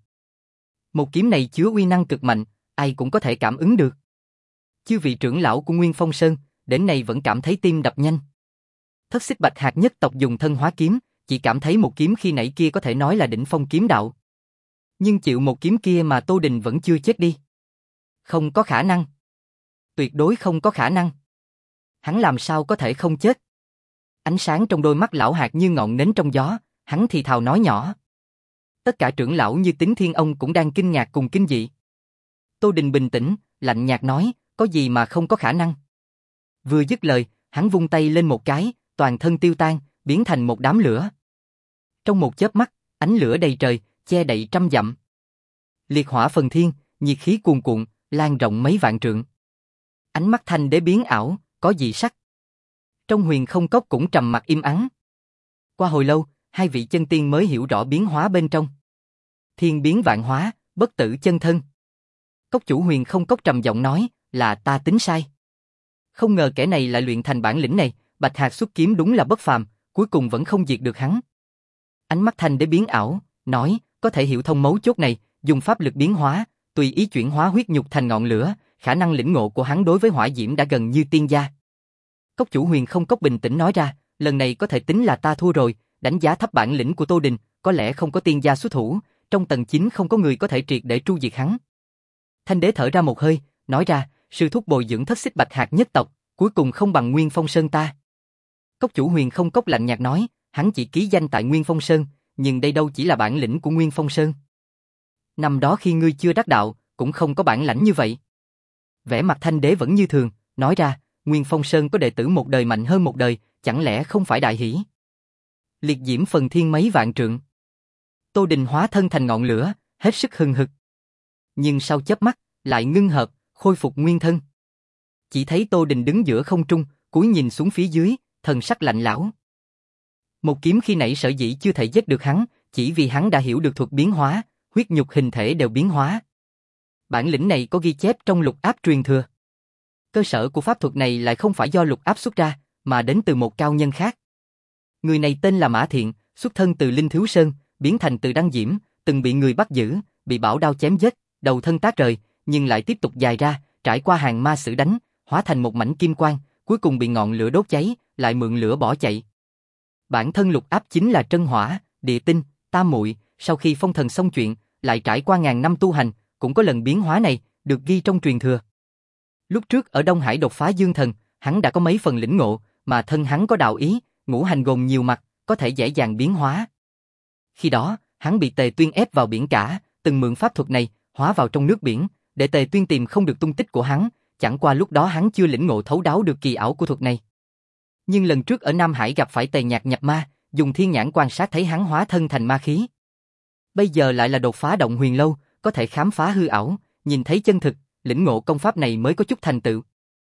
Một kiếm này chứa uy năng cực mạnh, ai cũng có thể cảm ứng được. Chư vị trưởng lão của Nguyên Phong Sơn, đến nay vẫn cảm thấy tim đập nhanh. Thất Xích Bạch Hạc nhất tộc dùng thân hóa kiếm, chỉ cảm thấy một kiếm khi nãy kia có thể nói là đỉnh phong kiếm đạo. Nhưng chịu một kiếm kia mà Tô Đình vẫn chưa chết đi. Không có khả năng. Tuyệt đối không có khả năng. Hắn làm sao có thể không chết? Ánh sáng trong đôi mắt lão hạt như ngọn nến trong gió, hắn thì thào nói nhỏ. Tất cả trưởng lão như Tín Thiên Ông cũng đang kinh ngạc cùng kinh dị. Tô Đình bình tĩnh, lạnh nhạt nói, có gì mà không có khả năng. Vừa dứt lời, hắn vung tay lên một cái, toàn thân tiêu tan, biến thành một đám lửa. Trong một chớp mắt, ánh lửa đầy trời, che đậy trăm dặm. Liệt hỏa phần thiên, nhiệt khí cuồn cuộn, lan rộng mấy vạn trượng. Ánh mắt Thanh Đế biến ảo, có dị sắc. Trong Huyền Không Cốc cũng trầm mặc im ắng. Qua hồi lâu, hai vị chân tiên mới hiểu rõ biến hóa bên trong. Thiên biến vạn hóa, bất tử chân thân. Cốc chủ Huyền Không Cốc trầm giọng nói, là ta tính sai. Không ngờ kẻ này lại luyện thành bản lĩnh này, Bạch Hạc xuất kiếm đúng là bất phàm, cuối cùng vẫn không diệt được hắn. Ánh mắt Thanh Đế biến ảo, nói, có thể hiểu thông mấu chốt này, dùng pháp lực biến hóa, tùy ý chuyển hóa huyết nhục thành ngọn lửa, khả năng lĩnh ngộ của hắn đối với hỏa diễm đã gần như tiên gia. Cốc chủ Huyền Không Cốc bình tĩnh nói ra, lần này có thể tính là ta thua rồi, đánh giá thấp bản lĩnh của Tô Đình, có lẽ không có tiên gia xuất thủ, trong tầng chín không có người có thể triệt để tru diệt hắn. Thanh Đế thở ra một hơi, nói ra, sư thúc bồi dưỡng Thất Xích Bạch Hạc nhất tộc, cuối cùng không bằng Nguyên Phong Sơn ta. Cốc chủ Huyền Không Cốc lạnh nhạt nói, hắn chỉ ký danh tại Nguyên Phong Sơn, nhưng đây đâu chỉ là bản lĩnh của Nguyên Phong Sơn. Năm đó khi ngươi chưa đắc đạo, cũng không có bản lãnh như vậy. Vẻ mặt Thanh Đế vẫn như thường, nói ra, Nguyên Phong Sơn có đệ tử một đời mạnh hơn một đời, chẳng lẽ không phải đại hỷ? Liệt diễm phần thiên mấy vạn trượng. Tô Đình hóa thân thành ngọn lửa, hết sức hừng hực. Nhưng sau chớp mắt, lại ngưng hợp, khôi phục nguyên thân. Chỉ thấy Tô Đình đứng giữa không trung, cúi nhìn xuống phía dưới, thần sắc lạnh lẽo. Một kiếm khi nãy sở dĩ chưa thể giết được hắn, chỉ vì hắn đã hiểu được thuật biến hóa, huyết nhục hình thể đều biến hóa. Bản lĩnh này có ghi chép trong lục áp truyền thừa. Cơ sở của pháp thuật này lại không phải do lục áp xuất ra, mà đến từ một cao nhân khác. Người này tên là Mã Thiện, xuất thân từ Linh Thiếu Sơn, biến thành từ Đăng Diễm, từng bị người bắt giữ, bị bảo đao chém giết, đầu thân tác rời, nhưng lại tiếp tục dài ra, trải qua hàng ma sử đánh, hóa thành một mảnh kim quang, cuối cùng bị ngọn lửa đốt cháy, lại mượn lửa bỏ chạy. Bản thân lục áp chính là trân hỏa, địa tinh, tam muội, sau khi phong thần xong chuyện, lại trải qua ngàn năm tu hành, cũng có lần biến hóa này, được ghi trong truyền thừa. Lúc trước ở Đông Hải đột phá dương thần, hắn đã có mấy phần lĩnh ngộ, mà thân hắn có đạo ý, ngũ hành gồm nhiều mặt, có thể dễ dàng biến hóa. Khi đó, hắn bị Tề Tuyên ép vào biển cả, từng mượn pháp thuật này, hóa vào trong nước biển, để Tề Tuyên tìm không được tung tích của hắn, chẳng qua lúc đó hắn chưa lĩnh ngộ thấu đáo được kỳ ảo của thuật này. Nhưng lần trước ở Nam Hải gặp phải Tề Nhạc nhập ma, dùng thiên nhãn quan sát thấy hắn hóa thân thành ma khí. Bây giờ lại là đột phá động huyền lâu, có thể khám phá hư ảo, nhìn thấy chân thực, lĩnh ngộ công pháp này mới có chút thành tựu.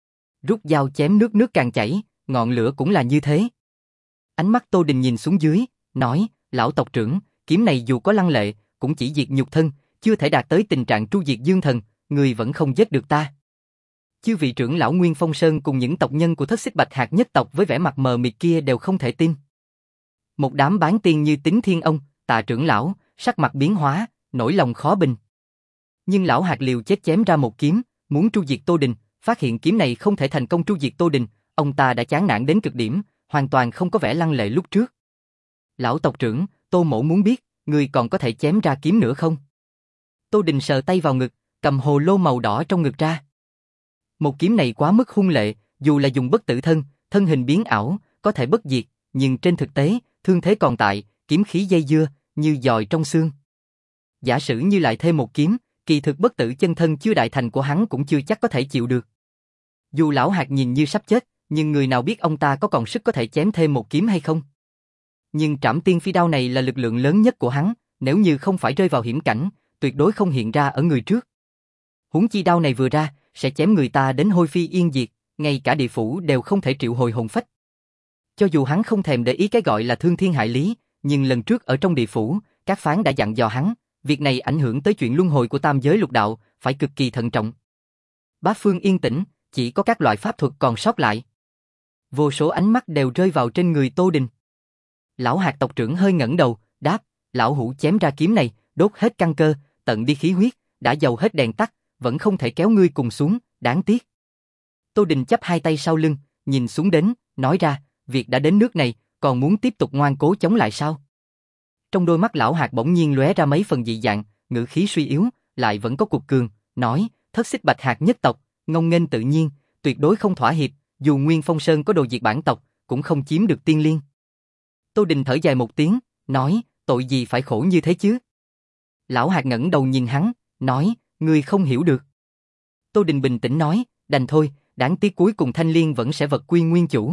Rút dao chém nước nước càng chảy, ngọn lửa cũng là như thế. Ánh mắt Tô Đình nhìn xuống dưới, nói, lão tộc trưởng, kiếm này dù có lăng lệ, cũng chỉ diệt nhục thân, chưa thể đạt tới tình trạng tru diệt dương thần, người vẫn không giết được ta. Chư vị trưởng lão Nguyên Phong Sơn cùng những tộc nhân của Thất Xích Bạch Hạc nhất tộc với vẻ mặt mờ mịt kia đều không thể tin. Một đám bán tiên như Tín Thiên Ông, Tạ trưởng lão, sắc mặt biến hóa, nỗi lòng khó bình. Nhưng lão hạt liều chết chém ra một kiếm, muốn tru diệt Tô Đình, phát hiện kiếm này không thể thành công tru diệt Tô Đình, ông ta đã chán nản đến cực điểm, hoàn toàn không có vẻ lăng lệ lúc trước. Lão tộc trưởng, Tô mỗ muốn biết, người còn có thể chém ra kiếm nữa không? Tô Đình sờ tay vào ngực, cầm hồ lô màu đỏ trong ngực ra. Một kiếm này quá mức hung lệ, dù là dùng bất tử thân, thân hình biến ảo, có thể bất diệt, nhưng trên thực tế, thương thế còn tại, kiếm khí dây dưa, như giòi trong xương. Giả sử như lại thêm một kiếm, kỳ thực bất tử chân thân chưa đại thành của hắn cũng chưa chắc có thể chịu được. Dù lão hạt nhìn như sắp chết, nhưng người nào biết ông ta có còn sức có thể chém thêm một kiếm hay không? Nhưng trảm tiên phi đao này là lực lượng lớn nhất của hắn, nếu như không phải rơi vào hiểm cảnh, tuyệt đối không hiện ra ở người trước. Huống chi đao này vừa ra, sẽ chém người ta đến hôi phi yên diệt, ngay cả địa phủ đều không thể triệu hồi hồn phách. Cho dù hắn không thèm để ý cái gọi là thương thiên hại lý, nhưng lần trước ở trong địa phủ, các phán đã dặn dò hắn, việc này ảnh hưởng tới chuyện luân hồi của tam giới lục đạo, phải cực kỳ thận trọng. Bát phương yên tĩnh, chỉ có các loại pháp thuật còn sót lại. Vô số ánh mắt đều rơi vào trên người Tô Đình. Lão hạt tộc trưởng hơi ngẩng đầu, đáp, lão hủ chém ra kiếm này, đốt hết căn cơ, tận đi khí huyết, đã dầu hết đèn tắt, vẫn không thể kéo ngươi cùng xuống, đáng tiếc. Tô Đình chắp hai tay sau lưng, nhìn xuống đến, nói ra, việc đã đến nước này, còn muốn tiếp tục ngoan cố chống lại sao? Trong đôi mắt lão hạt bỗng nhiên lóe ra mấy phần dị dạng, ngữ khí suy yếu, lại vẫn có cuộc cường, nói, thất xích bạch hạt nhất tộc, ngông nghênh tự nhiên, tuyệt đối không thỏa hiệp, dù Nguyên Phong Sơn có đồ diệt bản tộc, cũng không chiếm được tiên liên. Tô Đình thở dài một tiếng, nói, tội gì phải khổ như thế chứ? Lão hạt ngẩng đầu nhìn hắn, nói, ngươi không hiểu được. Tô Đình bình tĩnh nói, đành thôi, đáng tiếc cuối cùng Thanh Liên vẫn sẽ vật quy nguyên chủ.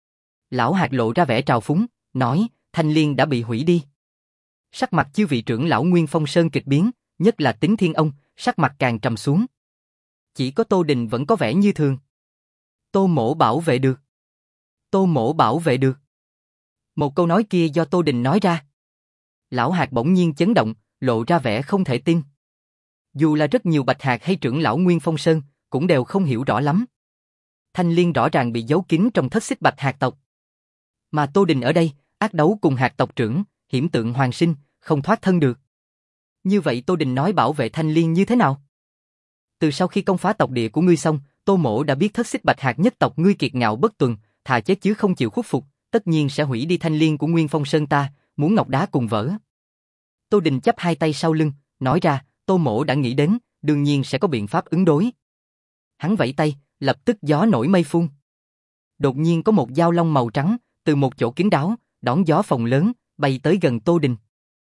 Lão hạt lộ ra vẻ trào phúng, nói, Thanh Liên đã bị hủy đi. Sắc mặt chư vị trưởng lão Nguyên Phong Sơn kịch biến, nhất là Tính Thiên ông, sắc mặt càng trầm xuống. Chỉ có Tô Đình vẫn có vẻ như thường. Tô mỗ bảo vệ được. Tô mỗ bảo vệ được. Một câu nói kia do Tô Đình nói ra. Lão hạt bỗng nhiên chấn động, lộ ra vẻ không thể tin. Dù là rất nhiều bạch hạt hay trưởng lão Nguyên Phong Sơn, cũng đều không hiểu rõ lắm. Thanh Liên rõ ràng bị giấu kín trong thất xích bạch hạt tộc. Mà Tô Đình ở đây, ác đấu cùng hạt tộc trưởng, hiểm tượng hoàng sinh, không thoát thân được. Như vậy Tô Đình nói bảo vệ Thanh Liên như thế nào? Từ sau khi công phá tộc địa của ngươi xong, Tô mỗ đã biết thất xích bạch hạt nhất tộc ngươi kiệt ngạo bất tuần, thà chết chứ không chịu khuất phục, tất nhiên sẽ hủy đi Thanh Liên của Nguyên Phong Sơn ta, muốn ngọc đá cùng vỡ. Tô Đình chắp hai tay sau lưng, nói ra, Tô mỗ đã nghĩ đến, đương nhiên sẽ có biện pháp ứng đối. Hắn vẫy tay, lập tức gió nổi mây phun. Đột nhiên có một dao long màu trắng, từ một chỗ kín đáo, đón gió phồng lớn, bay tới gần Tô Đình.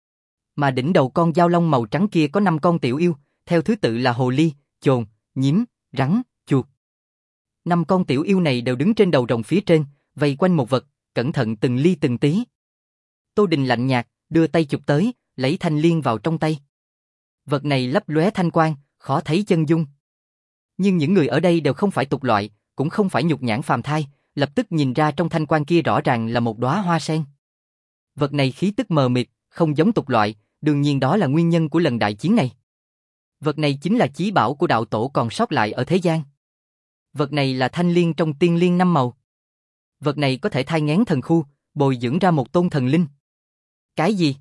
Mà đỉnh đầu con dao long màu trắng kia có năm con tiểu yêu, theo thứ tự là hồ ly, chồn, nhím, rắn, chuột. Năm con tiểu yêu này đều đứng trên đầu rồng phía trên, vây quanh một vật, cẩn thận từng ly từng tí. Tô Đình lạnh nhạt, đưa tay chụp tới, lấy Thanh Liên vào trong tay. Vật này lấp lóe thanh quang, khó thấy chân dung. Nhưng những người ở đây đều không phải tục loại, cũng không phải nhục nhãn phàm thai, lập tức nhìn ra trong thanh quang kia rõ ràng là một đóa hoa sen. Vật này khí tức mờ mịt, không giống tục loại, đương nhiên đó là nguyên nhân của lần đại chiến này. Vật này chính là chí bảo của đạo tổ còn sót lại ở thế gian. Vật này là Thanh Liên trong tiên liên năm màu. Vật này có thể thai nghén thần khu, bồi dưỡng ra một tôn thần linh. Cái gì?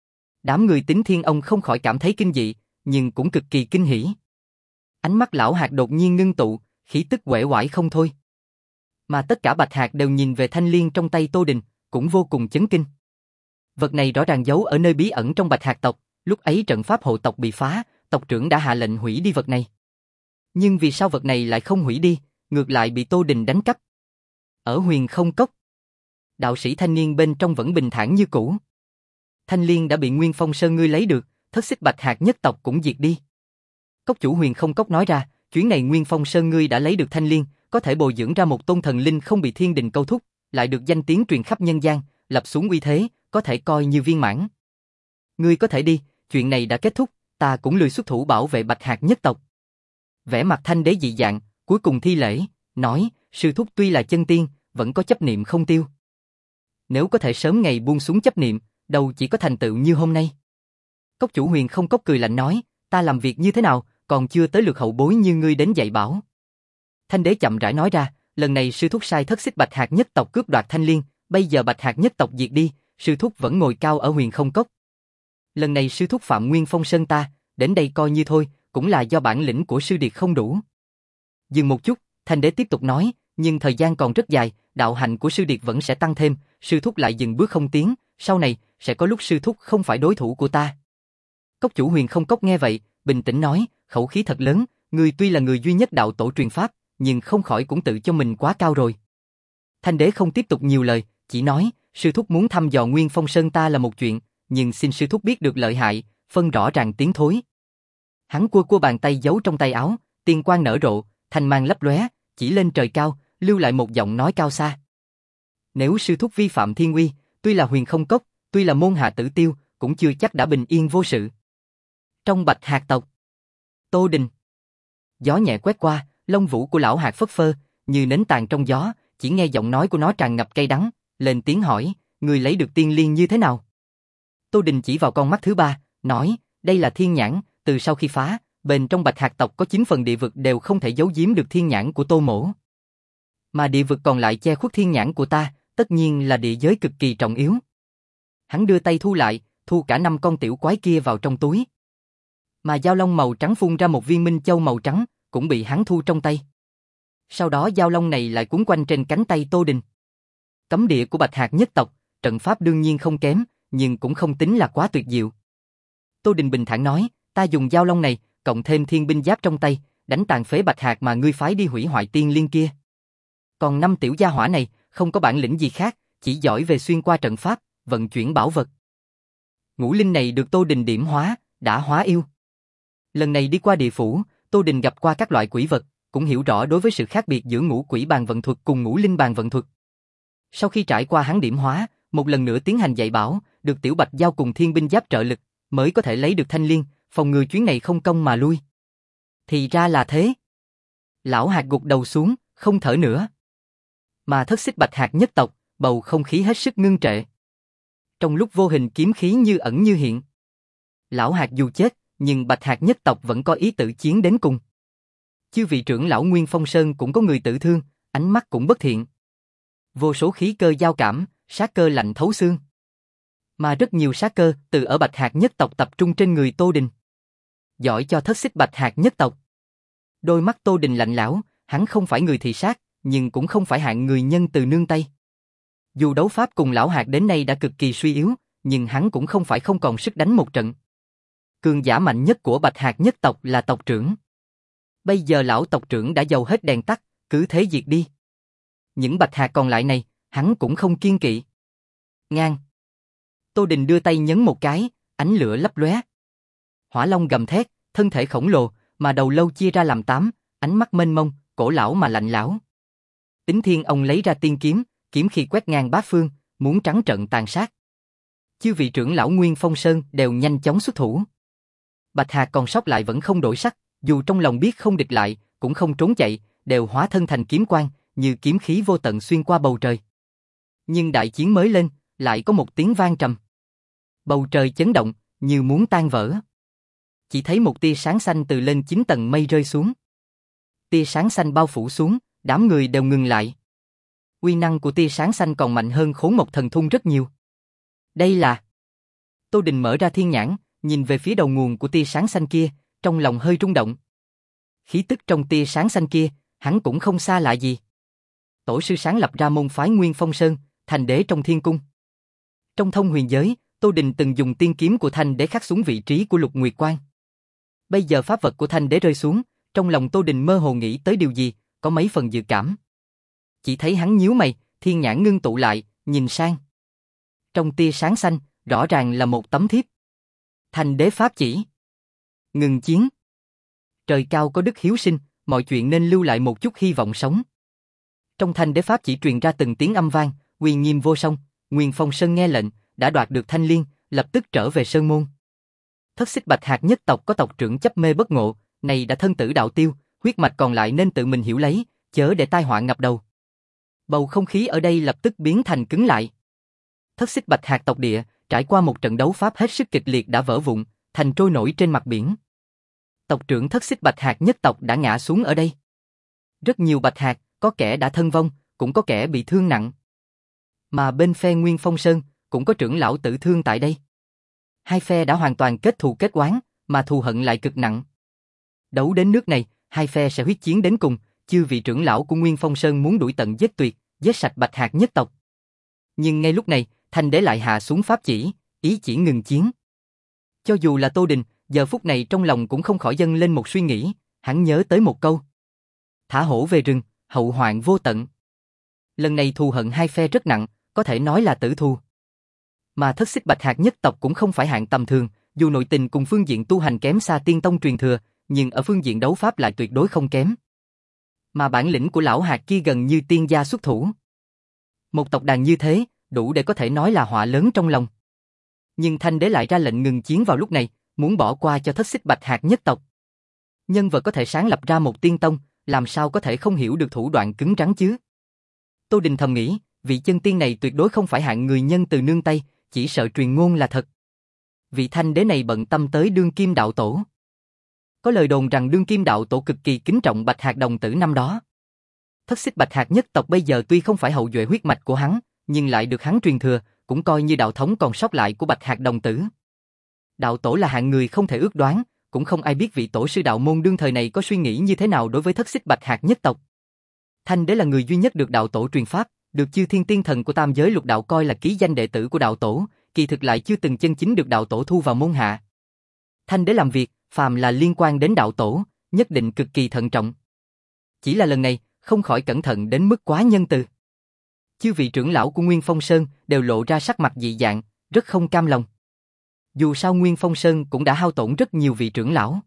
Đám người Tính Thiên ông không khỏi cảm thấy kinh dị, nhưng cũng cực kỳ kinh hỉ. Ánh mắt lão hạt đột nhiên ngưng tụ, khí tức uể oải không thôi. Mà tất cả bạch hạt đều nhìn về Thanh Liên trong tay Tô Đình, cũng vô cùng chấn kinh. Vật này rõ ràng giấu ở nơi bí ẩn trong bạch hạt tộc, lúc ấy trận pháp hộ tộc bị phá, tộc trưởng đã hạ lệnh hủy đi vật này. Nhưng vì sao vật này lại không hủy đi, ngược lại bị Tô Đình đánh cắp? Ở Huyền Không Cốc, đạo sĩ thanh niên bên trong vẫn bình thản như cũ. Thanh Liên đã bị Nguyên Phong Sơn ngươi lấy được, thất xích bạch hạt nhất tộc cũng diệt đi. Cốc chủ Huyền Không Cốc nói ra, chuyến này Nguyên Phong Sơn ngươi đã lấy được Thanh Liên, có thể bồi dưỡng ra một tôn thần linh không bị thiên đình câu thúc, lại được danh tiếng truyền khắp nhân gian, lập xuống uy thế, có thể coi như viên mãn. Ngươi có thể đi, chuyện này đã kết thúc, ta cũng lười xuất thủ bảo vệ bạch hạt nhất tộc. Vẻ mặt Thanh đế dị dạng, cuối cùng thi lễ, nói, sư thúc tuy là chân tiên, vẫn có chấp niệm không tiêu. Nếu có thể sớm ngày buông xuống chấp niệm, đâu chỉ có thành tựu như hôm nay. Cốc chủ Huyền Không Cốc cười lạnh nói, ta làm việc như thế nào, còn chưa tới lượt hậu bối như ngươi đến dạy bảo. Thanh đế chậm rãi nói ra, lần này sư thúc sai thất xích bạch hạt nhất tộc cướp đoạt Thanh Liên, bây giờ bạch hạt nhất tộc diệt đi, sư thúc vẫn ngồi cao ở Huyền Không Cốc. Lần này sư thúc phạm Nguyên Phong Sơn ta, đến đây coi như thôi, cũng là do bản lĩnh của sư điệt không đủ. Dừng một chút, Thanh đế tiếp tục nói, nhưng thời gian còn rất dài, đạo hạnh của sư điệt vẫn sẽ tăng thêm, sư thúc lại dừng bước không tiến, sau này sẽ có lúc sư thúc không phải đối thủ của ta. Cốc chủ Huyền Không Cốc nghe vậy, bình tĩnh nói, khẩu khí thật lớn, ngươi tuy là người duy nhất đạo tổ truyền pháp, nhưng không khỏi cũng tự cho mình quá cao rồi. Thanh đế không tiếp tục nhiều lời, chỉ nói, sư thúc muốn thăm dò Nguyên Phong Sơn ta là một chuyện, nhưng xin sư thúc biết được lợi hại, phân rõ ràng tiến thối. Hắn cua cua bàn tay giấu trong tay áo, tiên quang nở rộ, thanh mang lấp lóe, chỉ lên trời cao, lưu lại một giọng nói cao xa. Nếu sư thúc vi phạm thiên uy, tuy là Huyền Không Cốc, tuy là môn hạ tử tiêu, cũng chưa chắc đã bình yên vô sự. Trong Bạch Hạc tộc. Tô Đình. Gió nhẹ quét qua, lông vũ của lão hạt phất phơ, như nến tàn trong gió, chỉ nghe giọng nói của nó tràn ngập cay đắng, lên tiếng hỏi, người lấy được tiên liên như thế nào? Tô Đình chỉ vào con mắt thứ ba, nói, đây là thiên nhãn, từ sau khi phá, bên trong Bạch Hạc tộc có chín phần địa vực đều không thể giấu giếm được thiên nhãn của Tô Mỗ. Mà địa vực còn lại che khuất thiên nhãn của ta, tất nhiên là địa giới cực kỳ trọng yếu. Hắn đưa tay thu lại, thu cả năm con tiểu quái kia vào trong túi. Mà dao long màu trắng phun ra một viên minh châu màu trắng, cũng bị hắn thu trong tay. Sau đó dao long này lại quấn quanh trên cánh tay Tô Đình. Cấm địa của Bạch Hạc nhất tộc, trận pháp đương nhiên không kém, nhưng cũng không tính là quá tuyệt diệu. Tô Đình bình thản nói, ta dùng dao long này, cộng thêm thiên binh giáp trong tay, đánh tàn phế Bạch Hạc mà ngươi phái đi hủy hoại tiên liên kia. Còn năm tiểu gia hỏa này, không có bản lĩnh gì khác, chỉ giỏi về xuyên qua trận pháp, vận chuyển bảo vật. Ngũ linh này được Tô Đình điểm hóa, đã hóa yêu. Lần này đi qua địa phủ, Tô Đình gặp qua các loại quỷ vật, cũng hiểu rõ đối với sự khác biệt giữa ngũ quỷ bàn vận thuật cùng ngũ linh bàn vận thuật. Sau khi trải qua hắn điểm hóa, một lần nữa tiến hành dạy bảo, được tiểu bạch giao cùng thiên binh giáp trợ lực, mới có thể lấy được thanh liên, phòng ngừa chuyến này không công mà lui. Thì ra là thế. Lão hạt gục đầu xuống, không thở nữa. Mà thất xích Bạch Hạc nhất tộc, bầu không khí hết sức ngưng trệ. Trong lúc vô hình kiếm khí như ẩn như hiện. Lão hạt dù chết, nhưng Bạch Hạc nhất tộc vẫn có ý tử chiến đến cùng. Chư vị trưởng lão Nguyên Phong Sơn cũng có người tử thương, ánh mắt cũng bất thiện. Vô số khí cơ giao cảm, sát cơ lạnh thấu xương. Mà rất nhiều sát cơ từ ở Bạch Hạc nhất tộc tập trung trên người Tô Đình. Giỏi cho thất xích Bạch Hạc nhất tộc. Đôi mắt Tô Đình lạnh lẽo, hắn không phải người thị sát, nhưng cũng không phải hạng người nhân từ nương tay. Dù đấu pháp cùng lão hạt đến nay đã cực kỳ suy yếu, nhưng hắn cũng không phải không còn sức đánh một trận. Cường giả mạnh nhất của Bạch Hạc nhất tộc là tộc trưởng. Bây giờ lão tộc trưởng đã dầu hết đèn tắt, cứ thế diệt đi. Những Bạch Hạc còn lại này, hắn cũng không kiên kỵ. Ngang. Tô Đình đưa tay nhấn một cái, ánh lửa lấp lóe. Hỏa long gầm thét, thân thể khổng lồ, mà đầu lâu chia ra làm tám, ánh mắt mênh mông, cổ lão mà lạnh lẽo. Tính Thiên ông lấy ra tiên kiếm, kiếm khí quét ngang bát phương, muốn trắng trận tàn sát. Chư vị trưởng lão Nguyên Phong Sơn đều nhanh chóng xuất thủ. Bạch Hạc còn sót lại vẫn không đổi sắc, dù trong lòng biết không địch lại, cũng không trốn chạy, đều hóa thân thành kiếm quang, như kiếm khí vô tận xuyên qua bầu trời. Nhưng đại chiến mới lên, lại có một tiếng vang trầm. Bầu trời chấn động, như muốn tan vỡ. Chỉ thấy một tia sáng xanh từ lên chín tầng mây rơi xuống. Tia sáng xanh bao phủ xuống, đám người đều ngừng lại. Uy năng của tia sáng xanh còn mạnh hơn Khốn Mộc Thần Thung rất nhiều. Đây là... Tô Đình mở ra thiên nhãn, nhìn về phía đầu nguồn của tia sáng xanh kia, trong lòng hơi rung động. Khí tức trong tia sáng xanh kia, hắn cũng không xa lạ gì. Tổ sư sáng lập ra môn phái Nguyên Phong Sơn, Thành Đế trong thiên cung. Trong thông huyền giới, Tô Đình từng dùng tiên kiếm của Thành Đế khắc xuống vị trí của Lục Nguyệt Quang. Bây giờ pháp vật của Thành Đế rơi xuống, trong lòng Tô Đình mơ hồ nghĩ tới điều gì, có mấy phần dự cảm. Chỉ thấy hắn nhíu mày, thiên nhãn ngưng tụ lại, nhìn sang. Trong tia sáng xanh, rõ ràng là một tấm thiếp. Thành Đế pháp chỉ. Ngừng chiến. Trời cao có đức hiếu sinh, mọi chuyện nên lưu lại một chút hy vọng sống. Trong Thành Đế pháp chỉ truyền ra từng tiếng âm vang, uy nghiêm vô song. Nguyên Phong Sơn nghe lệnh, đã đoạt được thanh liên, lập tức trở về sơn môn. Thất xích Bạch Hạc nhất tộc có tộc trưởng chấp mê bất ngộ, này đã thân tử đạo tiêu, huyết mạch còn lại nên tự mình hiểu lấy, chớ để tai họa ngập đầu. Bầu không khí ở đây lập tức biến thành cứng lại. Thất xích Bạch Hạc tộc địa, trải qua một trận đấu pháp hết sức kịch liệt đã vỡ vụn, thành trôi nổi trên mặt biển. Tộc trưởng Thất xích Bạch Hạc nhất tộc đã ngã xuống ở đây. Rất nhiều Bạch Hạc, có kẻ đã thân vong, cũng có kẻ bị thương nặng. Mà bên phe Nguyên Phong Sơn, cũng có trưởng lão tử thương tại đây. Hai phe đã hoàn toàn kết thù kết oán, mà thù hận lại cực nặng. Đấu đến nước này, hai phe sẽ huyết chiến đến cùng, chư vị trưởng lão của Nguyên Phong Sơn muốn đuổi tận giết tuyệt, giết sạch Bạch Hạc nhất tộc. Nhưng ngay lúc này, Thành Đế lại hạ xuống pháp chỉ, ý chỉ ngừng chiến. Cho dù là Tô Đình, giờ phút này trong lòng cũng không khỏi dâng lên một suy nghĩ, hắn nhớ tới một câu. Thả hổ về rừng, hậu hoạn vô tận. Lần này thù hận hai phe rất nặng, có thể nói là tử thù. Mà Thất xích Bạch Hạc nhất tộc cũng không phải hạng tầm thường, dù nội tình cùng phương diện tu hành kém xa Tiên Tông truyền thừa, nhưng ở phương diện đấu pháp lại tuyệt đối không kém. Mà bản lĩnh của lão hạt kia gần như tiên gia xuất thủ. Một tộc đàn như thế, đủ để có thể nói là họa lớn trong lòng. Nhưng Thanh Đế lại ra lệnh ngừng chiến vào lúc này, muốn bỏ qua cho Thất Xích Bạch Hạc nhất tộc. Nhân vật có thể sáng lập ra một tiên tông, làm sao có thể không hiểu được thủ đoạn cứng rắn chứ? Tô Đình thầm nghĩ, vị chân tiên này tuyệt đối không phải hạng người nhân từ nương tay, chỉ sợ truyền ngôn là thật. Vị thanh đế này bận tâm tới đương kim đạo tổ. Có lời đồn rằng đương kim đạo tổ cực kỳ kính trọng Bạch Hạc đồng tử năm đó. Thất Xích Bạch Hạc nhất tộc bây giờ tuy không phải hậu duệ huyết mạch của hắn, nhưng lại được hắn truyền thừa, cũng coi như đạo thống còn sót lại của Bạch Hạc đồng tử. Đạo tổ là hạng người không thể ước đoán, cũng không ai biết vị tổ sư đạo môn đương thời này có suy nghĩ như thế nào đối với Thất Xích Bạch Hạc nhất tộc. Thanh đế là người duy nhất được đạo tổ truyền pháp, được chư thiên tiên thần của tam giới lục đạo coi là ký danh đệ tử của đạo tổ, kỳ thực lại chưa từng chân chính được đạo tổ thu vào môn hạ. Thanh đế làm việc, phàm là liên quan đến đạo tổ, nhất định cực kỳ thận trọng. Chỉ là lần này, không khỏi cẩn thận đến mức quá nhân từ. Chư vị trưởng lão của Nguyên Phong Sơn đều lộ ra sắc mặt dị dạng, rất không cam lòng. Dù sao Nguyên Phong Sơn cũng đã hao tổn rất nhiều vị trưởng lão.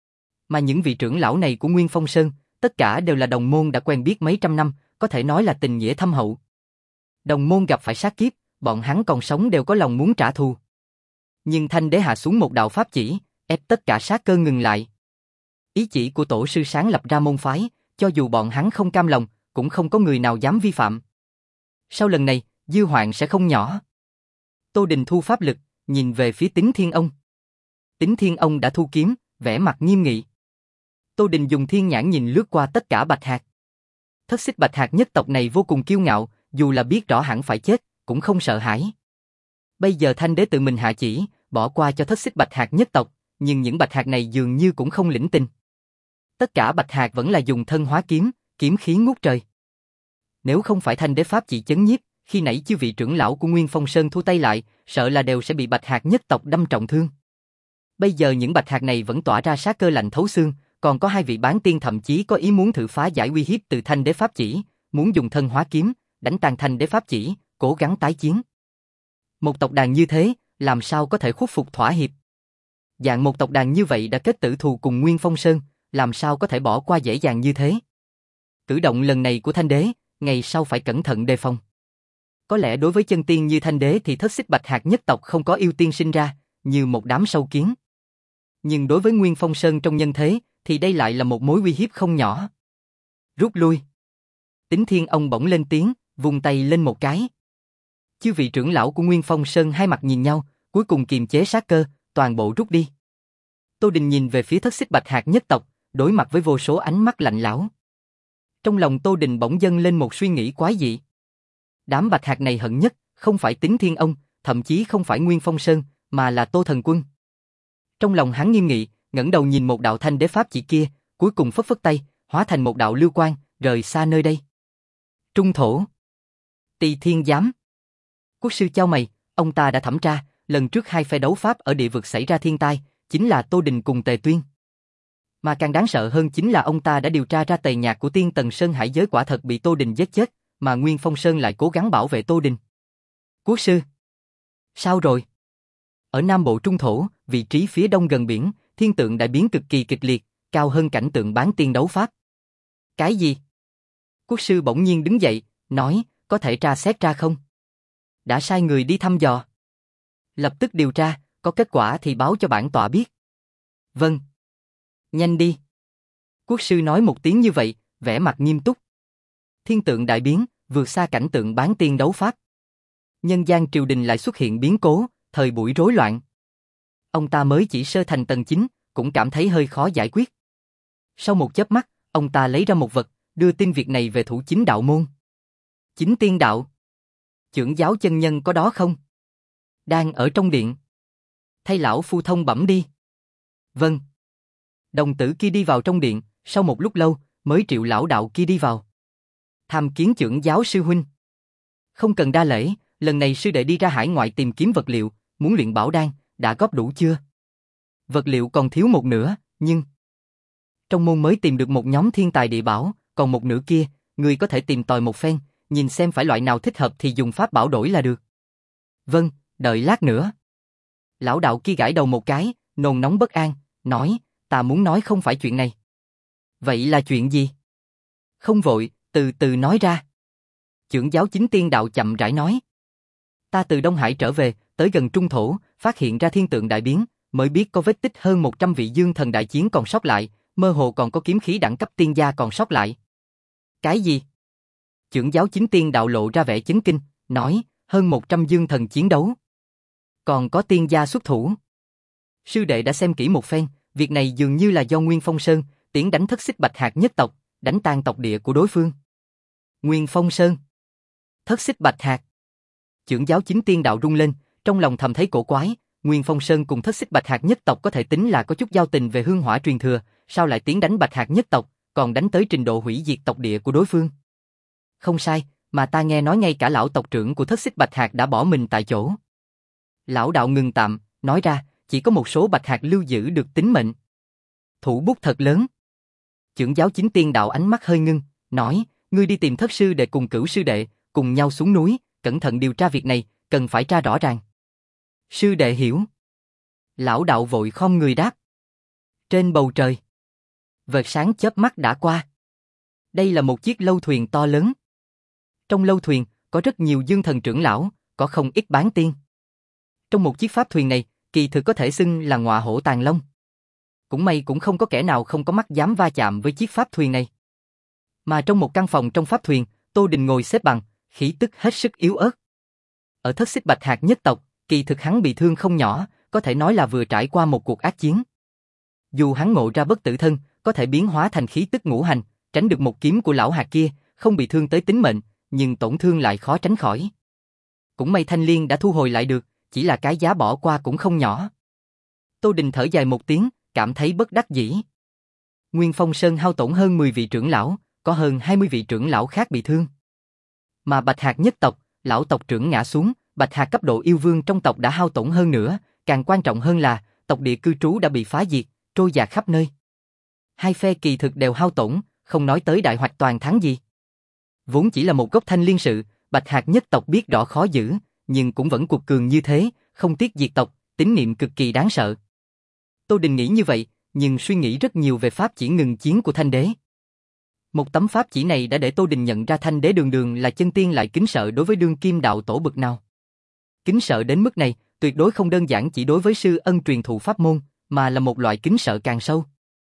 Mà những vị trưởng lão này của Nguyên Phong Sơn, tất cả đều là đồng môn đã quen biết mấy trăm năm, có thể nói là tình nghĩa thâm hậu. Đồng môn gặp phải sát kiếp, bọn hắn còn sống đều có lòng muốn trả thù. Nhưng Thanh đế hạ xuống một đạo pháp chỉ, ép tất cả sát cơ ngừng lại. Ý chỉ của tổ sư sáng lập ra môn phái, cho dù bọn hắn không cam lòng, cũng không có người nào dám vi phạm. Sau lần này, dư hoạn sẽ không nhỏ. Tô Đình thu pháp lực, nhìn về phía Tín Thiên Ông. Tín Thiên Ông đã thu kiếm, vẻ mặt nghiêm nghị. Tô Đình dùng thiên nhãn nhìn lướt qua tất cả Bạch Hạc. Thất Xích Bạch Hạc nhất tộc này vô cùng kiêu ngạo, dù là biết rõ hẳn phải chết, cũng không sợ hãi. Bây giờ Thanh đế tự mình hạ chỉ, bỏ qua cho Thất Xích Bạch Hạc nhất tộc, nhưng những Bạch Hạc này dường như cũng không lĩnh tình. Tất cả Bạch Hạc vẫn là dùng thân hóa kiếm, kiếm khí ngút trời. Nếu không phải Thanh đế pháp chỉ chấn nhiếp, khi nãy chư vị trưởng lão của Nguyên Phong Sơn thu tay lại, sợ là đều sẽ bị Bạch Hạc nhất tộc đâm trọng thương. Bây giờ những Bạch Hạc này vẫn tỏa ra sát cơ lạnh thấu xương, còn có hai vị bán tiên thậm chí có ý muốn thử phá giải uy hiếp từ Thanh đế pháp chỉ, muốn dùng thân hóa kiếm, đánh tan Thanh đế pháp chỉ, cố gắng tái chiến. Một tộc đàn như thế, làm sao có thể khuất phục thỏa hiệp? Dạng một tộc đàn như vậy đã kết tử thù cùng Nguyên Phong Sơn, làm sao có thể bỏ qua dễ dàng như thế? Cử động lần này của Thanh đế, ngày sau phải cẩn thận đề phòng. Có lẽ đối với chân tiên như Thanh đế thì Thất Xích Bạch Hạc nhất tộc không có yêu tiên sinh ra, như một đám sâu kiến. Nhưng đối với Nguyên Phong Sơn trong nhân thế, thì đây lại là một mối uy hiếp không nhỏ. Rút lui. Tín Thiên Ông bỗng lên tiếng, vung tay lên một cái. Chư vị trưởng lão của Nguyên Phong Sơn hai mặt nhìn nhau, cuối cùng kiềm chế sát cơ, toàn bộ rút đi. Tô Đình nhìn về phía Thất Xích Bạch Hạc nhất tộc, đối mặt với vô số ánh mắt lạnh lẽo. Trong lòng Tô Đình bỗng dâng lên một suy nghĩ quái dị. Đám Bạch Hạc này hận nhất, không phải Tín Thiên Ông, thậm chí không phải Nguyên Phong Sơn, mà là Tô Thần Quân. Trong lòng hắn nghiêm nghị, ngẩng đầu nhìn một đạo thanh đế pháp chỉ kia, cuối cùng phất phất tay, hóa thành một đạo lưu quang, rời xa nơi đây. Trung thổ. Tỳ Thiên Giám. Quốc sư chau mày, ông ta đã thẩm tra, lần trước hai phe đấu pháp ở địa vực xảy ra thiên tai, chính là Tô Đình cùng Tề Tuyên. Mà càng đáng sợ hơn chính là ông ta đã điều tra ra tề nhạc của Tiên Tần Sơn Hải giới quả thật bị Tô Đình giết chết, mà Nguyên Phong Sơn lại cố gắng bảo vệ Tô Đình. Quốc sư. Sao rồi? Ở Nam Bộ Trung Thổ, vị trí phía đông gần biển, thiên tượng đại biến cực kỳ kịch liệt, cao hơn cảnh tượng bán tiên đấu pháp. Cái gì? Quốc sư bỗng nhiên đứng dậy, nói, có thể tra xét ra không? Đã sai người đi thăm dò. Lập tức điều tra, có kết quả thì báo cho bản tọa biết. Vâng. Nhanh đi. Quốc sư nói một tiếng như vậy, vẻ mặt nghiêm túc. Thiên tượng đại biến, vượt xa cảnh tượng bán tiên đấu pháp. Nhân gian triều đình lại xuất hiện biến cố, thời buổi rối loạn. Ông ta mới chỉ sơ thành tầng chín, cũng cảm thấy hơi khó giải quyết. Sau một chớp mắt, ông ta lấy ra một vật, đưa tin việc này về thủ chính đạo môn. Chính tiên đạo. Chưởng giáo chân nhân có đó không? Đang ở trong điện. Thay lão phu thông bẩm đi. Vâng. Đồng tử kia đi vào trong điện, sau một lúc lâu, mới triệu lão đạo kia đi vào. Tham kiến chưởng giáo sư huynh. Không cần đa lễ, lần này sư đệ đi ra hải ngoại tìm kiếm vật liệu, muốn luyện bảo đan, đã góp đủ chưa? Vật liệu còn thiếu một nửa, nhưng... Trong môn mới tìm được một nhóm thiên tài địa bảo, còn một nửa kia, người có thể tìm tòi một phen, nhìn xem phải loại nào thích hợp thì dùng pháp bảo đổi là được. Vâng, đợi lát nữa. Lão đạo kia gãi đầu một cái, nôn nóng bất an, nói, ta muốn nói không phải chuyện này. Vậy là chuyện gì? Không vội, từ từ nói ra. Chưởng giáo chính tiên đạo chậm rãi nói. Ta từ Đông Hải trở về, tới gần Trung Thổ, phát hiện ra thiên tượng đại biến, mới biết có vết tích hơn một trăm vị dương thần đại chiến còn sót lại, mơ hồ còn có kiếm khí đẳng cấp tiên gia còn sót lại. Cái gì? Chưởng giáo chính tiên đạo lộ ra vẻ chấn kinh, nói, hơn một trăm dương thần chiến đấu. Còn có tiên gia xuất thủ. Sư đệ đã xem kỹ một phen, việc này dường như là do Nguyên Phong Sơn tiến đánh thất xích bạch hạc nhất tộc, đánh tan tộc địa của đối phương. Nguyên Phong Sơn, thất xích bạch hạc. Chưởng giáo chính tiên đạo rung lên, trong lòng thầm thấy cổ quái, Nguyên Phong Sơn cùng thất xích bạch hạc nhất tộc có thể tính là có chút giao tình về hương hỏa truyền thừa, sao lại tiến đánh bạch hạc nhất tộc, còn đánh tới trình độ hủy diệt tộc địa của đối phương. Không sai, mà ta nghe nói ngay cả lão tộc trưởng của thất xích bạch hạc đã bỏ mình tại chỗ. Lão đạo ngừng tạm, nói ra, chỉ có một số bạch hạc lưu giữ được tính mệnh. Thủ bút thật lớn. Chưởng giáo chính tiên đạo ánh mắt hơi ngưng, nói, ngươi đi tìm thất sư đệ cùng cửu sư đệ, cùng nhau xuống núi, cẩn thận điều tra việc này, cần phải tra rõ ràng. Sư đệ hiểu. Lão đạo vội khom người đáp. Trên bầu trời, vệt sáng chớp mắt đã qua. Đây là một chiếc lâu thuyền to lớn. Trong lâu thuyền, có rất nhiều dương thần trưởng lão, có không ít bán tiên. Trong một chiếc pháp thuyền này, kỳ thực có thể xưng là ngọa hổ tàng long. Cũng may cũng không có kẻ nào không có mắt dám va chạm với chiếc pháp thuyền này. Mà trong một căn phòng trong pháp thuyền, Tô Đình ngồi xếp bằng, khí tức hết sức yếu ớt. Ở thất xích bạch hạc nhất tộc, kỳ thực hắn bị thương không nhỏ, có thể nói là vừa trải qua một cuộc ác chiến. Dù hắn ngộ ra bất tử thân, có thể biến hóa thành khí tức ngũ hành, tránh được một kiếm của lão hạt kia, không bị thương tới tính mệnh, nhưng tổn thương lại khó tránh khỏi. Cũng may Thanh Liên đã thu hồi lại được, chỉ là cái giá bỏ qua cũng không nhỏ. Tô Đình thở dài một tiếng, cảm thấy bất đắc dĩ. Nguyên Phong Sơn hao tổn hơn mười vị trưởng lão, có hơn hai mươi vị trưởng lão khác bị thương. Mà Bạch Hạc nhất tộc, lão tộc trưởng ngã xuống, Bạch Hạc cấp độ yêu vương trong tộc đã hao tổn hơn nữa, càng quan trọng hơn là, tộc địa cư trú đã bị phá diệt, trôi dạt khắp nơi. Hai phe kỳ thực đều hao tổn, không nói tới đại hoạch toàn thắng gì. Vốn chỉ là một gốc thanh liên sự, Bạch Hạc nhất tộc biết rõ khó giữ, nhưng cũng vẫn cuộc cường như thế, không tiếc diệt tộc, tín niệm cực kỳ đáng sợ. Tô Đình nghĩ như vậy, nhưng suy nghĩ rất nhiều về pháp chỉ ngừng chiến của Thanh Đế. Một tấm pháp chỉ này đã để Tô Đình nhận ra Thanh Đế đường đường là chân tiên lại kính sợ đối với đương kim đạo tổ bực nào. Kính sợ đến mức này, tuyệt đối không đơn giản chỉ đối với sư ân truyền thụ pháp môn, mà là một loại kính sợ càng sâu.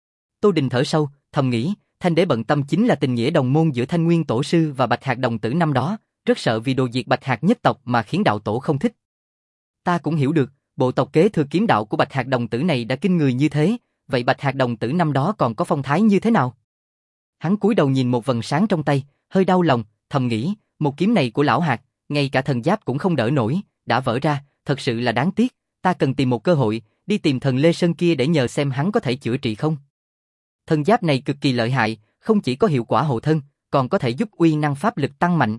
Tô Đình thở sâu, thầm nghĩ, Thanh Đế bận tâm chính là tình nghĩa đồng môn giữa Thanh Nguyên tổ sư và Bạch Hạc đồng tử năm đó, rất sợ vì đồ diệt Bạch Hạc nhất tộc mà khiến đạo tổ không thích. Ta cũng hiểu được, bộ tộc kế thừa kiếm đạo của Bạch Hạc đồng tử này đã kinh người như thế, vậy Bạch Hạc đồng tử năm đó còn có phong thái như thế nào? Hắn cúi đầu nhìn một vầng sáng trong tay, hơi đau lòng, thầm nghĩ, một kiếm này của lão Hạc, ngay cả thần giáp cũng không đỡ nổi, đã vỡ ra, thật sự là đáng tiếc, ta cần tìm một cơ hội, đi tìm thần Lê Sơn kia để nhờ xem hắn có thể chữa trị không. Thần giáp này cực kỳ lợi hại, không chỉ có hiệu quả hộ thân, còn có thể giúp uy năng pháp lực tăng mạnh.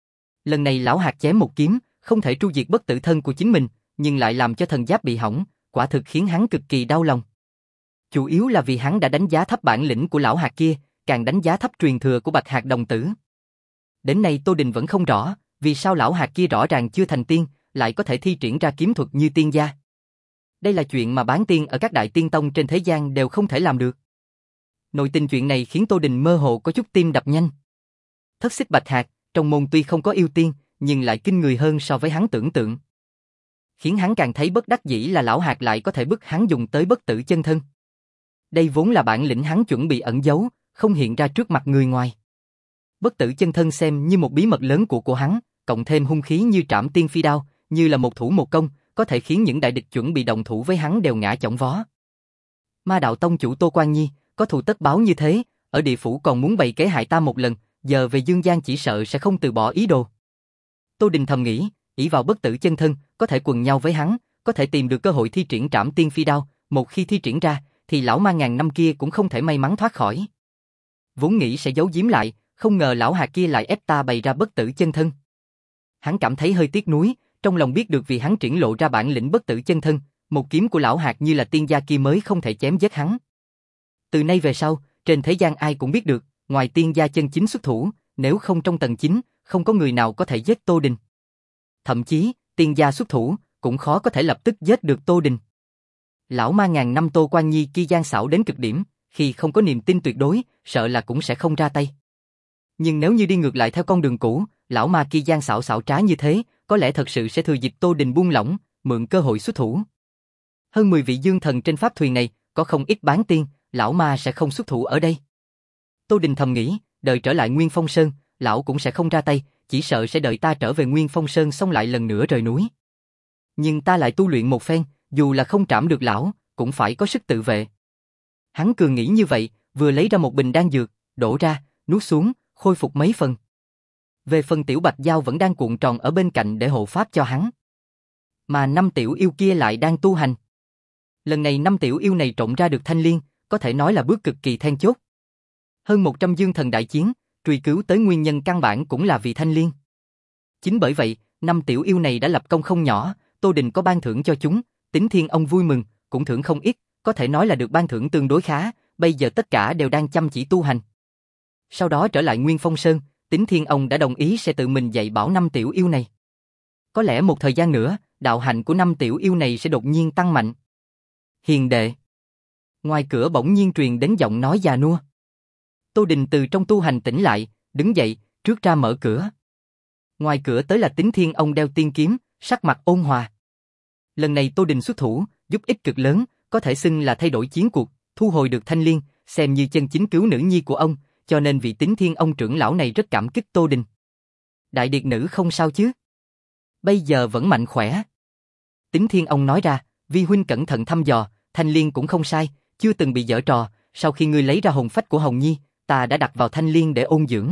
Lần này lão Hạc chém một kiếm, không thể tru diệt bất tử thân của chính mình, nhưng lại làm cho thần giáp bị hỏng, quả thực khiến hắn cực kỳ đau lòng. Chủ yếu là vì hắn đã đánh giá thấp bản lĩnh của lão Hạc kia, càng đánh giá thấp truyền thừa của Bạch Hạc đồng tử. Đến nay Tô Đình vẫn không rõ, vì sao lão Hạc kia rõ ràng chưa thành tiên, lại có thể thi triển ra kiếm thuật như tiên gia. Đây là chuyện mà bán tiên ở các đại tiên tông trên thế gian đều không thể làm được. Nội tình chuyện này khiến Tô Đình mơ hồ có chút tim đập nhanh. Thất xích Bạch Hạc, trong môn tuy không có yêu tiên, nhưng lại kinh người hơn so với hắn tưởng tượng. Khiến hắn càng thấy bất đắc dĩ là lão Hạc lại có thể bức hắn dùng tới bất tử chân thân. Đây vốn là bản lĩnh hắn chuẩn bị ẩn giấu, không hiện ra trước mặt người ngoài. Bất tử chân thân xem như một bí mật lớn của của hắn, cộng thêm hung khí như trảm tiên phi đao, như là một thủ một công, có thể khiến những đại địch chuẩn bị đồng thủ với hắn đều ngã chỏng vó. Ma đạo tông chủ Tô Quan Nhi, có thù tất báo như thế, ở địa phủ còn muốn bày kế hại ta một lần, giờ về Dương Gian chỉ sợ sẽ không từ bỏ ý đồ. Tô Đình thầm nghĩ, ỷ vào bất tử chân thân, có thể quần nhau với hắn, có thể tìm được cơ hội thi triển trảm tiên phi đao, một khi thi triển ra, thì lão ma ngàn năm kia cũng không thể may mắn thoát khỏi. Vốn nghĩ sẽ giấu giếm lại, không ngờ lão Hạc kia lại ép ta bày ra bất tử chân thân. Hắn cảm thấy hơi tiếc nuối, trong lòng biết được vì hắn triển lộ ra bản lĩnh bất tử chân thân, một kiếm của lão Hạc như là tiên gia kia mới không thể chém giết hắn. Từ nay về sau, trên thế gian ai cũng biết được, ngoài tiên gia chân chính xuất thủ, nếu không trong tầng chín, không có người nào có thể giết Tô Đình. Thậm chí, tiên gia xuất thủ, cũng khó có thể lập tức giết được Tô Đình. Lão ma ngàn năm Tô Quan Nhi kia gian xảo đến cực điểm, khi không có niềm tin tuyệt đối, sợ là cũng sẽ không ra tay. Nhưng nếu như đi ngược lại theo con đường cũ, lão ma kia gian xảo xảo trá như thế, có lẽ thật sự sẽ thừa dịp Tô Đình buông lỏng, mượn cơ hội xuất thủ. Hơn mười vị dương thần trên pháp thuyền này, có không ít bán tiên, lão ma sẽ không xuất thủ ở đây. Tô Đình thầm nghĩ, đợi trở lại Nguyên Phong Sơn, lão cũng sẽ không ra tay, chỉ sợ sẽ đợi ta trở về Nguyên Phong Sơn xong lại lần nữa rời núi. Nhưng ta lại tu luyện một phen, dù là không trảm được lão, cũng phải có sức tự vệ. Hắn cường nghĩ như vậy, vừa lấy ra một bình đan dược, đổ ra, nuốt xuống, khôi phục mấy phần. Về phần tiểu bạch giao vẫn đang cuộn tròn ở bên cạnh để hộ pháp cho hắn. Mà năm tiểu yêu kia lại đang tu hành. Lần này năm tiểu yêu này trộn ra được thanh liên, có thể nói là bước cực kỳ then chốt. Hơn một trăm dương thần đại chiến, truy cứu tới nguyên nhân căn bản cũng là vì thanh liên. Chính bởi vậy, năm tiểu yêu này đã lập công không nhỏ, Tô Đình có ban thưởng cho chúng, Tính Thiên ông vui mừng, cũng thưởng không ít, có thể nói là được ban thưởng tương đối khá, bây giờ tất cả đều đang chăm chỉ tu hành. Sau đó trở lại Nguyên Phong Sơn, Tính Thiên ông đã đồng ý sẽ tự mình dạy bảo năm tiểu yêu này. Có lẽ một thời gian nữa, đạo hạnh của năm tiểu yêu này sẽ đột nhiên tăng mạnh. Hiền đệ. Ngoài cửa bỗng nhiên truyền đến giọng nói già nua. Tô Đình từ trong tu hành tỉnh lại, đứng dậy, trước ra mở cửa. Ngoài cửa tới là Tính Thiên ông đeo tiên kiếm, sắc mặt ôn hòa. Lần này Tô Đình xuất thủ, giúp ích cực lớn, có thể xưng là thay đổi chiến cuộc, thu hồi được thanh liên, xem như chân chính cứu nữ nhi của ông, cho nên vị Tính Thiên ông trưởng lão này rất cảm kích Tô Đình. Đại điệt nữ không sao chứ? Bây giờ vẫn mạnh khỏe. Tính Thiên ông nói ra, vi huynh cẩn thận thăm dò, thanh liên cũng không sai, chưa từng bị dở trò, sau khi ngươi lấy ra hồn phách của Hồng Nhi, ta đã đặt vào thanh liên để ôn dưỡng.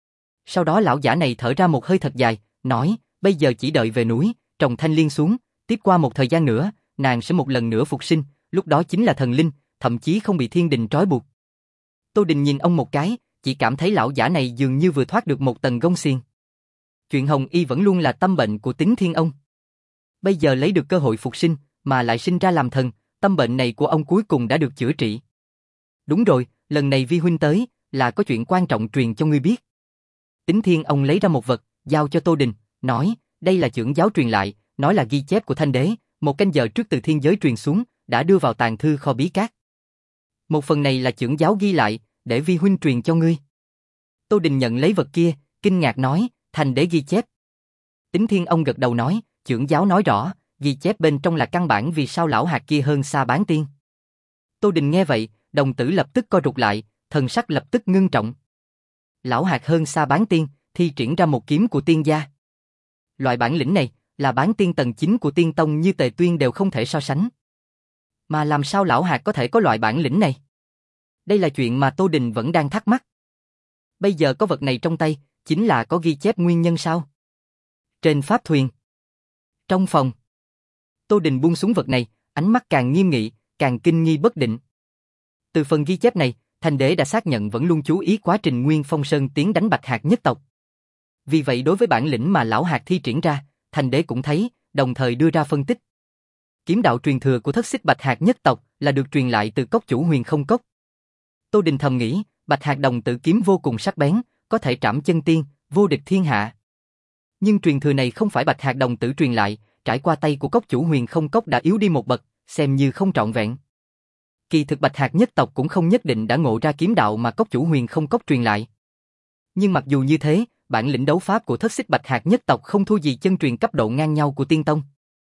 Sau đó lão giả này thở ra một hơi thật dài, nói, bây giờ chỉ đợi về núi, trồng thanh liên xuống, tiếp qua một thời gian nữa, nàng sẽ một lần nữa phục sinh, lúc đó chính là thần linh, thậm chí không bị thiên đình trói buộc. Tô Đình nhìn ông một cái, chỉ cảm thấy lão giả này dường như vừa thoát được một tầng gông xiềng. Chuyện Hồng Y vẫn luôn là tâm bệnh của Tính Thiên ông. Bây giờ lấy được cơ hội phục sinh, mà lại sinh ra làm thần, tâm bệnh này của ông cuối cùng đã được chữa trị. Đúng rồi, lần này vi huynh tới, là có chuyện quan trọng truyền cho ngươi biết. Tính Thiên ông lấy ra một vật, giao cho Tô Đình, nói, đây là chưởng giáo truyền lại, nói là ghi chép của Thanh Đế, một canh giờ trước từ thiên giới truyền xuống, đã đưa vào tàng thư kho bí cát. Một phần này là chưởng giáo ghi lại, để vi huynh truyền cho ngươi. Tô Đình nhận lấy vật kia, kinh ngạc nói, Thanh Đế ghi chép. Tính Thiên ông gật đầu nói, chưởng giáo nói rõ, ghi chép bên trong là căn bản vì sao lão hạt kia hơn xa bán tiên. Tô Đình nghe vậy, đồng tử lập tức co rụt lại, thần sắc lập tức ngưng trọng. Lão hạt hơn xa bán tiên, thi triển ra một kiếm của tiên gia. Loại bản lĩnh này, là bán tiên tầng chín của tiên tông như Tề Tuyên đều không thể so sánh. Mà làm sao lão hạt có thể có loại bản lĩnh này? Đây là chuyện mà Tô Đình vẫn đang thắc mắc. Bây giờ có vật này trong tay, chính là có ghi chép nguyên nhân sao? Trên pháp thuyền. Trong phòng. Tô Đình buông xuống vật này, ánh mắt càng nghiêm nghị, càng kinh nghi bất định. Từ phần ghi chép này, Thanh Đế đã xác nhận vẫn luôn chú ý quá trình Nguyên Phong Sơn tiến đánh Bạch Hạc nhất tộc. Vì vậy đối với bản lĩnh mà lão hạt thi triển ra, Thanh Đế cũng thấy, đồng thời đưa ra phân tích. Kiếm đạo truyền thừa của thất xích Bạch Hạc nhất tộc là được truyền lại từ cốc chủ Huyền Không Cốc. Tô Đình thầm nghĩ, Bạch Hạc đồng tử kiếm vô cùng sắc bén, có thể trảm chân tiên, vô địch thiên hạ. Nhưng truyền thừa này không phải Bạch Hạc đồng tử truyền lại, trải qua tay của cốc chủ Huyền Không Cốc đã yếu đi một bậc, xem như không trọn vẹn. Kỳ thực Bạch Hạc nhất tộc cũng không nhất định đã ngộ ra kiếm đạo mà cốc chủ Huyền Không Cốc truyền lại. Nhưng mặc dù như thế, bản lĩnh đấu pháp của thất xích Bạch Hạc nhất tộc không thua gì chân truyền cấp độ ngang nhau của tiên tông.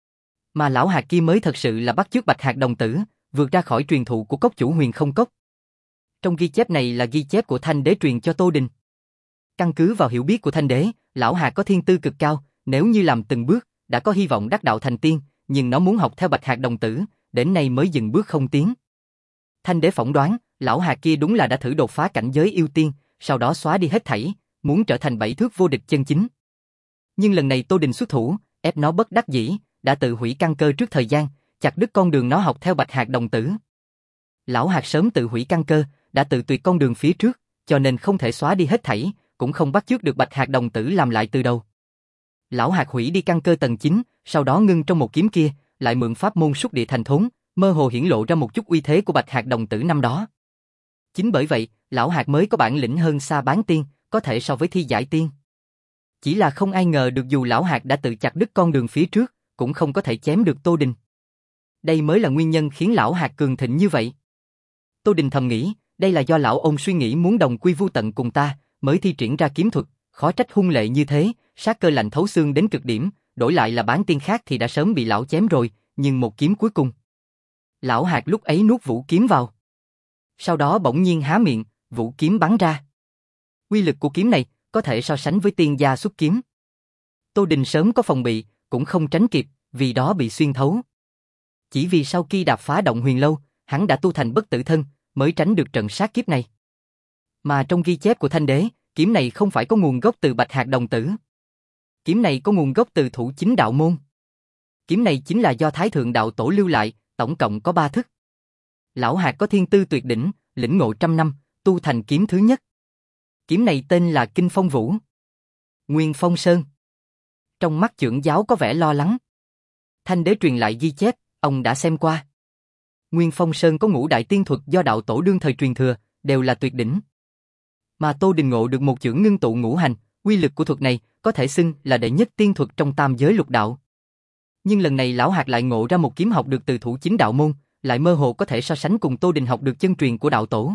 Mà lão hạt kia mới thật sự là bắt chước Bạch Hạc đồng tử, vượt ra khỏi truyền thụ của cốc chủ Huyền Không Cốc. Trong ghi chép này là ghi chép của Thanh Đế truyền cho Tô Đình. Căn cứ vào hiểu biết của Thanh Đế, lão hạt có thiên tư cực cao, nếu như làm từng bước, đã có hy vọng đắc đạo thành tiên, nhưng nó muốn học theo Bạch Hạc đồng tử, đến nay mới dừng bước không tiến. Thanh Đế phỏng đoán, lão hạt kia đúng là đã thử đột phá cảnh giới yêu tiên, sau đó xóa đi hết thảy, muốn trở thành bảy thước vô địch chân chính. Nhưng lần này Tô Đình xuất thủ, ép nó bất đắc dĩ, đã tự hủy căn cơ trước thời gian, chặt đứt con đường nó học theo Bạch Hạc đồng tử. Lão hạt sớm tự hủy căn cơ, đã tự tuyệt con đường phía trước, cho nên không thể xóa đi hết thảy, cũng không bắt chước được Bạch Hạc đồng tử làm lại từ đầu. Lão hạt hủy đi căn cơ tầng chín, sau đó ngưng trong một kiếm kia, lại mượn pháp môn xúc địa thành thốn, mơ hồ hiển lộ ra một chút uy thế của Bạch Hạc đồng tử năm đó. Chính bởi vậy, lão hạt mới có bản lĩnh hơn xa bán tiên, có thể so với thi giải tiên. Chỉ là không ai ngờ được dù lão hạt đã tự chặt đứt con đường phía trước, cũng không có thể chém được Tô Đình. Đây mới là nguyên nhân khiến lão hạt cường thịnh như vậy. Tô Đình thầm nghĩ, đây là do lão ôn suy nghĩ muốn đồng quy vu tận cùng ta, mới thi triển ra kiếm thuật, khó trách hung lệ như thế, sát cơ lạnh thấu xương đến cực điểm, đổi lại là bán tiên khác thì đã sớm bị lão chém rồi, nhưng một kiếm cuối cùng. Lão Hạt lúc ấy nuốt vũ kiếm vào. Sau đó bỗng nhiên há miệng, vũ kiếm bắn ra. Uy lực của kiếm này có thể so sánh với tiên gia xuất kiếm. Tô Đình sớm có phòng bị, cũng không tránh kịp, vì đó bị xuyên thấu. Chỉ vì sau khi đạp phá động huyền lâu, hắn đã tu thành bất tử thân, mới tránh được trận sát kiếp này. Mà trong ghi chép của Thanh Đế, kiếm này không phải có nguồn gốc từ Bạch Hạc đồng tử. Kiếm này có nguồn gốc từ Thủ Chính đạo môn. Kiếm này chính là do Thái Thượng đạo tổ lưu lại, tổng cộng có ba thức. Lão Hạt có thiên tư tuyệt đỉnh, lĩnh ngộ trăm năm, tu thành kiếm thứ nhất. Kiếm này tên là Kinh Phong Vũ. Nguyên Phong Sơn. Trong mắt trưởng giáo có vẻ lo lắng. Thanh Đế truyền lại ghi chép, ông đã xem qua. Nguyên Phong Sơn có ngũ đại tiên thuật do đạo tổ đương thời truyền thừa, đều là tuyệt đỉnh. Mà Tô Đình ngộ được một chưởng ngưng tụ ngũ hành, uy lực của thuật này có thể xưng là đệ nhất tiên thuật trong tam giới lục đạo. Nhưng lần này Lão Hạt lại ngộ ra một kiếm học được từ Thủ Chính đạo môn, lại mơ hồ có thể so sánh cùng Tô Đình học được chân truyền của đạo tổ.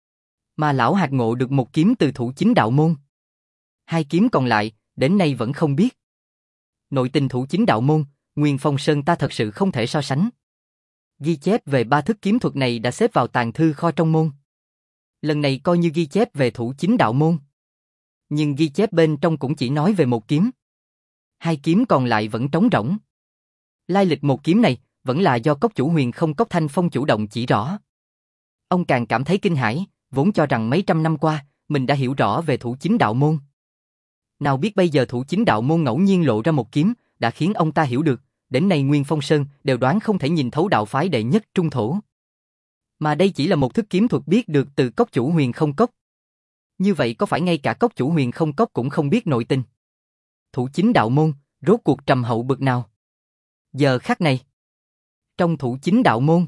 Mà Lão Hạt ngộ được một kiếm từ Thủ Chính đạo môn. Hai kiếm còn lại, đến nay vẫn không biết. Nội tình Thủ Chính đạo môn, Nguyên Phong Sơn ta thật sự không thể so sánh. Ghi chép về ba thức kiếm thuật này đã xếp vào tàng thư kho trong môn. Lần này coi như ghi chép về Thủ Chính đạo môn. Nhưng ghi chép bên trong cũng chỉ nói về một kiếm. Hai kiếm còn lại vẫn trống rỗng. Lai lịch một kiếm này vẫn là do cốc chủ Huyền Không Cốc Thanh Phong chủ động chỉ rõ. Ông càng cảm thấy kinh hãi, vốn cho rằng mấy trăm năm qua mình đã hiểu rõ về Thủ Chính đạo môn. Nào biết bây giờ Thủ Chính đạo môn ngẫu nhiên lộ ra một kiếm, đã khiến ông ta hiểu được, đến nay Nguyên Phong Sơn đều đoán không thể nhìn thấu đạo phái đệ nhất trung thổ. Mà đây chỉ là một thức kiếm thuật biết được từ cốc chủ Huyền Không Cốc. Như vậy có phải ngay cả cốc chủ Huyền Không Cốc cũng không biết nội tình? Thủ Chính đạo môn, rốt cuộc trầm hậu bực nào? Giờ khắc này, trong Thủ Chính đạo môn,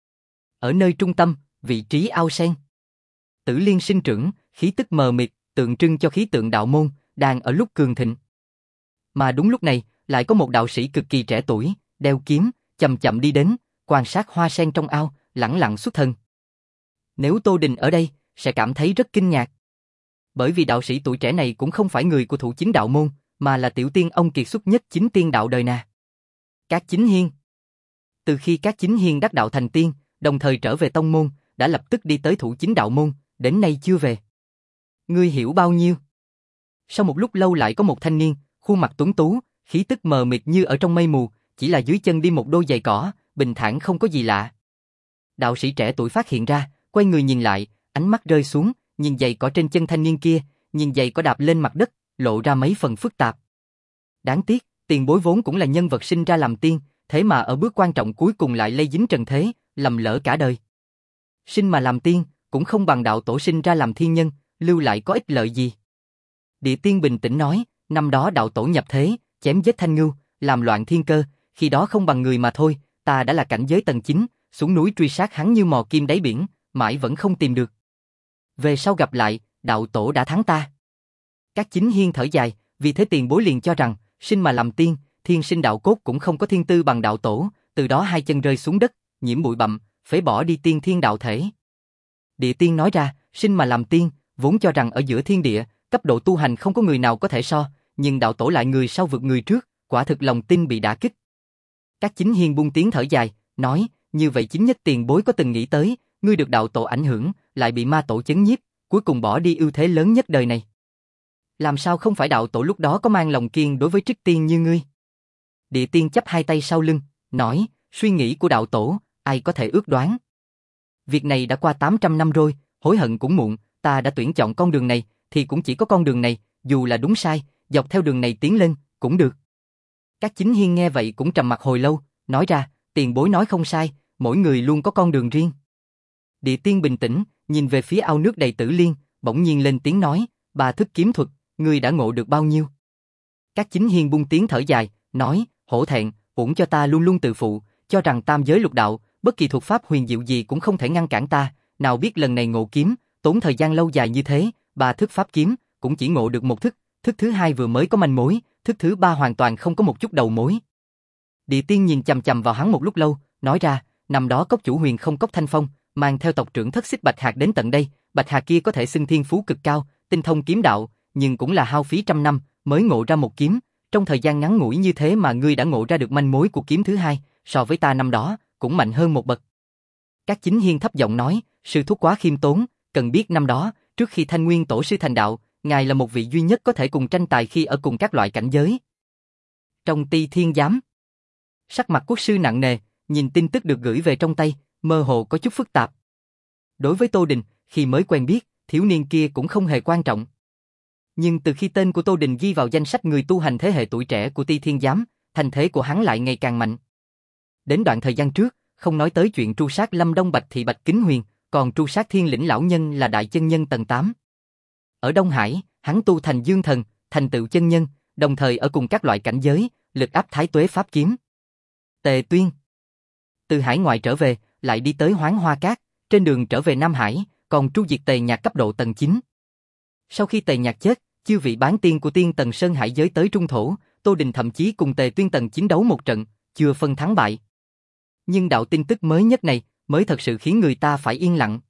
ở nơi trung tâm, vị trí ao sen, Tử Liên sinh trưởng, khí tức mờ mịt, tượng trưng cho khí tượng đạo môn, đang ở lúc cường thịnh. Mà đúng lúc này, lại có một đạo sĩ cực kỳ trẻ tuổi, đeo kiếm, chậm chậm đi đến, quan sát hoa sen trong ao, lẳng lặng xuất thân. Nếu Tô Đình ở đây, sẽ cảm thấy rất kinh ngạc. Bởi vì đạo sĩ tuổi trẻ này cũng không phải người của Thủ Chính đạo môn, mà là tiểu tiên ông kiệt xuất nhất chính tiên đạo đời nà. Cát Chính Hiên. Từ khi Cát Chính Hiên đắc đạo thành tiên, đồng thời trở về tông môn, đã lập tức đi tới Thủ Chính đạo môn, đến nay chưa về. Ngươi hiểu bao nhiêu? Sau một lúc lâu lại có một thanh niên, khuôn mặt tuấn tú, khí tức mờ mịt như ở trong mây mù, chỉ là dưới chân đi một đôi giày cỏ, bình thản không có gì lạ. Đạo sĩ trẻ tuổi phát hiện ra, quay người nhìn lại, ánh mắt rơi xuống, nhìn giày cỏ trên chân thanh niên kia, nhìn giày cỏ đạp lên mặt đất, lộ ra mấy phần phức tạp. Đáng tiếc, tiền bối vốn cũng là nhân vật sinh ra làm tiên, thế mà ở bước quan trọng cuối cùng lại lây dính trần thế, lầm lỡ cả đời. Sinh mà làm tiên, cũng không bằng đạo tổ sinh ra làm thiên nhân, lưu lại có ích lợi gì. Địa tiên bình tĩnh nói, năm đó đạo tổ nhập thế, chém giết thanh ngưu, làm loạn thiên cơ, khi đó không bằng người mà thôi, ta đã là cảnh giới tầng chín, xuống núi truy sát hắn như mò kim đáy biển, mãi vẫn không tìm được. Về sau gặp lại, đạo tổ đã thắng ta. Các Chính Hiên thở dài, vì thế tiền bối liền cho rằng, sinh mà làm tiên, thiên sinh đạo cốt cũng không có thiên tư bằng đạo tổ, từ đó hai chân rơi xuống đất, nhiễm bụi bặm, phế bỏ đi tiên thiên đạo thể. Địa tiên nói ra, sinh mà làm tiên, vốn cho rằng ở giữa thiên địa, cấp độ tu hành không có người nào có thể so, nhưng đạo tổ lại người sau vượt người trước, quả thực lòng tin bị đả kích. Các Chính Hiên buông tiếng thở dài, nói, như vậy chính nhất tiền bối có từng nghĩ tới, ngươi được đạo tổ ảnh hưởng, lại bị ma tổ chấn nhiếp, cuối cùng bỏ đi ưu thế lớn nhất đời này. Làm sao không phải đạo tổ lúc đó có mang lòng kiên đối với trích tiên như ngươi? Địa tiên chắp hai tay sau lưng, nói, suy nghĩ của đạo tổ, ai có thể ước đoán. Việc này đã qua tám trăm năm rồi, hối hận cũng muộn, ta đã tuyển chọn con đường này, thì cũng chỉ có con đường này, dù là đúng sai, dọc theo đường này tiến lên, cũng được. Các Chính Hiên nghe vậy cũng trầm mặc hồi lâu, nói ra, tiền bối nói không sai, mỗi người luôn có con đường riêng. Địa tiên bình tĩnh, nhìn về phía ao nước đầy Tử Liên, bỗng nhiên lên tiếng nói, bà thức kiếm thuật, ngươi đã ngộ được bao nhiêu? Các Chính Hiên buông tiếng thở dài, nói, hổ thẹn, uổng cho ta luôn luôn tự phụ, cho rằng tam giới lục đạo, bất kỳ thuật pháp huyền diệu gì cũng không thể ngăn cản ta, nào biết lần này ngộ kiếm, tốn thời gian lâu dài như thế, ba thức pháp kiếm, cũng chỉ ngộ được một thức, thức thứ hai vừa mới có manh mối, thức thứ ba hoàn toàn không có một chút đầu mối. Địa tiên nhìn chằm chằm vào hắn một lúc lâu, nói ra, năm đó cốc chủ Huyền Không Cốc Thanh Phong, mang theo tộc trưởng thất xích Bạch Hạc đến tận đây, Bạch Hạc kia có thể xưng thiên phú cực cao, tinh thông kiếm đạo, nhưng cũng là hao phí trăm năm, mới ngộ ra một kiếm, trong thời gian ngắn ngủi như thế mà ngươi đã ngộ ra được manh mối của kiếm thứ hai, so với ta năm đó, cũng mạnh hơn một bậc. Các chính hiên thấp giọng nói, sư thúc quá khiêm tốn, cần biết năm đó, trước khi Thanh Nguyên tổ sư thành đạo, ngài là một vị duy nhất có thể cùng tranh tài khi ở cùng các loại cảnh giới. Trong Ti Thiên Giám, sắc mặt quốc sư nặng nề, nhìn tin tức được gửi về trong tay, mơ hồ có chút phức tạp. Đối với Tô Đình, khi mới quen biết, thiếu niên kia cũng không hề quan trọng. Nhưng từ khi tên của Tô Đình ghi vào danh sách người tu hành thế hệ tuổi trẻ của Ti Thiên Giám, thành thế của hắn lại ngày càng mạnh. Đến đoạn thời gian trước, không nói tới chuyện tru sát Lâm Đông Bạch Thị Bạch Kính Huyền, còn tru sát Thiên Lĩnh lão nhân là đại chân nhân tầng tám. Ở Đông Hải, hắn tu thành Dương Thần, thành tựu chân nhân, đồng thời ở cùng các loại cảnh giới, lực áp Thái Tuế pháp kiếm. Tề Tuyên từ hải ngoại trở về, lại đi tới Hoáng Hoa Cát, trên đường trở về Nam Hải, còn tru diệt Tề Nhạc cấp độ tầng chín. Sau khi Tề Nhạc chết, chư vị bán tiên của Tiên Tần Sơn Hải giới tới trung thổ, Tô Đình thậm chí cùng Tề Tuyên tầng chín đấu một trận, chưa phân thắng bại. Nhưng đạo tin tức mới nhất này mới thật sự khiến người ta phải yên lặng.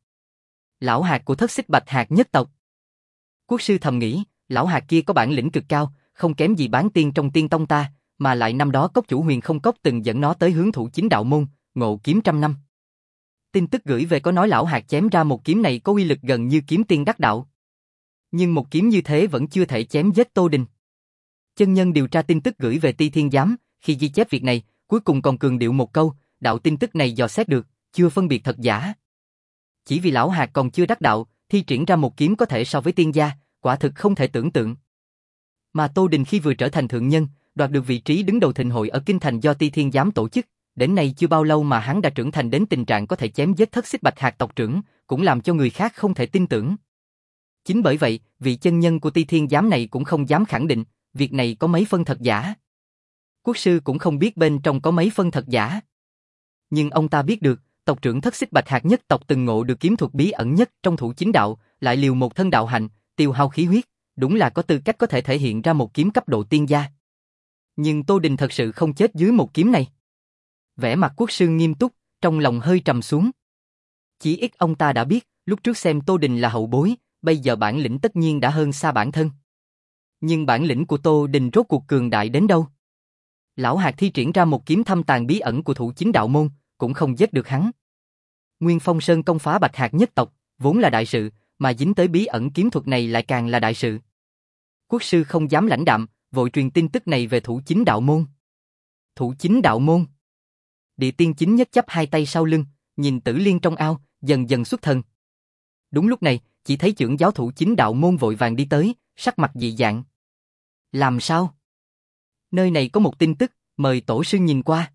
Lão hạt của Thất Xích Bạch Hạt nhất tộc. Quốc sư thầm nghĩ, lão hạt kia có bản lĩnh cực cao, không kém gì bán tiên trong tiên tông ta, mà lại năm đó cốc chủ Huyền Không Cốc từng dẫn nó tới hướng thủ chính đạo môn, ngộ kiếm trăm năm. Tin tức gửi về có nói lão hạt chém ra một kiếm này có uy lực gần như kiếm tiên đắc đạo. Nhưng một kiếm như thế vẫn chưa thể chém giết Tô Đình. Chân nhân điều tra tin tức gửi về Ti Thiên Giám, khi ghi chép việc này, cuối cùng còn cường điệu một câu, đạo tin tức này dò xét được, chưa phân biệt thật giả. Chỉ vì lão hạt còn chưa đắc đạo, thi triển ra một kiếm có thể so với tiên gia, quả thực không thể tưởng tượng. Mà Tô Đình khi vừa trở thành thượng nhân, đoạt được vị trí đứng đầu thịnh hội ở Kinh Thành do Ti Thiên Giám tổ chức, đến nay chưa bao lâu mà hắn đã trưởng thành đến tình trạng có thể chém giết Thất Xích Bạch Hạt tộc trưởng, cũng làm cho người khác không thể tin tưởng. Chính bởi vậy, vị chân nhân của Ti Thiên Giám này cũng không dám khẳng định, việc này có mấy phân thật giả. Quốc sư cũng không biết bên trong có mấy phân thật giả. Nhưng ông ta biết được, tộc trưởng Thất Xích Bạch Hạt nhất tộc từng ngộ được kiếm thuật bí ẩn nhất trong thủ chính đạo, lại liều một thân đạo hạnh, tiêu hao khí huyết, đúng là có tư cách có thể thể hiện ra một kiếm cấp độ tiên gia. Nhưng Tô Đình thật sự không chết dưới một kiếm này. Vẻ mặt quốc sư nghiêm túc, trong lòng hơi trầm xuống. Chỉ ít ông ta đã biết, lúc trước xem Tô Đình là hậu bối, bây giờ bản lĩnh tất nhiên đã hơn xa bản thân. Nhưng bản lĩnh của Tô Đình rốt cuộc cường đại đến đâu? Lão hạt thi triển ra một kiếm thâm tàng bí ẩn của thủ chính đạo môn, cũng không giết được hắn. Nguyên Phong Sơn công phá Bạch Hạt nhất tộc, vốn là đại sự, mà dính tới bí ẩn kiếm thuật này lại càng là đại sự. Quốc sư không dám lãnh đạm, vội truyền tin tức này về thủ chính đạo môn. Thủ chính đạo môn. Địa tiên chính nhất chắp hai tay sau lưng, nhìn Tử Liên trong ao, dần dần xuất thần. Đúng lúc này, chỉ thấy trưởng giáo thủ chính đạo môn vội vàng đi tới, sắc mặt dị dạng. Làm sao? Nơi này có một tin tức, mời tổ sư nhìn qua.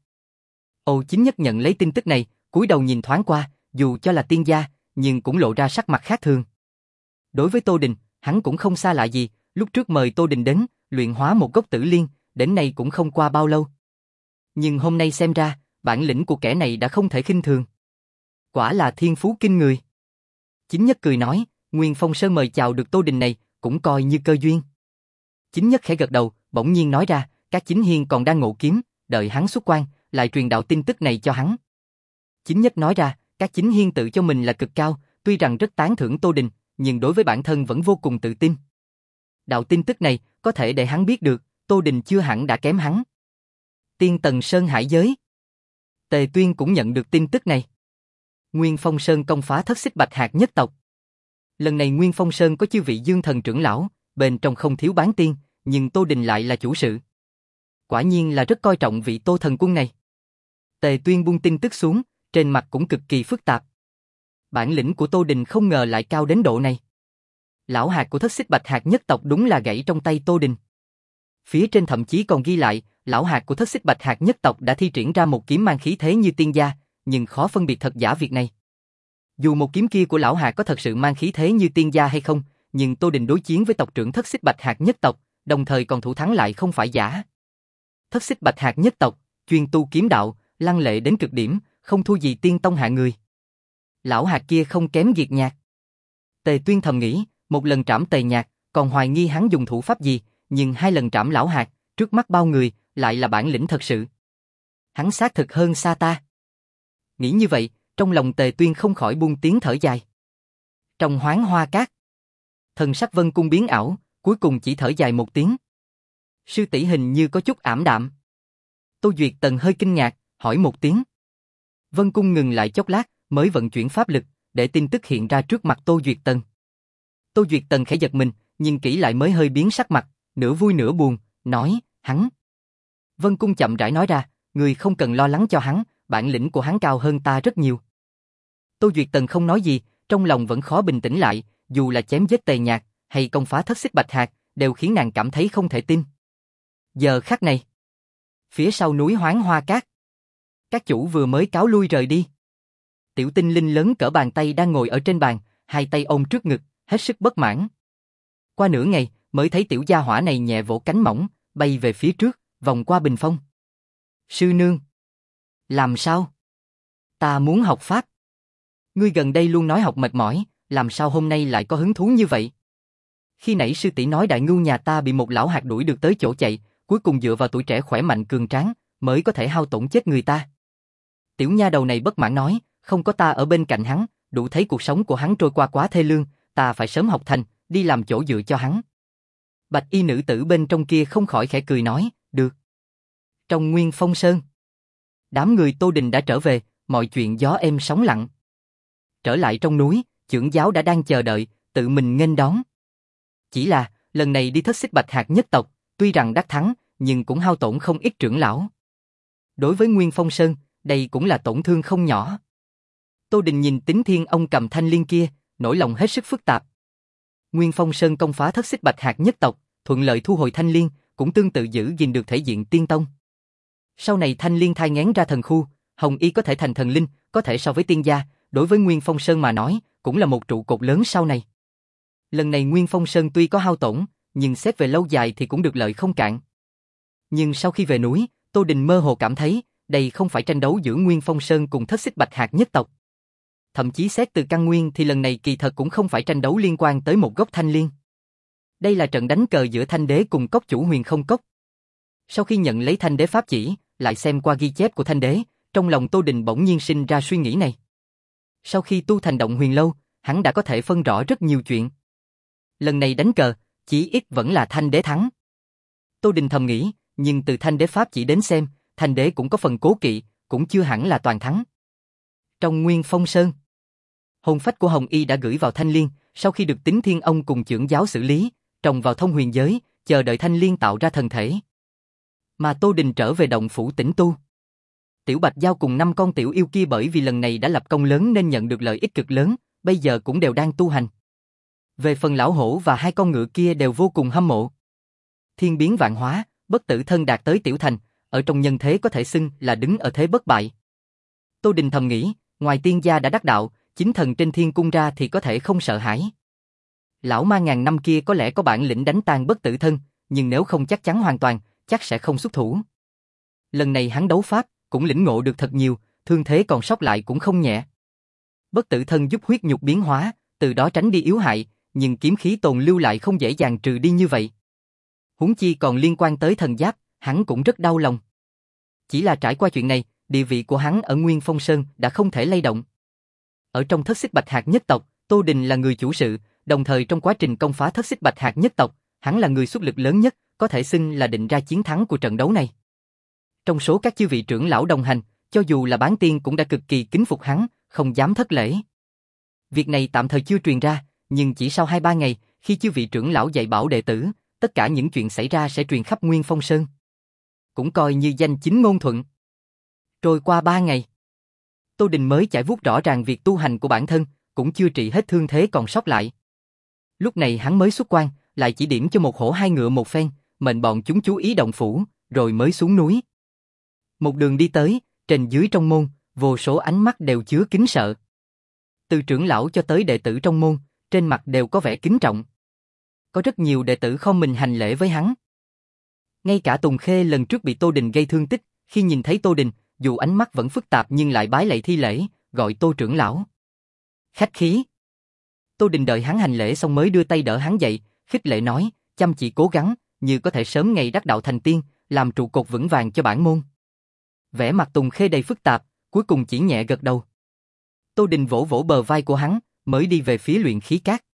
Âu chính nhất nhận lấy tin tức này, cúi đầu nhìn thoáng qua, dù cho là tiên gia, nhưng cũng lộ ra sắc mặt khác thường. Đối với Tô Đình, hắn cũng không xa lạ gì, lúc trước mời Tô Đình đến, luyện hóa một gốc Tử Liên, đến nay cũng không qua bao lâu. Nhưng hôm nay xem ra, bản lĩnh của kẻ này đã không thể khinh thường. Quả là thiên phú kinh người. Chính nhất cười nói, Nguyên Phong Sơn mời chào được Tô Đình này, cũng coi như cơ duyên. Chính nhất khẽ gật đầu, bỗng nhiên nói ra, các chính hiên còn đang ngộ kiếm, đợi hắn xuất quan, lại truyền đạo tin tức này cho hắn. Chính nhất nói ra, các chính hiên tự cho mình là cực cao, tuy rằng rất tán thưởng Tô Đình, nhưng đối với bản thân vẫn vô cùng tự tin. Đạo tin tức này, có thể để hắn biết được, Tô Đình chưa hẳn đã kém hắn. Tiên Tần Sơn Hải giới. Tề Tuyên cũng nhận được tin tức này. Nguyên Phong Sơn công phá Thất Xích Bạch Hạt nhất tộc. Lần này Nguyên Phong Sơn có chư vị Dương Thần trưởng lão, bên trong không thiếu bán tiên, nhưng Tô Đình lại là chủ sự. Quả nhiên là rất coi trọng vị Tô Thần Quân này. Tề Tuyên buông tin tức xuống, trên mặt cũng cực kỳ phức tạp. Bản lĩnh của Tô Đình không ngờ lại cao đến độ này. Lão hạt của Thất Xích Bạch Hạt nhất tộc đúng là gãy trong tay Tô Đình. Phía trên thậm chí còn ghi lại, lão hạt của Thất Xích Bạch Hạt nhất tộc đã thi triển ra một kiếm mang khí thế như tiên gia, nhưng khó phân biệt thật giả việc này. Dù một kiếm kia của lão hạt có thật sự mang khí thế như tiên gia hay không, nhưng Tô Đình đối chiến với tộc trưởng Thất Xích Bạch Hạt nhất tộc, đồng thời còn thủ thắng lại không phải giả. Thất Xích Bạch Hạt nhất tộc, chuyên tu kiếm đạo, lăng lệ đến cực điểm, không thua gì tiên tông hạ người. Lão hạt kia không kém Diệt Nhạc. Tề Tuyên thầm nghĩ, một lần trảm Tề Nhạc, còn hoài nghi hắn dùng thủ pháp gì, nhưng hai lần trảm lão hạt, trước mắt bao người, lại là bản lĩnh thật sự. Hắn xác thực hơn xa ta. Nghĩ như vậy, trong lòng Tề Tuyên không khỏi buông tiếng thở dài. Trong Hoáng Hoa Cát, thần sắc Vân Cung biến ảo, cuối cùng chỉ thở dài một tiếng. Sư tỷ hình như có chút ảm đạm. Tô Duyệt Tần hơi kinh ngạc, hỏi một tiếng. Vân Cung ngừng lại chốc lát, mới vận chuyển pháp lực, để tin tức hiện ra trước mặt Tô Duyệt Tần. Tô Duyệt Tần khẽ giật mình, nhìn kỹ lại mới hơi biến sắc mặt, nửa vui nửa buồn, nói, hắn. Vân Cung chậm rãi nói ra, người không cần lo lắng cho hắn, bản lĩnh của hắn cao hơn ta rất nhiều. Tô Duyệt Tần không nói gì, trong lòng vẫn khó bình tĩnh lại, dù là chém giết Tề Nhạc, hay công phá thất xích bạch hạc, đều khiến nàng cảm thấy không thể tin. Giờ khắc này, phía sau núi Hoáng Hoa Cát, các chủ vừa mới cáo lui rời đi. Tiểu tinh linh lớn cỡ bàn tay đang ngồi ở trên bàn, hai tay ôm trước ngực, hết sức bất mãn. Qua nửa ngày, mới thấy tiểu gia hỏa này nhẹ vỗ cánh mỏng, bay về phía trước, vòng qua bình phong. Sư nương. Làm sao? Ta muốn học pháp. Ngươi gần đây luôn nói học mệt mỏi, làm sao hôm nay lại có hứng thú như vậy? Khi nãy sư tỷ nói đại ngưu nhà ta bị một lão hạt đuổi được tới chỗ chạy, cuối cùng dựa vào tuổi trẻ khỏe mạnh cường tráng, mới có thể hao tổn chết người ta. Tiểu nha đầu này bất mãn nói, không có ta ở bên cạnh hắn, đủ thấy cuộc sống của hắn trôi qua quá thê lương, ta phải sớm học thành, đi làm chỗ dựa cho hắn. Bạch y nữ tử bên trong kia không khỏi khẽ cười nói, được. Trong Nguyên Phong Sơn, đám người Tô Đình đã trở về, mọi chuyện gió êm sóng lặng. Trở lại trong núi, chưởng giáo đã đang chờ đợi, tự mình nghênh đón. Chỉ là, lần này đi thất xích bạch hạc nhất tộc, tuy rằng đắc thắng, nhưng cũng hao tổn không ít trưởng lão. Đối với Nguyên Phong Sơn, đây cũng là tổn thương không nhỏ. Tô Đình nhìn Tín Thiên ông cầm thanh liên kia, nỗi lòng hết sức phức tạp. Nguyên Phong Sơn công phá thất xích bạch hạc nhất tộc, thuận lợi thu hồi thanh liên, cũng tương tự giữ gìn được thể diện tiên tông. Sau này thanh liên thai nghén ra thần khu, Hồng Y có thể thành thần linh, có thể so với tiên gia, đối với Nguyên Phong Sơn mà nói, cũng là một trụ cột lớn sau này. Lần này Nguyên Phong Sơn tuy có hao tổn, nhưng xét về lâu dài thì cũng được lợi không cạn. Nhưng sau khi về núi, Tô Đình mơ hồ cảm thấy, đây không phải tranh đấu giữa Nguyên Phong Sơn cùng thất xích bạch hạc nhất tộc. Thậm chí xét từ căn nguyên thì lần này kỳ thật cũng không phải tranh đấu liên quan tới một gốc thanh liên. Đây là trận đánh cờ giữa thanh đế cùng cốc chủ Huyền Không Cốc. Sau khi nhận lấy thanh đế pháp chỉ, lại xem qua ghi chép của thanh đế, trong lòng Tô Đình bỗng nhiên sinh ra suy nghĩ này. Sau khi tu thành động huyền lâu, hắn đã có thể phân rõ rất nhiều chuyện. Lần này đánh cờ, chỉ ít vẫn là thanh đế thắng. Tô Đình thầm nghĩ, nhưng từ thanh đế pháp chỉ đến xem, thanh đế cũng có phần cố kỵ, cũng chưa hẳn là toàn thắng. Trong Nguyên Phong Sơn, hồn phách của Hồng Y đã gửi vào thanh liên, sau khi được Tín Thiên ông cùng chưởng giáo xử lý, trồng vào thông huyền giới, chờ đợi thanh liên tạo ra thần thể. Mà Tô Đình trở về động phủ tĩnh tu. Tiểu Bạch Giao cùng năm con tiểu yêu kia bởi vì lần này đã lập công lớn nên nhận được lợi ích cực lớn, bây giờ cũng đều đang tu hành. Về phần lão hổ và hai con ngựa kia đều vô cùng hâm mộ. Thiên biến vạn hóa, bất tử thân đạt tới tiểu thành, ở trong nhân thế có thể xưng là đứng ở thế bất bại. Tô Đình thầm nghĩ, ngoài tiên gia đã đắc đạo, chính thần trên thiên cung ra thì có thể không sợ hãi. Lão ma ngàn năm kia có lẽ có bản lĩnh đánh tan bất tử thân, nhưng nếu không chắc chắn hoàn toàn, chắc sẽ không xuất thủ. Lần này hắn đấu pháp, cũng lĩnh ngộ được thật nhiều, thương thế còn sót lại cũng không nhẹ. Bất tử thân giúp huyết nhục biến hóa, từ đó tránh đi yếu hại, nhưng kiếm khí tồn lưu lại không dễ dàng trừ đi như vậy. Huống chi còn liên quan tới thần giáp, hắn cũng rất đau lòng. Chỉ là trải qua chuyện này, địa vị của hắn ở Nguyên Phong Sơn đã không thể lay động. Ở trong thất xích bạch hạc nhất tộc, Tô Đình là người chủ sự, đồng thời trong quá trình công phá thất xích bạch hạc nhất tộc, hắn là người xuất lực lớn nhất, có thể xưng là định ra chiến thắng của trận đấu này. Trong số các chư vị trưởng lão đồng hành, cho dù là bán tiên cũng đã cực kỳ kính phục hắn, không dám thất lễ. Việc này tạm thời chưa truyền ra, nhưng chỉ sau hai ba ngày, khi chư vị trưởng lão dạy bảo đệ tử, tất cả những chuyện xảy ra sẽ truyền khắp Nguyên Phong Sơn. Cũng coi như danh chính ngôn thuận. Trôi qua ba ngày, Tô Đình mới chải vuốt rõ ràng việc tu hành của bản thân, cũng chưa trị hết thương thế còn sót lại. Lúc này hắn mới xuất quan, lại chỉ điểm cho một hổ hai ngựa một phen, mệnh bọn chúng chú ý động phủ, rồi mới xuống núi. Một đường đi tới, trên dưới trong môn, vô số ánh mắt đều chứa kính sợ. Từ trưởng lão cho tới đệ tử trong môn, trên mặt đều có vẻ kính trọng. Có rất nhiều đệ tử không mình hành lễ với hắn. Ngay cả Tùng Khê lần trước bị Tô Đình gây thương tích, khi nhìn thấy Tô Đình, dù ánh mắt vẫn phức tạp nhưng lại bái lạy thi lễ, gọi Tô trưởng lão. Khách khí. Tô Đình đợi hắn hành lễ xong mới đưa tay đỡ hắn dậy, khích lệ nói, chăm chỉ cố gắng, như có thể sớm ngày đắc đạo thành tiên, làm trụ cột vững vàng cho bản môn. Vẻ mặt Tùng Khê đầy phức tạp, cuối cùng chỉ nhẹ gật đầu. Tô Đình vỗ vỗ bờ vai của hắn, mới đi về phía luyện khí cát.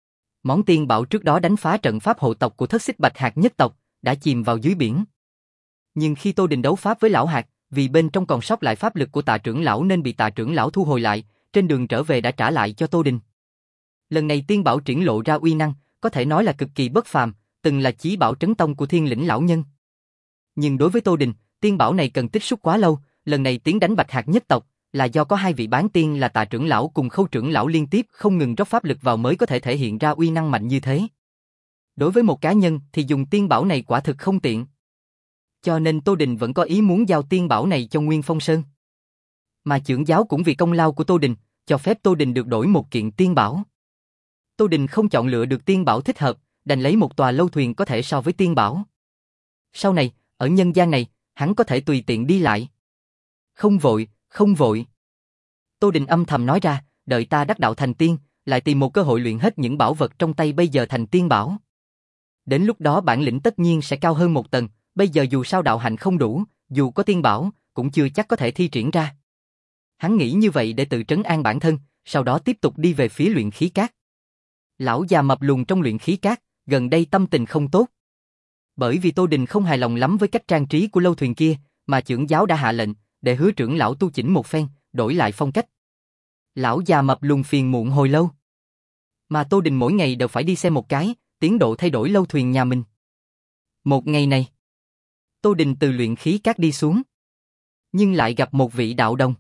Món tiên bảo trước đó đánh phá trận pháp hộ tộc của thất xích bạch hạc nhất tộc, đã chìm vào dưới biển. Nhưng khi Tô Đình đấu pháp với lão hạt, vì bên trong còn sót lại pháp lực của Tạ trưởng lão nên bị Tạ trưởng lão thu hồi lại, trên đường trở về đã trả lại cho Tô Đình. Lần này tiên bảo triển lộ ra uy năng, có thể nói là cực kỳ bất phàm, từng là chí bảo trấn tông của Thiên Lĩnh lão nhân. Nhưng đối với Tô Đình, tiên bảo này cần tích xúc quá lâu, lần này tiến đánh Bạch Hạc nhất tộc là do có hai vị bán tiên là Tạ trưởng lão cùng Khâu trưởng lão liên tiếp không ngừng rót pháp lực vào mới có thể thể hiện ra uy năng mạnh như thế. Đối với một cá nhân thì dùng tiên bảo này quả thực không tiện. Cho nên Tô Đình vẫn có ý muốn giao tiên bảo này cho Nguyên Phong Sơn. Mà trưởng giáo cũng vì công lao của Tô Đình, cho phép Tô Đình được đổi một kiện tiên bảo. Tô Đình không chọn lựa được tiên bảo thích hợp, đành lấy một tòa lâu thuyền có thể so với tiên bảo. Sau này, ở nhân gian này, hắn có thể tùy tiện đi lại. Không vội, không vội. Tô Đình âm thầm nói ra, đợi ta đắc đạo thành tiên, lại tìm một cơ hội luyện hết những bảo vật trong tay bây giờ thành tiên bảo. Đến lúc đó bản lĩnh tất nhiên sẽ cao hơn một tầng, bây giờ dù sao đạo hạnh không đủ, dù có tiên bảo, cũng chưa chắc có thể thi triển ra. Hắn nghĩ như vậy để tự trấn an bản thân, sau đó tiếp tục đi về phía luyện khí cát. Lão già mập lùn trong luyện khí cát, gần đây tâm tình không tốt. Bởi vì Tô Đình không hài lòng lắm với cách trang trí của lâu thuyền kia, mà trưởng giáo đã hạ lệnh, để Hứa trưởng lão tu chỉnh một phen, đổi lại phong cách. Lão già mập lùn phiền muộn hồi lâu. Mà Tô Đình mỗi ngày đều phải đi xem một cái, tiến độ thay đổi lâu thuyền nhà mình. Một ngày này, Tô Đình từ luyện khí cát đi xuống, nhưng lại gặp một vị đạo đồng.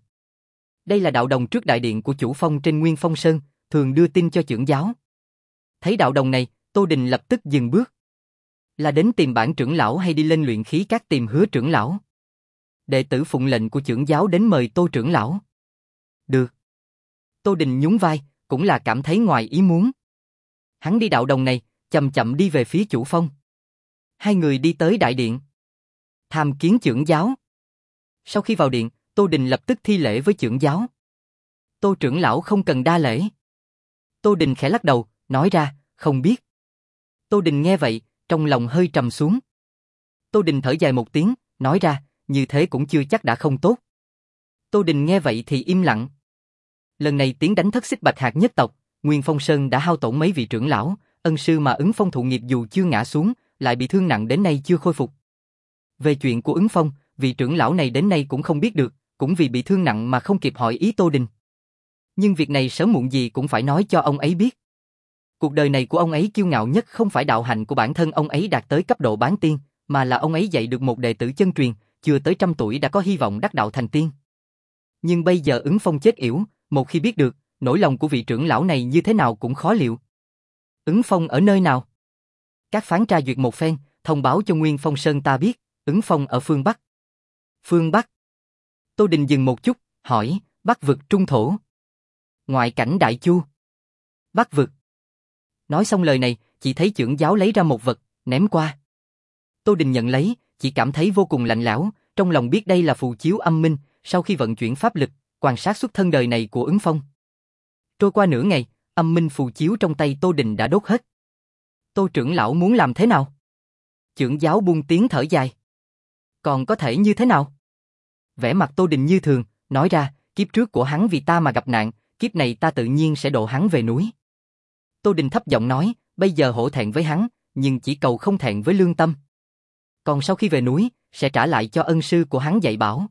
Đây là đạo đồng trước đại điện của chủ phong trên Nguyên Phong Sơn, thường đưa tin cho trưởng giáo. Thấy đạo đồng này, Tô Đình lập tức dừng bước. Là đến tìm bản trưởng lão hay đi lên luyện khí cát tìm Hứa trưởng lão? Đệ tử phụng lệnh của trưởng giáo đến mời Tô trưởng lão. Được. Tô Đình nhún vai, cũng là cảm thấy ngoài ý muốn. Hắn đi đạo đồng này, chậm chậm đi về phía chủ phong. Hai người đi tới đại điện, tham kiến trưởng giáo. Sau khi vào điện, Tô Đình lập tức thi lễ với trưởng giáo. Tô trưởng lão không cần đa lễ. Tô Đình khẽ lắc đầu, nói ra, không biết. Tô Đình nghe vậy, trong lòng hơi trầm xuống. Tô Đình thở dài một tiếng, nói ra, như thế cũng chưa chắc đã không tốt. Tô Đình nghe vậy thì im lặng. Lần này tiến đánh thất xích Bạch Hạc nhất tộc, Nguyên Phong Sơn đã hao tổn mấy vị trưởng lão, ân sư mà Ứng Phong thụ nghiệp dù chưa ngã xuống, lại bị thương nặng đến nay chưa khôi phục. Về chuyện của Ứng Phong, vị trưởng lão này đến nay cũng không biết được, cũng vì bị thương nặng mà không kịp hỏi ý Tô Đình. Nhưng việc này sớm muộn gì cũng phải nói cho ông ấy biết. Cuộc đời này của ông ấy kiêu ngạo nhất không phải đạo hạnh của bản thân ông ấy đạt tới cấp độ bán tiên, mà là ông ấy dạy được một đệ tử chân truyền, chưa tới trăm tuổi đã có hy vọng đắc đạo thành tiên. Nhưng bây giờ Ứng Phong chết yểu, một khi biết được, nỗi lòng của vị trưởng lão này như thế nào cũng khó liệu. Ứng Phong ở nơi nào? Các phán tra duyệt một phen, thông báo cho Nguyên Phong Sơn ta biết, Ứng Phong ở phương Bắc. Phương Bắc? Tô Đình dừng một chút, hỏi, Bắc vực trung thổ. Ngoại cảnh Đại Chu. Bắc vực. Nói xong lời này, chỉ thấy trưởng giáo lấy ra một vật, ném qua. Tô Đình nhận lấy, chỉ cảm thấy vô cùng lạnh lẽo, trong lòng biết đây là phù chiếu âm minh, sau khi vận chuyển pháp lực, quan sát xuất thân đời này của Ứng Phong. Trôi qua nửa ngày, âm minh phù chiếu trong tay Tô Đình đã đốt hết. Tô trưởng lão muốn làm thế nào? Trưởng giáo buông tiếng thở dài. Còn có thể như thế nào? Vẻ mặt Tô Đình như thường, nói ra, kiếp trước của hắn vì ta mà gặp nạn, kiếp này ta tự nhiên sẽ độ hắn về núi. Tô Đình thấp giọng nói, bây giờ hổ thẹn với hắn, nhưng chỉ cầu không thẹn với lương tâm. Còn sau khi về núi, sẽ trả lại cho ân sư của hắn dạy bảo.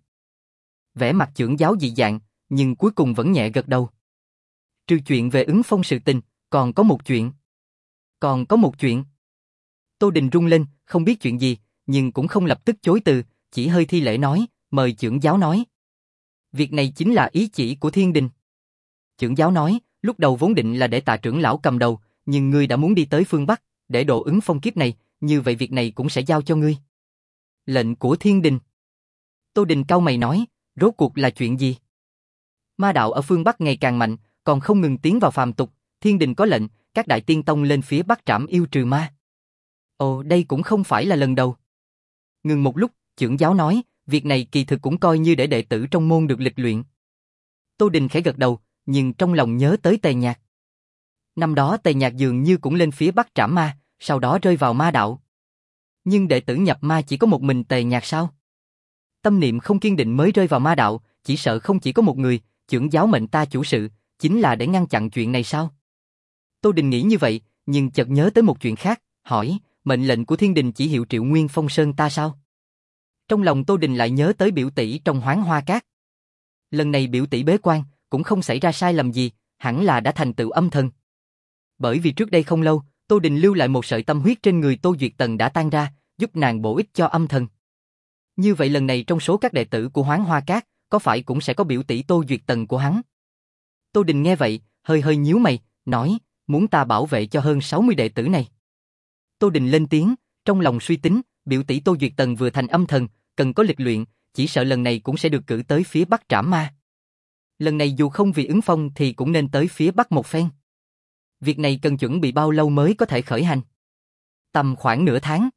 Vẻ mặt trưởng giáo dị dạng, nhưng cuối cùng vẫn nhẹ gật đầu. Trừ chuyện về Ứng Phong sự tình, còn có một chuyện. Còn có một chuyện. Tô Đình rung lên, không biết chuyện gì, nhưng cũng không lập tức chối từ, chỉ hơi thi lễ nói, mời trưởng giáo nói. Việc này chính là ý chỉ của Thiên Đình. Trưởng giáo nói, lúc đầu vốn định là để Tạ trưởng lão cầm đầu, nhưng ngươi đã muốn đi tới phương Bắc, để độ Ứng Phong kiếp này, như vậy việc này cũng sẽ giao cho ngươi. Lệnh của Thiên Đình. Tô Đình cau mày nói, rốt cuộc là chuyện gì? Ma đạo ở phương Bắc ngày càng mạnh, còn không ngừng tiến vào phàm tục, Thiên Đình có lệnh, các đại tiên tông lên phía Bắc trảm yêu trừ ma. Ồ, đây cũng không phải là lần đầu. Ngừng một lúc, trưởng giáo nói, việc này kỳ thực cũng coi như để đệ tử trong môn được lịch luyện. Tô Đình khẽ gật đầu, nhưng trong lòng nhớ tới Tề Nhạc. Năm đó Tề Nhạc dường như cũng lên phía Bắc trảm ma, sau đó rơi vào ma đạo. Nhưng đệ tử nhập ma chỉ có một mình Tề Nhạc sao? Tâm niệm không kiên định mới rơi vào ma đạo, chỉ sợ không chỉ có một người, trưởng giáo mệnh ta chủ sự, chính là để ngăn chặn chuyện này sao? Tô Đình nghĩ như vậy, nhưng chợt nhớ tới một chuyện khác, hỏi, mệnh lệnh của Thiên Đình chỉ hiệu triệu Nguyên Phong Sơn ta sao? Trong lòng Tô Đình lại nhớ tới biểu tỷ trong Hoáng Hoa Cát. Lần này biểu tỷ bế quan, cũng không xảy ra sai lầm gì, hẳn là đã thành tựu âm thần. Bởi vì trước đây không lâu, Tô Đình lưu lại một sợi tâm huyết trên người Tô Duyệt Tần đã tan ra, giúp nàng bổ ích cho âm thần. Như vậy lần này trong số các đệ tử của Hoáng Hoa Cát, có phải cũng sẽ có biểu tỷ Tô Duyệt Tần của hắn? Tô Đình nghe vậy, hơi hơi nhíu mày, nói, muốn ta bảo vệ cho hơn sáu mươi đệ tử này. Tô Đình lên tiếng, trong lòng suy tính, biểu tỷ Tô Duyệt Tần vừa thành âm thần, cần có lịch luyện, chỉ sợ lần này cũng sẽ được cử tới phía Bắc trảm ma. Lần này dù không vì ứng phong thì cũng nên tới phía Bắc một phen. Việc này cần chuẩn bị bao lâu mới có thể khởi hành? Tầm khoảng nửa tháng.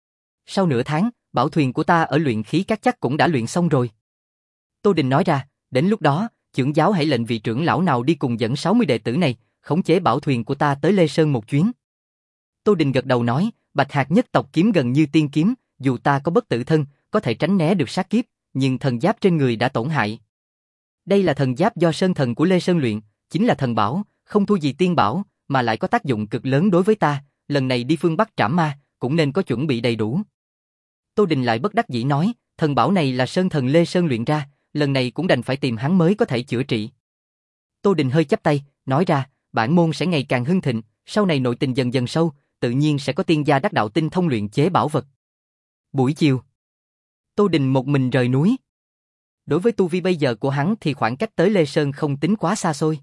Sau nửa tháng, bảo thuyền của ta ở luyện khí các chắc cũng đã luyện xong rồi. Tô Đình nói ra, đến lúc đó, trưởng giáo hãy lệnh vị trưởng lão nào đi cùng dẫn sáu mươi đệ tử này, khống chế bảo thuyền của ta tới Lê Sơn một chuyến. Tô Đình gật đầu nói, Bạch Hạc nhất tộc kiếm gần như tiên kiếm, dù ta có bất tử thân, có thể tránh né được sát kiếp, nhưng thần giáp trên người đã tổn hại. Đây là thần giáp do sơn thần của Lê Sơn luyện, chính là thần bảo, không thua gì tiên bảo, mà lại có tác dụng cực lớn đối với ta, lần này đi phương Bắc trảm ma, cũng nên có chuẩn bị đầy đủ. Tô Đình lại bất đắc dĩ nói, thần bảo này là sơn thần Lê Sơn luyện ra, lần này cũng đành phải tìm hắn mới có thể chữa trị. Tô Đình hơi chắp tay, nói ra, bản môn sẽ ngày càng hưng thịnh, sau này nội tình dần dần sâu, tự nhiên sẽ có tiên gia đắc đạo tinh thông luyện chế bảo vật. Buổi chiều, Tô Đình một mình rời núi. Đối với tu vi bây giờ của hắn thì khoảng cách tới Lê Sơn không tính quá xa xôi.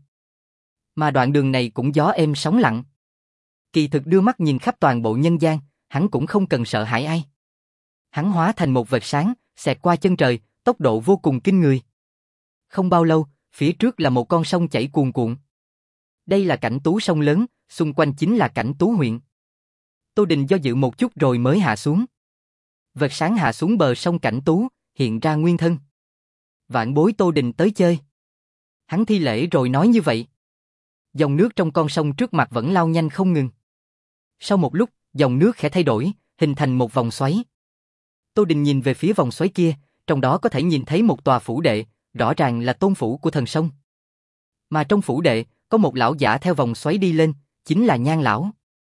Mà đoạn đường này cũng gió êm sóng lặng. Kỳ thực đưa mắt nhìn khắp toàn bộ nhân gian, hắn cũng không cần sợ hãi ai. Hắn hóa thành một vệt sáng, xẹt qua chân trời, tốc độ vô cùng kinh người. Không bao lâu, phía trước là một con sông chảy cuồn cuộn. Đây là Cảnh Tú sông lớn, xung quanh chính là Cảnh Tú huyện. Tô Đình do dự một chút rồi mới hạ xuống. Vệt sáng hạ xuống bờ sông Cảnh Tú, hiện ra nguyên thân. Vạn bối Tô Đình tới chơi. Hắn thi lễ rồi nói như vậy. Dòng nước trong con sông trước mặt vẫn lao nhanh không ngừng. Sau một lúc, dòng nước khẽ thay đổi, hình thành một vòng xoáy. Tô Đình nhìn về phía vòng xoáy kia, trong đó có thể nhìn thấy một tòa phủ đệ, rõ ràng là tôn phủ của thần sông. Mà trong phủ đệ, có một lão giả theo vòng xoáy đi lên, chính là Nhan lão.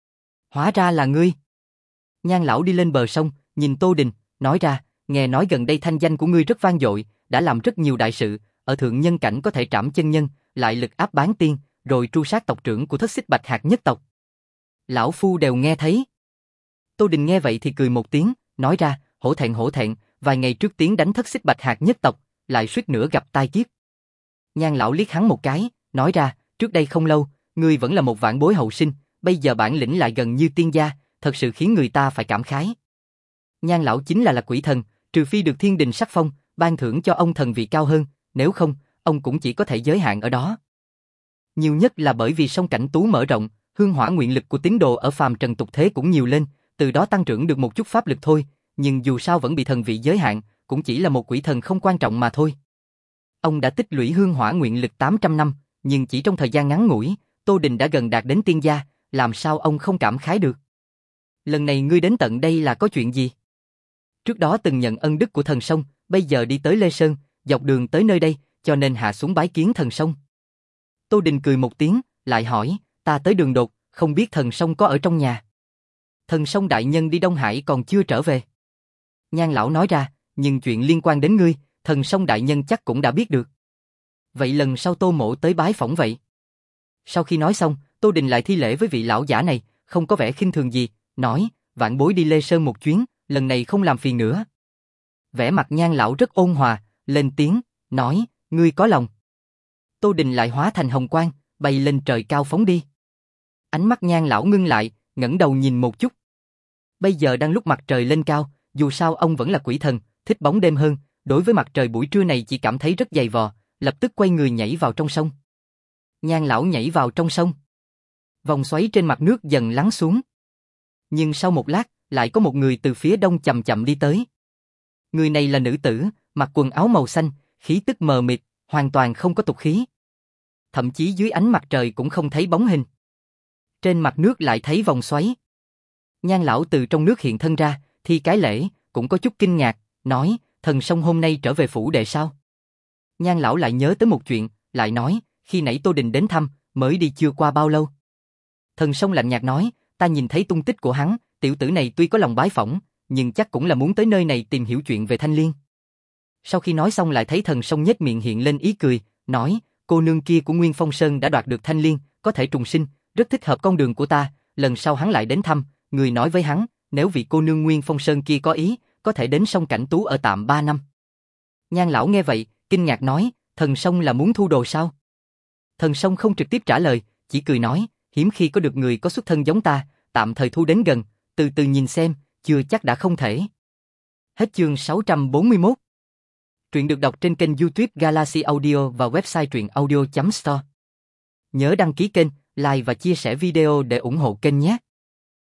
Hóa ra là ngươi. Nhan lão đi lên bờ sông, nhìn Tô Đình, nói ra, nghe nói gần đây thanh danh của ngươi rất vang dội, đã làm rất nhiều đại sự, ở thượng nhân cảnh có thể trảm chân nhân, lại lực áp bán tiên, rồi tru sát tộc trưởng của Thất Xích Bạch Hạc nhất tộc. Lão phu đều nghe thấy. Tô Đình nghe vậy thì cười một tiếng, nói ra, hổ thẹn hổ thẹn, vài ngày trước tiến đánh Thất Xích Bạch Hạc nhất tộc, lại suýt nữa gặp tai kiếp. Nhan lão liếc hắn một cái, nói ra, trước đây không lâu, ngươi vẫn là một vãn bối hậu sinh, bây giờ bản lĩnh lại gần như tiên gia, thật sự khiến người ta phải cảm khái. Nhan lão chính là là quỷ thần, trừ phi được thiên đình sắc phong, ban thưởng cho ông thần vị cao hơn, nếu không, ông cũng chỉ có thể giới hạn ở đó. Nhiều nhất là bởi vì sông Cảnh Tú mở rộng, hương hỏa nguyện lực của tín đồ ở phàm trần tục thế cũng nhiều lên, từ đó tăng trưởng được một chút pháp lực thôi, nhưng dù sao vẫn bị thần vị giới hạn, cũng chỉ là một quỷ thần không quan trọng mà thôi. Ông đã tích lũy hương hỏa nguyện lực tám trăm năm, nhưng chỉ trong thời gian ngắn ngủi, Tô Đình đã gần đạt đến tiên gia, làm sao ông không cảm khái được? Lần này ngươi đến tận đây là có chuyện gì? Trước đó từng nhận ân đức của thần sông, bây giờ đi tới Lê Sơn, dọc đường tới nơi đây, cho nên hạ xuống bái kiến thần sông. Tô Đình cười một tiếng, lại hỏi, ta tới đường đột, không biết thần sông có ở trong nhà. Thần sông đại nhân đi Đông Hải còn chưa trở về. Nhan lão nói ra, nhưng chuyện liên quan đến ngươi, thần sông đại nhân chắc cũng đã biết được. Vậy lần sau Tô mỗ tới bái phỏng vậy. Sau khi nói xong, Tô Đình lại thi lễ với vị lão giả này, không có vẻ khinh thường gì, nói, vãn bối đi Lê Sơn một chuyến, lần này không làm phiền nữa. Vẻ mặt Nhan lão rất ôn hòa, lên tiếng, nói, ngươi có lòng. Tô Đình lại hóa thành hồng quang, bay lên trời cao phóng đi. Ánh mắt Nhan lão ngưng lại, ngẩng đầu nhìn một chút. Bây giờ đang lúc mặt trời lên cao, dù sao ông vẫn là quỷ thần, thích bóng đêm hơn, đối với mặt trời buổi trưa này chỉ cảm thấy rất dày vò, lập tức quay người nhảy vào trong sông. Nhan lão nhảy vào trong sông. Vòng xoáy trên mặt nước dần lắng xuống. Nhưng sau một lát, lại có một người từ phía đông chậm chậm đi tới. Người này là nữ tử, mặc quần áo màu xanh, khí tức mờ mịt, hoàn toàn không có tục khí. Thậm chí dưới ánh mặt trời cũng không thấy bóng hình. Trên mặt nước lại thấy vòng xoáy. Nhan lão từ trong nước hiện thân ra, thi cái lễ, cũng có chút kinh ngạc, nói, thần sông hôm nay trở về phủ đệ sao? Nhan lão lại nhớ tới một chuyện, lại nói, khi nãy Tô Đình đến thăm, mới đi chưa qua bao lâu. Thần sông lạnh nhạt nói, ta nhìn thấy tung tích của hắn, tiểu tử này tuy có lòng bái phỏng, nhưng chắc cũng là muốn tới nơi này tìm hiểu chuyện về Thanh Liên. Sau khi nói xong lại thấy thần sông nhếch miệng hiện lên ý cười, nói, cô nương kia của Nguyên Phong Sơn đã đoạt được thanh liên, có thể trùng sinh, rất thích hợp con đường của ta, lần sau hắn lại đến thăm, người nói với hắn, nếu vị cô nương Nguyên Phong Sơn kia có ý, có thể đến sông Cảnh Tú ở tạm ba năm. Nhan lão nghe vậy, kinh ngạc nói, thần sông là muốn thu đồ sao? Thần sông không trực tiếp trả lời, chỉ cười nói, hiếm khi có được người có xuất thân giống ta, tạm thời thu đến gần, từ từ nhìn xem, chưa chắc đã không thể. Hết chương sáu trăm bốn mươi mốt. Truyện được đọc trên kênh YouTube Galaxy Audio và website truyện audio chấm store. Nhớ đăng ký kênh, like và chia sẻ video để ủng hộ kênh nhé.